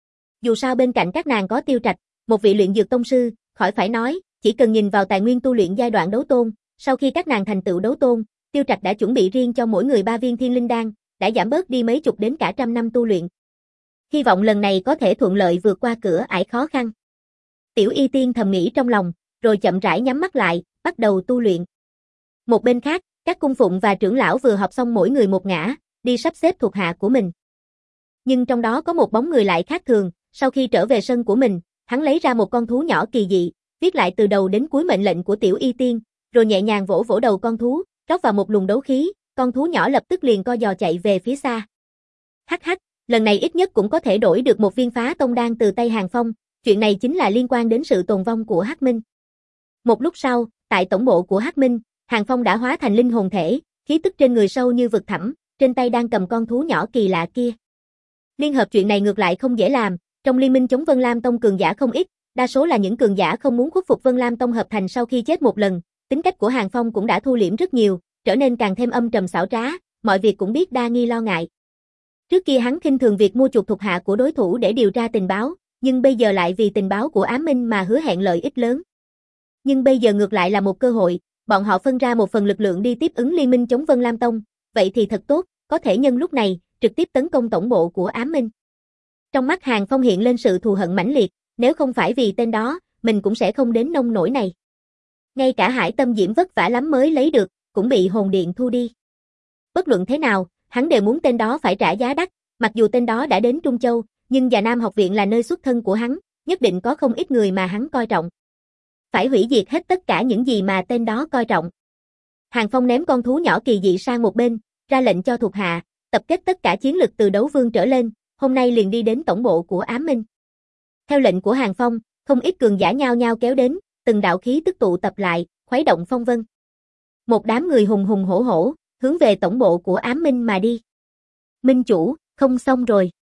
Dù sao bên cạnh các nàng có Tiêu Trạch, một vị luyện dược tông sư, khỏi phải nói, chỉ cần nhìn vào tài nguyên tu luyện giai đoạn đấu tôn, sau khi các nàng thành tựu đấu tôn, Tiêu Trạch đã chuẩn bị riêng cho mỗi người ba viên thiên linh đan, đã giảm bớt đi mấy chục đến cả trăm năm tu luyện. Hy vọng lần này có thể thuận lợi vượt qua cửa ải khó khăn. Tiểu Y Tiên thầm nghĩ trong lòng, rồi chậm rãi nhắm mắt lại, bắt đầu tu luyện. Một bên khác, các cung phụng và trưởng lão vừa họp xong mỗi người một ngã, đi sắp xếp thuộc hạ của mình. Nhưng trong đó có một bóng người lại khác thường, sau khi trở về sân của mình, hắn lấy ra một con thú nhỏ kỳ dị, viết lại từ đầu đến cuối mệnh lệnh của Tiểu Y Tiên, rồi nhẹ nhàng vỗ vỗ đầu con thú, rót vào một luồng đấu khí, con thú nhỏ lập tức liền co giò chạy về phía xa. Hắc hắc, lần này ít nhất cũng có thể đổi được một viên phá tông đan từ tay Hàng Phong, chuyện này chính là liên quan đến sự tồn vong của Hắc Minh. Một lúc sau, tại tổng bộ của Hắc Minh, Hàng Phong đã hóa thành linh hồn thể, khí tức trên người sâu như vực thẳm, trên tay đang cầm con thú nhỏ kỳ lạ kia. Liên hợp chuyện này ngược lại không dễ làm, trong liên minh chống Vân Lam Tông cường giả không ít, đa số là những cường giả không muốn khuất phục Vân Lam Tông hợp thành sau khi chết một lần, tính cách của Hàng Phong cũng đã thu liễm rất nhiều, trở nên càng thêm âm trầm xảo trá, mọi việc cũng biết đa nghi lo ngại. Trước kia hắn khinh thường việc mua chuộc thuộc hạ của đối thủ để điều tra tình báo, nhưng bây giờ lại vì tình báo của Ám Minh mà hứa hẹn lợi ích lớn. Nhưng bây giờ ngược lại là một cơ hội, bọn họ phân ra một phần lực lượng đi tiếp ứng liên minh chống Vân Lam Tông, vậy thì thật tốt, có thể nhân lúc này, trực tiếp tấn công tổng bộ của Ám Minh. Trong mắt Hàng Phong hiện lên sự thù hận mãnh liệt, nếu không phải vì tên đó, mình cũng sẽ không đến nông nỗi này. Ngay cả Hải Tâm Diễm vất vả lắm mới lấy được, cũng bị hồn điện thu đi. Bất luận thế nào, hắn đều muốn tên đó phải trả giá đắt, mặc dù tên đó đã đến Trung Châu, nhưng Già Nam học viện là nơi xuất thân của hắn, nhất định có không ít người mà hắn coi trọng. Phải hủy diệt hết tất cả những gì mà tên đó coi trọng. Hàng Phong ném con thú nhỏ kỳ dị sang một bên, ra lệnh cho thuộc hạ, tập kết tất cả chiến lực từ đấu vương trở lên, hôm nay liền đi đến tổng bộ của Ám Minh. Theo lệnh của Hàng Phong, không ít cường giả nhao nhao kéo đến, từng đạo khí tức tụ tập lại, khuấy động phong vân. Một đám người hùng hùng hổ hổ, hướng về tổng bộ của Ám Minh mà đi. Minh chủ, không xong rồi.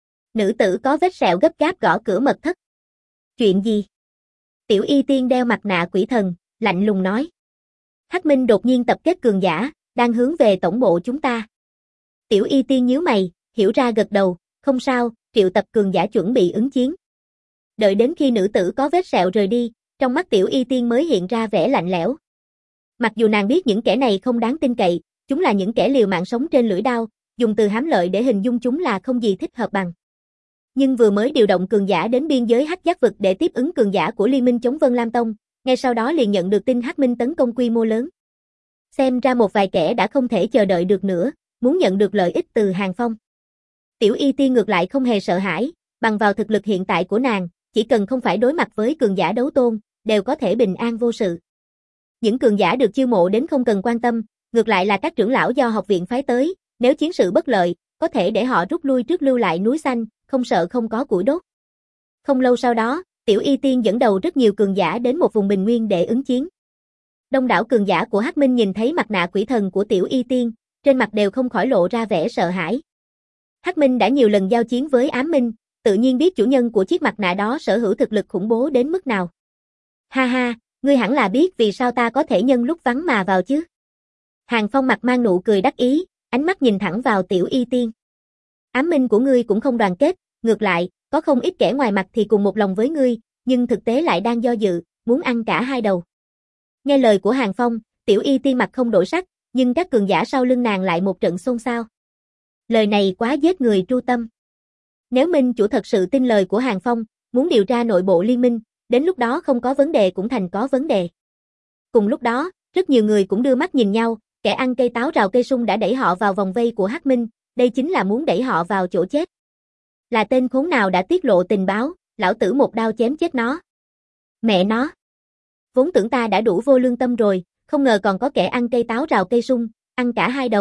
Nữ tử có vết sẹo gấp gáp gõ cửa mật thất. Chuyện gì? Tiểu Y Tiên đeo mặt nạ quỷ thần, lạnh lùng nói. Hắc Minh đột nhiên tập kết cường giả, đang hướng về tổng bộ chúng ta. Tiểu Y Tiên nhíu mày, hiểu ra gật đầu, không sao, triệu tập cường giả chuẩn bị ứng chiến. Đợi đến khi nữ tử có vết sẹo rời đi, trong mắt Tiểu Y Tiên mới hiện ra vẻ lạnh lẽo. Mặc dù nàng biết những kẻ này không đáng tin cậy, chúng là những kẻ liều mạng sống trên lưỡi đao, dùng từ hám lợi để hình dung chúng là không gì thích hợp bằng. Nhưng vừa mới điều động cường giả đến biên giới Hắc Giác vực để tiếp ứng cường giả của Liên minh chống Vân Lam Tông, ngay sau đó liền nhận được tin Hắc Minh tấn công quy mô lớn. Xem ra một vài kẻ đã không thể chờ đợi được nữa, muốn nhận được lợi ích từ Hàng Phong. Tiểu Y Tiên ngược lại không hề sợ hãi, bằng vào thực lực hiện tại của nàng, chỉ cần không phải đối mặt với cường giả đấu tôn, đều có thể bình an vô sự. Những cường giả được chiêu mộ đến không cần quan tâm, ngược lại là các trưởng lão do học viện phái tới, nếu chiến sự bất lợi, có thể để họ rút lui trước lưu lại núi xanh, không sợ không có củi đốt. Không lâu sau đó, Tiểu Y Tiên dẫn đầu rất nhiều cường giả đến một vùng bình nguyên để ứng chiến. Đông đảo cường giả của Hắc Minh nhìn thấy mặt nạ quỷ thần của Tiểu Y Tiên, trên mặt đều không khỏi lộ ra vẻ sợ hãi. Hắc Minh đã nhiều lần giao chiến với Ám Minh, tự nhiên biết chủ nhân của chiếc mặt nạ đó sở hữu thực lực khủng bố đến mức nào. Ha ha, ngươi hẳn là biết vì sao ta có thể nhân lúc vắng mà vào chứ. Hàng Phong mặt mang nụ cười đắc ý, ánh mắt nhìn thẳng vào Tiểu Y Tiên. Ám Minh của ngươi cũng không đoàn kết, ngược lại, có không ít kẻ ngoài mặt thì cùng một lòng với ngươi, nhưng thực tế lại đang do dự, muốn ăn cả hai đầu. Nghe lời của Hàng Phong, Tiểu Y Tiên mặt không đổi sắc, nhưng các cường giả sau lưng nàng lại một trận xôn xao. Lời này quá giết người tru tâm. Nếu Minh chủ thật sự tin lời của Hàng Phong, muốn điều tra nội bộ liên minh, đến lúc đó không có vấn đề cũng thành có vấn đề. Cùng lúc đó, rất nhiều người cũng đưa mắt nhìn nhau, kẻ ăn cây táo rào cây sung đã đẩy họ vào vòng vây của Hắc Minh, đây chính là muốn đẩy họ vào chỗ chết. Là tên khốn nào đã tiết lộ tình báo, lão tử một đao chém chết nó. Mẹ nó. Vốn tưởng ta đã đủ vô lương tâm rồi, không ngờ còn có kẻ ăn cây táo rào cây sung, ăn cả hai đầu,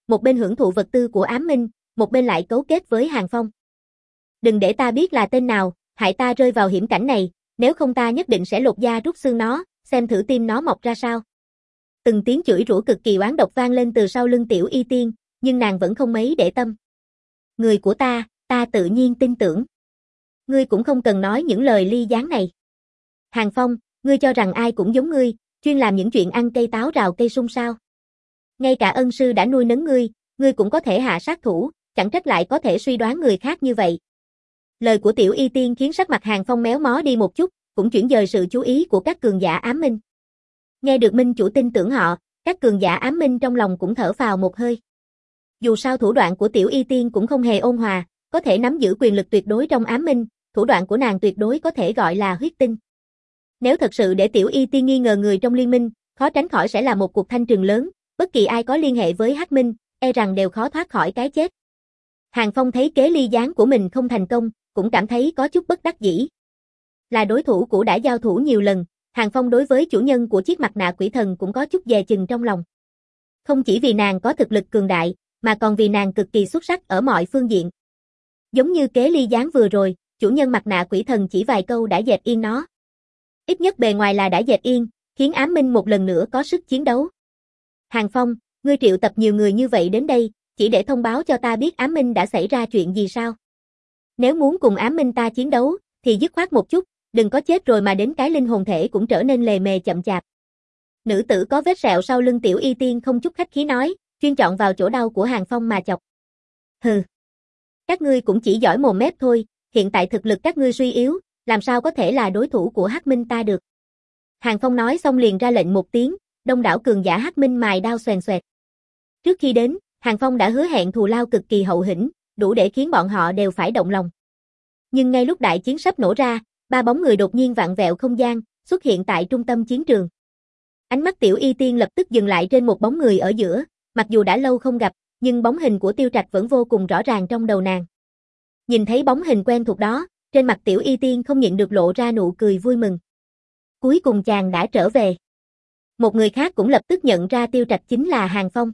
một bên hưởng thụ vật tư của ám minh, một bên lại cấu kết với Hàng Phong. Đừng để ta biết là tên nào, hại ta rơi vào hiểm cảnh này, nếu không ta nhất định sẽ lột da rút xương nó, xem thử tim nó mọc ra sao. Từng tiếng chửi rủa cực kỳ oán độc vang lên từ sau lưng Tiểu Y Tiên, nhưng nàng vẫn không mấy để tâm. Người của ta, ta tự nhiên tin tưởng. Ngươi cũng không cần nói những lời ly gián này. Hàng Phong, ngươi cho rằng ai cũng giống ngươi, chuyên làm những chuyện ăn cây táo rào cây sung sao? Ngay cả ân sư đã nuôi nấng ngươi, ngươi cũng có thể hạ sát thủ, chẳng trách lại có thể suy đoán người khác như vậy. Lời của Tiểu Y Tiên khiến sắc mặt Hàng Phong méo mó đi một chút, cũng chuyển dời sự chú ý của các cường giả ám minh. Nghe được minh chủ tin tưởng họ, các cường giả ám minh trong lòng cũng thở phào một hơi. Dù sao thủ đoạn của Tiểu Y Tiên cũng không hề ôn hòa, có thể nắm giữ quyền lực tuyệt đối trong ám minh, thủ đoạn của nàng tuyệt đối có thể gọi là huyết tinh. Nếu thật sự để Tiểu Y Tiên nghi ngờ người trong liên minh, khó tránh khỏi sẽ là một cuộc thanh trừng lớn, bất kỳ ai có liên hệ với Hắc Minh, e rằng đều khó thoát khỏi cái chết. Hàng Phong thấy kế ly gián của mình không thành công, cũng cảm thấy có chút bất đắc dĩ. Là đối thủ cũ đã giao thủ nhiều lần, Hàng Phong đối với chủ nhân của chiếc mặt nạ quỷ thần cũng có chút dè chừng trong lòng. Không chỉ vì nàng có thực lực cường đại, mà còn vì nàng cực kỳ xuất sắc ở mọi phương diện. Giống như kế ly gián vừa rồi, chủ nhân mặt nạ quỷ thần chỉ vài câu đã dẹp yên nó. Ít nhất bề ngoài là đã dẹp yên, khiến ám minh một lần nữa có sức chiến đấu. Hàng Phong, ngươi triệu tập nhiều người như vậy đến đây, chỉ để thông báo cho ta biết ám minh đã xảy ra chuyện gì sao? Nếu muốn cùng ám minh ta chiến đấu, thì dứt khoát một chút, đừng có chết rồi mà đến cái linh hồn thể cũng trở nên lề mề chậm chạp. Nữ tử có vết sẹo sau lưng Tiểu Y Tiên không chút khách khí nói, chuyên chọn vào chỗ đau của Hàng Phong mà chọc. Hừ. Các ngươi cũng chỉ giỏi mồm mép thôi, hiện tại thực lực các ngươi suy yếu, làm sao có thể là đối thủ của Hắc Minh ta được. Hàng Phong nói xong liền ra lệnh một tiếng, đông đảo cường giả Hắc Minh mài đao xoèn xoẹt. Trước khi đến, Hàng Phong đã hứa hẹn thù lao cực kỳ hậu hĩnh, đủ để khiến bọn họ đều phải động lòng. Nhưng ngay lúc đại chiến sắp nổ ra, ba bóng người đột nhiên vặn vẹo không gian, xuất hiện tại trung tâm chiến trường. Ánh mắt Tiểu Y Tiên lập tức dừng lại trên một bóng người ở giữa, mặc dù đã lâu không gặp, nhưng bóng hình của Tiêu Trạch vẫn vô cùng rõ ràng trong đầu nàng. Nhìn thấy bóng hình quen thuộc đó, trên mặt Tiểu Y Tiên không nhịn được lộ ra nụ cười vui mừng. Cuối cùng chàng đã trở về. Một người khác cũng lập tức nhận ra Tiêu Trạch chính là Hàng Phong.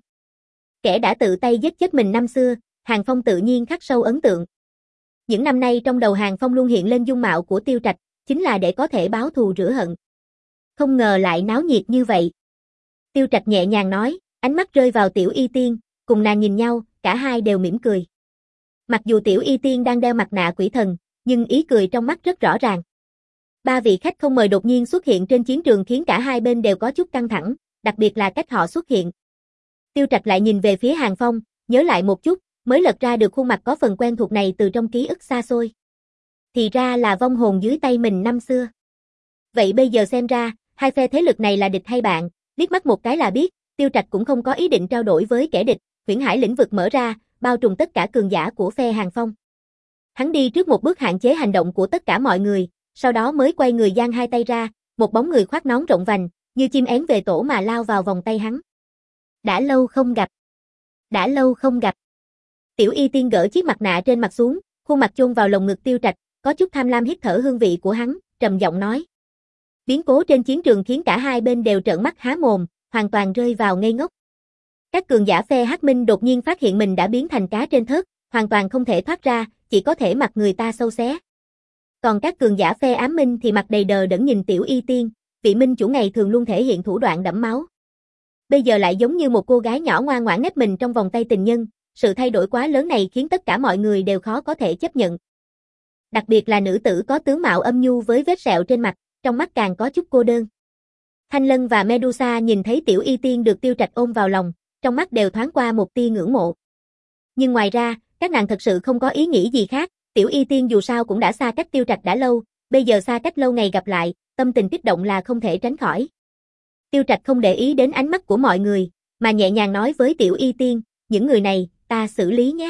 Kẻ đã tự tay giết chết mình năm xưa, Hàng Phong tự nhiên khắc sâu ấn tượng. Những năm nay trong đầu Hàng Phong luôn hiện lên dung mạo của Tiêu Trạch, chính là để có thể báo thù rửa hận. Không ngờ lại náo nhiệt như vậy. Tiêu Trạch nhẹ nhàng nói, ánh mắt rơi vào Tiểu Y Tiên, cùng nàng nhìn nhau, cả hai đều mỉm cười. Mặc dù Tiểu Y Tiên đang đeo mặt nạ quỷ thần, nhưng ý cười trong mắt rất rõ ràng. Ba vị khách không mời đột nhiên xuất hiện trên chiến trường khiến cả hai bên đều có chút căng thẳng, đặc biệt là cách họ xuất hiện. Tiêu Trạch lại nhìn về phía Hàng Phong, nhớ lại một chút, mới lật ra được khuôn mặt có phần quen thuộc này từ trong ký ức xa xôi. Thì ra là vong hồn dưới tay mình năm xưa. Vậy bây giờ xem ra, hai phe thế lực này là địch hay bạn, liếc mắt một cái là biết, Tiêu Trạch cũng không có ý định trao đổi với kẻ địch, huyễn hải lĩnh vực mở ra, bao trùm tất cả cường giả của phe Hàng Phong. Hắn đi trước một bước hạn chế hành động của tất cả mọi người, sau đó mới quay người giang hai tay ra, một bóng người khoác nón rộng vành, như chim én về tổ mà lao vào vòng tay hắn. Đã lâu không gặp. Đã lâu không gặp. Tiểu Y Tiên gỡ chiếc mặt nạ trên mặt xuống, khuôn mặt chôn vào lồng ngực Tiêu Trạch, có chút tham lam hít thở hương vị của hắn, trầm giọng nói. Biến cố trên chiến trường khiến cả hai bên đều trợn mắt há mồm, hoàn toàn rơi vào ngây ngốc. Các cường giả phe Hắc Minh đột nhiên phát hiện mình đã biến thành cá trên thớt, hoàn toàn không thể thoát ra, chỉ có thể mặc người ta sâu xé. Còn các cường giả phe Ám Minh thì mặt đầy đờ đẫn nhìn Tiểu Y Tiên, vị minh chủ ngày thường luôn thể hiện thủ đoạn đẫm máu. Bây giờ lại giống như một cô gái nhỏ ngoan ngoãn nép mình trong vòng tay tình nhân, sự thay đổi quá lớn này khiến tất cả mọi người đều khó có thể chấp nhận. Đặc biệt là nữ tử có tướng mạo âm nhu với vết sẹo trên mặt, trong mắt càng có chút cô đơn. Thanh Lân và Medusa nhìn thấy Tiểu Y Tiên được Tiêu Trạch ôm vào lòng, trong mắt đều thoáng qua một tia ngưỡng mộ. Nhưng ngoài ra, các nàng thật sự không có ý nghĩ gì khác, Tiểu Y Tiên dù sao cũng đã xa cách Tiêu Trạch đã lâu, bây giờ xa cách lâu ngày gặp lại, tâm tình kích động là không thể tránh khỏi. Tiêu Trạch không để ý đến ánh mắt của mọi người, mà nhẹ nhàng nói với Tiểu Y Tiên, những người này, ta xử lý nhé.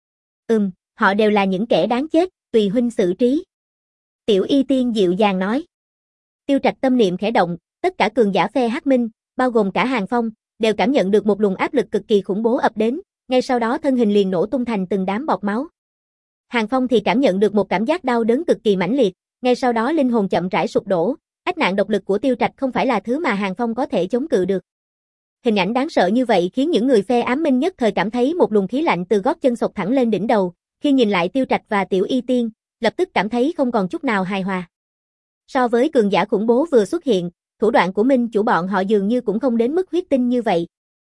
Ừm, họ đều là những kẻ đáng chết, tùy huynh xử trí. Tiểu Y Tiên dịu dàng nói. Tiêu Trạch tâm niệm khẽ động, tất cả cường giả phe Hắc Minh, bao gồm cả Hàng Phong, đều cảm nhận được một luồng áp lực cực kỳ khủng bố ập đến, ngay sau đó thân hình liền nổ tung thành từng đám bọt máu. Hàng Phong thì cảm nhận được một cảm giác đau đớn cực kỳ mãnh liệt, ngay sau đó linh hồn chậm rãi sụp đổ, ách nạn độc lực của Tiêu Trạch không phải là thứ mà Hàng Phong có thể chống cự được. Hình ảnh đáng sợ như vậy khiến những người phe ám minh nhất thời cảm thấy một luồng khí lạnh từ gót chân xộc thẳng lên đỉnh đầu, khi nhìn lại Tiêu Trạch và Tiểu Y Tiên, lập tức cảm thấy không còn chút nào hài hòa. So với cường giả khủng bố vừa xuất hiện, thủ đoạn của minh chủ bọn họ dường như cũng không đến mức huyết tinh như vậy.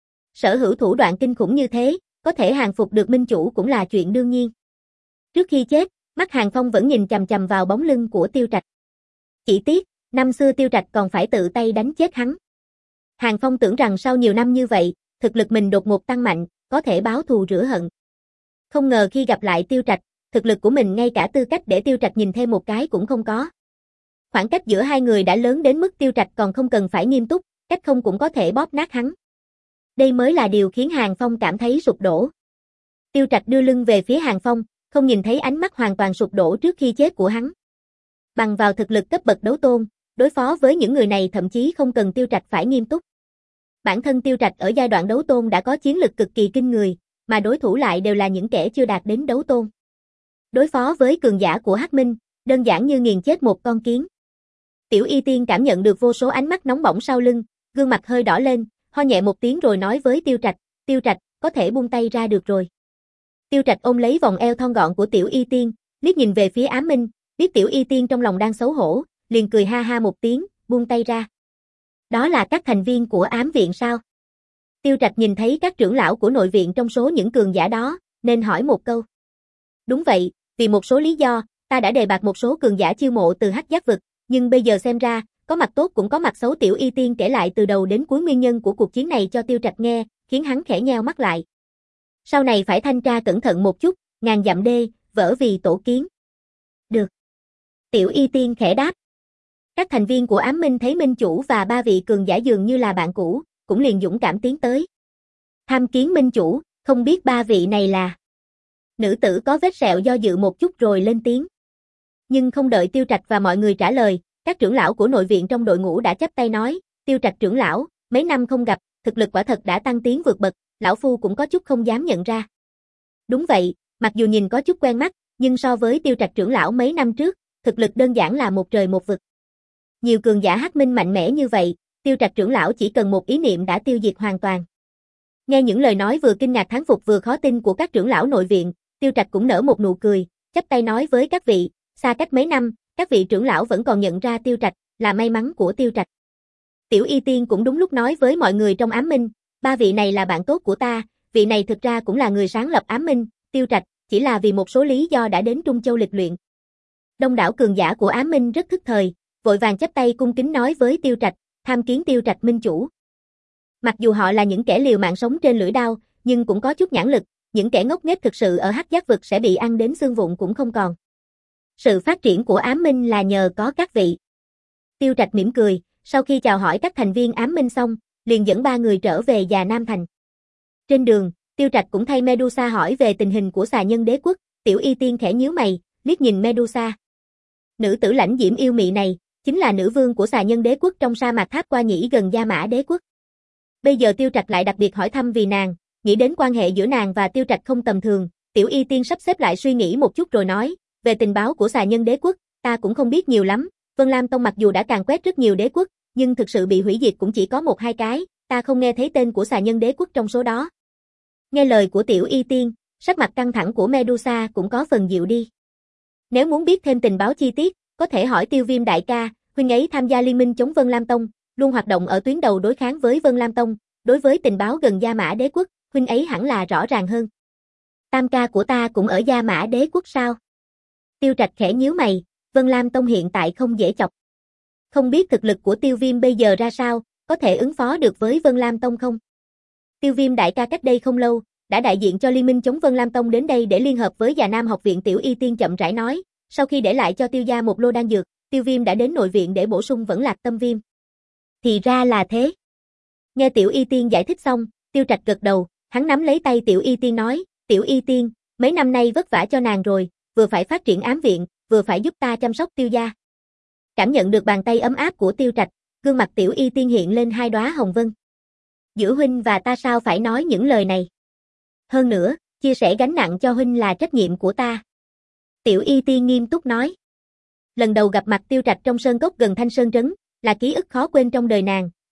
Sở hữu thủ đoạn kinh khủng như thế, có thể hàng phục được minh chủ cũng là chuyện đương nhiên. Trước khi chết, mắt Hàng Phong vẫn nhìn chằm chằm vào bóng lưng của Tiêu Trạch. Chỉ tiếc, năm xưa Tiêu Trạch còn phải tự tay đánh chết hắn. Hàng Phong tưởng rằng sau nhiều năm như vậy, thực lực mình đột ngột tăng mạnh, có thể báo thù rửa hận. Không ngờ khi gặp lại Tiêu Trạch, thực lực của mình ngay cả tư cách để Tiêu Trạch nhìn thêm một cái cũng không có. Khoảng cách giữa hai người đã lớn đến mức Tiêu Trạch còn không cần phải nghiêm túc, cách không cũng có thể bóp nát hắn. Đây mới là điều khiến Hàng Phong cảm thấy sụp đổ. Tiêu Trạch đưa lưng về phía Hàng Phong, không nhìn thấy ánh mắt hoàn toàn sụp đổ trước khi chết của hắn. Bằng vào thực lực cấp bậc đấu tôn, đối phó với những người này thậm chí không cần Tiêu Trạch phải nghiêm túc. Bản thân Tiêu Trạch ở giai đoạn đấu tôn đã có chiến lực cực kỳ kinh người, mà đối thủ lại đều là những kẻ chưa đạt đến đấu tôn. Đối phó với cường giả của Hắc Minh, đơn giản như nghiền chết một con kiến. Tiểu Y Tiên cảm nhận được vô số ánh mắt nóng bỏng sau lưng, gương mặt hơi đỏ lên, ho nhẹ một tiếng rồi nói với Tiêu Trạch, Tiêu Trạch, có thể buông tay ra được rồi. Tiêu Trạch ôm lấy vòng eo thon gọn của Tiểu Y Tiên, liếc nhìn về phía Ám Minh, biết Tiểu Y Tiên trong lòng đang xấu hổ, liền cười ha ha một tiếng, buông tay ra. Đó là các thành viên của ám viện sao? Tiêu Trạch nhìn thấy các trưởng lão của nội viện trong số những cường giả đó, nên hỏi một câu. Đúng vậy, vì một số lý do, ta đã đề bạt một số cường giả chiêu mộ từ Hắc Giác vực, nhưng bây giờ xem ra, có mặt tốt cũng có mặt xấu. Tiểu Y Tiên kể lại từ đầu đến cuối nguyên nhân của cuộc chiến này cho Tiêu Trạch nghe, khiến hắn khẽ nheo mắt lại. Sau này phải thanh tra cẩn thận một chút, ngàn dặm đê, vỡ vì tổ kiến. Được. Tiểu Y Tiên khẽ đáp. Các thành viên của ám minh thấy minh chủ và ba vị cường giả dường như là bạn cũ, cũng liền dũng cảm tiến tới. Tham kiến minh chủ, không biết ba vị này là... Nữ tử có vết sẹo do dự một chút rồi lên tiếng. Nhưng không đợi Tiêu Trạch và mọi người trả lời, các trưởng lão của nội viện trong đội ngũ đã chắp tay nói, Tiêu Trạch trưởng lão, mấy năm không gặp, thực lực quả thật đã tăng tiến vượt bậc, lão phu cũng có chút không dám nhận ra. Đúng vậy, mặc dù nhìn có chút quen mắt, nhưng so với Tiêu Trạch trưởng lão mấy năm trước, thực lực đơn giản là một trời một vực. Nhiều cường giả Hắc Minh mạnh mẽ như vậy, Tiêu Trạch trưởng lão chỉ cần một ý niệm đã tiêu diệt hoàn toàn. Nghe những lời nói vừa kinh ngạc thán phục vừa khó tin của các trưởng lão nội viện, Tiêu Trạch cũng nở một nụ cười, chắp tay nói với các vị, xa cách mấy năm, các vị trưởng lão vẫn còn nhận ra Tiêu Trạch, là may mắn của Tiêu Trạch. Tiểu Y Tiên cũng đúng lúc nói với mọi người trong ám minh, ba vị này là bạn tốt của ta, vị này thực ra cũng là người sáng lập ám minh, Tiêu Trạch, chỉ là vì một số lý do đã đến Trung Châu lịch luyện. Đông đảo cường giả của ám minh rất thức thời, vội vàng chắp tay cung kính nói với Tiêu Trạch, tham kiến Tiêu Trạch minh chủ. Mặc dù họ là những kẻ liều mạng sống trên lưỡi đao, nhưng cũng có chút nhãn lực, những kẻ ngốc nghếch thực sự ở Hắc Giác vực sẽ bị ăn đến xương vụn cũng không còn. Sự phát triển của ám minh là nhờ có các vị. Tiêu Trạch mỉm cười, sau khi chào hỏi các thành viên ám minh xong, liền dẫn ba người trở về Già Nam Thành. Trên đường, Tiêu Trạch cũng thay Medusa hỏi về tình hình của xà nhân đế quốc, Tiểu Y Tiên khẽ nhíu mày, liếc nhìn Medusa. Nữ tử lãnh diễm yêu mị này, chính là nữ vương của xà nhân đế quốc trong sa mạc Tháp Qua Nhĩ gần Gia Mã đế quốc. Bây giờ Tiêu Trạch lại đặc biệt hỏi thăm vì nàng, nghĩ đến quan hệ giữa nàng và Tiêu Trạch không tầm thường, Tiểu Y Tiên sắp xếp lại suy nghĩ một chút rồi nói, về tình báo của xà nhân đế quốc, ta cũng không biết nhiều lắm, Vân Lam Tông mặc dù đã càn quét rất nhiều đế quốc, nhưng thực sự bị hủy diệt cũng chỉ có một hai cái, ta không nghe thấy tên của xà nhân đế quốc trong số đó. Nghe lời của Tiểu Y Tiên, sắc mặt căng thẳng của Medusa cũng có phần dịu đi. Nếu muốn biết thêm tình báo chi tiết, có thể hỏi Tiêu Viêm đại ca, huynh ấy tham gia liên minh chống Vân Lam Tông, luôn hoạt động ở tuyến đầu đối kháng với Vân Lam Tông, đối với tình báo gần Gia Mã đế quốc, huynh ấy hẳn là rõ ràng hơn. Tam ca của ta cũng ở Gia Mã đế quốc sao? Tiêu Trạch khẽ nhíu mày, Vân Lam Tông hiện tại không dễ chọc. Không biết thực lực của Tiêu Viêm bây giờ ra sao, có thể ứng phó được với Vân Lam Tông không? Tiêu Viêm đại ca cách đây không lâu, đã đại diện cho liên minh chống Vân Lam Tông đến đây để liên hợp với Già Nam học viện. Tiểu Y Tiên chậm rãi nói, sau khi để lại cho Tiêu gia một lô đan dược, Tiêu Viêm đã đến nội viện để bổ sung vẫn lạc tâm viêm. Thì ra là thế. Nghe Tiểu Y Tiên giải thích xong, Tiêu Trạch gật đầu, hắn nắm lấy tay Tiểu Y Tiên nói, Tiểu Y Tiên, mấy năm nay vất vả cho nàng rồi, vừa phải phát triển ám viện, vừa phải giúp ta chăm sóc Tiêu gia. Cảm nhận được bàn tay ấm áp của Tiêu Trạch, gương mặt Tiểu Y Tiên hiện lên hai đóa hồng vân. Giữa huynh và ta sao phải nói những lời này? Hơn nữa, chia sẻ gánh nặng cho huynh là trách nhiệm của ta. Tiểu Y Tiên nghiêm túc nói. Lần đầu gặp mặt Tiêu Trạch trong sơn cốc gần Thanh Sơn Trấn, là ký ức khó quên trong đời nàng,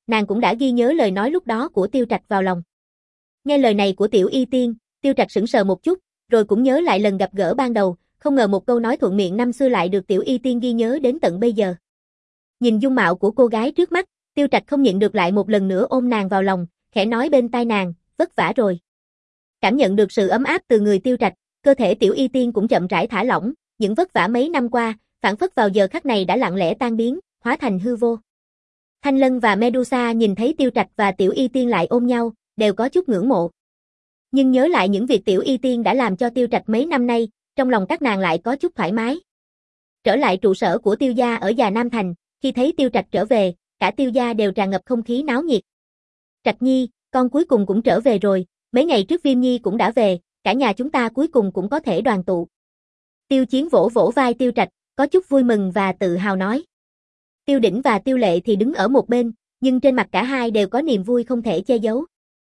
nàng cũng đã ghi nhớ lời nói lúc đó của Tiêu Trạch vào lòng. Nghe lời này của Tiểu Y Tiên, Tiêu Trạch sững sờ một chút, rồi cũng nhớ lại lần gặp gỡ ban đầu, không ngờ một câu nói thuận miệng năm xưa lại được Tiểu Y Tiên ghi nhớ đến tận bây giờ. Nhìn dung mạo của cô gái trước mắt, Tiêu Trạch không nhịn được lại một lần nữa ôm nàng vào lòng, khẽ nói bên tai nàng, vất vả rồi. Cảm nhận được sự ấm áp từ người Tiêu Trạch, cơ thể Tiểu Y Tiên cũng chậm rãi thả lỏng, những vất vả mấy năm qua, phảng phất vào giờ khắc này đã lặng lẽ tan biến, hóa thành hư vô. Thanh Lân và Medusa nhìn thấy Tiêu Trạch và Tiểu Y Tiên lại ôm nhau, đều có chút ngưỡng mộ. Nhưng nhớ lại những việc Tiểu Y Tiên đã làm cho Tiêu Trạch mấy năm nay, trong lòng các nàng lại có chút thoải mái. Trở lại trụ sở của Tiêu gia ở Già Nam Thành, khi thấy Tiêu Trạch trở về, cả Tiêu gia đều tràn ngập không khí náo nhiệt. Trạch Nhi, con cuối cùng cũng trở về rồi, mấy ngày trước Viêm Nhi cũng đã về, cả nhà chúng ta cuối cùng cũng có thể đoàn tụ. Tiêu Chiến vỗ vỗ vai Tiêu Trạch, có chút vui mừng và tự hào nói. Tiêu Đỉnh và Tiêu Lệ thì đứng ở một bên, nhưng trên mặt cả hai đều có niềm vui không thể che giấu.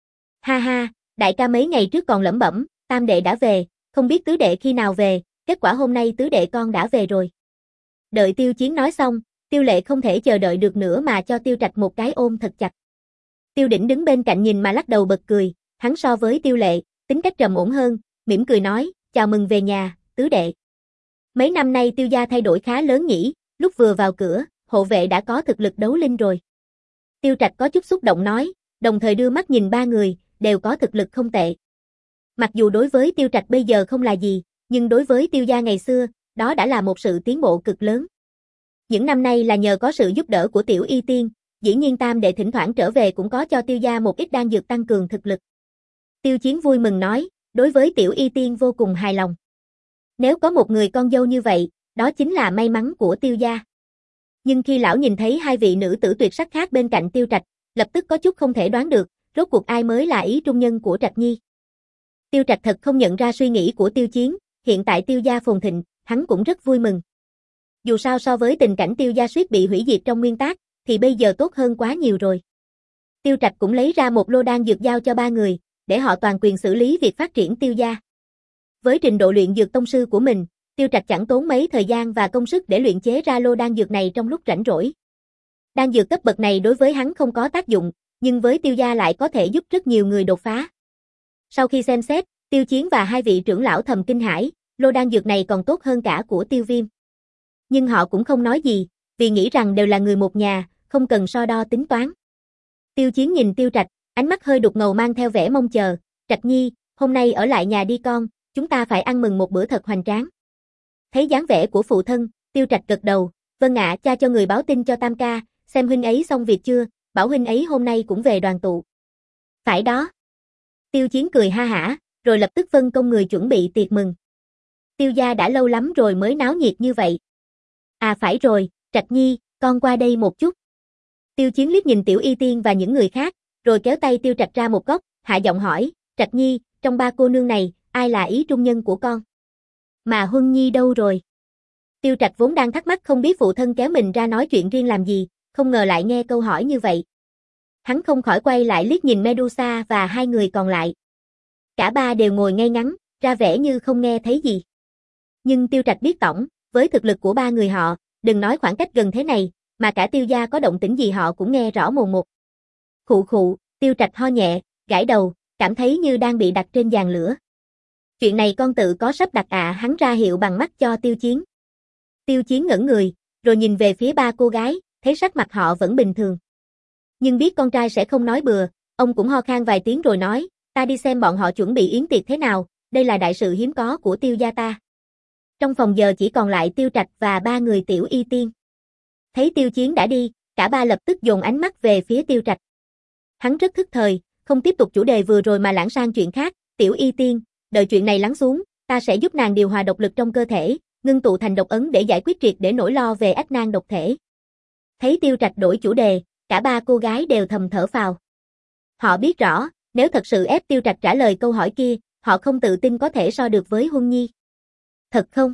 Ha ha, đại ca mấy ngày trước còn lẩm bẩm, tam đệ đã về, không biết tứ đệ khi nào về, kết quả hôm nay tứ đệ con đã về rồi. Đợi Tiêu Chiến nói xong, Tiêu Lệ không thể chờ đợi được nữa mà cho Tiêu Trạch một cái ôm thật chặt. Tiêu Đỉnh đứng bên cạnh nhìn mà lắc đầu bật cười, hắn so với Tiêu Lệ, tính cách trầm ổn hơn, mỉm cười nói, chào mừng về nhà, tứ đệ. Mấy năm nay Tiêu gia thay đổi khá lớn nhỉ, lúc vừa vào cửa, hộ vệ đã có thực lực đấu linh rồi. Tiêu Trạch có chút xúc động nói, đồng thời đưa mắt nhìn ba người, đều có thực lực không tệ. Mặc dù đối với Tiêu Trạch bây giờ không là gì, nhưng đối với Tiêu gia ngày xưa, đó đã là một sự tiến bộ cực lớn. Những năm nay là nhờ có sự giúp đỡ của Tiểu Y Tiên, dĩ nhiên tam đệ thỉnh thoảng trở về cũng có cho Tiêu gia một ít đan dược tăng cường thực lực. Tiêu Chiến vui mừng nói, đối với Tiểu Y Tiên vô cùng hài lòng. Nếu có một người con dâu như vậy, đó chính là may mắn của Tiêu gia. Nhưng khi lão nhìn thấy hai vị nữ tử tuyệt sắc khác bên cạnh Tiêu Trạch, lập tức có chút không thể đoán được, rốt cuộc ai mới là ý trung nhân của Trạch Nhi. Tiêu Trạch thật không nhận ra suy nghĩ của Tiêu Chiến, hiện tại Tiêu gia phồn thịnh, hắn cũng rất vui mừng. Dù sao so với tình cảnh Tiêu gia suýt bị hủy diệt trong nguyên tác, thì bây giờ tốt hơn quá nhiều rồi. Tiêu Trạch cũng lấy ra một lô đan dược giao cho ba người, để họ toàn quyền xử lý việc phát triển Tiêu gia. Với trình độ luyện dược tông sư của mình, Tiêu Trạch chẳng tốn mấy thời gian và công sức để luyện chế ra lô đan dược này trong lúc rảnh rỗi. Đan dược cấp bậc này đối với hắn không có tác dụng, nhưng với Tiêu gia lại có thể giúp rất nhiều người đột phá. Sau khi xem xét, Tiêu Chiến và hai vị trưởng lão thầm kinh hãi, lô đan dược này còn tốt hơn cả của Tiêu Viêm. Nhưng họ cũng không nói gì, vì nghĩ rằng đều là người một nhà, không cần so đo tính toán. Tiêu Chiến nhìn Tiêu Trạch, ánh mắt hơi đục ngầu mang theo vẻ mong chờ, Trạch Nhi, hôm nay ở lại nhà đi con, chúng ta phải ăn mừng một bữa thật hoành tráng. Thấy dáng vẻ của phụ thân, Tiêu Trạch gật đầu, vâng ạ, cha cho người báo tin cho Tam ca, xem huynh ấy xong việc chưa, bảo huynh ấy hôm nay cũng về đoàn tụ. Phải đó. Tiêu Chiến cười ha hả, rồi lập tức phân công người chuẩn bị tiệc mừng. Tiêu gia đã lâu lắm rồi mới náo nhiệt như vậy. À phải rồi, Trạch Nhi, con qua đây một chút. Tiêu Chiến liếc nhìn Tiểu Y Tiên và những người khác, rồi kéo tay Tiêu Trạch ra một góc, hạ giọng hỏi, Trạch Nhi, trong ba cô nương này, ai là ý trung nhân của con? Mà Huân Nhi đâu rồi? Tiêu Trạch vốn đang thắc mắc không biết phụ thân kéo mình ra nói chuyện riêng làm gì, không ngờ lại nghe câu hỏi như vậy. Hắn không khỏi quay lại liếc nhìn Medusa và hai người còn lại. Cả ba đều ngồi ngay ngắn, ra vẻ như không nghe thấy gì. Nhưng Tiêu Trạch biết tổng, với thực lực của ba người họ, đừng nói khoảng cách gần thế này, mà cả Tiêu gia có động tĩnh gì họ cũng nghe rõ mồn một. Khụ khụ, Tiêu Trạch ho nhẹ, gãi đầu, cảm thấy như đang bị đặt trên giàn lửa. Chuyện này con tự có sắp đặt ạ, à, hắn ra hiệu bằng mắt cho Tiêu Chiến. Tiêu Chiến ngẩn người, rồi nhìn về phía ba cô gái, thấy sắc mặt họ vẫn bình thường. Nhưng biết con trai sẽ không nói bừa, ông cũng ho khan vài tiếng rồi nói, ta đi xem bọn họ chuẩn bị yến tiệc thế nào, đây là đại sự hiếm có của Tiêu gia ta. Trong phòng giờ chỉ còn lại Tiêu Trạch và ba người Tiểu Y Tiên. Thấy Tiêu Chiến đã đi, cả ba lập tức dồn ánh mắt về phía Tiêu Trạch. Hắn rất thức thời, không tiếp tục chủ đề vừa rồi mà lãng sang chuyện khác, Tiểu Y Tiên, đợi chuyện này lắng xuống, ta sẽ giúp nàng điều hòa độc lực trong cơ thể, ngưng tụ thành độc ấn để giải quyết triệt để nỗi lo về ách nan độc thể. Thấy Tiêu Trạch đổi chủ đề, cả ba cô gái đều thầm thở phào. Họ biết rõ, nếu thật sự ép Tiêu Trạch trả lời câu hỏi kia, họ không tự tin có thể so được với Huân Nhi. Thật không?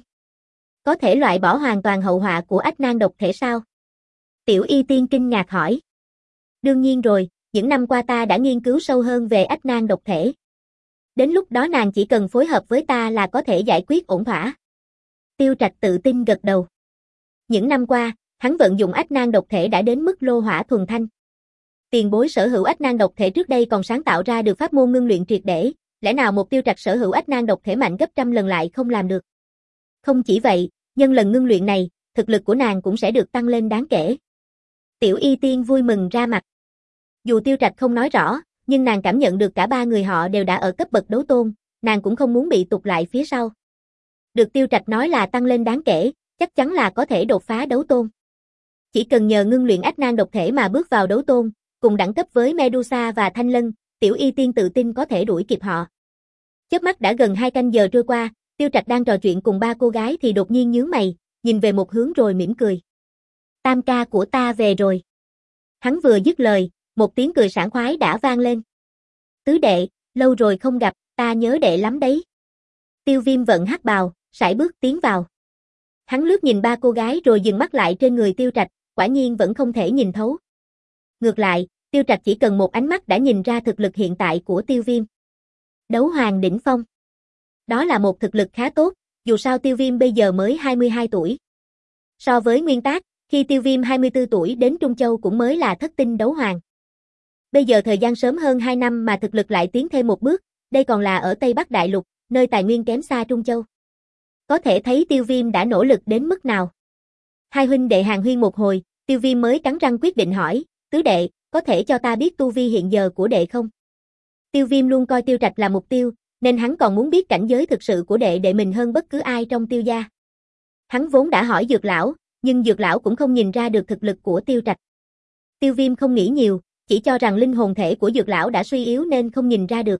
Có thể loại bỏ hoàn toàn hậu họa của ách nan độc thể sao? Tiểu Y Tiên kinh ngạc hỏi. Đương nhiên rồi, những năm qua ta đã nghiên cứu sâu hơn về ách nan độc thể. Đến lúc đó nàng chỉ cần phối hợp với ta là có thể giải quyết ổn thỏa. Tiêu Trạch tự tin gật đầu. Những năm qua, hắn vận dụng ách nan độc thể đã đến mức lô hỏa thuần thanh. Tiền bối sở hữu ách nan độc thể trước đây còn sáng tạo ra được pháp môn ngưng luyện triệt để, lẽ nào một Tiêu Trạch sở hữu ách nan độc thể mạnh gấp trăm lần lại không làm được? Không chỉ vậy, nhân lần ngưng luyện này, thực lực của nàng cũng sẽ được tăng lên đáng kể. Tiểu Y Tiên vui mừng ra mặt. Dù Tiêu Trạch không nói rõ, nhưng nàng cảm nhận được cả ba người họ đều đã ở cấp bậc đấu tôn, nàng cũng không muốn bị tụt lại phía sau. Được Tiêu Trạch nói là tăng lên đáng kể, chắc chắn là có thể đột phá đấu tôn. Chỉ cần nhờ ngưng luyện ách nan độc thể mà bước vào đấu tôn, cùng đẳng cấp với Medusa và Thanh Lân, Tiểu Y Tiên tự tin có thể đuổi kịp họ. Chớp mắt đã gần hai canh giờ trôi qua, Tiêu Trạch đang trò chuyện cùng ba cô gái thì đột nhiên nhướng mày, nhìn về một hướng rồi mỉm cười. Tam ca của ta về rồi. Hắn vừa dứt lời, một tiếng cười sảng khoái đã vang lên. Tứ đệ, lâu rồi không gặp, ta nhớ đệ lắm đấy. Tiêu Viêm vận hắc bào, sải bước tiến vào. Hắn lướt nhìn ba cô gái rồi dừng mắt lại trên người Tiêu Trạch, quả nhiên vẫn không thể nhìn thấu. Ngược lại, Tiêu Trạch chỉ cần một ánh mắt đã nhìn ra thực lực hiện tại của Tiêu Viêm. Đấu hoàng đỉnh phong. Đó là một thực lực khá tốt, dù sao Tiêu Viêm bây giờ mới hai mươi hai tuổi. So với nguyên tác, khi Tiêu Viêm hai mươi tư tuổi đến Trung Châu cũng mới là thất tinh đấu hoàng. Bây giờ thời gian sớm hơn hai năm mà thực lực lại tiến thêm một bước, đây còn là ở Tây Bắc Đại Lục, nơi tài nguyên kém xa Trung Châu. Có thể thấy Tiêu Viêm đã nỗ lực đến mức nào. Hai huynh đệ hàn huyên một hồi, Tiêu Viêm mới cắn răng quyết định hỏi, tứ đệ, có thể cho ta biết tu vi hiện giờ của đệ không? Tiêu Viêm luôn coi Tiêu Trạch là mục tiêu, nên hắn còn muốn biết cảnh giới thực sự của đệ đệ mình hơn bất cứ ai trong Tiêu gia. Hắn vốn đã hỏi Dược lão, nhưng Dược lão cũng không nhìn ra được thực lực của Tiêu Trạch. Tiêu Viêm không nghĩ nhiều, chỉ cho rằng linh hồn thể của Dược lão đã suy yếu nên không nhìn ra được.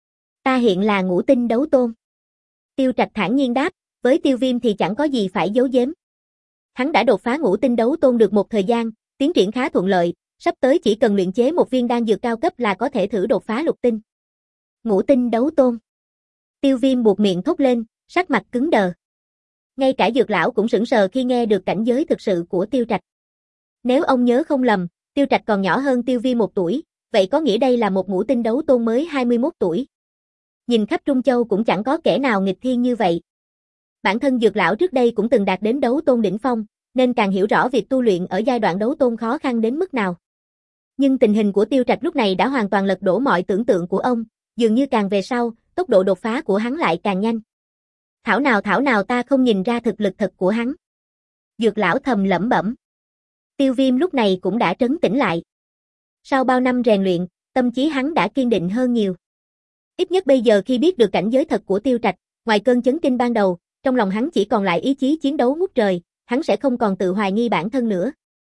Ta hiện là ngũ tinh đấu tôn. Tiêu Trạch thản nhiên đáp, với Tiêu Viêm thì chẳng có gì phải giấu giếm. Hắn đã đột phá ngũ tinh đấu tôn được một thời gian, tiến triển khá thuận lợi, sắp tới chỉ cần luyện chế một viên đan dược cao cấp là có thể thử đột phá lục tinh. Ngũ tinh đấu tôn. Tiêu Viêm buột miệng thốt lên, sắc mặt cứng đờ. Ngay cả Dược lão cũng sững sờ khi nghe được cảnh giới thực sự của Tiêu Trạch. Nếu ông nhớ không lầm, Tiêu Trạch còn nhỏ hơn Tiêu Viêm một tuổi, vậy có nghĩa đây là một ngũ tinh đấu tôn mới hai mươi mốt tuổi. Nhìn khắp Trung Châu cũng chẳng có kẻ nào nghịch thiên như vậy. Bản thân Dược lão trước đây cũng từng đạt đến đấu tôn đỉnh phong, nên càng hiểu rõ việc tu luyện ở giai đoạn đấu tôn khó khăn đến mức nào. Nhưng tình hình của Tiêu Trạch lúc này đã hoàn toàn lật đổ mọi tưởng tượng của ông, dường như càng về sau, tốc độ đột phá của hắn lại càng nhanh. Thảo nào thảo nào ta không nhìn ra thực lực thật của hắn. Dược lão thầm lẩm bẩm. Tiêu Viêm lúc này cũng đã trấn tĩnh lại. Sau bao năm rèn luyện, tâm trí hắn đã kiên định hơn nhiều. Ít nhất bây giờ khi biết được cảnh giới thật của Tiêu Trạch, ngoài cơn chấn kinh ban đầu, trong lòng hắn chỉ còn lại ý chí chiến đấu ngút trời, hắn sẽ không còn tự hoài nghi bản thân nữa.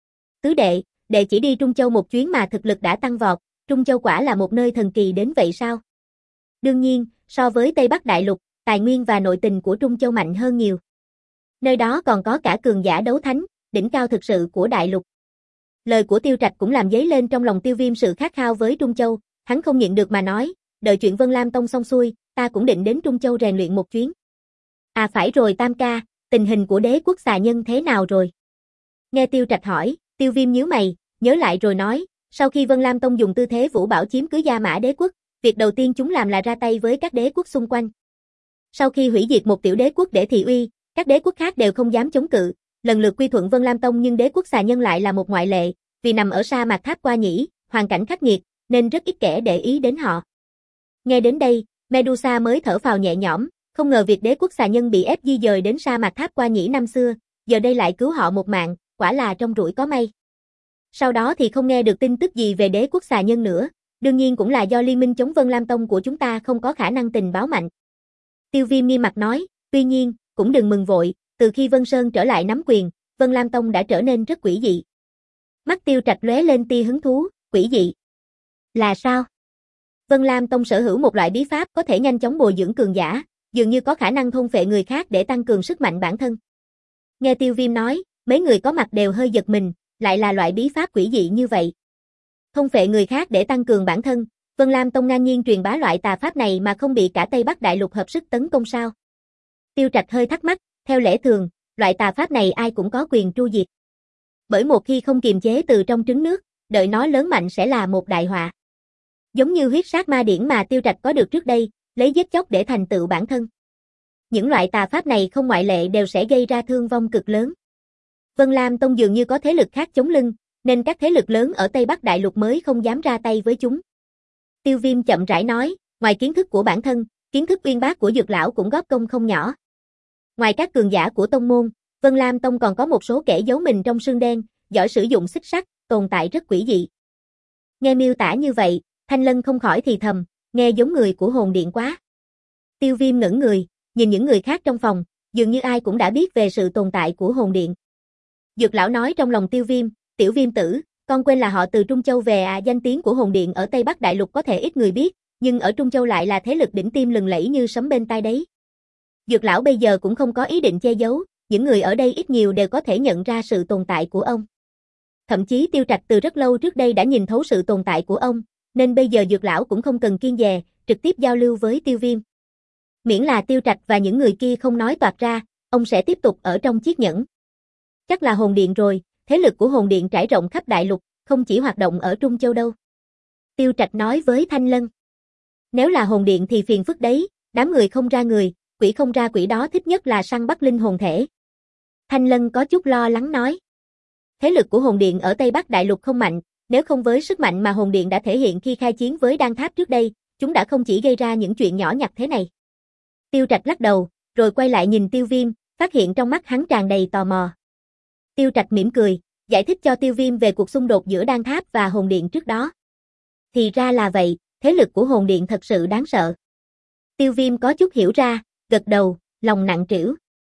Tứ đệ, đệ chỉ đi Trung Châu một chuyến mà thực lực đã tăng vọt, Trung Châu quả là một nơi thần kỳ đến vậy sao? Đương nhiên, so với Tây Bắc Đại Lục, tài nguyên và nội tình của Trung Châu mạnh hơn nhiều. Nơi đó còn có cả cường giả đấu thánh, đỉnh cao thực sự của Đại Lục. Lời của Tiêu Trạch cũng làm dấy lên trong lòng Tiêu Viêm sự khát khao với Trung Châu, hắn không nhịn được mà nói, đợi chuyện Vân Lam Tông xong xuôi, ta cũng định đến Trung Châu rèn luyện một chuyến. À phải rồi Tam ca, tình hình của đế quốc xà nhân thế nào rồi? Nghe Tiêu Trạch hỏi, Tiêu Viêm nhíu mày, nhớ lại rồi nói, sau khi Vân Lam Tông dùng tư thế vũ bảo chiếm cứ Gia Mã đế quốc, việc đầu tiên chúng làm là ra tay với các đế quốc xung quanh. Sau khi hủy diệt một tiểu đế quốc để thị uy, các đế quốc khác đều không dám chống cự, lần lượt quy thuận Vân Lam Tông, nhưng đế quốc xà nhân lại là một ngoại lệ, vì nằm ở sa mạc Tháp Qua Nhĩ, hoàn cảnh khắc nghiệt, nên rất ít kẻ để ý đến họ. Nghe đến đây, Medusa mới thở phào nhẹ nhõm, không ngờ việc đế quốc xà nhân bị ép di dời đến sa mạc Tháp Qua Nhĩ năm xưa, giờ đây lại cứu họ một mạng, quả là trong rủi có may. Sau đó thì không nghe được tin tức gì về đế quốc xà nhân nữa, đương nhiên cũng là do liên minh chống Vân Lam Tông của chúng ta không có khả năng tình báo mạnh. Tiêu Viêm nghiêm mặt nói, tuy nhiên, cũng đừng mừng vội, từ khi Vân Sơn trở lại nắm quyền, Vân Lam Tông đã trở nên rất quỷ dị. Mắt Tiêu Trạch lóe lên tia hứng thú, quỷ dị. Là sao? Vân Lam Tông sở hữu một loại bí pháp có thể nhanh chóng bồi dưỡng cường giả, dường như có khả năng thôn phệ người khác để tăng cường sức mạnh bản thân. Nghe Tiêu Viêm nói, mấy người có mặt đều hơi giật mình, lại là loại bí pháp quỷ dị như vậy. Thôn phệ người khác để tăng cường bản thân, Vân Lam Tông ngang nhiên truyền bá loại tà pháp này mà không bị cả Tây Bắc Đại Lục hợp sức tấn công sao? Tiêu Trạch hơi thắc mắc, theo lẽ thường, loại tà pháp này ai cũng có quyền tru diệt. Bởi một khi không kiềm chế từ trong trứng nước, đợi nó lớn mạnh sẽ là một đại họa. Giống như huyết sát ma điển mà Tiêu Trạch có được trước đây, lấy giết chóc để thành tựu bản thân. Những loại tà pháp này không ngoại lệ đều sẽ gây ra thương vong cực lớn. Vân Lam Tông dường như có thế lực khác chống lưng, nên các thế lực lớn ở Tây Bắc Đại Lục mới không dám ra tay với chúng. Tiêu Viêm chậm rãi nói, ngoài kiến thức của bản thân, kiến thức uyên bác của Dược lão cũng góp công không nhỏ. Ngoài các cường giả của tông môn, Vân Lam Tông còn có một số kẻ giấu mình trong sương đen, giỏi sử dụng xích sắt, tồn tại rất quỷ dị. Nghe miêu tả như vậy, Thanh Lân không khỏi thì thầm, nghe giống người của hồn điện quá. Tiêu Viêm ngẩn người, nhìn những người khác trong phòng, dường như ai cũng đã biết về sự tồn tại của hồn điện. Dược lão nói trong lòng Tiêu Viêm, tiểu Viêm tử, con quên là họ từ Trung Châu về à, danh tiếng của hồn điện ở Tây Bắc Đại Lục có thể ít người biết, nhưng ở Trung Châu lại là thế lực đỉnh tim lừng lẫy như sấm bên tai đấy. Dược lão bây giờ cũng không có ý định che giấu, những người ở đây ít nhiều đều có thể nhận ra sự tồn tại của ông. Thậm chí Tiêu Trạch từ rất lâu trước đây đã nhìn thấu sự tồn tại của ông, nên bây giờ Dược lão cũng không cần kiêng dè, trực tiếp giao lưu với Tiêu Viêm. Miễn là Tiêu Trạch và những người kia không nói toạc ra, ông sẽ tiếp tục ở trong chiếc nhẫn. Chắc là hồn điện rồi, thế lực của hồn điện trải rộng khắp đại lục, không chỉ hoạt động ở Trung Châu đâu. Tiêu Trạch nói với Thanh Lân. Nếu là hồn điện thì phiền phức đấy, đám người không ra người, quỷ không ra quỷ đó thích nhất là săn bắt linh hồn thể. Thanh Lân có chút lo lắng nói. Thế lực của hồn điện ở Tây Bắc Đại Lục không mạnh, nếu không với sức mạnh mà hồn điện đã thể hiện khi khai chiến với Đan Tháp trước đây, chúng đã không chỉ gây ra những chuyện nhỏ nhặt thế này. Tiêu Trạch lắc đầu, rồi quay lại nhìn Tiêu Viêm, phát hiện trong mắt hắn tràn đầy tò mò. Tiêu Trạch mỉm cười, giải thích cho Tiêu Viêm về cuộc xung đột giữa Đan Tháp và hồn điện trước đó. Thì ra là vậy, thế lực của hồn điện thật sự đáng sợ. Tiêu Viêm có chút hiểu ra, gật đầu, lòng nặng trĩu.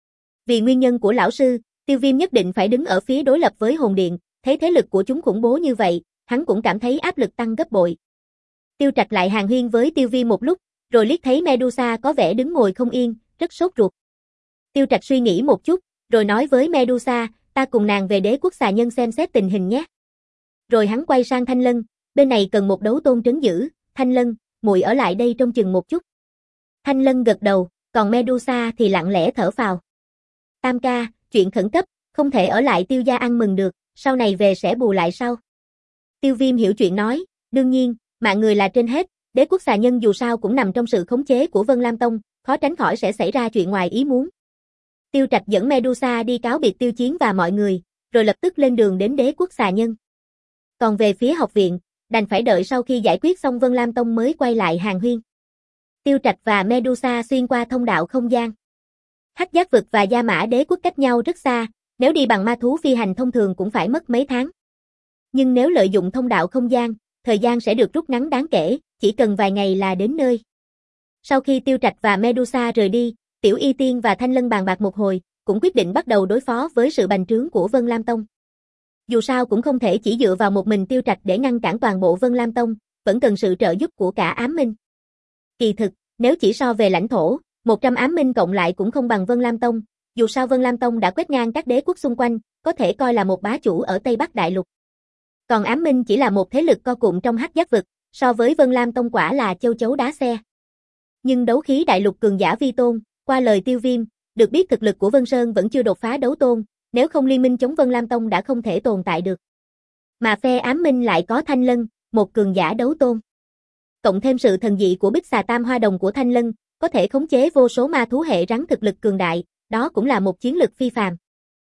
Vì nguyên nhân của lão sư, Tiêu Viêm nhất định phải đứng ở phía đối lập với hồn điện, thấy thế lực của chúng khủng bố như vậy, hắn cũng cảm thấy áp lực tăng gấp bội. Tiêu Trạch lại hàn huyên với Tiêu Viêm một lúc, rồi liếc thấy Medusa có vẻ đứng ngồi không yên, rất sốt ruột. Tiêu Trạch suy nghĩ một chút, rồi nói với Medusa, ta cùng nàng về Đế Quốc Xà Nhân xem xét tình hình nhé. Rồi hắn quay sang Thanh Lân, bên này cần một đấu tôn trấn giữ, Thanh Lân, muội ở lại đây trông chừng một chút. Thanh Lân gật đầu, còn Medusa thì lặng lẽ thở phào. Tam ca, chuyện khẩn cấp, không thể ở lại Tiêu gia ăn mừng được, sau này về sẽ bù lại sau. Tiêu Viêm hiểu chuyện nói, đương nhiên, mạng người là trên hết, Đế Quốc Xà Nhân dù sao cũng nằm trong sự khống chế của Vân Lam Tông, khó tránh khỏi sẽ xảy ra chuyện ngoài ý muốn. Tiêu Trạch dẫn Medusa đi cáo biệt Tiêu Chiến và mọi người, rồi lập tức lên đường đến Đế Quốc Xà Nhân. Còn về phía học viện, đành phải đợi sau khi giải quyết xong Vân Lam Tông mới quay lại hàn huyên. Tiêu Trạch và Medusa xuyên qua thông đạo không gian. Hắc Giác vực và Gia Mã Đế quốc cách nhau rất xa, nếu đi bằng ma thú phi hành thông thường cũng phải mất mấy tháng. Nhưng nếu lợi dụng thông đạo không gian, thời gian sẽ được rút ngắn đáng kể, chỉ cần vài ngày là đến nơi. Sau khi Tiêu Trạch và Medusa rời đi, Tiểu Y Tiên và Thanh Lân bàn bạc một hồi, cũng quyết định bắt đầu đối phó với sự bành trướng của Vân Lam Tông. Dù sao cũng không thể chỉ dựa vào một mình Tiêu Trạch để ngăn cản toàn bộ Vân Lam Tông, vẫn cần sự trợ giúp của cả Ám Minh. Kỳ thực, nếu chỉ so về lãnh thổ, một trăm Ám Minh cộng lại cũng không bằng Vân Lam Tông, dù sao Vân Lam Tông đã quét ngang các đế quốc xung quanh, có thể coi là một bá chủ ở Tây Bắc Đại Lục. Còn Ám Minh chỉ là một thế lực co cụm trong Hắc Giác vực, so với Vân Lam Tông quả là châu chấu đá xe. Nhưng đấu khí đại lục cường giả vi tôn, qua lời Tiêu Viêm, được biết thực lực của Vân Sơn vẫn chưa đột phá đấu tôn, nếu không liên minh chống Vân Lam Tông đã không thể tồn tại được. Mà phe Ám Minh lại có Thanh Lân, một cường giả đấu tôn. Cộng thêm sự thần dị của Bích Xà Tam Hoa Đồng của Thanh Lân, có thể khống chế vô số ma thú hệ rắn thực lực cường đại, đó cũng là một chiến lực phi phàm.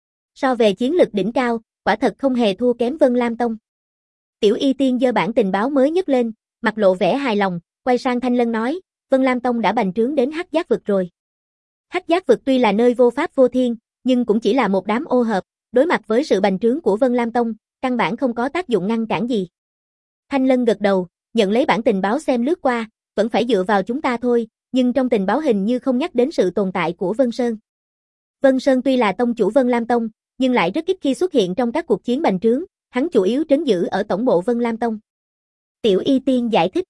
So về chiến lực đỉnh cao, quả thật không hề thua kém Vân Lam Tông. Tiểu Y Tiên giơ bản tình báo mới nhất lên, mặt lộ vẻ hài lòng, quay sang Thanh Lân nói, Vân Lam Tông đã bành trướng đến Hắc Giác vực rồi. Hắc Giác vực tuy là nơi vô pháp vô thiên, nhưng cũng chỉ là một đám ô hợp, đối mặt với sự bành trướng của Vân Lam Tông, căn bản không có tác dụng ngăn cản gì. Thanh Lân gật đầu, nhận lấy bản tình báo xem lướt qua, vẫn phải dựa vào chúng ta thôi, nhưng trong tình báo hình như không nhắc đến sự tồn tại của Vân Sơn. Vân Sơn tuy là tông chủ Vân Lam Tông, nhưng lại rất ít khi xuất hiện trong các cuộc chiến bành trướng, hắn chủ yếu trấn giữ ở tổng bộ Vân Lam Tông. Tiểu Y Tiên giải thích.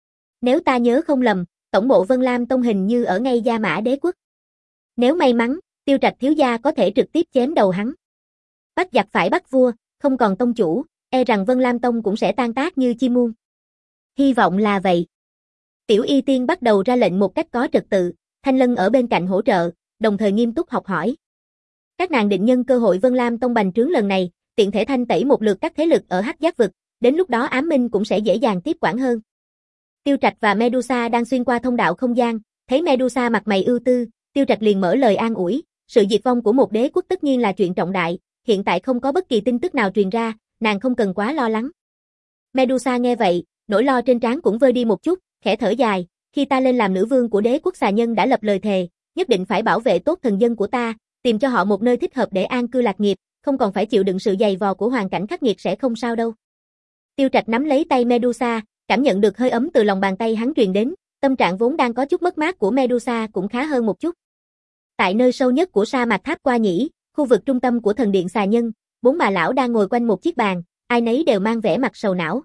Nếu ta nhớ không lầm, tổng bộ Vân Lam Tông hình như ở ngay Gia Mã Đế quốc. Nếu may mắn, Tiêu Trạch thiếu gia có thể trực tiếp chém đầu hắn. Bắt giặc phải bắt vua, không còn tông chủ, e rằng Vân Lam Tông cũng sẽ tan tác như chim muôn. Hy vọng là vậy. Tiểu Y Tiên bắt đầu ra lệnh một cách có trật tự, Thanh Lân ở bên cạnh hỗ trợ, đồng thời nghiêm túc học hỏi. Các nàng định nhân cơ hội Vân Lam Tông bành trướng lần này, tiện thể thanh tẩy một lượt các thế lực ở Hắc Giác vực, đến lúc đó Ám Minh cũng sẽ dễ dàng tiếp quản hơn. Tiêu Trạch và Medusa đang xuyên qua thông đạo không gian, thấy Medusa mặt mày ưu tư, Tiêu Trạch liền mở lời an ủi, sự diệt vong của một đế quốc tất nhiên là chuyện trọng đại, hiện tại không có bất kỳ tin tức nào truyền ra, nàng không cần quá lo lắng. Medusa nghe vậy, nỗi lo trên trán cũng vơi đi một chút, khẽ thở dài, khi ta lên làm nữ vương của đế quốc xà nhân đã lập lời thề, nhất định phải bảo vệ tốt thần dân của ta, tìm cho họ một nơi thích hợp để an cư lạc nghiệp, không còn phải chịu đựng sự dày vò của hoàn cảnh khắc nghiệt sẽ không sao đâu. Tiêu Trạch nắm lấy tay Medusa, cảm nhận được hơi ấm từ lòng bàn tay hắn truyền đến, tâm trạng vốn đang có chút mất mát của Medusa cũng khá hơn một chút. Tại nơi sâu nhất của sa mạc Tháp Qua Nhĩ, khu vực trung tâm của thần điện xà nhân, bốn bà lão đang ngồi quanh một chiếc bàn, ai nấy đều mang vẻ mặt sầu não.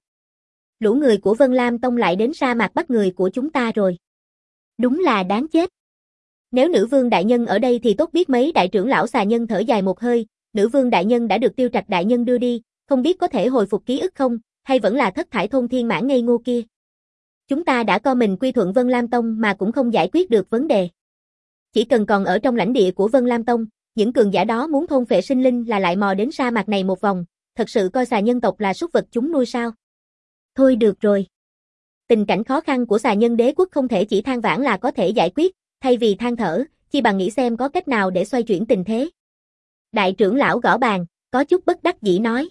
Lũ người của Vân Lam Tông lại đến sa mạc bắt người của chúng ta rồi. Đúng là đáng chết. Nếu nữ vương đại nhân ở đây thì tốt biết mấy. Đại trưởng lão xà nhân thở dài một hơi, nữ vương đại nhân đã được Tiêu Trạch đại nhân đưa đi, không biết có thể hồi phục ký ức không, hay vẫn là thất thải thôn thiên mãn ngây ngô kia. Chúng ta đã co mình quy thuận Vân Lam Tông mà cũng không giải quyết được vấn đề. Chỉ cần còn ở trong lãnh địa của Vân Lam Tông, những cường giả đó muốn thôn phệ sinh linh là lại mò đến sa mạc này một vòng, thật sự coi xà nhân tộc là súc vật chúng nuôi sao? Thôi được rồi. Tình cảnh khó khăn của xà nhân đế quốc không thể chỉ than vãn là có thể giải quyết, thay vì than thở, chi bằng nghĩ xem có cách nào để xoay chuyển tình thế. Đại trưởng lão gõ bàn, có chút bất đắc dĩ nói.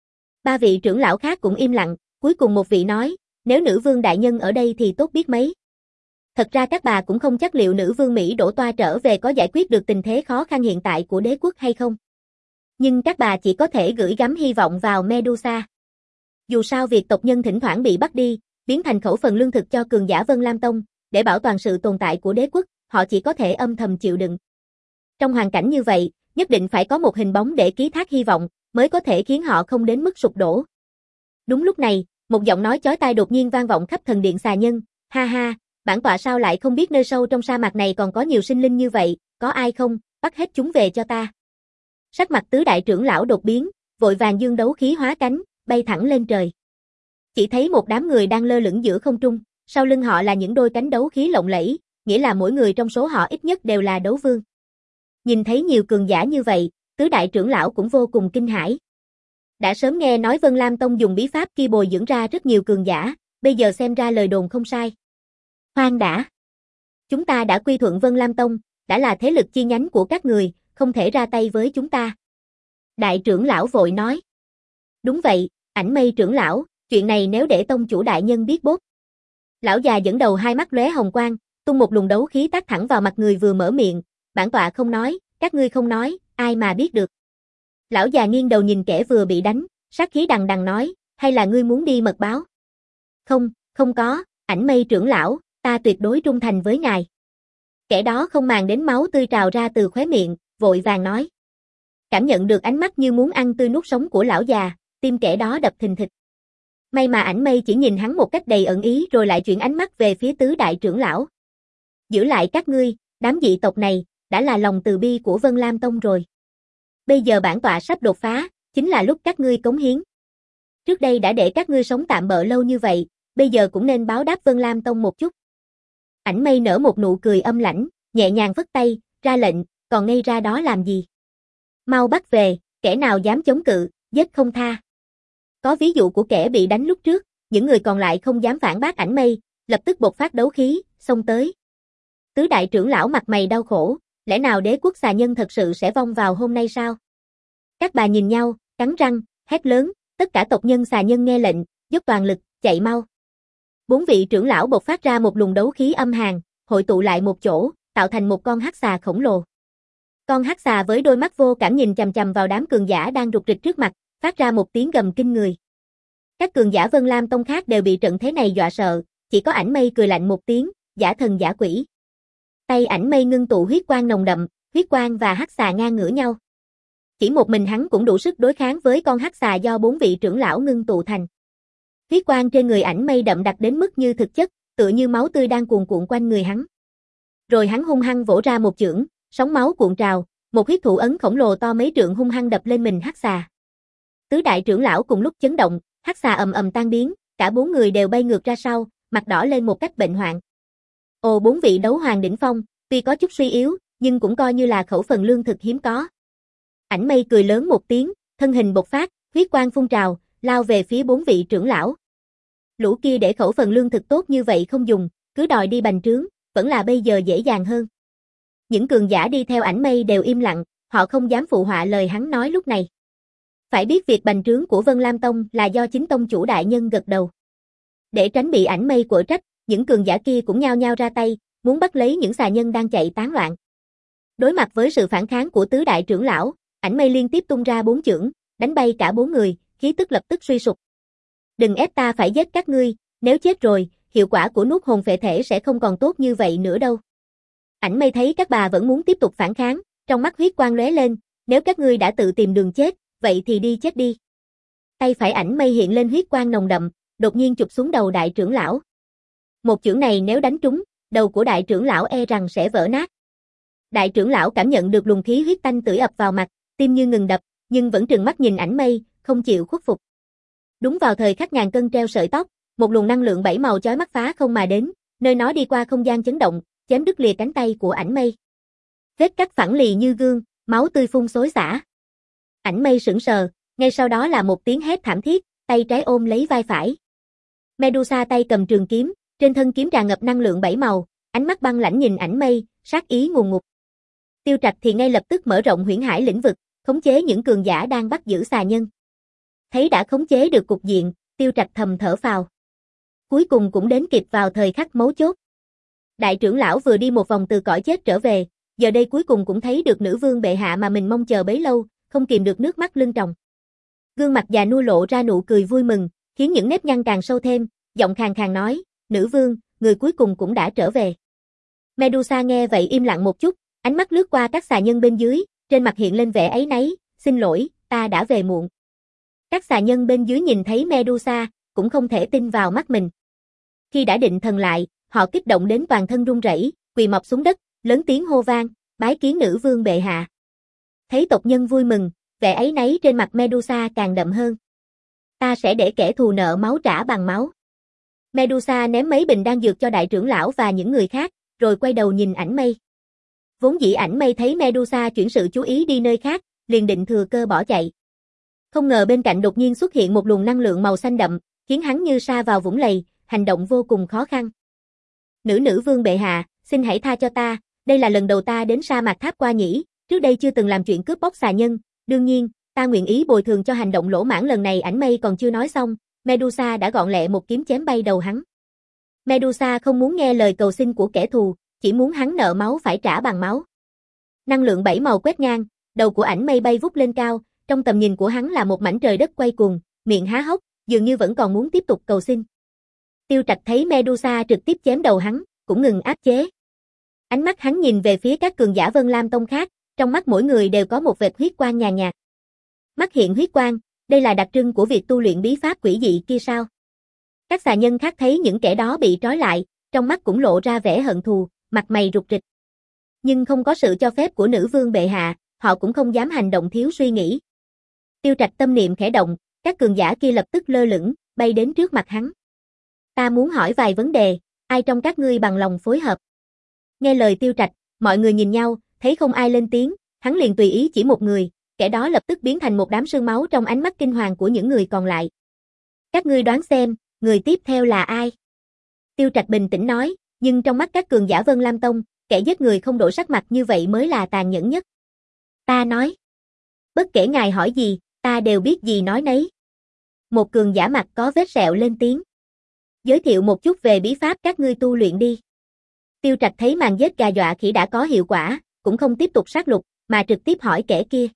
Ba vị trưởng lão khác cũng im lặng, cuối cùng một vị nói, nếu nữ vương đại nhân ở đây thì tốt biết mấy. Thật ra các bà cũng không chắc liệu nữ vương Mỹ đổ toa trở về có giải quyết được tình thế khó khăn hiện tại của đế quốc hay không. Nhưng các bà chỉ có thể gửi gắm hy vọng vào Medusa. Dù sao việc tộc nhân thỉnh thoảng bị bắt đi, biến thành khẩu phần lương thực cho cường giả Vân Lam Tông, để bảo toàn sự tồn tại của đế quốc, họ chỉ có thể âm thầm chịu đựng. Trong hoàn cảnh như vậy, nhất định phải có một hình bóng để ký thác hy vọng, mới có thể khiến họ không đến mức sụp đổ. Đúng lúc này, một giọng nói chói tai đột nhiên vang vọng khắp thần điện xà nhân, ha ha, bản tọa sao lại không biết nơi sâu trong sa mạc này còn có nhiều sinh linh như vậy, có ai không, bắt hết chúng về cho ta. Sắc mặt tứ đại trưởng lão đột biến, vội vàng dương đấu khí hóa cánh, bay thẳng lên trời. Chỉ thấy một đám người đang lơ lửng giữa không trung, sau lưng họ là những đôi cánh đấu khí lộng lẫy, nghĩa là mỗi người trong số họ ít nhất đều là đấu vương. Nhìn thấy nhiều cường giả như vậy, tứ đại trưởng lão cũng vô cùng kinh hãi. Đã sớm nghe nói Vân Lam Tông dùng bí pháp kia bồi dưỡng ra rất nhiều cường giả, bây giờ xem ra lời đồn không sai. Khoan đã. Chúng ta đã quy thuận Vân Lam Tông, đã là thế lực chi nhánh của các người, không thể ra tay với chúng ta. Đại trưởng lão vội nói. Đúng vậy, Ảnh Mây trưởng lão, chuyện này nếu để tông chủ đại nhân biết bốt. Lão già dẫn đầu hai mắt lóe hồng quang, tung một luồng đấu khí tác thẳng vào mặt người vừa mở miệng, bản tọa không nói, các ngươi không nói, ai mà biết được. Lão già nghiêng đầu nhìn kẻ vừa bị đánh, sát khí đằng đằng nói, hay là ngươi muốn đi mật báo? Không, không có, Ảnh Mây trưởng lão, ta tuyệt đối trung thành với ngài. Kẻ đó không màng đến máu tươi trào ra từ khóe miệng, vội vàng nói. Cảm nhận được ánh mắt như muốn ăn tươi nuốt sống của lão già, tim kẻ đó đập thình thịch. May mà Ảnh Mây chỉ nhìn hắn một cách đầy ẩn ý rồi lại chuyển ánh mắt về phía tứ đại trưởng lão. Giữ lại các ngươi, đám dị tộc này, đã là lòng từ bi của Vân Lam Tông rồi. Bây giờ bản tọa sắp đột phá, chính là lúc các ngươi cống hiến. Trước đây đã để các ngươi sống tạm bợ lâu như vậy, bây giờ cũng nên báo đáp Vân Lam Tông một chút. Ảnh Mây nở một nụ cười âm lãnh, nhẹ nhàng phất tay, ra lệnh, còn ngây ra đó làm gì? Mau bắt về, kẻ nào dám chống cự, giết không tha. Có ví dụ của kẻ bị đánh lúc trước, những người còn lại không dám phản bác Ảnh Mây, lập tức bộc phát đấu khí, xông tới. Tứ đại trưởng lão mặt mày đau khổ, lẽ nào đế quốc xà nhân thật sự sẽ vong vào hôm nay sao? Các bà nhìn nhau, cắn răng, hét lớn, tất cả tộc nhân xà nhân nghe lệnh, dốc toàn lực, chạy mau. Bốn vị trưởng lão bộc phát ra một luồng đấu khí âm hàn, hội tụ lại một chỗ, tạo thành một con hắc xà khổng lồ. Con hắc xà với đôi mắt vô cảm nhìn chằm chằm vào đám cường giả đang rục rịch trước mặt, phát ra một tiếng gầm kinh người. Các cường giả Vân Lam Tông khác đều bị trận thế này dọa sợ, chỉ có Ảnh Mây cười lạnh một tiếng, giả thần giả quỷ. Tay Ảnh Mây ngưng tụ huyết quang nồng đậm, huyết quang và hắc xà ngang ngửa nhau. Chỉ một mình hắn cũng đủ sức đối kháng với con hắc xà do bốn vị trưởng lão ngưng tụ thành. Huyết quang trên người Ảnh Mây đậm đặc đến mức như thực chất, tựa như máu tươi đang cuồn cuộn quanh người hắn. Rồi hắn hung hăng vỗ ra một chưởng, sóng máu cuộn trào, một huyết thủ ấn khổng lồ to mấy trượng hung hăng đập lên mình hắc xà. Tứ đại trưởng lão cùng lúc chấn động, hắc xà ầm ầm tan biến, cả bốn người đều bay ngược ra sau, mặt đỏ lên một cách bệnh hoạn. Ồ, bốn vị đấu hoàng đỉnh phong, tuy có chút suy yếu, nhưng cũng coi như là khẩu phần lương thực hiếm có. Ảnh Mây cười lớn một tiếng, thân hình bộc phát, huyết quang phun trào, lao về phía bốn vị trưởng lão. Lũ kia để khẩu phần lương thực tốt như vậy không dùng, cứ đòi đi bành trướng, vẫn là bây giờ dễ dàng hơn. Những cường giả đi theo Ảnh Mây đều im lặng, họ không dám phụ họa lời hắn nói lúc này. Phải biết việc bành trướng của Vân Lam Tông là do chính tông chủ đại nhân gật đầu. Để tránh bị ảnh mây quở trách, những cường giả kia cũng nhao nhao ra tay, muốn bắt lấy những xà nhân đang chạy tán loạn. Đối mặt với sự phản kháng của tứ đại trưởng lão, ảnh mây liên tiếp tung ra bốn chưởng, đánh bay cả bốn người, khí tức lập tức suy sụp. Đừng ép ta phải giết các ngươi, nếu chết rồi, hiệu quả của nuốt hồn phệ thể sẽ không còn tốt như vậy nữa đâu. Ảnh mây thấy các bà vẫn muốn tiếp tục phản kháng, trong mắt huyết quang lóe lên, nếu các ngươi đã tự tìm đường chết, vậy thì đi chết đi. Tay phải ảnh mây hiện lên huyết quang nồng đậm, đột nhiên chụp xuống đầu đại trưởng lão. Một chưởng này nếu đánh trúng, đầu của đại trưởng lão e rằng sẽ vỡ nát. Đại trưởng lão cảm nhận được luồng khí huyết tanh tưởi ập vào mặt, tim như ngừng đập, nhưng vẫn trừng mắt nhìn ảnh mây, không chịu khuất phục. Đúng vào thời khắc ngàn cân treo sợi tóc, một luồng năng lượng bảy màu chói mắt phá không mà đến, nơi nó đi qua không gian chấn động, chém đứt lìa cánh tay của ảnh mây. Vết cắt phẳng lì như gương, máu tươi phun xối xả. Ảnh mây sững sờ, ngay sau đó là một tiếng hét thảm thiết, tay trái ôm lấy vai phải. Medusa tay cầm trường kiếm, trên thân kiếm tràn ngập năng lượng bảy màu, ánh mắt băng lãnh nhìn ảnh mây, sát ý ngùn ngụt. Tiêu Trạch thì ngay lập tức mở rộng huyễn hải lĩnh vực, khống chế những cường giả đang bắt giữ xà nhân. Thấy đã khống chế được cục diện, Tiêu Trạch thầm thở phào. Cuối cùng cũng đến kịp vào thời khắc mấu chốt. Đại trưởng lão vừa đi một vòng từ cõi chết trở về, giờ đây cuối cùng cũng thấy được nữ vương bệ hạ mà mình mong chờ bấy lâu, không kìm được nước mắt lưng tròng. Gương mặt già nua lộ ra nụ cười vui mừng, khiến những nếp nhăn càng sâu thêm, giọng khàn khàn nói, nữ vương, người cuối cùng cũng đã trở về. Medusa nghe vậy im lặng một chút, ánh mắt lướt qua các xà nhân bên dưới, trên mặt hiện lên vẻ áy náy, xin lỗi, ta đã về muộn. Các xà nhân bên dưới nhìn thấy Medusa, cũng không thể tin vào mắt mình. Khi đã định thần lại, họ kích động đến toàn thân run rẩy, quỳ mọp xuống đất, lớn tiếng hô vang, bái kiến nữ vương bệ hạ. Thấy tộc nhân vui mừng, vẻ áy náy trên mặt Medusa càng đậm hơn. Ta sẽ để kẻ thù nợ máu trả bằng máu. Medusa ném mấy bình đan dược cho đại trưởng lão và những người khác, rồi quay đầu nhìn ảnh mây. Vốn dĩ ảnh mây thấy Medusa chuyển sự chú ý đi nơi khác, liền định thừa cơ bỏ chạy. Không ngờ bên cạnh đột nhiên xuất hiện một luồng năng lượng màu xanh đậm, khiến hắn như sa vào vũng lầy, hành động vô cùng khó khăn. Nữ nữ vương bệ hạ, xin hãy tha cho ta, đây là lần đầu ta đến sa mạc tháp qua nhĩ, trước đây chưa từng làm chuyện cướp bóc xà nhân, đương nhiên, ta nguyện ý bồi thường cho hành động lỗ mãng lần này. Ảnh mây còn chưa nói xong, Medusa đã gọn lẹ một kiếm chém bay đầu hắn. Medusa không muốn nghe lời cầu xin của kẻ thù, chỉ muốn hắn nợ máu phải trả bằng máu. Năng lượng bảy màu quét ngang, đầu của ảnh mây bay vút lên cao, trong tầm nhìn của hắn là một mảnh trời đất quay cuồng, miệng há hốc, dường như vẫn còn muốn tiếp tục cầu xin. Tiêu Trạch thấy Medusa trực tiếp chém đầu hắn, cũng ngừng áp chế. Ánh mắt hắn nhìn về phía các cường giả Vân Lam Tông khác, trong mắt mỗi người đều có một vệt huyết quang nhàn nhạt. Mắt hiện huyết quang, đây là đặc trưng của việc tu luyện bí pháp quỷ dị kia sao? Các xà nhân khác thấy những kẻ đó bị trói lại, trong mắt cũng lộ ra vẻ hận thù, mặt mày rục rịch. Nhưng không có sự cho phép của nữ vương bệ hạ, họ cũng không dám hành động thiếu suy nghĩ. Tiêu Trạch tâm niệm khẽ động, các cường giả kia lập tức lơ lửng, bay đến trước mặt hắn. Ta muốn hỏi vài vấn đề, ai trong các ngươi bằng lòng phối hợp? Nghe lời Tiêu Trạch, mọi người nhìn nhau, thấy không ai lên tiếng, hắn liền tùy ý chỉ một người, kẻ đó lập tức biến thành một đám sương máu trong ánh mắt kinh hoàng của những người còn lại. Các ngươi đoán xem, người tiếp theo là ai? Tiêu Trạch bình tĩnh nói, nhưng trong mắt các cường giả Vân Lam Tông, kẻ giết người không đổi sắc mặt như vậy mới là tàn nhẫn nhất. Ta nói. Bất kể ngài hỏi gì, ta đều biết gì nói nấy. Một cường giả mặt có vết sẹo lên tiếng. Giới thiệu một chút về bí pháp các ngươi tu luyện đi. Tiêu Trạch thấy màn giết gà dọa khỉ đã có hiệu quả, cũng không tiếp tục sát lục, mà trực tiếp hỏi kẻ kia.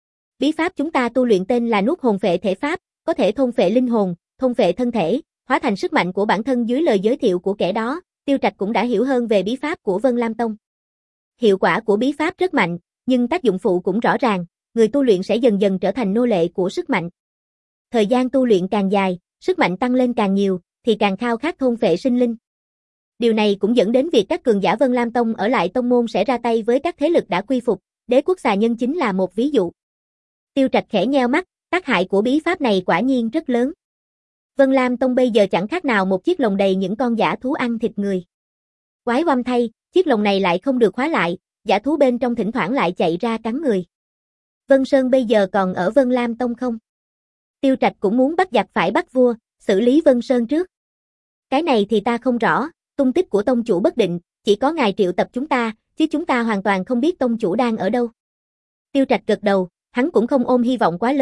Bí pháp chúng ta tu luyện tên là nuốt hồn phệ thể pháp, có thể thôn phệ linh hồn, thôn phệ thân thể, hóa thành sức mạnh của bản thân. Dưới lời giới thiệu của kẻ đó, Tiêu Trạch cũng đã hiểu hơn về bí pháp của Vân Lam Tông. Hiệu quả của bí pháp rất mạnh, nhưng tác dụng phụ cũng rõ ràng, người tu luyện sẽ dần dần trở thành nô lệ của sức mạnh. Thời gian tu luyện càng dài, sức mạnh tăng lên càng nhiều, thì càng khao khát thôn phệ sinh linh. Điều này cũng dẫn đến việc các cường giả Vân Lam Tông ở lại tông môn sẽ ra tay với các thế lực đã quy phục, Đế quốc xà nhân chính là một ví dụ. Tiêu Trạch khẽ nheo mắt, tác hại của bí pháp này quả nhiên rất lớn. Vân Lam Tông bây giờ chẳng khác nào một chiếc lồng đầy những con dã thú ăn thịt người. Quái oăm thay, chiếc lồng này lại không được khóa lại, dã thú bên trong thỉnh thoảng lại chạy ra cắn người. Vân Sơn bây giờ còn ở Vân Lam Tông không? Tiêu Trạch cũng muốn bắt giặc phải bắt vua, xử lý Vân Sơn trước. Cái này thì ta không rõ, tung tích của tông chủ bất định, chỉ có ngài triệu tập chúng ta, chứ chúng ta hoàn toàn không biết tông chủ đang ở đâu. Tiêu Trạch gật đầu, hắn cũng không ôm hy vọng quá lớn,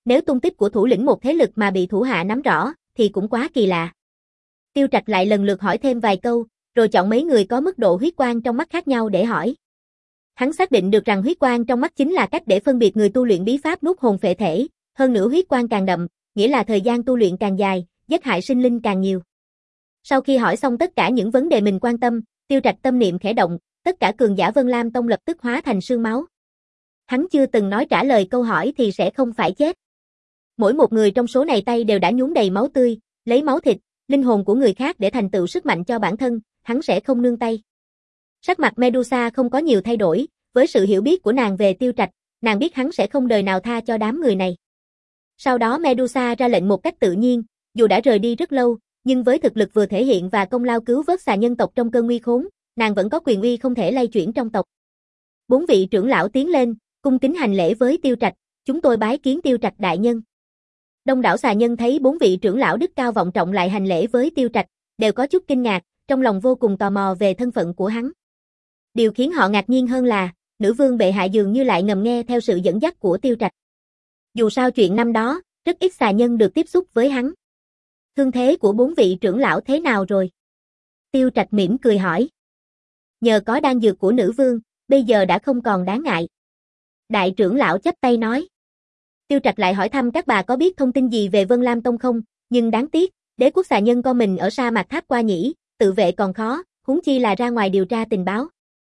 nếu tung tích của thủ lĩnh một thế lực mà bị thủ hạ nắm rõ, thì cũng quá kỳ lạ. Tiêu Trạch lại lần lượt hỏi thêm vài câu, rồi chọn mấy người có mức độ huyết quang trong mắt khác nhau để hỏi. Hắn xác định được rằng huyết quang trong mắt chính là cách để phân biệt người tu luyện bí pháp nuốt hồn phệ thể, hơn nữa huyết quang càng đậm, nghĩa là thời gian tu luyện càng dài, giết hại sinh linh càng nhiều. Sau khi hỏi xong tất cả những vấn đề mình quan tâm, Tiêu Trạch tâm niệm khẽ động, tất cả cường giả Vân Lam Tông lập tức hóa thành sương máu. Hắn chưa từng nói trả lời câu hỏi thì sẽ không phải chết. Mỗi một người trong số này tay đều đã nhuốm đầy máu tươi, lấy máu thịt, linh hồn của người khác để thành tựu sức mạnh cho bản thân, hắn sẽ không nương tay. Sắc mặt Medusa không có nhiều thay đổi, với sự hiểu biết của nàng về Tiêu Trạch, nàng biết hắn sẽ không đời nào tha cho đám người này. Sau đó Medusa ra lệnh một cách tự nhiên, dù đã rời đi rất lâu, nhưng với thực lực vừa thể hiện và công lao cứu vớt xà nhân tộc trong cơn nguy khốn, nàng vẫn có quyền uy không thể lay chuyển trong tộc. Bốn vị trưởng lão tiến lên, cung kính hành lễ với Tiêu Trạch, chúng tôi bái kiến Tiêu Trạch đại nhân. Đông đảo xà nhân thấy bốn vị trưởng lão đức cao vọng trọng lại hành lễ với Tiêu Trạch, đều có chút kinh ngạc, trong lòng vô cùng tò mò về thân phận của hắn. Điều khiến họ ngạc nhiên hơn là, nữ vương bệ hạ dường như lại ngầm nghe theo sự dẫn dắt của Tiêu Trạch. Dù sao chuyện năm đó, rất ít xà nhân được tiếp xúc với hắn. Thương thế của bốn vị trưởng lão thế nào rồi? Tiêu Trạch mỉm cười hỏi. Nhờ có đan dược của nữ vương, bây giờ đã không còn đáng ngại. Đại trưởng lão chắp tay nói. Tiêu Trạch lại hỏi thăm các bà có biết thông tin gì về Vân Lam Tông không, nhưng đáng tiếc, đế quốc xà nhân con mình ở sa mạc Tháp Qua Nhĩ, tự vệ còn khó, huống chi là ra ngoài điều tra tình báo.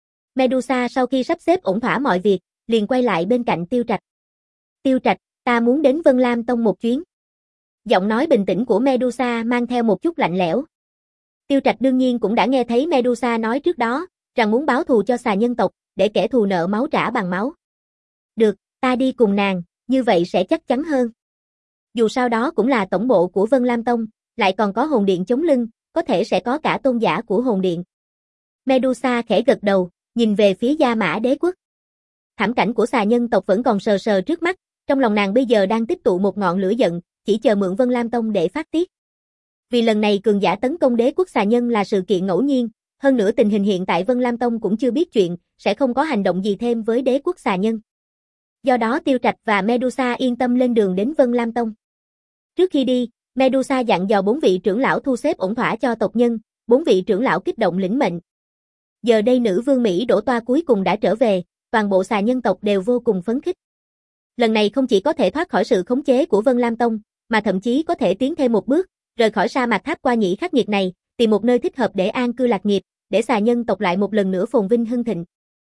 Medusa sau khi sắp xếp ổn thỏa mọi việc, liền quay lại bên cạnh Tiêu Trạch. Tiêu Trạch, ta muốn đến Vân Lam Tông một chuyến. Giọng nói bình tĩnh của Medusa mang theo một chút lạnh lẽo. Tiêu Trạch đương nhiên cũng đã nghe thấy Medusa nói trước đó, rằng muốn báo thù cho xà nhân tộc, để kẻ thù nợ máu trả bằng máu. Được, ta đi cùng nàng, như vậy sẽ chắc chắn hơn. Dù sao đó cũng là tổng bộ của Vân Lam Tông, lại còn có hồn điện chống lưng, có thể sẽ có cả tôn giả của hồn điện. Medusa khẽ gật đầu, nhìn về phía Gia Mã đế quốc. Thảm cảnh của xà nhân tộc vẫn còn sờ sờ trước mắt, trong lòng nàng bây giờ đang tích tụ một ngọn lửa giận, chỉ chờ mượn Vân Lam Tông để phát tiết. Vì lần này cường giả tấn công đế quốc xà nhân là sự kiện ngẫu nhiên, hơn nữa tình hình hiện tại Vân Lam Tông cũng chưa biết chuyện, sẽ không có hành động gì thêm với đế quốc xà nhân. Do đó Tiêu Trạch và Medusa yên tâm lên đường đến Vân Lam Tông. Trước khi đi, Medusa dặn dò bốn vị trưởng lão thu xếp ổn thỏa cho tộc nhân, bốn vị trưởng lão kích động lĩnh mệnh. Giờ đây nữ vương Mỹ Đỗ Toa cuối cùng đã trở về, toàn bộ xà nhân tộc đều vô cùng phấn khích. Lần này không chỉ có thể thoát khỏi sự khống chế của Vân Lam Tông, mà thậm chí có thể tiến thêm một bước, rời khỏi sa mạc Tháp Qua Nhĩ khắc nghiệt này, tìm một nơi thích hợp để an cư lạc nghiệp, để xà nhân tộc lại một lần nữa phồn vinh hưng thịnh.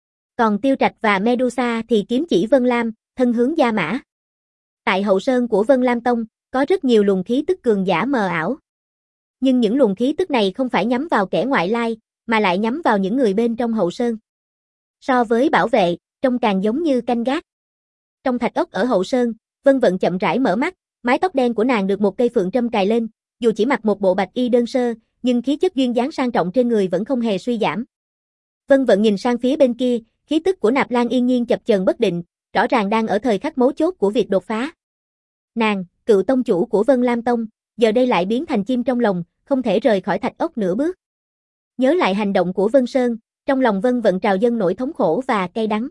Còn Tiêu Trạch và Medusa thì kiếm chỉ Vân Lam, thân hướng Gia Mã. Tại hậu sơn của Vân Lam Tông, có rất nhiều luồng khí tức cường giả mờ ảo. Nhưng những luồng khí tức này không phải nhắm vào kẻ ngoại lai, mà lại nhắm vào những người bên trong hậu sơn. So với bảo vệ, trông càng giống như canh gác. Trong thạch ốc ở hậu sơn, Vân Vận chậm rãi mở mắt, mái tóc đen của nàng được một cây phượng trâm cài lên, dù chỉ mặc một bộ bạch y đơn sơ, nhưng khí chất duyên dáng sang trọng trên người vẫn không hề suy giảm. Vân Vận nhìn sang phía bên kia, khí tức của Nạp Lan yên nhiên chập chờn bất định, rõ ràng đang ở thời khắc mấu chốt của việc đột phá. Nàng, cựu tông chủ của Vân Lam Tông, giờ đây lại biến thành chim trong lồng, không thể rời khỏi thạch ốc nửa bước. Nhớ lại hành động của Vân Sơn, trong lòng Vân Vận trào dâng nỗi thống khổ và cay đắng.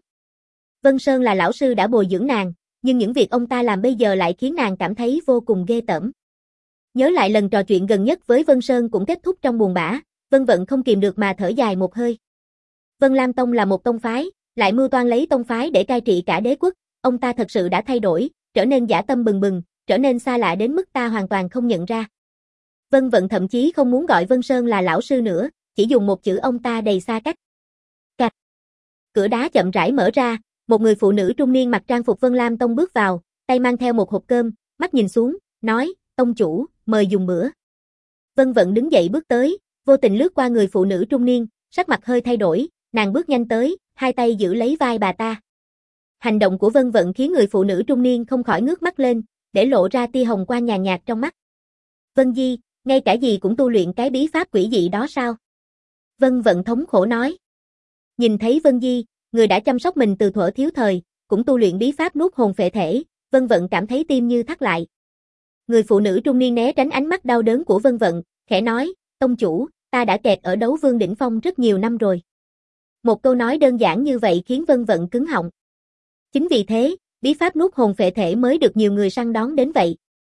Vân Sơn là lão sư đã bồi dưỡng nàng, nhưng những việc ông ta làm bây giờ lại khiến nàng cảm thấy vô cùng ghê tởm. Nhớ lại lần trò chuyện gần nhất với Vân Sơn cũng kết thúc trong buồn bã, Vân Vận không kìm được mà thở dài một hơi. Vân Lam Tông là một tông phái, lại mưu toan lấy tông phái để cai trị cả đế quốc, ông ta thật sự đã thay đổi, trở nên dã tâm bừng bừng, trở nên xa lạ đến mức ta hoàn toàn không nhận ra. Vân Vận thậm chí không muốn gọi Vân Sơn là lão sư nữa, chỉ dùng một chữ ông ta đầy xa cách. Cạch. Cửa đá chậm rãi mở ra, một người phụ nữ trung niên mặc trang phục Vân Lam Tông bước vào, tay mang theo một hộp cơm, mắt nhìn xuống, nói, tông chủ, mời dùng bữa. Vân Vận đứng dậy bước tới, vô tình lướt qua người phụ nữ trung niên, sắc mặt hơi thay đổi, nàng bước nhanh tới, hai tay giữ lấy vai bà ta. Hành động của Vân Vận khiến người phụ nữ trung niên không khỏi ngước mắt lên, để lộ ra tia hồng quang nhàn nhạt trong mắt. Vân Di, ngay cả gì cũng tu luyện cái bí pháp quỷ dị đó sao? Vân Vận thống khổ nói. Nhìn thấy Vân Di, người đã chăm sóc mình từ thuở thiếu thời, cũng tu luyện bí pháp nuốt hồn phệ thể, Vân Vận cảm thấy tim như thắt lại. Người phụ nữ trung niên né tránh ánh mắt đau đớn của Vân Vận, khẽ nói, tông chủ, ta đã kẹt ở đấu vương đỉnh phong rất nhiều năm rồi. Một câu nói đơn giản như vậy khiến Vân Vận cứng họng. Chính vì thế, bí pháp nuốt hồn phệ thể mới được nhiều người săn đón đến vậy.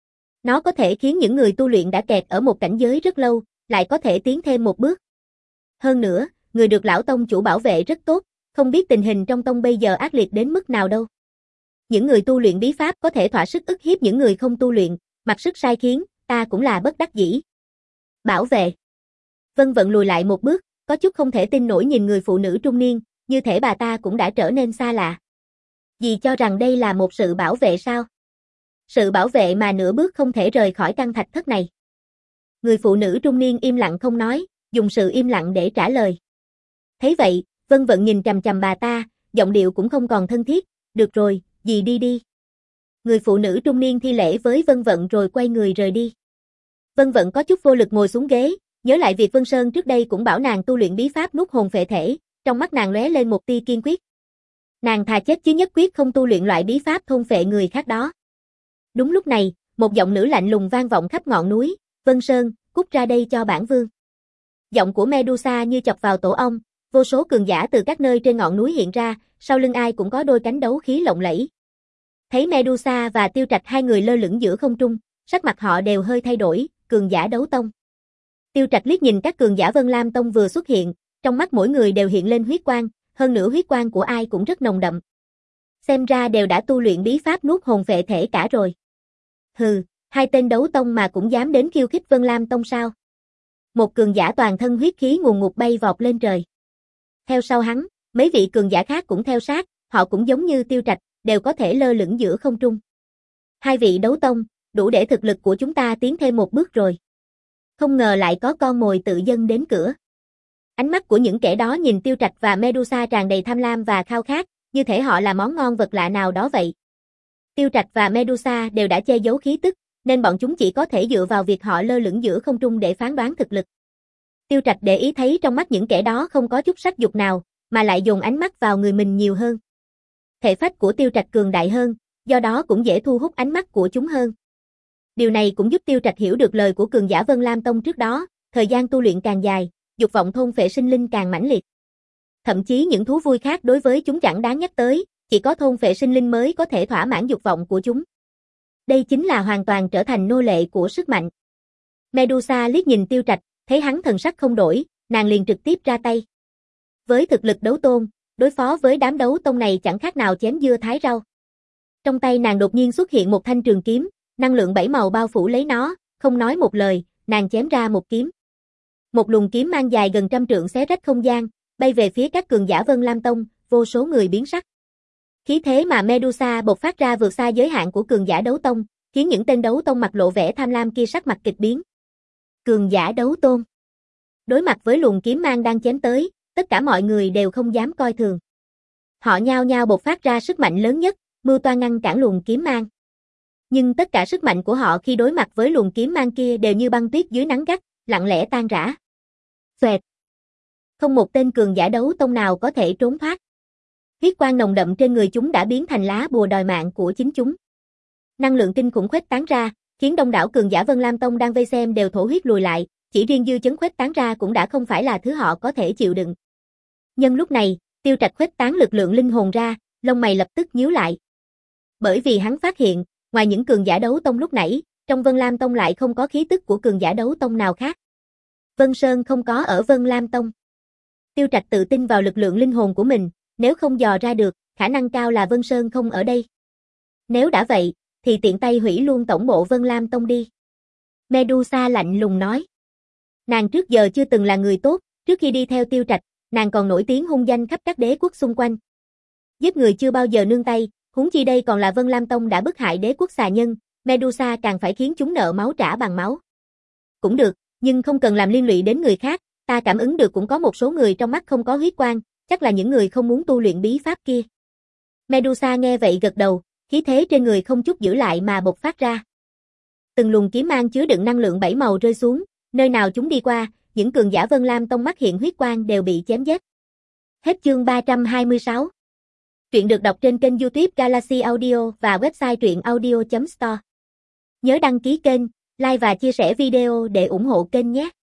Nó có thể khiến những người tu luyện đã kẹt ở một cảnh giới rất lâu, lại có thể tiến thêm một bước. Hơn nữa, người được lão tông chủ bảo vệ rất tốt, không biết tình hình trong tông bây giờ ác liệt đến mức nào đâu. Những người tu luyện bí pháp có thể thỏa sức ức hiếp những người không tu luyện, mặc sức sai khiến, ta cũng là bất đắc dĩ. Bảo vệ. Vân Vận lùi lại một bước, có chút không thể tin nổi nhìn người phụ nữ trung niên, như thể bà ta cũng đã trở nên xa lạ. Dì cho rằng đây là một sự bảo vệ sao? Sự bảo vệ mà nửa bước không thể rời khỏi căn thạch thất này. Người phụ nữ trung niên im lặng không nói, dùng sự im lặng để trả lời. Thấy vậy, Vân Vận nhìn chằm chằm bà ta, giọng điệu cũng không còn thân thiết, được rồi, dì đi đi. Người phụ nữ trung niên thi lễ với Vân Vận rồi quay người rời đi. Vân Vận có chút vô lực ngồi xuống ghế, nhớ lại việc Vân Sơn trước đây cũng bảo nàng tu luyện bí pháp nuốt hồn phệ thể, trong mắt nàng lóe lên một tia kiên quyết. Nàng thà chết chứ nhất quyết không tu luyện loại bí pháp thôn phệ người khác đó. Đúng lúc này, một giọng nữ lạnh lùng vang vọng khắp ngọn núi, Vân Sơn, cút ra đây cho bản vương. Giọng của Medusa như chọc vào tổ ong, vô số cường giả từ các nơi trên ngọn núi hiện ra, sau lưng ai cũng có đôi cánh đấu khí lộng lẫy. Thấy Medusa và Tiêu Trạch hai người lơ lửng giữa không trung, sắc mặt họ đều hơi thay đổi, cường giả đấu tông. Tiêu Trạch liếc nhìn các cường giả Vân Lam Tông vừa xuất hiện, trong mắt mỗi người đều hiện lên huyết quang, hơn nữa huyết quang của ai cũng rất nồng đậm. Xem ra đều đã tu luyện bí pháp nuốt hồn phệ thể cả rồi. Hừ, hai tên đấu tông mà cũng dám đến khiêu khích Vân Lam Tông sao? Một cường giả toàn thân huyết khí ngùn ngụt bay vọt lên trời. Theo sau hắn, mấy vị cường giả khác cũng theo sát, họ cũng giống như Tiêu Trạch, đều có thể lơ lửng giữa không trung. Hai vị đấu tông, đủ để thực lực của chúng ta tiến thêm một bước rồi. Không ngờ lại có con mồi tự dâng đến cửa. Ánh mắt của những kẻ đó nhìn Tiêu Trạch và Medusa tràn đầy tham lam và khao khát, như thể họ là món ngon vật lạ nào đó vậy. Tiêu Trạch và Medusa đều đã che giấu khí tức, nên bọn chúng chỉ có thể dựa vào việc họ lơ lửng giữa không trung để phán đoán thực lực. Tiêu Trạch để ý thấy trong mắt những kẻ đó không có chút sắc dục nào, mà lại dồn ánh mắt vào người mình nhiều hơn. Thể phách của Tiêu Trạch cường đại hơn, do đó cũng dễ thu hút ánh mắt của chúng hơn. Điều này cũng giúp Tiêu Trạch hiểu được lời của cường giả Vân Lam Tông trước đó, thời gian tu luyện càng dài, dục vọng thôn phệ sinh linh càng mãnh liệt. Thậm chí những thú vui khác đối với chúng chẳng đáng nhắc tới, chỉ có thôn phệ sinh linh mới có thể thỏa mãn dục vọng của chúng. Đây chính là hoàn toàn trở thành nô lệ của sức mạnh. Medusa liếc nhìn Tiêu Trạch, thấy hắn thần sắc không đổi, nàng liền trực tiếp ra tay. Với thực lực đấu tôn, đối phó với đám đấu tông này chẳng khác nào chém dưa thái rau. Trong tay nàng đột nhiên xuất hiện một thanh trường kiếm, năng lượng bảy màu bao phủ lấy nó, không nói một lời, nàng chém ra một kiếm. Một luồng kiếm mang dài gần trăm trượng xé rách không gian, bay về phía các cường giả Vân Lam Tông, vô số người biến sắc. Khí thế mà Medusa bộc phát ra vượt xa giới hạn của cường giả đấu tông, khiến những tên đấu tông mặt lộ vẻ tham lam kia sắc mặt kịch biến. Cường giả đấu tôn. Đối mặt với luồng kiếm mang đang chém tới, tất cả mọi người đều không dám coi thường. Họ nhao nhao bộc phát ra sức mạnh lớn nhất, mưu toan ngăn cản luồng kiếm mang. Nhưng tất cả sức mạnh của họ khi đối mặt với luồng kiếm mang kia đều như băng tuyết dưới nắng gắt, lặng lẽ tan rã. Xoẹt. Không một tên cường giả đấu tông nào có thể trốn thoát. Huyết quang nồng đậm trên người chúng đã biến thành lá bùa đòi mạng của chính chúng. Năng lượng kinh khủng khuếch tán ra, khiến đông đảo cường giả Vân Lam Tông đang vây xem đều thổ huyết lùi lại, chỉ riêng dư chấn khuếch tán ra cũng đã không phải là thứ họ có thể chịu đựng. Nhân lúc này, Tiêu Trạch khuếch tán lực lượng linh hồn ra, lông mày lập tức nhíu lại. Bởi vì hắn phát hiện, ngoài những cường giả đấu tông lúc nãy, trong Vân Lam Tông lại không có khí tức của cường giả đấu tông nào khác. Vân Sơn không có ở Vân Lam Tông. Tiêu Trạch tự tin vào lực lượng linh hồn của mình, nếu không dò ra được, khả năng cao là Vân Sơn không ở đây. Nếu đã vậy, thì tiện tay hủy luôn tổng bộ Vân Lam Tông đi. Medusa lạnh lùng nói. Nàng trước giờ chưa từng là người tốt, trước khi đi theo Tiêu Trạch, nàng còn nổi tiếng hung danh khắp các đế quốc xung quanh. Giết người chưa bao giờ nương tay, huống chi đây còn là Vân Lam Tông đã bức hại đế quốc xà nhân, Medusa càng phải khiến chúng nợ máu trả bằng máu. Cũng được, nhưng không cần làm liên lụy đến người khác, ta cảm ứng được cũng có một số người trong mắt không có huyết quang, chắc là những người không muốn tu luyện bí pháp kia. Medusa nghe vậy gật đầu, khí thế trên người không chút giữ lại mà bộc phát ra. Từng luồng kiếm mang chứa đựng năng lượng bảy màu rơi xuống, nơi nào chúng đi qua, những cường giả Vân Lam Tông mắt hiện huyết quang đều bị chém giết. Hết chương ba trăm hai mươi sáu. Truyện được đọc trên kênh YouTube Galaxy Audio và website truyện audio chấm store. Nhớ đăng ký kênh, like và chia sẻ video để ủng hộ kênh nhé.